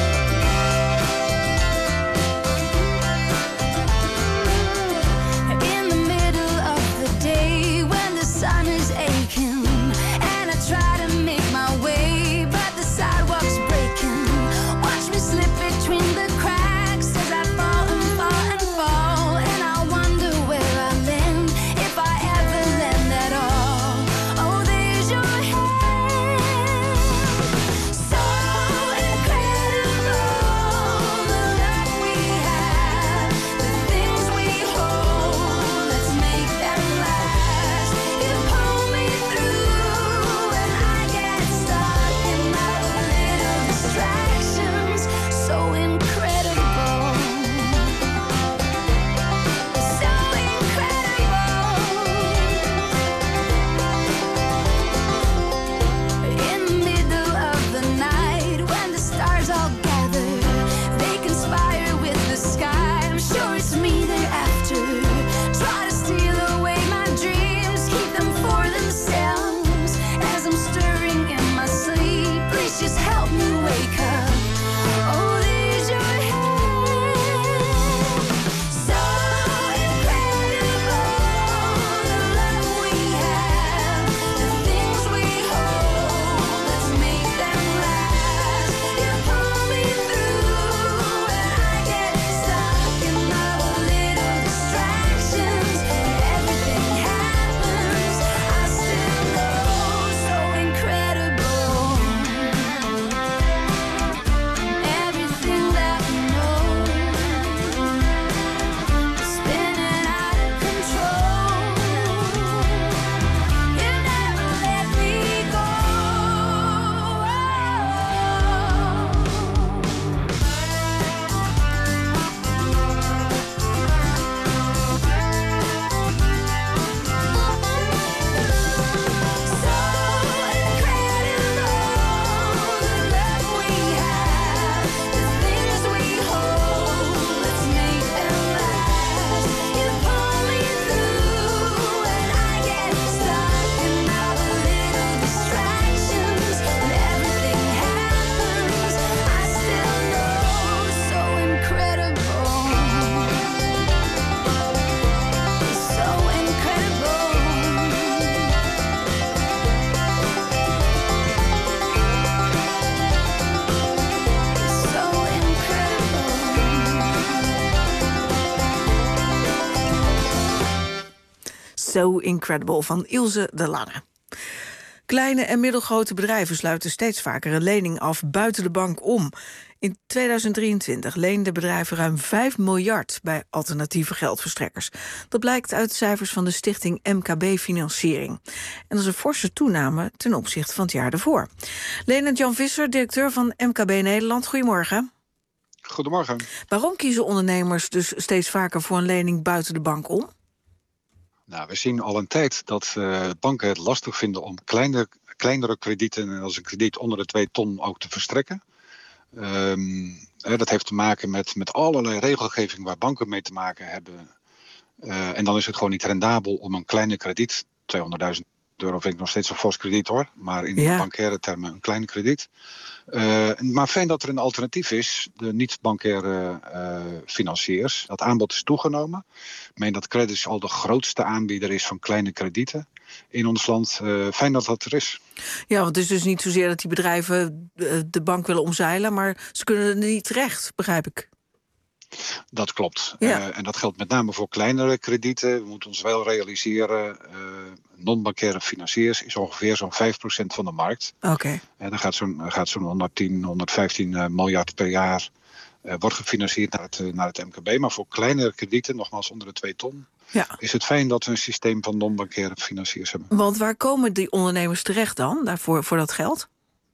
So Incredible van Ilse de Lange. Kleine en middelgrote bedrijven sluiten steeds vaker een lening af buiten de bank om. In tweeduizend drieëntwintig leenden bedrijven ruim vijf miljard bij alternatieve geldverstrekkers. Dat blijkt uit cijfers van de stichting M K B Financiering. En dat is een forse toename ten opzichte van het jaar ervoor. Leendert Jan Visser, directeur van M K B Nederland. Goedemorgen.
Goedemorgen.
Waarom kiezen ondernemers dus steeds vaker voor een lening buiten de bank om?
Nou, we zien al een tijd dat uh, banken het lastig vinden om kleine, kleinere kredieten, en als een krediet onder de twee ton, ook te verstrekken. Um, dat heeft te maken met, met allerlei regelgeving waar banken mee te maken hebben. Uh, en dan is het gewoon niet rendabel om een kleine krediet, tweehonderdduizend euro vind ik nog steeds een fors krediet hoor, maar in ja. bankaire termen een klein krediet. Uh, maar fijn dat er een alternatief is, de niet-bankaire uh, financiers. Dat aanbod is toegenomen. Ik meen dat Credis al de grootste aanbieder is van kleine kredieten in ons land. Uh, fijn dat dat er is.
Ja, want het is dus niet zozeer dat die bedrijven de bank willen omzeilen, maar ze kunnen er niet terecht, begrijp ik.
Dat klopt.
Ja.
Uh, en dat geldt met name voor kleinere kredieten. We moeten ons wel realiseren, uh, non-bankaire financiers is ongeveer zo'n vijf procent van de markt.
Oké. Okay.
En dan gaat zo'n, gaat zo'n honderdtien, honderdvijftien uh, miljard per jaar uh, wordt gefinancierd naar het, uh, naar het M K B. Maar voor kleinere kredieten, nogmaals onder de twee ton, ja. is het fijn dat we een systeem van non-bankaire financiers hebben.
Want waar komen die ondernemers terecht dan, daarvoor, voor dat geld?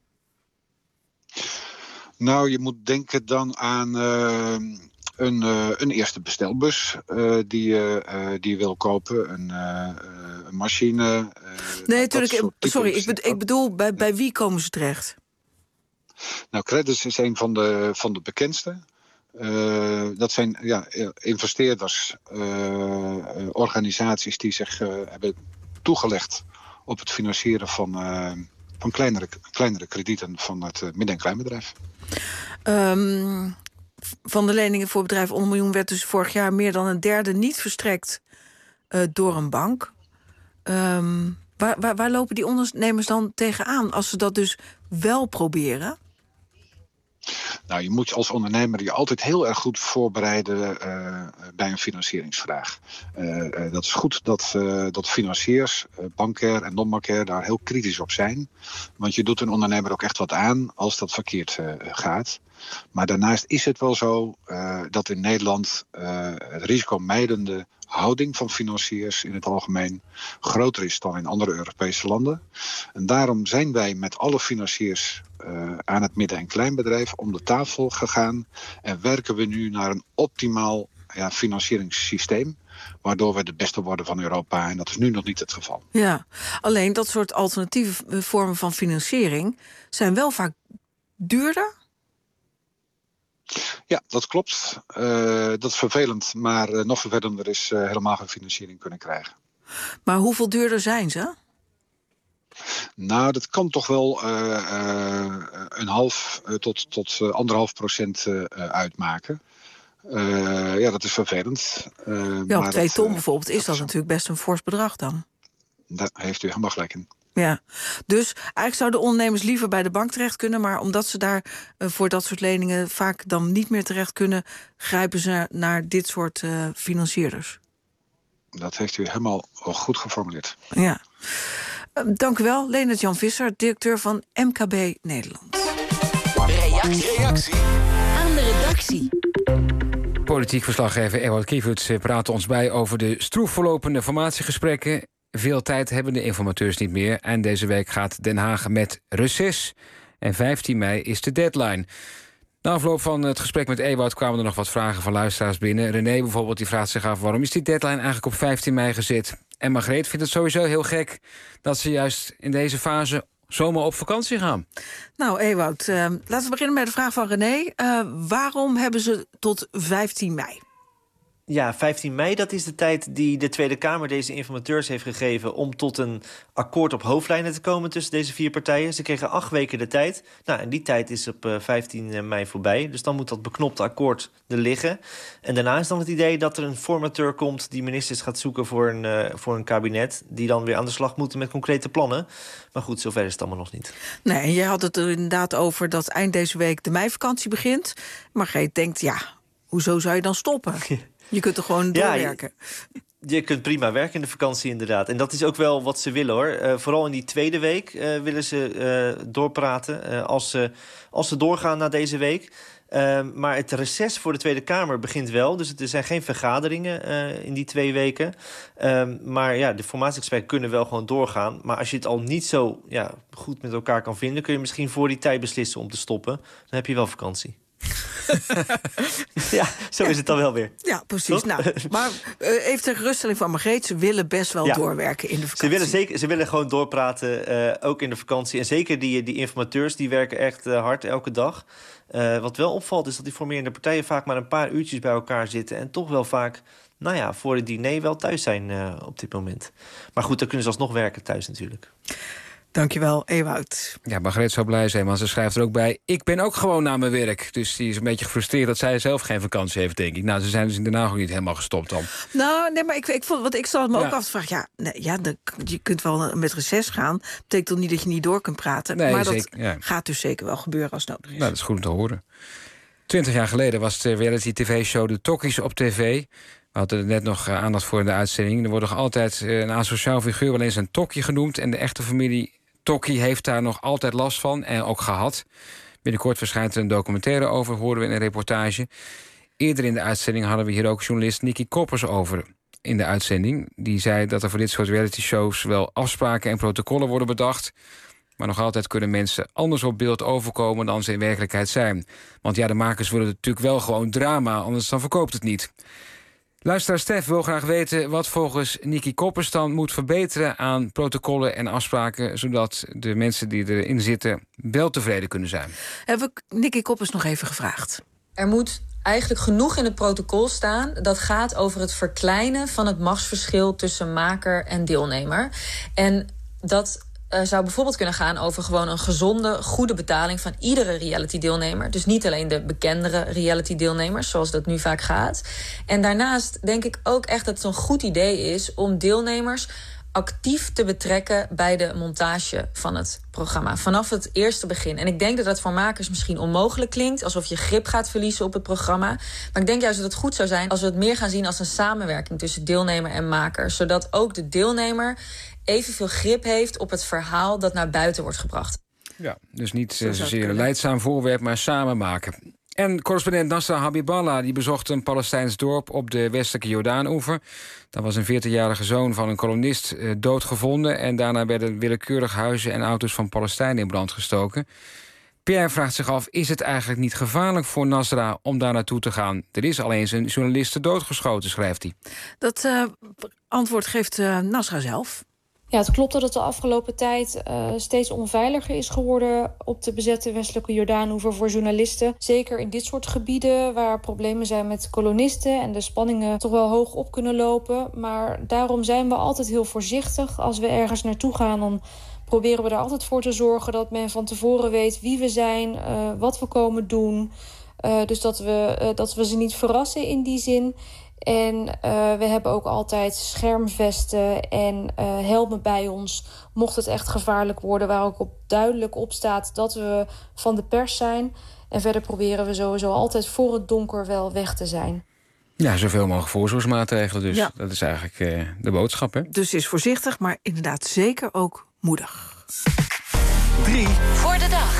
Nou, je moet denken dan aan Uh, Een, uh, een eerste bestelbus uh, die, uh, die je wil kopen, een, uh, een machine. Uh,
nee, natuurlijk. Sorry, ik, be- ik bedoel, bij, bij wie komen ze terecht?
Nou, Credis is een van de, van de bekendste. Uh, dat zijn ja, investeerders, uh, organisaties die zich uh, hebben toegelegd op het financieren van, uh, van kleinere, kleinere kredieten van het uh, midden- en kleinbedrijf.
Um... Van de leningen voor bedrijven onder miljoen werd dus vorig jaar meer dan een derde niet verstrekt uh, door een bank. Um, waar, waar, waar lopen die ondernemers dan tegenaan als ze dat dus wel proberen?
Nou, je moet als ondernemer je altijd heel erg goed voorbereiden uh, bij een financieringsvraag. Uh, uh, dat is goed dat, uh, dat financiers, uh, bankair en non-bankair, daar heel kritisch op zijn. Want je doet een ondernemer ook echt wat aan als dat verkeerd uh, gaat. Maar daarnaast is het wel zo uh, dat in Nederland uh, het risicomijdende houding van financiers in het algemeen groter is dan in andere Europese landen. En daarom zijn wij met alle financiers uh, aan het midden- en kleinbedrijf om de tafel gegaan en werken we nu naar een optimaal ja, financieringssysteem, waardoor we de beste worden van Europa. En dat is nu nog niet het geval.
Ja, alleen dat soort alternatieve vormen van financiering zijn wel vaak duurder.
Ja, dat klopt. Uh, dat is vervelend, maar uh, nog vervelender is uh, helemaal geen financiering kunnen krijgen.
Maar hoeveel duurder zijn ze?
Nou, dat kan toch wel uh, uh, een half uh, tot, tot uh, anderhalf procent uh, uitmaken. Uh, ja, dat is vervelend. Uh,
ja, op
maar
twee
dat,
ton
uh,
bijvoorbeeld is dat natuurlijk best een fors bedrag dan.
Daar heeft u helemaal gelijk in.
Ja, dus eigenlijk zouden ondernemers liever bij de bank terecht kunnen, maar omdat ze daar uh, voor dat soort leningen vaak dan niet meer terecht kunnen, grijpen ze naar dit soort uh, financierders.
Dat heeft u helemaal goed geformuleerd.
Ja. Uh, dank u wel, Leendert Jan Visser, directeur van M K B Nederland.
Reactie. Reactie
aan de redactie.
Politiek verslaggever Ewout Kievits praat ons bij over de stroef verlopende formatiegesprekken. Veel tijd hebben de informateurs niet meer. En deze week gaat Den Haag met reces. En vijftien mei is de deadline. Na afloop van het gesprek met Ewout kwamen er nog wat vragen van luisteraars binnen. René bijvoorbeeld, die vraagt zich af waarom is die deadline eigenlijk op vijftien mei gezet. En Margreet vindt het sowieso heel gek dat ze juist in deze fase zomaar op vakantie gaan.
Nou, Ewout, uh, laten we beginnen met de vraag van René. Uh, waarom hebben ze tot vijftien mei?
Ja, vijftien mei, dat is de tijd die de Tweede Kamer deze informateurs heeft gegeven om tot een akkoord op hoofdlijnen te komen tussen deze vier partijen. Ze kregen acht weken de tijd. Nou, en die tijd is op uh, vijftien mei voorbij. Dus dan moet dat beknopte akkoord er liggen. En daarna is dan het idee dat er een formateur komt die ministers gaat zoeken voor een, uh, voor een kabinet, die dan weer aan de slag moeten met concrete plannen. Maar goed, zover is het allemaal nog niet.
Nee, je had het er inderdaad over dat eind deze week de meivakantie begint. Margreet denkt, ja, hoezo zou je dan stoppen? Je kunt er gewoon doorwerken.
Ja, Je kunt prima werken in de vakantie inderdaad. En dat is ook wel wat ze willen hoor. Uh, vooral in die tweede week uh, willen ze uh, doorpraten. Uh, als, ze, als ze doorgaan na deze week. Uh, maar het reces voor de Tweede Kamer begint wel. Dus er zijn geen vergaderingen uh, in die twee weken. Uh, maar ja, de formatiegesprekken kunnen wel gewoon doorgaan. Maar als je het al niet zo ja, goed met elkaar kan vinden... kun je misschien voor die tijd beslissen om te stoppen. Dan heb je wel vakantie. Ja, zo is het dan wel weer.
Ja, precies. Nou, maar uh, even ter geruststelling van Margreet... ze willen best wel ja. doorwerken in de vakantie.
Ze willen, zeker, ze willen gewoon doorpraten, uh, ook in de vakantie. En zeker die, die informateurs, die werken echt uh, hard elke dag. Uh, wat wel opvalt is dat die formerende partijen... vaak maar een paar uurtjes bij elkaar zitten... en toch wel vaak, nou ja, voor het diner wel thuis zijn uh, op dit moment. Maar goed, dan kunnen ze alsnog werken thuis natuurlijk.
Dankjewel, Ewout.
Ja, Margreet zou blij zijn, want ze schrijft er ook bij... ik ben ook gewoon naar mijn werk. Dus die is een beetje gefrustreerd dat zij zelf geen vakantie heeft, denk ik. Nou, ze zijn dus in Den Haag ook niet helemaal gestopt dan.
Nou, nee, maar ik, ik, vond, wat ik zal het me ja. ook af te vragen... ja, nee, ja de, je kunt wel met reces gaan. Dat betekent toch niet dat je niet door kunt praten.
Nee,
maar
zeker,
dat
ja.
gaat dus zeker wel gebeuren als het nodig is.
Nou, dat is goed om te horen. Twintig jaar geleden was de reality-tv-show De Tokkies op tv... We hadden er net nog aandacht voor in de uitzending. Er wordt nog altijd een asociaal figuur wel eens een tokkie genoemd... en de echte familie... Tokkie heeft daar nog altijd last van en ook gehad. Binnenkort verschijnt er een documentaire over, horen we in een reportage. Eerder in de uitzending hadden we hier ook journalist Nicky Koppers over in de uitzending. Die zei dat er voor dit soort reality-shows wel afspraken en protocollen worden bedacht. Maar nog altijd kunnen mensen anders op beeld overkomen dan ze in werkelijkheid zijn. Want ja, de makers willen natuurlijk wel gewoon drama, anders dan verkoopt het niet. Luisteraar Stef wil graag weten wat volgens Nicky Koppers dan moet verbeteren aan protocollen en afspraken, zodat de mensen die erin zitten wel tevreden kunnen zijn.
Hebben we Nicky Koppers nog even gevraagd.
Er moet eigenlijk genoeg in het protocol staan. Dat gaat over het verkleinen van het machtsverschil tussen maker en deelnemer. En dat Uh, zou bijvoorbeeld kunnen gaan over gewoon een gezonde, goede betaling van iedere reality-deelnemer. Dus niet alleen de bekendere reality-deelnemers, zoals dat nu vaak gaat. En daarnaast denk ik ook echt dat het een goed idee is om deelnemers actief te betrekken bij de montage van het programma. Vanaf het eerste begin. En ik denk dat dat voor makers misschien onmogelijk klinkt, alsof je grip gaat verliezen op het programma. Maar ik denk juist dat het goed zou zijn als we het meer gaan zien als een samenwerking tussen deelnemer en maker. Zodat ook de deelnemer evenveel grip heeft op het verhaal dat naar buiten wordt gebracht.
Ja, dus niet uh, zozeer een leidzaam voorwerp, maar samen maken. En correspondent Nasra Habiballah die bezocht een Palestijns dorp op de westelijke Jordaanoever. Daar was een veertienjarige zoon van een kolonist uh, doodgevonden en daarna werden willekeurig huizen en auto's van Palestijnen in brand gestoken. Pierre vraagt zich af, is het eigenlijk niet gevaarlijk voor Nasra om daar naartoe te gaan? Er is al eens een journaliste doodgeschoten, schrijft hij.
Dat uh, antwoord geeft uh, Nasra zelf.
Ja, het klopt dat het de afgelopen tijd uh, steeds onveiliger is geworden op de bezette westelijke Jordaanoever voor journalisten. Zeker in dit soort gebieden waar problemen zijn met kolonisten en de spanningen toch wel hoog op kunnen lopen. Maar daarom zijn we altijd heel voorzichtig. Als we ergens naartoe gaan, dan proberen we er altijd voor te zorgen dat men van tevoren weet wie we zijn, uh, wat we komen doen. Uh, dus dat we, uh, dat we ze niet verrassen in die zin. En uh, we hebben ook altijd schermvesten en uh, helmen bij ons, mocht het echt gevaarlijk worden, waar ook op duidelijk op staat dat we van de pers zijn. En verder proberen we sowieso altijd voor het donker wel weg te zijn.
Ja, zoveel mogelijk voorzorgsmaatregelen dus. Ja. Dat is eigenlijk uh, de boodschap, hè?
Dus is voorzichtig, maar inderdaad zeker ook moedig.
Drie
voor de dag.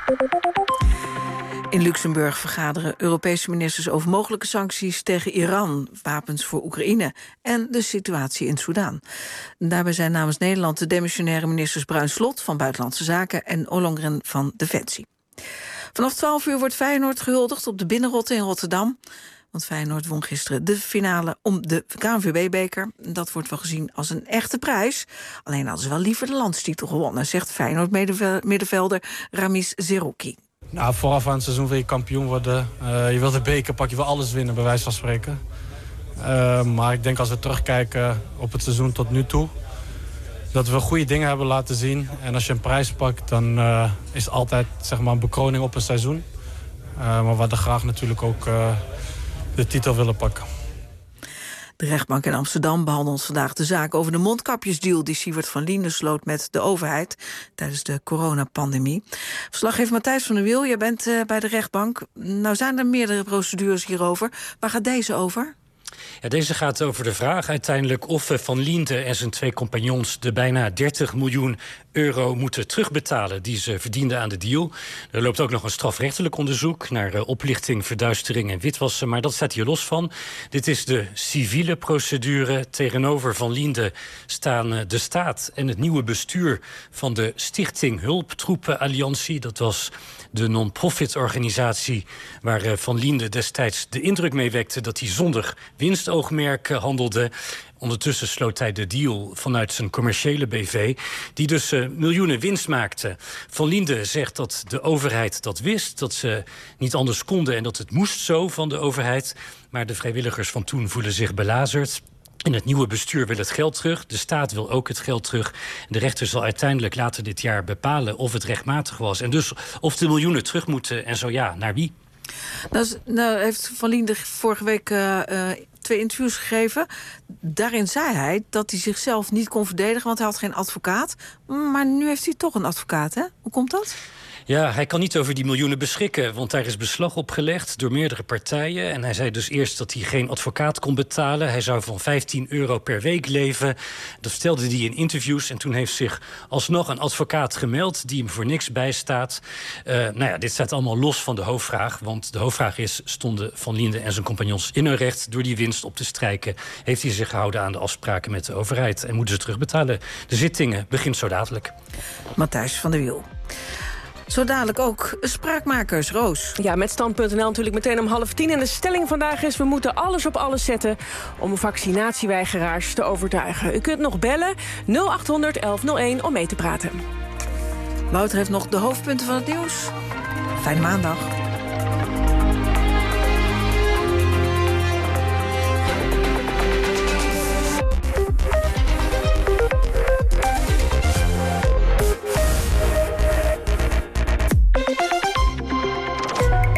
In Luxemburg vergaderen Europese ministers over mogelijke sancties tegen Iran, wapens voor Oekraïne en de situatie in Soedan. Daarbij zijn namens Nederland de demissionaire ministers Bruin Slot van Buitenlandse Zaken en Ollongren van Defensie. Vanaf twaalf uur wordt Feyenoord gehuldigd op de Binnenrotte in Rotterdam. Want Feyenoord won gisteren de finale om de K N V B-beker. Dat wordt wel gezien als een echte prijs. Alleen hadden ze wel liever de landstitel gewonnen, zegt Feyenoord-middenvelder Ramiz Zerouki.
Nou, vooraf aan het seizoen wil je kampioen worden. Uh, je wilt de beker, pak je wil alles winnen, bij wijze van spreken. Uh, maar ik denk als we terugkijken op het seizoen tot nu toe, dat we goede dingen hebben laten zien. En als je een prijs pakt, dan uh, is het altijd zeg maar, een bekroning op een seizoen. Uh, maar we hadden graag natuurlijk ook uh, de titel willen pakken.
De rechtbank in Amsterdam behandelt vandaag de zaak over de mondkapjesdeal die Siewert van Lienden sloot met de overheid tijdens de coronapandemie. Verslaggever Matthijs van der Wiel, jij bent uh, bij de rechtbank. Nou zijn er meerdere procedures hierover. Waar gaat deze over?
Ja, deze gaat over de vraag uiteindelijk of Van Liende en zijn twee compagnons de bijna dertig miljoen euro moeten terugbetalen die ze verdienden aan de deal. Er loopt ook nog een strafrechtelijk onderzoek naar uh, oplichting, verduistering en witwassen, maar dat staat hier los van. Dit is de civiele procedure. Tegenover Van Liende staan uh, de staat en het nieuwe bestuur van de Stichting Hulptroepen Alliantie. Dat was de non-profit organisatie waar uh, Van Liende destijds de indruk mee wekte dat hij zonder winstoogmerk uh, handelde. Ondertussen sloot hij de deal vanuit zijn commerciële B V, die dus uh, miljoenen winst maakte. Van Liende zegt dat de overheid dat wist, dat ze niet anders konden en dat het moest zo van de overheid. Maar de vrijwilligers van toen voelen zich belazerd. En het nieuwe bestuur wil het geld terug. De staat wil ook het geld terug. De rechter zal uiteindelijk later dit jaar bepalen of het rechtmatig was. En dus of de miljoenen terug moeten en zo ja, naar wie?
Nou, nou heeft Van Liende vorige week uh, uh, twee interviews gegeven. Daarin zei hij dat hij zichzelf niet kon verdedigen, want hij had geen advocaat. Maar nu heeft hij toch een advocaat, hè? Hoe komt dat?
Ja, hij kan niet over die miljoenen beschikken, want daar is beslag op gelegd door meerdere partijen. En hij zei dus eerst dat hij geen advocaat kon betalen. Hij zou van vijftien euro per week leven. Dat stelde hij in interviews. En toen heeft zich alsnog een advocaat gemeld die hem voor niks bijstaat. Uh, nou ja, dit staat allemaal los van de hoofdvraag. Want de hoofdvraag is, stonden Van Liende en zijn compagnons in hun recht door die winst op te strijken? Heeft hij zich gehouden aan de afspraken met de overheid? En moeten ze terugbetalen? De zittingen begint zo dadelijk.
Matthijs van der Wiel. Zo dadelijk ook Spraakmakers, Roos.
Ja, met stand punt n l natuurlijk meteen om half tien. En de stelling vandaag is, we moeten alles op alles zetten om vaccinatieweigeraars te overtuigen. U kunt nog bellen nul acht honderd elf nul één om mee te praten.
Wouter heeft nog de hoofdpunten van het nieuws. Fijne maandag.